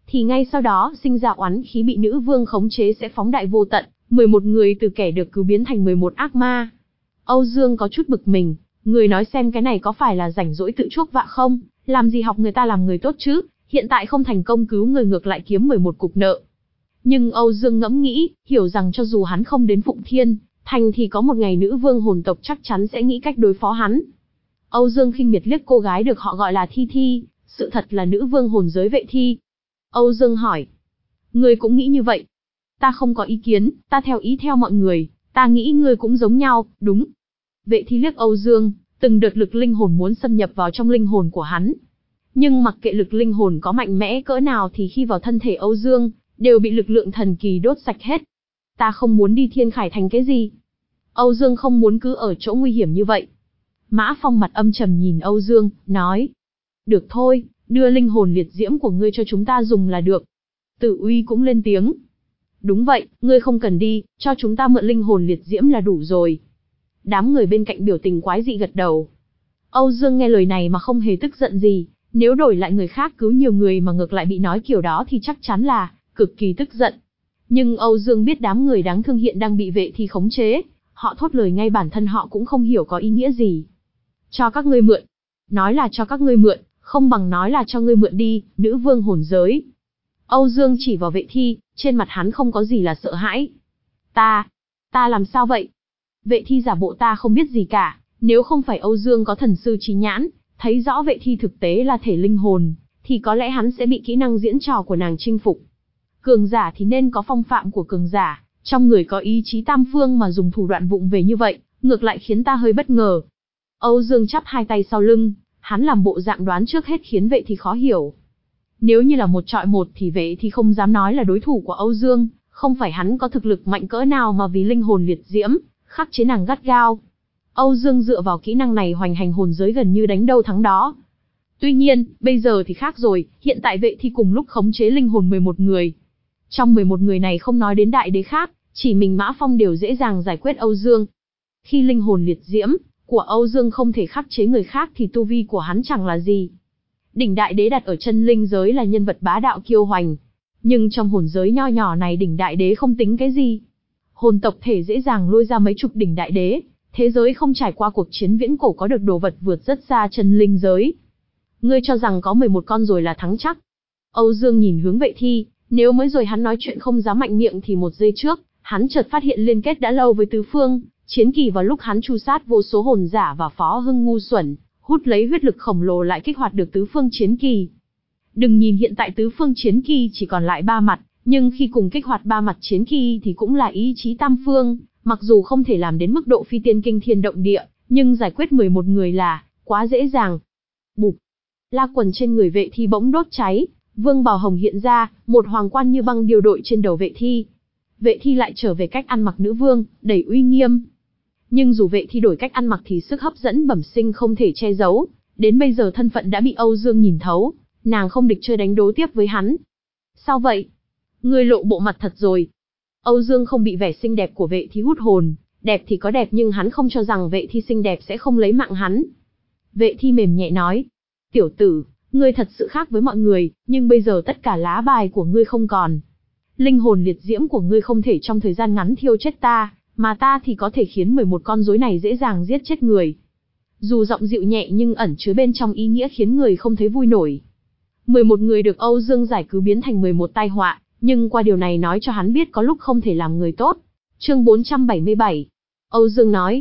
thì ngay sau đó sinh ra oán khí bị nữ vương khống chế sẽ phóng đại vô tận, mười một người từ kẻ được cứu biến thành mười một ác ma. Âu Dương có chút bực mình, người nói xem cái này có phải là rảnh rỗi tự chuốc vạ không, làm gì học người ta làm người tốt chứ, hiện tại không thành công cứu người ngược lại kiếm mười một cục nợ. Nhưng Âu Dương ngẫm nghĩ, hiểu rằng cho dù hắn không đến Phụng Thiên Thành thì có một ngày nữ vương hồn tộc chắc chắn sẽ nghĩ cách đối phó hắn. Âu Dương khinh miệt liếc cô gái được họ gọi là Thi Thi, sự thật là nữ vương hồn giới Vệ Thi. Âu Dương hỏi, ngươi cũng nghĩ như vậy? Ta không có ý kiến, ta theo ý theo mọi người, ta nghĩ ngươi cũng giống nhau, đúng. Vệ Thi liếc Âu Dương, từng đợt lực linh hồn muốn xâm nhập vào trong linh hồn của hắn. Nhưng mặc kệ lực linh hồn có mạnh mẽ cỡ nào thì khi vào thân thể Âu Dương, đều bị lực lượng thần kỳ đốt sạch hết. Ta không muốn đi Thiên Khải Thành cái gì. Âu Dương không muốn cứ ở chỗ nguy hiểm như vậy. Mã Phong mặt âm trầm nhìn Âu Dương, nói. Được thôi, đưa linh hồn liệt diễm của ngươi cho chúng ta dùng là được. Tử Uy cũng lên tiếng. Đúng vậy, ngươi không cần đi, cho chúng ta mượn linh hồn liệt diễm là đủ rồi. Đám người bên cạnh biểu tình quái dị gật đầu. Âu Dương nghe lời này mà không hề tức giận gì, nếu đổi lại người khác cứu nhiều người mà ngược lại bị nói kiểu đó thì chắc chắn là cực kỳ tức giận. Nhưng Âu Dương biết đám người đáng thương hiện đang bị Vệ Thi khống chế, họ thốt lời ngay bản thân họ cũng không hiểu có ý nghĩa gì. Cho các ngươi mượn. Nói là cho các ngươi mượn, không bằng nói là cho ngươi mượn đi, nữ vương hồn giới. Âu Dương chỉ vào Vệ Thi, trên mặt hắn không có gì là sợ hãi. Ta, ta làm sao vậy? Vệ Thi giả bộ ta không biết gì cả, nếu không phải Âu Dương có thần sư trí nhãn, thấy rõ Vệ Thi thực tế là thể linh hồn, thì có lẽ hắn sẽ bị kỹ năng diễn trò của nàng chinh phục. Cường giả thì nên có phong phạm của cường giả, trong người có ý chí tam phương mà dùng thủ đoạn vụng về như vậy, ngược lại khiến ta hơi bất ngờ. Âu Dương chắp hai tay sau lưng, hắn làm bộ dạng đoán trước hết khiến Vệ Thi khó hiểu. Nếu như là một trọi một thì Vệ Thi không dám nói là đối thủ của Âu Dương, không phải hắn có thực lực mạnh cỡ nào mà vì linh hồn liệt diễm, khắc chế nàng gắt gao. Âu Dương dựa vào kỹ năng này hoành hành hồn giới gần như đánh đâu thắng đó. Tuy nhiên, bây giờ thì khác rồi, hiện tại Vệ Thi cùng lúc khống chế linh hồn mười một người. Trong mười một người này không nói đến đại đế khác, chỉ mình Mã Phong đều dễ dàng giải quyết Âu Dương. Khi linh hồn liệt diễm của Âu Dương không thể khắc chế người khác thì tu vi của hắn chẳng là gì. Đỉnh đại đế đặt ở chân linh giới là nhân vật bá đạo kiêu hoành, nhưng trong hồn giới nho nhỏ này đỉnh đại đế không tính cái gì. Hồn tộc thể dễ dàng lôi ra mấy chục đỉnh đại đế, thế giới không trải qua cuộc chiến viễn cổ có được đồ vật vượt rất xa chân linh giới. Ngươi cho rằng có mười một con rồi là thắng chắc? Âu Dương nhìn hướng Vệ Thi, nếu mới rồi hắn nói chuyện không dám mạnh miệng thì một giây trước, hắn chợt phát hiện liên kết đã lâu với tứ phương, chiến kỳ vào lúc hắn tru sát vô số hồn giả và Phó Hưng ngu xuẩn, hút lấy huyết lực khổng lồ lại kích hoạt được tứ phương chiến kỳ. Đừng nhìn hiện tại tứ phương chiến kỳ chỉ còn lại ba mặt, nhưng khi cùng kích hoạt ba mặt chiến kỳ thì cũng là ý chí tam phương, mặc dù không thể làm đến mức độ phi tiên kinh thiên động địa, nhưng giải quyết mười một người là quá dễ dàng. Bụp. La quần trên người Vệ Thi bỗng đốt cháy, vương bào hồng hiện ra, một hoàng quan như băng điều đội trên đầu Vệ Thi. Vệ Thi lại trở về cách ăn mặc nữ vương, đầy uy nghiêm. Nhưng dù Vệ Thi đổi cách ăn mặc thì sức hấp dẫn bẩm sinh không thể che giấu, đến bây giờ thân phận đã bị Âu Dương nhìn thấu, nàng không địch chơi đánh đố tiếp với hắn. Sao vậy? Ngươi lộ bộ mặt thật rồi. Âu Dương không bị vẻ xinh đẹp của Vệ Thi hút hồn, đẹp thì có đẹp nhưng hắn không cho rằng Vệ Thi xinh đẹp sẽ không lấy mạng hắn. Vệ Thi mềm nhẹ nói, tiểu tử, ngươi thật sự khác với mọi người, nhưng bây giờ tất cả lá bài của ngươi không còn. Linh hồn liệt diễm của ngươi không thể trong thời gian ngắn thiêu chết ta, mà ta thì có thể khiến mười một con rối này dễ dàng giết chết người. Dù giọng dịu nhẹ nhưng ẩn chứa bên trong ý nghĩa khiến người không thấy vui nổi. mười một người được Âu Dương giải cứu biến thành mười một tai họa, nhưng qua điều này nói cho hắn biết có lúc không thể làm người tốt. Chương bốn trăm bảy mươi bảy. Âu Dương nói,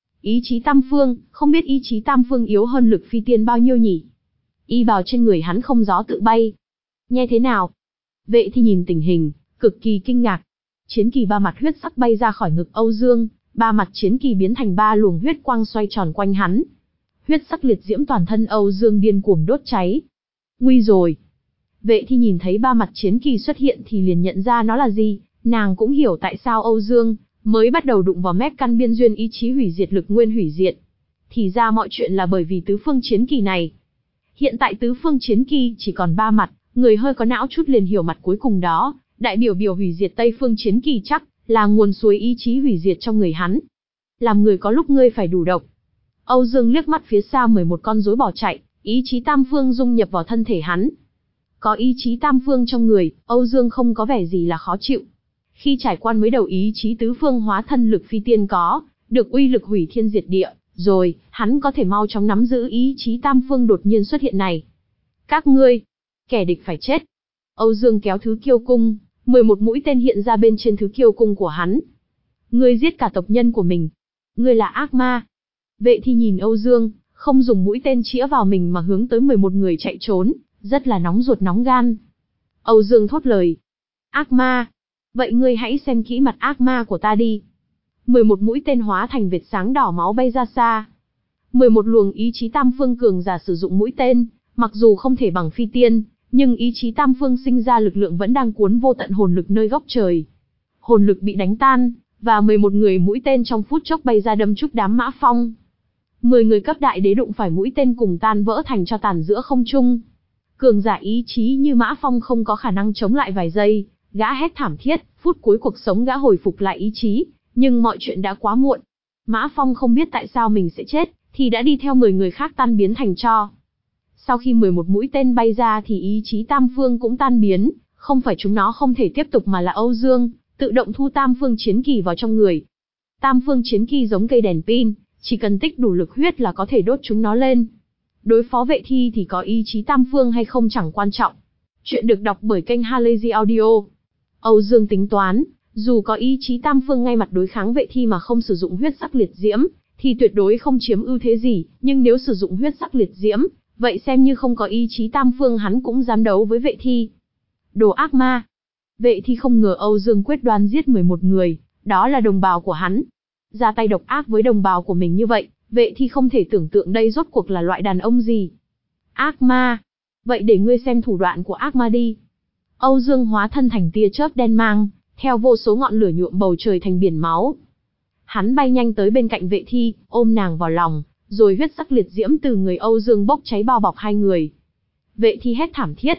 ý chí tam phương, không biết ý chí tam phương yếu hơn lực phi tiên bao nhiêu nhỉ? Y bào trên người hắn không gió tự bay. Nghe thế nào? Vệ Thi nhìn tình hình, cực kỳ kinh ngạc. Chiến kỳ ba mặt huyết sắc bay ra khỏi ngực Âu Dương, ba mặt chiến kỳ biến thành ba luồng huyết quang xoay tròn quanh hắn. Huyết sắc liệt diễm toàn thân Âu Dương điên cuồng đốt cháy. Nguy rồi. Vệ Thi nhìn thấy ba mặt chiến kỳ xuất hiện thì liền nhận ra nó là gì, nàng cũng hiểu tại sao Âu Dương mới bắt đầu đụng vào mép căn biên duyên ý chí hủy diệt lực nguyên hủy diệt. Thì ra mọi chuyện là bởi vì tứ phương chiến kỳ này. Hiện tại tứ phương chiến kỳ chỉ còn ba mặt, người hơi có não chút liền hiểu mặt cuối cùng đó, đại biểu biểu hủy diệt tây phương chiến kỳ chắc là nguồn suối ý chí hủy diệt trong người hắn. Làm người có lúc ngươi phải đủ độc. Âu Dương liếc mắt phía xa mười một con rối bỏ chạy, ý chí tam phương dung nhập vào thân thể hắn. Có ý chí tam phương trong người, Âu Dương không có vẻ gì là khó chịu. Khi trải qua mới đầu ý chí tứ phương hóa thân lực phi tiên có, được uy lực hủy thiên diệt địa, rồi, hắn có thể mau chóng nắm giữ ý chí tam phương đột nhiên xuất hiện này. Các ngươi, kẻ địch phải chết. Âu Dương kéo thứ kiêu cung, mười một mũi tên hiện ra bên trên thứ kiêu cung của hắn. Ngươi giết cả tộc nhân của mình. Ngươi là ác ma. Vệ Thi nhìn Âu Dương, không dùng mũi tên chĩa vào mình mà hướng tới mười một người chạy trốn, rất là nóng ruột nóng gan. Âu Dương thốt lời. Ác ma. Vậy ngươi hãy xem kỹ mặt ác ma của ta đi. mười một mũi tên hóa thành vệt sáng đỏ máu bay ra xa. mười một luồng ý chí tam phương cường giả sử dụng mũi tên, mặc dù không thể bằng phi tiên, nhưng ý chí tam phương sinh ra lực lượng vẫn đang cuốn vô tận hồn lực nơi góc trời. Hồn lực bị đánh tan, và mười một người mũi tên trong phút chốc bay ra đâm trúng đám Mã Phong. mười người cấp đại đế đụng phải mũi tên cùng tan vỡ thành tro tàn giữa không trung. Cường giả ý chí như Mã Phong không có khả năng chống lại vài giây, gã hét thảm thiết, phút cuối cuộc sống gã hồi phục lại ý chí, nhưng mọi chuyện đã quá muộn. Mã Phong không biết tại sao mình sẽ chết, thì đã đi theo mười người khác tan biến thành tro. Sau khi mười một mũi tên bay ra thì ý chí tam phương cũng tan biến, không phải chúng nó không thể tiếp tục mà là Âu Dương tự động thu tam phương chiến kỳ vào trong người. Tam phương chiến kỳ giống cây đèn pin, chỉ cần tích đủ lực huyết là có thể đốt chúng nó lên. Đối phó Vệ Thi thì có ý chí tam phương hay không chẳng quan trọng. Chuyện được đọc bởi kênh Halazy Audio. Âu Dương tính toán, dù có ý chí tam phương ngay mặt đối kháng Vệ Thi mà không sử dụng huyết sắc liệt diễm, thì tuyệt đối không chiếm ưu thế gì, nhưng nếu sử dụng huyết sắc liệt diễm, vậy xem như không có ý chí tam phương hắn cũng dám đấu với Vệ Thi. Đồ ác ma. Vệ Thi không ngờ Âu Dương quyết đoán giết mười một người, đó là đồng bào của hắn. Ra tay độc ác với đồng bào của mình như vậy, Vệ Thi không thể tưởng tượng đây rốt cuộc là loại đàn ông gì. Ác ma. Vậy để ngươi xem thủ đoạn của ác ma đi. Âu Dương hóa thân thành tia chớp đen mang, theo vô số ngọn lửa nhuộm bầu trời thành biển máu. Hắn bay nhanh tới bên cạnh Vệ Thi, ôm nàng vào lòng, rồi huyết sắc liệt diễm từ người Âu Dương bốc cháy bao bọc hai người. Vệ Thi hét thảm thiết.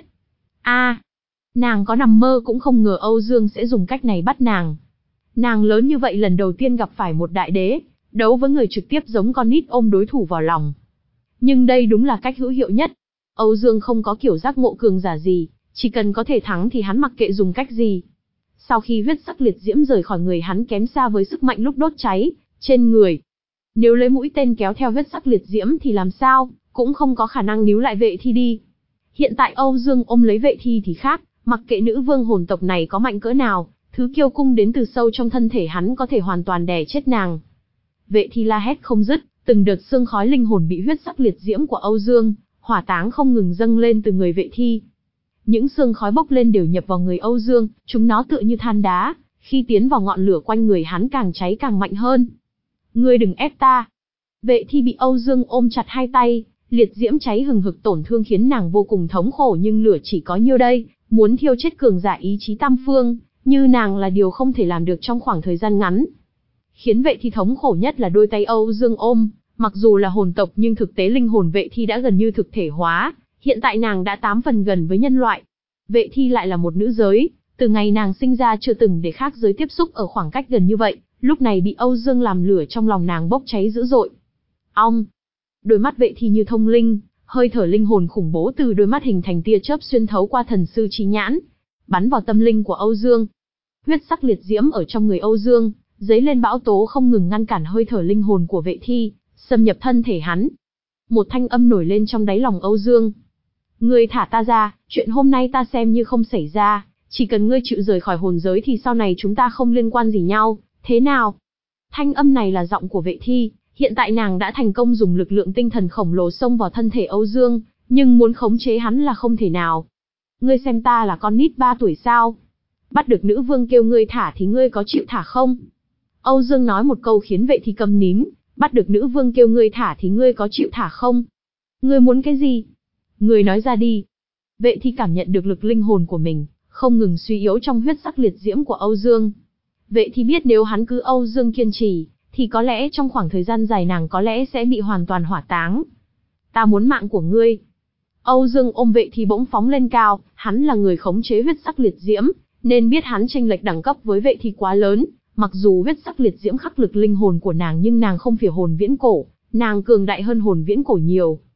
A, nàng có nằm mơ cũng không ngờ Âu Dương sẽ dùng cách này bắt nàng. Nàng lớn như vậy lần đầu tiên gặp phải một đại đế, đấu với người trực tiếp giống con nít ôm đối thủ vào lòng. Nhưng đây đúng là cách hữu hiệu nhất. Âu Dương không có kiểu giác ngộ cường giả gì, chỉ cần có thể thắng thì hắn mặc kệ dùng cách gì. Sau khi huyết sắc liệt diễm rời khỏi người hắn kém xa với sức mạnh lúc đốt cháy trên người. Nếu lấy mũi tên kéo theo huyết sắc liệt diễm thì làm sao, cũng không có khả năng níu lại Vệ Thi đi. Hiện tại Âu Dương ôm lấy Vệ Thi thì khác, mặc kệ nữ vương hồn tộc này có mạnh cỡ nào, thứ kiêu cung đến từ sâu trong thân thể hắn có thể hoàn toàn đè chết nàng. Vệ Thi la hét không dứt, từng đợt sương khói linh hồn bị huyết sắc liệt diễm của Âu Dương hỏa táng không ngừng dâng lên từ người Vệ Thi. Những sương khói bốc lên đều nhập vào người Âu Dương, chúng nó tựa như than đá, khi tiến vào ngọn lửa quanh người hắn càng cháy càng mạnh hơn. Ngươi đừng ép ta. Vệ Thi bị Âu Dương ôm chặt hai tay, liệt diễm cháy hừng hực tổn thương khiến nàng vô cùng thống khổ, nhưng lửa chỉ có nhiêu đây, muốn thiêu chết cường giả ý chí tam phương, như nàng là điều không thể làm được trong khoảng thời gian ngắn. Khiến Vệ Thi thống khổ nhất là đôi tay Âu Dương ôm, mặc dù là hồn tộc nhưng thực tế linh hồn Vệ Thi đã gần như thực thể hóa, hiện tại nàng đã tám phần gần với nhân loại. Vệ Thi lại là một nữ giới, từ ngày nàng sinh ra chưa từng để khác giới tiếp xúc ở khoảng cách gần như vậy, lúc này bị Âu Dương làm lửa trong lòng nàng bốc cháy dữ dội. Ong! Đôi mắt Vệ Thi như thông linh, hơi thở linh hồn khủng bố từ đôi mắt hình thành tia chớp xuyên thấu qua thần sư chi nhãn, bắn vào tâm linh của Âu Dương. Huyết sắc liệt diễm ở trong người Âu Dương dấy lên bão tố không ngừng ngăn cản hơi thở linh hồn của Vệ Thi xâm nhập thân thể hắn. Một thanh âm nổi lên trong đáy lòng Âu Dương. Ngươi thả ta ra, chuyện hôm nay ta xem như không xảy ra, chỉ cần ngươi chịu rời khỏi hồn giới thì sau này chúng ta không liên quan gì nhau, thế nào? Thanh âm này là giọng của Vệ Thi, hiện tại nàng đã thành công dùng lực lượng tinh thần khổng lồ xông vào thân thể Âu Dương, nhưng muốn khống chế hắn là không thể nào. Ngươi xem ta là con nít ba tuổi sao? Bắt được nữ vương kêu ngươi thả thì ngươi có chịu thả không? Âu Dương nói một câu khiến Vệ Thi câm nín, bắt được nữ vương kêu ngươi thả thì ngươi có chịu thả không? Ngươi muốn cái gì? Ngươi nói ra đi. Vệ Thi cảm nhận được lực linh hồn của mình không ngừng suy yếu trong huyết sắc liệt diễm của Âu Dương. Vệ Thi biết nếu hắn cứ Âu Dương kiên trì, thì có lẽ trong khoảng thời gian dài nàng có lẽ sẽ bị hoàn toàn hỏa táng. Ta muốn mạng của ngươi. Âu Dương ôm Vệ Thi bỗng phóng lên cao, hắn là người khống chế huyết sắc liệt diễm, nên biết hắn chênh lệch đẳng cấp với Vệ Thi quá lớn. Mặc dù huyết sắc liệt diễm khắc lực linh hồn của nàng nhưng nàng không phải hồn viễn cổ, nàng cường đại hơn hồn viễn cổ nhiều.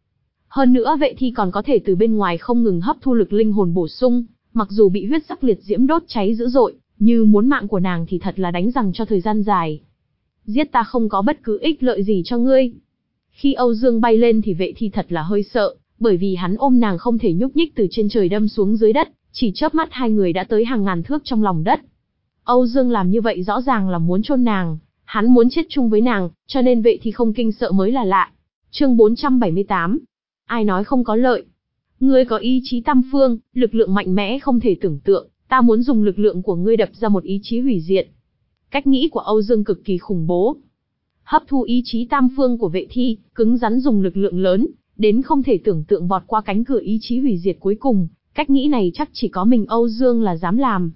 Hơn nữa vệ thi còn có thể từ bên ngoài không ngừng hấp thu lực linh hồn bổ sung, mặc dù bị huyết sắc liệt diễm đốt cháy dữ dội, như muốn mạng của nàng thì thật là đánh rằng cho thời gian dài. Giết ta không có bất cứ ích lợi gì cho ngươi. Khi Âu Dương bay lên thì vệ thi thật là hơi sợ, bởi vì hắn ôm nàng không thể nhúc nhích từ trên trời đâm xuống dưới đất, chỉ chớp mắt hai người đã tới hàng ngàn thước trong lòng đất. Âu Dương làm như vậy rõ ràng là muốn chôn nàng, hắn muốn chết chung với nàng, cho nên vệ thi không kinh sợ mới là lạ. Chương bốn trăm bảy mươi tám. Ai nói không có lợi? Ngươi có ý chí tam phương, lực lượng mạnh mẽ không thể tưởng tượng, ta muốn dùng lực lượng của ngươi đập ra một ý chí hủy diệt. Cách nghĩ của Âu Dương cực kỳ khủng bố. Hấp thu ý chí tam phương của vệ thi, cứng rắn dùng lực lượng lớn, đến không thể tưởng tượng vọt qua cánh cửa ý chí hủy diệt cuối cùng, cách nghĩ này chắc chỉ có mình Âu Dương là dám làm.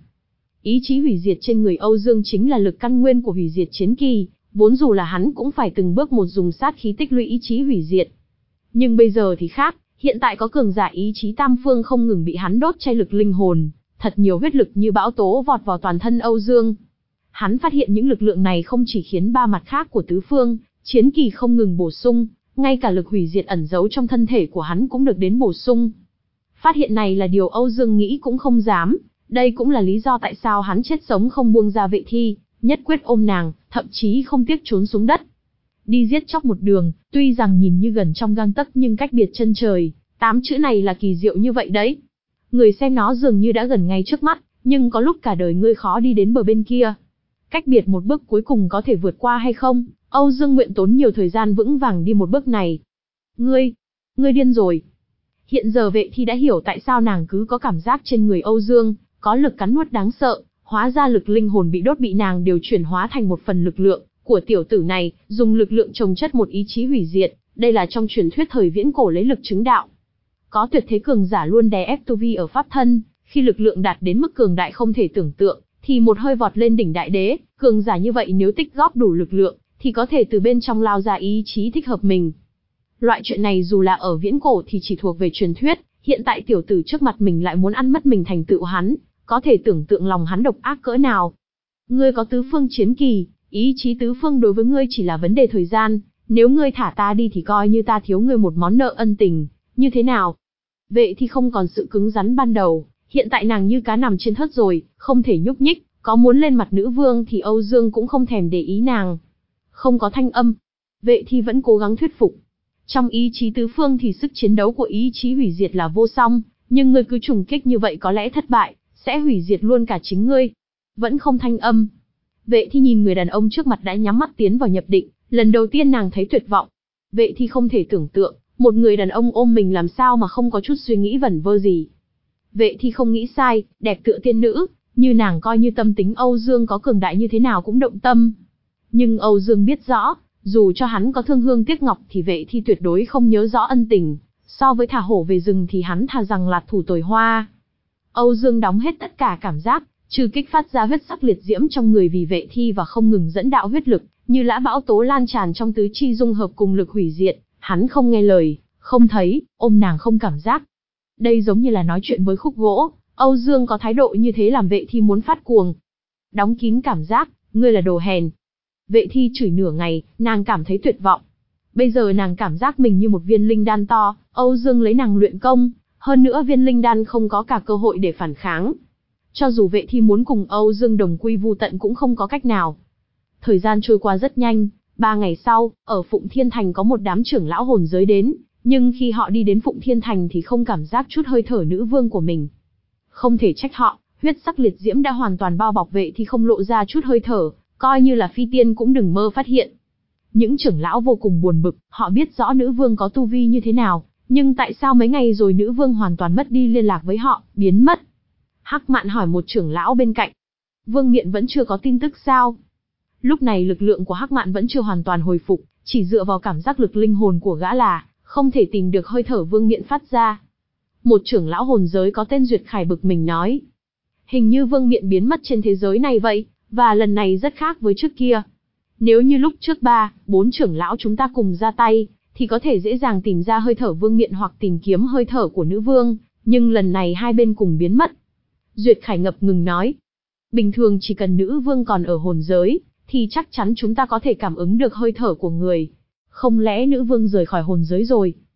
Ý chí hủy diệt trên người Âu Dương chính là lực căn nguyên của hủy diệt chiến kỳ, vốn dù là hắn cũng phải từng bước một dùng sát khí tích lũy ý chí hủy diệt. Nhưng bây giờ thì khác, hiện tại có cường giả ý chí tam phương không ngừng bị hắn đốt cháy lực linh hồn, thật nhiều huyết lực như bão tố vọt vào toàn thân Âu Dương. Hắn phát hiện những lực lượng này không chỉ khiến ba mặt khác của tứ phương, chiến kỳ không ngừng bổ sung, ngay cả lực hủy diệt ẩn giấu trong thân thể của hắn cũng được đến bổ sung. Phát hiện này là điều Âu Dương nghĩ cũng không dám, đây cũng là lý do tại sao hắn chết sống không buông ra vệ thi, nhất quyết ôm nàng, thậm chí không tiếc trốn xuống đất. Đi giết chóc một đường, tuy rằng nhìn như gần trong gang tấc nhưng cách biệt chân trời, tám chữ này là kỳ diệu như vậy đấy. Người xem nó dường như đã gần ngay trước mắt, nhưng có lúc cả đời ngươi khó đi đến bờ bên kia. Cách biệt một bước cuối cùng có thể vượt qua hay không, Âu Dương nguyện tốn nhiều thời gian vững vàng đi một bước này. Ngươi, ngươi điên rồi. Hiện giờ vệ thi đã hiểu tại sao nàng cứ có cảm giác trên người Âu Dương, có lực cắn nuốt đáng sợ, hóa ra lực linh hồn bị đốt bị nàng điều chuyển hóa thành một phần lực lượng của tiểu tử này, dùng lực lượng chồng chất một ý chí hủy diệt, đây là trong truyền thuyết thời viễn cổ lấy lực chứng đạo. Có tuyệt thế cường giả luôn đè ép tu vi ở pháp thân, khi lực lượng đạt đến mức cường đại không thể tưởng tượng, thì một hơi vọt lên đỉnh đại đế, cường giả như vậy nếu tích góp đủ lực lượng, thì có thể từ bên trong lao ra ý chí thích hợp mình. Loại chuyện này dù là ở viễn cổ thì chỉ thuộc về truyền thuyết, hiện tại tiểu tử trước mặt mình lại muốn ăn mất mình thành tựu hắn, có thể tưởng tượng lòng hắn độc ác cỡ nào. Ngươi có tứ phương chiến kỳ, ý chí tứ phương đối với ngươi chỉ là vấn đề thời gian, nếu ngươi thả ta đi thì coi như ta thiếu ngươi một món nợ ân tình, như thế nào? Vệ thì không còn sự cứng rắn ban đầu, hiện tại nàng như cá nằm trên thớt rồi, không thể nhúc nhích, có muốn lên mặt nữ vương thì Âu Dương cũng không thèm để ý nàng. Không có thanh âm, vệ thì vẫn cố gắng thuyết phục. Trong ý chí tứ phương thì sức chiến đấu của ý chí hủy diệt là vô song, nhưng ngươi cứ trùng kích như vậy có lẽ thất bại, sẽ hủy diệt luôn cả chính ngươi. Vẫn không thanh âm. Vệ thi nhìn người đàn ông trước mặt đã nhắm mắt tiến vào nhập định, lần đầu tiên nàng thấy tuyệt vọng. Vệ thi không thể tưởng tượng, một người đàn ông ôm mình làm sao mà không có chút suy nghĩ vẩn vơ gì. Vệ thi không nghĩ sai, đẹp tựa tiên nữ, như nàng coi như tâm tính Âu Dương có cường đại như thế nào cũng động tâm. Nhưng Âu Dương biết rõ, dù cho hắn có thương hương tiếc ngọc thì vệ thi tuyệt đối không nhớ rõ ân tình, so với thả hổ về rừng thì hắn thà rằng lạt thủ tồi hoa. Âu Dương đóng hết tất cả cảm giác, trừ kích phát ra huyết sắc liệt diễm trong người vì vệ thi và không ngừng dẫn đạo huyết lực, như lã bão tố lan tràn trong tứ chi dung hợp cùng lực hủy diệt, hắn không nghe lời, không thấy, ôm nàng không cảm giác. Đây giống như là nói chuyện với khúc gỗ, Âu Dương có thái độ như thế làm vệ thi muốn phát cuồng. Đóng kín cảm giác, ngươi là đồ hèn. Vệ thi chửi nửa ngày, nàng cảm thấy tuyệt vọng. Bây giờ nàng cảm giác mình như một viên linh đan to, Âu Dương lấy nàng luyện công, hơn nữa viên linh đan không có cả cơ hội để phản kháng. Cho dù vệ thi muốn cùng Âu Dương đồng quy vu tận cũng không có cách nào. Thời gian trôi qua rất nhanh, ba ngày sau, ở Phụng Thiên Thành có một đám trưởng lão hồn giới đến, nhưng khi họ đi đến Phụng Thiên Thành thì không cảm giác chút hơi thở nữ vương của mình. Không thể trách họ, huyết sắc liệt diễm đã hoàn toàn bao bọc vệ thi không lộ ra chút hơi thở, coi như là phi tiên cũng đừng mơ phát hiện. Những trưởng lão vô cùng buồn bực, họ biết rõ nữ vương có tu vi như thế nào, nhưng tại sao mấy ngày rồi nữ vương hoàn toàn mất đi liên lạc với họ, biến mất? Hắc Mạn hỏi một trưởng lão bên cạnh. Vương Miện vẫn chưa có tin tức sao? Lúc này lực lượng của Hắc Mạn vẫn chưa hoàn toàn hồi phục, chỉ dựa vào cảm giác lực linh hồn của gã là không thể tìm được hơi thở Vương Miện phát ra. Một trưởng lão hồn giới có tên Duyệt Khải bực mình nói. Hình như Vương Miện biến mất trên thế giới này vậy, và lần này rất khác với trước kia. Nếu như lúc trước ba, bốn trưởng lão chúng ta cùng ra tay, thì có thể dễ dàng tìm ra hơi thở Vương Miện hoặc tìm kiếm hơi thở của nữ vương, nhưng lần này hai bên cùng biến mất. Duyệt Khải ngập ngừng nói. Bình thường chỉ cần nữ vương còn ở hồn giới, thì chắc chắn chúng ta có thể cảm ứng được hơi thở của người. Không lẽ nữ vương rời khỏi hồn giới rồi?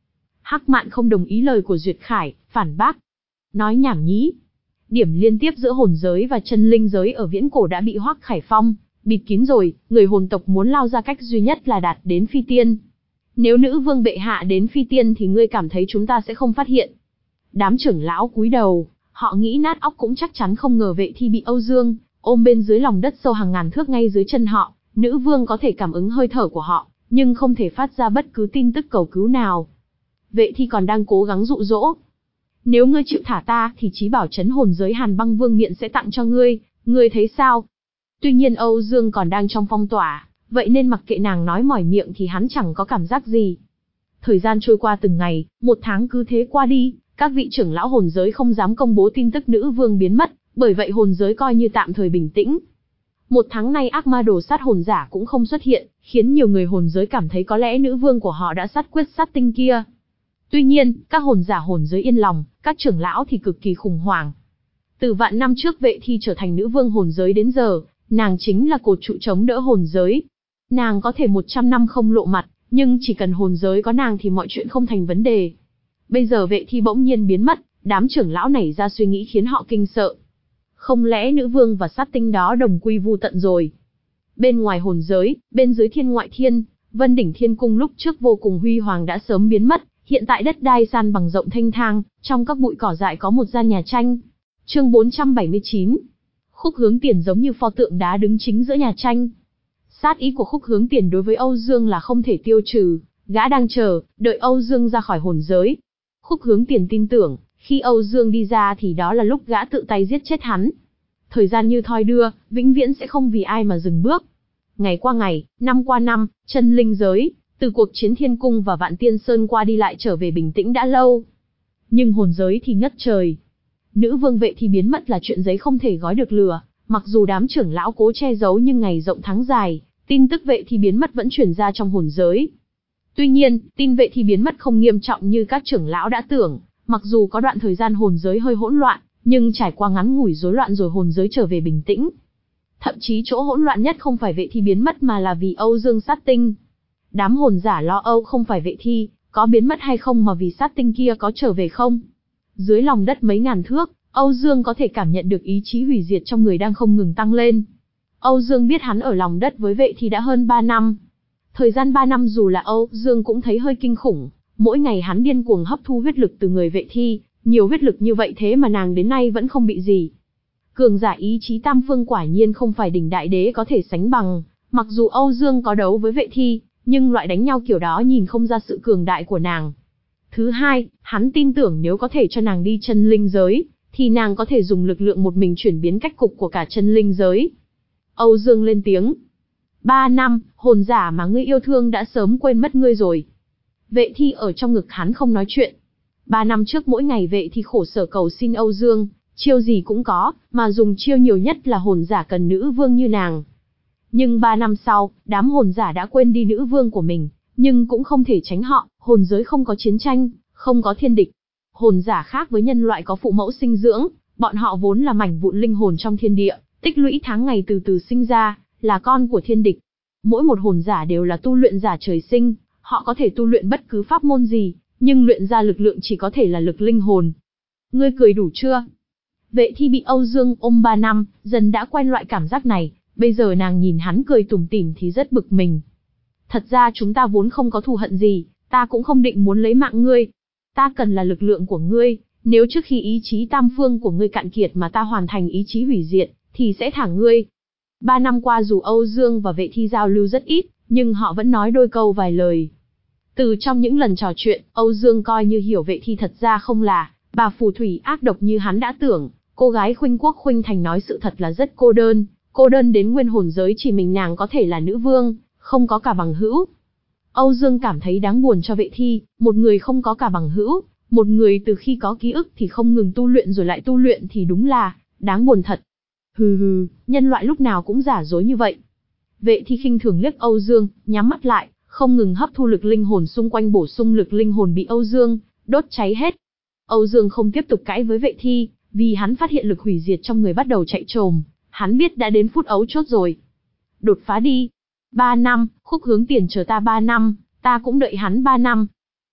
Hắc Mạn không đồng ý lời của Duyệt Khải, phản bác. Nói nhảm nhí. Điểm liên tiếp giữa hồn giới và chân linh giới ở viễn cổ đã bị Hoắc Khải Phong bịt kín rồi, người hồn tộc muốn lao ra cách duy nhất là đạt đến phi tiên. Nếu nữ vương bệ hạ đến phi tiên thì ngươi cảm thấy chúng ta sẽ không phát hiện? Đám trưởng lão cúi đầu, họ nghĩ nát óc cũng chắc chắn không ngờ Vệ Thi bị Âu Dương ôm bên dưới lòng đất sâu hàng ngàn thước ngay dưới chân họ. Nữ vương có thể cảm ứng hơi thở của họ, nhưng không thể phát ra bất cứ tin tức cầu cứu nào. Vệ Thi còn đang cố gắng dụ dỗ. Nếu ngươi chịu thả ta thì chí bảo trấn hồn giới Hàn Băng Vương Miện sẽ tặng cho ngươi, ngươi thấy sao? Tuy nhiên Âu Dương còn đang trong phong tỏa, vậy nên mặc kệ nàng nói mỏi miệng thì hắn chẳng có cảm giác gì. Thời gian trôi qua từng ngày, một tháng cứ thế qua đi, các vị trưởng lão hồn giới không dám công bố tin tức nữ vương biến mất, bởi vậy hồn giới coi như tạm thời bình tĩnh. Một tháng nay ác ma đồ sát hồn giả cũng không xuất hiện, khiến nhiều người hồn giới cảm thấy có lẽ nữ vương của họ đã sát quyết sát tinh kia. Tuy nhiên, các hồn giả hồn giới yên lòng, các trưởng lão thì cực kỳ khủng hoảng. Từ vạn năm trước Vệ Thi trở thành nữ vương hồn giới đến giờ, nàng chính là cột trụ chống đỡ hồn giới. Nàng có thể một trăm năm không lộ mặt, nhưng chỉ cần hồn giới có nàng thì mọi chuyện không thành vấn đề. Bây giờ Vệ Thi bỗng nhiên biến mất, đám trưởng lão nảy ra suy nghĩ khiến họ kinh sợ. Không lẽ nữ vương và sát tinh đó đồng quy vu tận rồi? Bên ngoài hồn giới, bên dưới thiên ngoại thiên, Vân Đỉnh Thiên Cung lúc trước vô cùng huy hoàng đã sớm biến mất, hiện tại đất đai san bằng rộng thênh thang, trong các bụi cỏ dại có một gian nhà tranh. Chương bốn trăm bảy mươi chín. Khúc Hướng Tiền giống như pho tượng đá đứng chính giữa nhà tranh. Sát ý của Khúc Hướng Tiền đối với Âu Dương là không thể tiêu trừ, gã đang chờ, đợi Âu Dương ra khỏi hồn giới. Khúc Hướng Tiền tin tưởng, khi Âu Dương đi ra thì đó là lúc gã tự tay giết chết hắn. Thời gian như thoi đưa, vĩnh viễn sẽ không vì ai mà dừng bước. Ngày qua ngày, năm qua năm, chân linh giới, từ cuộc chiến Thiên Cung và Vạn Tiên Sơn qua đi lại trở về bình tĩnh đã lâu. Nhưng hồn giới thì ngất trời. Nữ vương Vệ Thi biến mất là chuyện giấy không thể gói được lửa, mặc dù đám trưởng lão cố che giấu nhưng ngày rộng tháng dài, tin tức Vệ Thi biến mất vẫn truyền ra trong hồn giới. Tuy nhiên, tin Vệ Thi biến mất không nghiêm trọng như các trưởng lão đã tưởng, mặc dù có đoạn thời gian hồn giới hơi hỗn loạn, nhưng trải qua ngắn ngủi rối loạn rồi hồn giới trở về bình tĩnh. Thậm chí chỗ hỗn loạn nhất không phải Vệ Thi biến mất mà là vì Âu Dương sát tinh. Đám hồn giả lo âu không phải Vệ Thi có biến mất hay không mà vì sát tinh kia có trở về không. Dưới lòng đất mấy ngàn thước, Âu Dương có thể cảm nhận được ý chí hủy diệt trong người đang không ngừng tăng lên. Âu Dương biết hắn ở lòng đất với Vệ Thi đã hơn ba năm. Thời gian ba năm dù là Âu Dương cũng thấy hơi kinh khủng, mỗi ngày hắn điên cuồng hấp thu huyết lực từ người Vệ Thi, nhiều huyết lực như vậy thế mà nàng đến nay vẫn không bị gì. Cường giả ý chí tam phương quả nhiên không phải đỉnh đại đế có thể sánh bằng, mặc dù Âu Dương có đấu với Vệ Thi, nhưng loại đánh nhau kiểu đó nhìn không ra sự cường đại của nàng. Thứ hai, hắn tin tưởng nếu có thể cho nàng đi chân linh giới, thì nàng có thể dùng lực lượng một mình chuyển biến cách cục của cả chân linh giới. Âu Dương lên tiếng. Ba năm, hồn giả mà ngươi yêu thương đã sớm quên mất ngươi rồi. Vệ Thi ở trong ngực hắn không nói chuyện. Ba năm trước mỗi ngày Vệ Thi khổ sở cầu xin Âu Dương, chiêu gì cũng có, mà dùng chiêu nhiều nhất là hồn giả cần nữ vương như nàng. Nhưng ba năm sau, đám hồn giả đã quên đi nữ vương của mình, nhưng cũng không thể tránh họ, hồn giới không có chiến tranh, không có thiên địch. Hồn giả khác với nhân loại có phụ mẫu sinh dưỡng, bọn họ vốn là mảnh vụn linh hồn trong thiên địa, tích lũy tháng ngày từ từ sinh ra, là con của thiên địch. Mỗi một hồn giả đều là tu luyện giả trời sinh, họ có thể tu luyện bất cứ pháp môn gì, nhưng luyện ra lực lượng chỉ có thể là lực linh hồn. Ngươi cười đủ chưa? Vệ Thi bị Âu Dương ôm ba năm, dần đã quen loại cảm giác này, bây giờ nàng nhìn hắn cười tủm tỉm thì rất bực mình. Thật ra chúng ta vốn không có thù hận gì, ta cũng không định muốn lấy mạng ngươi. Ta cần là lực lượng của ngươi, nếu trước khi ý chí tam phương của ngươi cạn kiệt mà ta hoàn thành ý chí hủy diệt, thì sẽ thả ngươi. Ba năm qua dù Âu Dương và Vệ Thi giao lưu rất ít, nhưng họ vẫn nói đôi câu vài lời. Từ trong những lần trò chuyện, Âu Dương coi như hiểu Vệ Thi thật ra không là bà phù thủy ác độc như hắn đã tưởng. Cô gái Khuynh Quốc Khuynh Thành nói sự thật là rất cô đơn, cô đơn đến nguyên hồn giới chỉ mình nàng có thể là nữ vương, không có cả bằng hữu. Âu Dương cảm thấy đáng buồn cho Vệ Thi, một người không có cả bằng hữu, một người từ khi có ký ức thì không ngừng tu luyện rồi lại tu luyện thì đúng là đáng buồn thật. Hừ hừ, nhân loại lúc nào cũng giả dối như vậy. Vệ Thi khinh thường liếc Âu Dương, nhắm mắt lại, không ngừng hấp thu lực linh hồn xung quanh bổ sung lực linh hồn bị Âu Dương đốt cháy hết. Âu Dương không tiếp tục cãi với Vệ Thi, vì hắn phát hiện lực hủy diệt trong người bắt đầu chạy trồm, hắn biết đã đến phút ấu chốt rồi. Đột phá đi. Ba năm, Khúc Hướng Tiền chờ ta ba năm, ta cũng đợi hắn ba năm.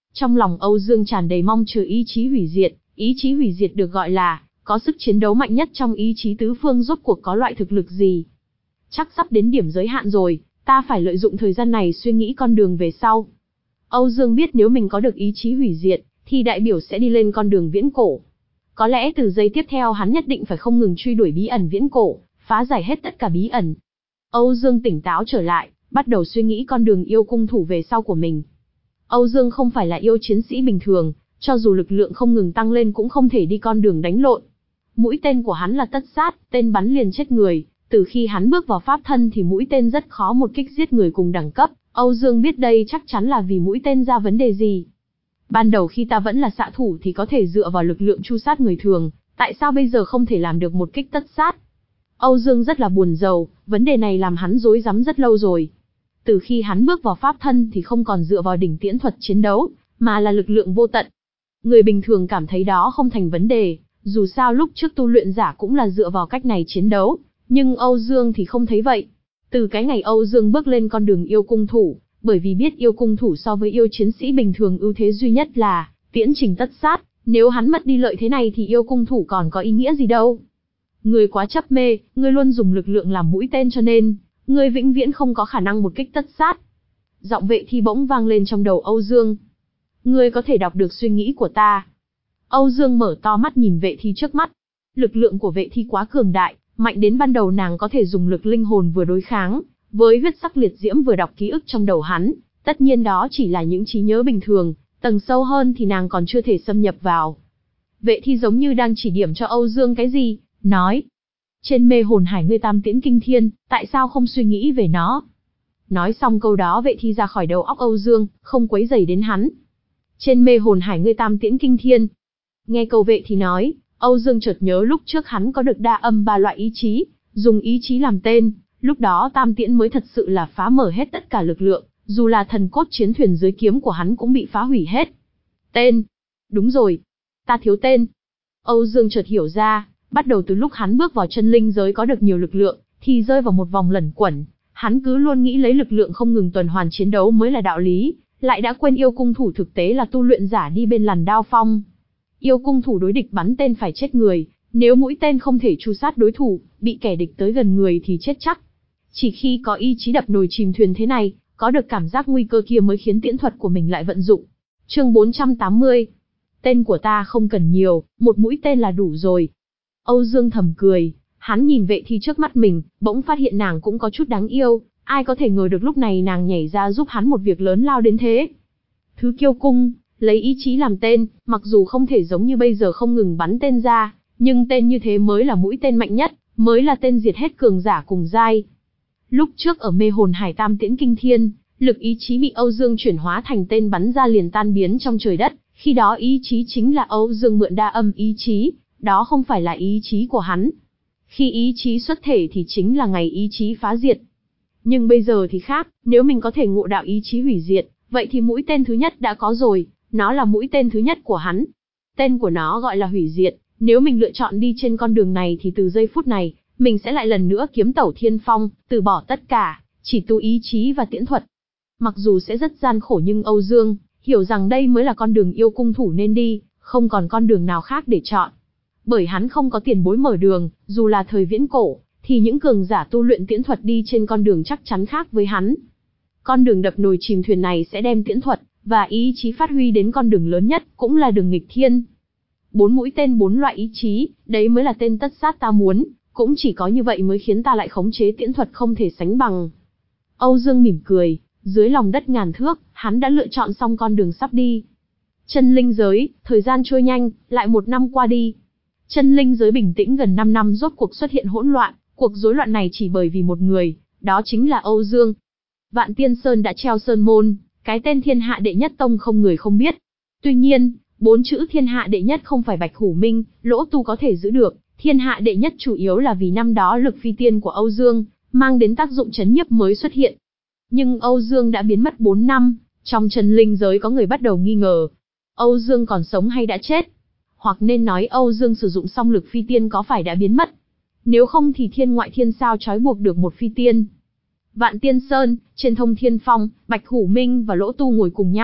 Trong lòng Âu Dương tràn đầy mong chờ ý chí hủy diệt, ý chí hủy diệt được gọi là có sức chiến đấu mạnh nhất trong ý chí tứ phương rốt cuộc có loại thực lực gì. Chắc sắp đến điểm giới hạn rồi, ta phải lợi dụng thời gian này suy nghĩ con đường về sau. Âu Dương biết nếu mình có được ý chí hủy diệt, thì đại biểu sẽ đi lên con đường viễn cổ. Có lẽ từ giây tiếp theo hắn nhất định phải không ngừng truy đuổi bí ẩn viễn cổ, phá giải hết tất cả bí ẩn. Âu Dương tỉnh táo trở lại, bắt đầu suy nghĩ con đường yêu cung thủ về sau của mình. Âu Dương không phải là yêu chiến sĩ bình thường, cho dù lực lượng không ngừng tăng lên cũng không thể đi con đường đánh lộn. Mũi tên của hắn là tất sát, tên bắn liền chết người, từ khi hắn bước vào pháp thân thì mũi tên rất khó một kích giết người cùng đẳng cấp, Âu Dương biết đây chắc chắn là vì mũi tên ra vấn đề gì. Ban đầu khi ta vẫn là xạ thủ thì có thể dựa vào lực lượng tru sát người thường, tại sao bây giờ không thể làm được một kích tất sát? Âu Dương rất là buồn rầu, vấn đề này làm hắn rối rắm rất lâu rồi. Từ khi hắn bước vào pháp thân thì không còn dựa vào đỉnh tiễn thuật chiến đấu, mà là lực lượng vô tận. Người bình thường cảm thấy đó không thành vấn đề, dù sao lúc trước tu luyện giả cũng là dựa vào cách này chiến đấu, nhưng Âu Dương thì không thấy vậy. Từ cái ngày Âu Dương bước lên con đường yêu cung thủ, bởi vì biết yêu cung thủ so với yêu chiến sĩ bình thường ưu thế duy nhất là tiễn trình tất sát, nếu hắn mất đi lợi thế này thì yêu cung thủ còn có ý nghĩa gì đâu. Ngươi quá chấp mê, ngươi luôn dùng lực lượng làm mũi tên cho nên, ngươi vĩnh viễn không có khả năng một kích tất sát. Giọng Vệ Thi bỗng vang lên trong đầu Âu Dương. Ngươi có thể đọc được suy nghĩ của ta. Âu Dương mở to mắt nhìn Vệ Thi trước mắt. Lực lượng của Vệ Thi quá cường đại, mạnh đến ban đầu nàng có thể dùng lực linh hồn vừa đối kháng với huyết sắc liệt diễm vừa đọc ký ức trong đầu hắn. Tất nhiên đó chỉ là những trí nhớ bình thường, tầng sâu hơn thì nàng còn chưa thể xâm nhập vào. Vệ Thi giống như đang chỉ điểm cho Âu Dương cái gì, nói. Trên mê hồn hải ngươi tam tiễn kinh thiên, tại sao không suy nghĩ về nó? Nói xong câu đó Vệ Thi ra khỏi đầu óc Âu Dương, không quấy rầy đến hắn. Trên mê hồn hải ngươi tam tiễn kinh thiên. Nghe câu Vệ Thi nói, Âu Dương chợt nhớ lúc trước hắn có được đa âm ba loại ý chí, dùng ý chí làm tên, lúc đó tam tiễn mới thật sự là phá mở hết tất cả lực lượng, dù là thần cốt chiến thuyền dưới kiếm của hắn cũng bị phá hủy hết. Tên. Đúng rồi. Ta thiếu tên. Âu Dương chợt hiểu ra, bắt đầu từ lúc hắn bước vào chân linh giới có được nhiều lực lượng, thì rơi vào một vòng lẩn quẩn, hắn cứ luôn nghĩ lấy lực lượng không ngừng tuần hoàn chiến đấu mới là đạo lý, lại đã quên yêu cung thủ thực tế là tu luyện giả đi bên làn đao phong. Yêu cung thủ đối địch bắn tên phải chết người, nếu mũi tên không thể tru sát đối thủ, bị kẻ địch tới gần người thì chết chắc. Chỉ khi có ý chí đập nồi chìm thuyền thế này, có được cảm giác nguy cơ kia mới khiến tiễn thuật của mình lại vận dụng. Chương bốn trăm tám mươi. Tên của ta không cần nhiều, một mũi tên là đủ rồi. Âu Dương thầm cười, hắn nhìn Vệ Thi trước mắt mình, bỗng phát hiện nàng cũng có chút đáng yêu, ai có thể ngờ được lúc này nàng nhảy ra giúp hắn một việc lớn lao đến thế. Thứ kiêu cung, lấy ý chí làm tên, mặc dù không thể giống như bây giờ không ngừng bắn tên ra, nhưng tên như thế mới là mũi tên mạnh nhất, mới là tên diệt hết cường giả cùng giai. Lúc trước ở mê hồn hải tam tiễn kinh thiên, lực ý chí bị Âu Dương chuyển hóa thành tên bắn ra liền tan biến trong trời đất, khi đó ý chí chính là Âu Dương mượn đa âm ý chí, đó không phải là ý chí của hắn. Khi ý chí xuất thể thì chính là ngày ý chí phá diệt. Nhưng bây giờ thì khác, nếu mình có thể ngộ đạo ý chí hủy diệt, vậy thì mũi tên thứ nhất đã có rồi, nó là mũi tên thứ nhất của hắn. Tên của nó gọi là hủy diệt, nếu mình lựa chọn đi trên con đường này thì từ giây phút này, mình sẽ lại lần nữa kiếm tẩu thiên phong, từ bỏ tất cả, chỉ tu ý chí và tiễn thuật. Mặc dù sẽ rất gian khổ nhưng Âu Dương hiểu rằng đây mới là con đường yêu cung thủ nên đi, không còn con đường nào khác để chọn. Bởi hắn không có tiền bối mở đường, dù là thời viễn cổ, thì những cường giả tu luyện tiễn thuật đi trên con đường chắc chắn khác với hắn. Con đường đập nồi chìm thuyền này sẽ đem tiễn thuật và ý chí phát huy đến con đường lớn nhất, cũng là đường nghịch thiên. Bốn mũi tên bốn loại ý chí, đấy mới là tên tất sát ta muốn, cũng chỉ có như vậy mới khiến ta lại khống chế tiễn thuật không thể sánh bằng. Âu Dương mỉm cười, dưới lòng đất ngàn thước, hắn đã lựa chọn xong con đường sắp đi. Chân linh giới, thời gian trôi nhanh, lại một năm qua đi. Chân linh giới bình tĩnh gần năm năm rốt cuộc xuất hiện hỗn loạn, cuộc rối loạn này chỉ bởi vì một người, đó chính là Âu Dương. Vạn Tiên Sơn đã treo sơn môn, cái tên thiên hạ đệ nhất tông không người không biết. Tuy nhiên, bốn chữ thiên hạ đệ nhất không phải Bạch Hủ Minh, Lỗ Tu có thể giữ được, thiên hạ đệ nhất chủ yếu là vì năm đó lực phi tiên của Âu Dương, mang đến tác dụng chấn nhiếp mới xuất hiện. Nhưng Âu Dương đã biến mất bốn năm, trong chân linh giới có người bắt đầu nghi ngờ. Âu Dương còn sống hay đã chết? Hoặc nên nói Âu Dương sử dụng xong lực phi tiên có phải đã biến mất? Nếu không thì thiên ngoại thiên sao trói buộc được một phi tiên? Vạn Tiên Sơn, trên Thông Thiên Phong, Bạch Hủ Minh và Lỗ Tu ngồi cùng nhau,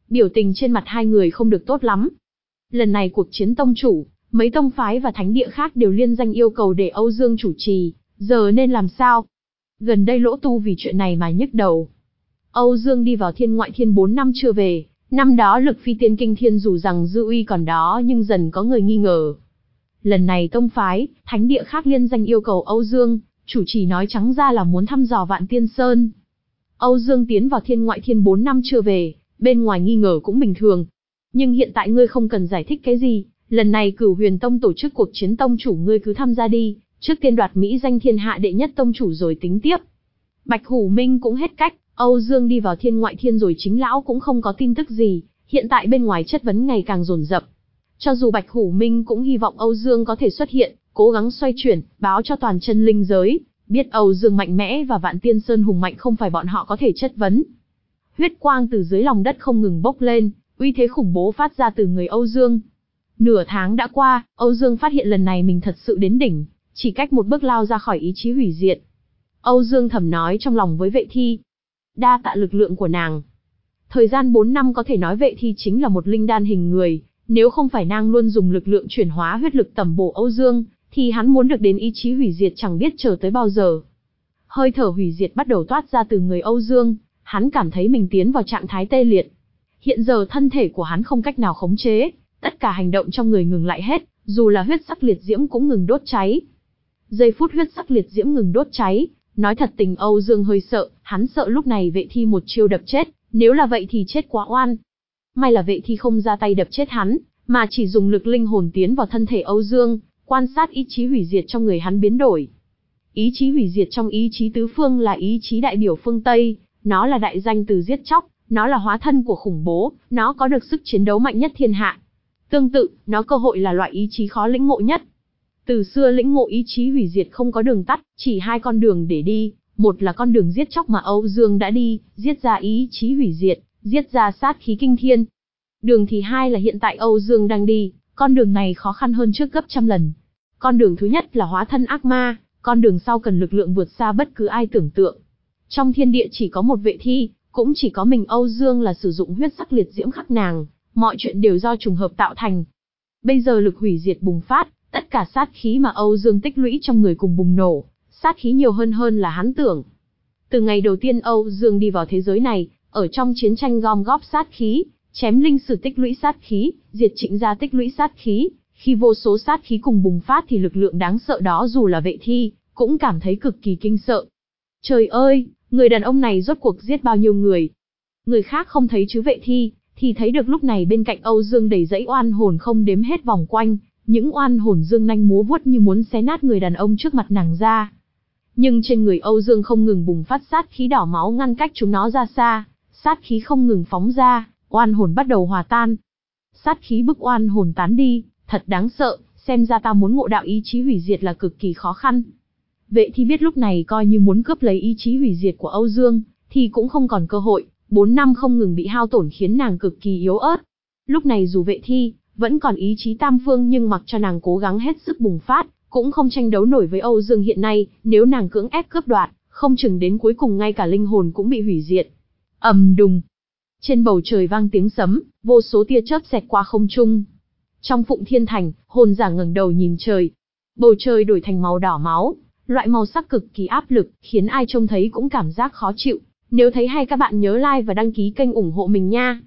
Biểu tình trên mặt hai người không được tốt lắm. Lần này cuộc chiến tông chủ, mấy tông phái và thánh địa khác đều liên danh yêu cầu để Âu Dương chủ trì, giờ nên làm sao? Gần đây Lỗ Tu vì chuyện này mà nhức đầu. Âu Dương đi vào thiên ngoại thiên bốn năm chưa về, năm đó lực phi tiên kinh thiên dù rằng dư uy còn đó nhưng dần có người nghi ngờ. Lần này tông phái, thánh địa khác liên danh yêu cầu Âu Dương, chủ trì nói trắng ra là muốn thăm dò Vạn Tiên Sơn. Âu Dương tiến vào thiên ngoại thiên bốn năm chưa về, bên ngoài nghi ngờ cũng bình thường. Nhưng hiện tại ngươi không cần giải thích cái gì, lần này Cửu Huyền Tông tổ chức cuộc chiến tông chủ ngươi cứ tham gia đi, trước tiên đoạt Mỹ danh thiên hạ đệ nhất tông chủ rồi tính tiếp. Bạch Hủ Minh cũng hết cách, Âu Dương đi vào thiên ngoại thiên rồi chính lão cũng không có tin tức gì, hiện tại bên ngoài chất vấn ngày càng dồn dập. Cho dù Bạch Hủ Minh cũng hy vọng Âu Dương có thể xuất hiện, cố gắng xoay chuyển, báo cho toàn chân linh giới, biết Âu Dương mạnh mẽ và Vạn Tiên Sơn hùng mạnh không phải bọn họ có thể chất vấn. Huyết quang từ dưới lòng đất không ngừng bốc lên, uy thế khủng bố phát ra từ người Âu Dương. Nửa tháng đã qua, Âu Dương phát hiện lần này mình thật sự đến đỉnh, chỉ cách một bước lao ra khỏi ý chí hủy diệt. Âu Dương thầm nói trong lòng với Vệ Thi. Đa tạ lực lượng của nàng. Thời gian bốn năm có thể nói Vệ Thi chính là một linh đan hình người, nếu không phải nàng luôn dùng lực lượng chuyển hóa huyết lực tẩm bổ Âu Dương, thì hắn muốn được đến ý chí hủy diệt chẳng biết chờ tới bao giờ. Hơi thở hủy diệt bắt đầu toát ra từ người Âu Dương, hắn cảm thấy mình tiến vào trạng thái tê liệt. Hiện giờ thân thể của hắn không cách nào khống chế, tất cả hành động trong người ngừng lại hết, dù là huyết sắc liệt diễm cũng ngừng đốt cháy. Giây phút huyết sắc liệt diễm ngừng đốt cháy, nói thật tình Âu Dương hơi sợ, hắn sợ lúc này Vệ Thi một chiêu đập chết, nếu là vậy thì chết quá oan. May là Vệ Thi không ra tay đập chết hắn, mà chỉ dùng lực linh hồn tiến vào thân thể Âu Dương, quan sát ý chí hủy diệt trong người hắn biến đổi. Ý chí hủy diệt trong ý chí tứ phương là ý chí đại biểu phương Tây, nó là đại danh từ giết chóc, nó là hóa thân của khủng bố, nó có được sức chiến đấu mạnh nhất thiên hạ. Tương tự, nó cơ hội là loại ý chí khó lĩnh ngộ nhất. Từ xưa lĩnh ngộ ý chí hủy diệt không có đường tắt, chỉ hai con đường để đi, một là con đường giết chóc mà Âu Dương đã đi, giết ra ý chí hủy diệt, giết ra sát khí kinh thiên. Đường thì hai là hiện tại Âu Dương đang đi, con đường này khó khăn hơn trước gấp trăm lần. Con đường thứ nhất là hóa thân ác ma, con đường sau cần lực lượng vượt xa bất cứ ai tưởng tượng. Trong thiên địa chỉ có một Vệ Thi, cũng chỉ có mình Âu Dương là sử dụng huyết sắc liệt diễm khắc nàng, mọi chuyện đều do trùng hợp tạo thành. Bây giờ lực hủy diệt bùng phát, tất cả sát khí mà Âu Dương tích lũy trong người cùng bùng nổ, sát khí nhiều hơn hơn là hắn tưởng. Từ ngày đầu tiên Âu Dương đi vào thế giới này, ở trong chiến tranh gom góp sát khí, chém linh sử tích lũy sát khí, diệt Trịnh gia tích lũy sát khí, khi vô số sát khí cùng bùng phát thì lực lượng đáng sợ đó dù là Vệ Thi, cũng cảm thấy cực kỳ kinh sợ. Trời ơi, người đàn ông này rốt cuộc giết bao nhiêu người? Người khác không thấy chứ Vệ Thi, thì thấy được lúc này bên cạnh Âu Dương đầy dãy oan hồn không đếm hết vòng quanh, những oan hồn dương nanh múa vuốt như muốn xé nát người đàn ông trước mặt nàng ra. Nhưng trên người Âu Dương không ngừng bùng phát sát khí đỏ máu ngăn cách chúng nó ra xa, sát khí không ngừng phóng ra, oan hồn bắt đầu hòa tan. Sát khí bức oan hồn tán đi, thật đáng sợ, xem ra ta muốn ngộ đạo ý chí hủy diệt là cực kỳ khó khăn. Vệ Thi biết lúc này coi như muốn cướp lấy ý chí hủy diệt của Âu Dương, thì cũng không còn cơ hội, bốn năm không ngừng bị hao tổn khiến nàng cực kỳ yếu ớt. Lúc này dù Vệ Thi vẫn còn ý chí tam phương nhưng mặc cho nàng cố gắng hết sức bùng phát, cũng không tranh đấu nổi với Âu Dương hiện nay, nếu nàng cưỡng ép cướp đoạt, không chừng đến cuối cùng ngay cả linh hồn cũng bị hủy diệt. Ầm đùng. Trên bầu trời vang tiếng sấm, vô số tia chớp xẹt qua không trung. Trong Phụng Thiên Thành, hồn giả ngẩng đầu nhìn trời. Bầu trời đổi thành màu đỏ máu, loại màu sắc cực kỳ áp lực, khiến ai trông thấy cũng cảm giác khó chịu. Nếu thấy hay các bạn nhớ like và đăng ký kênh ủng hộ mình nha.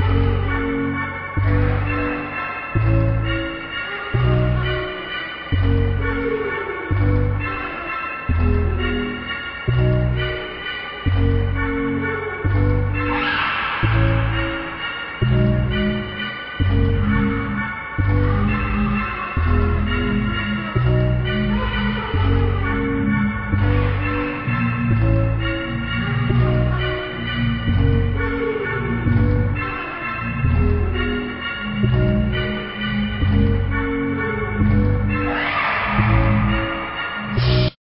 Thank you.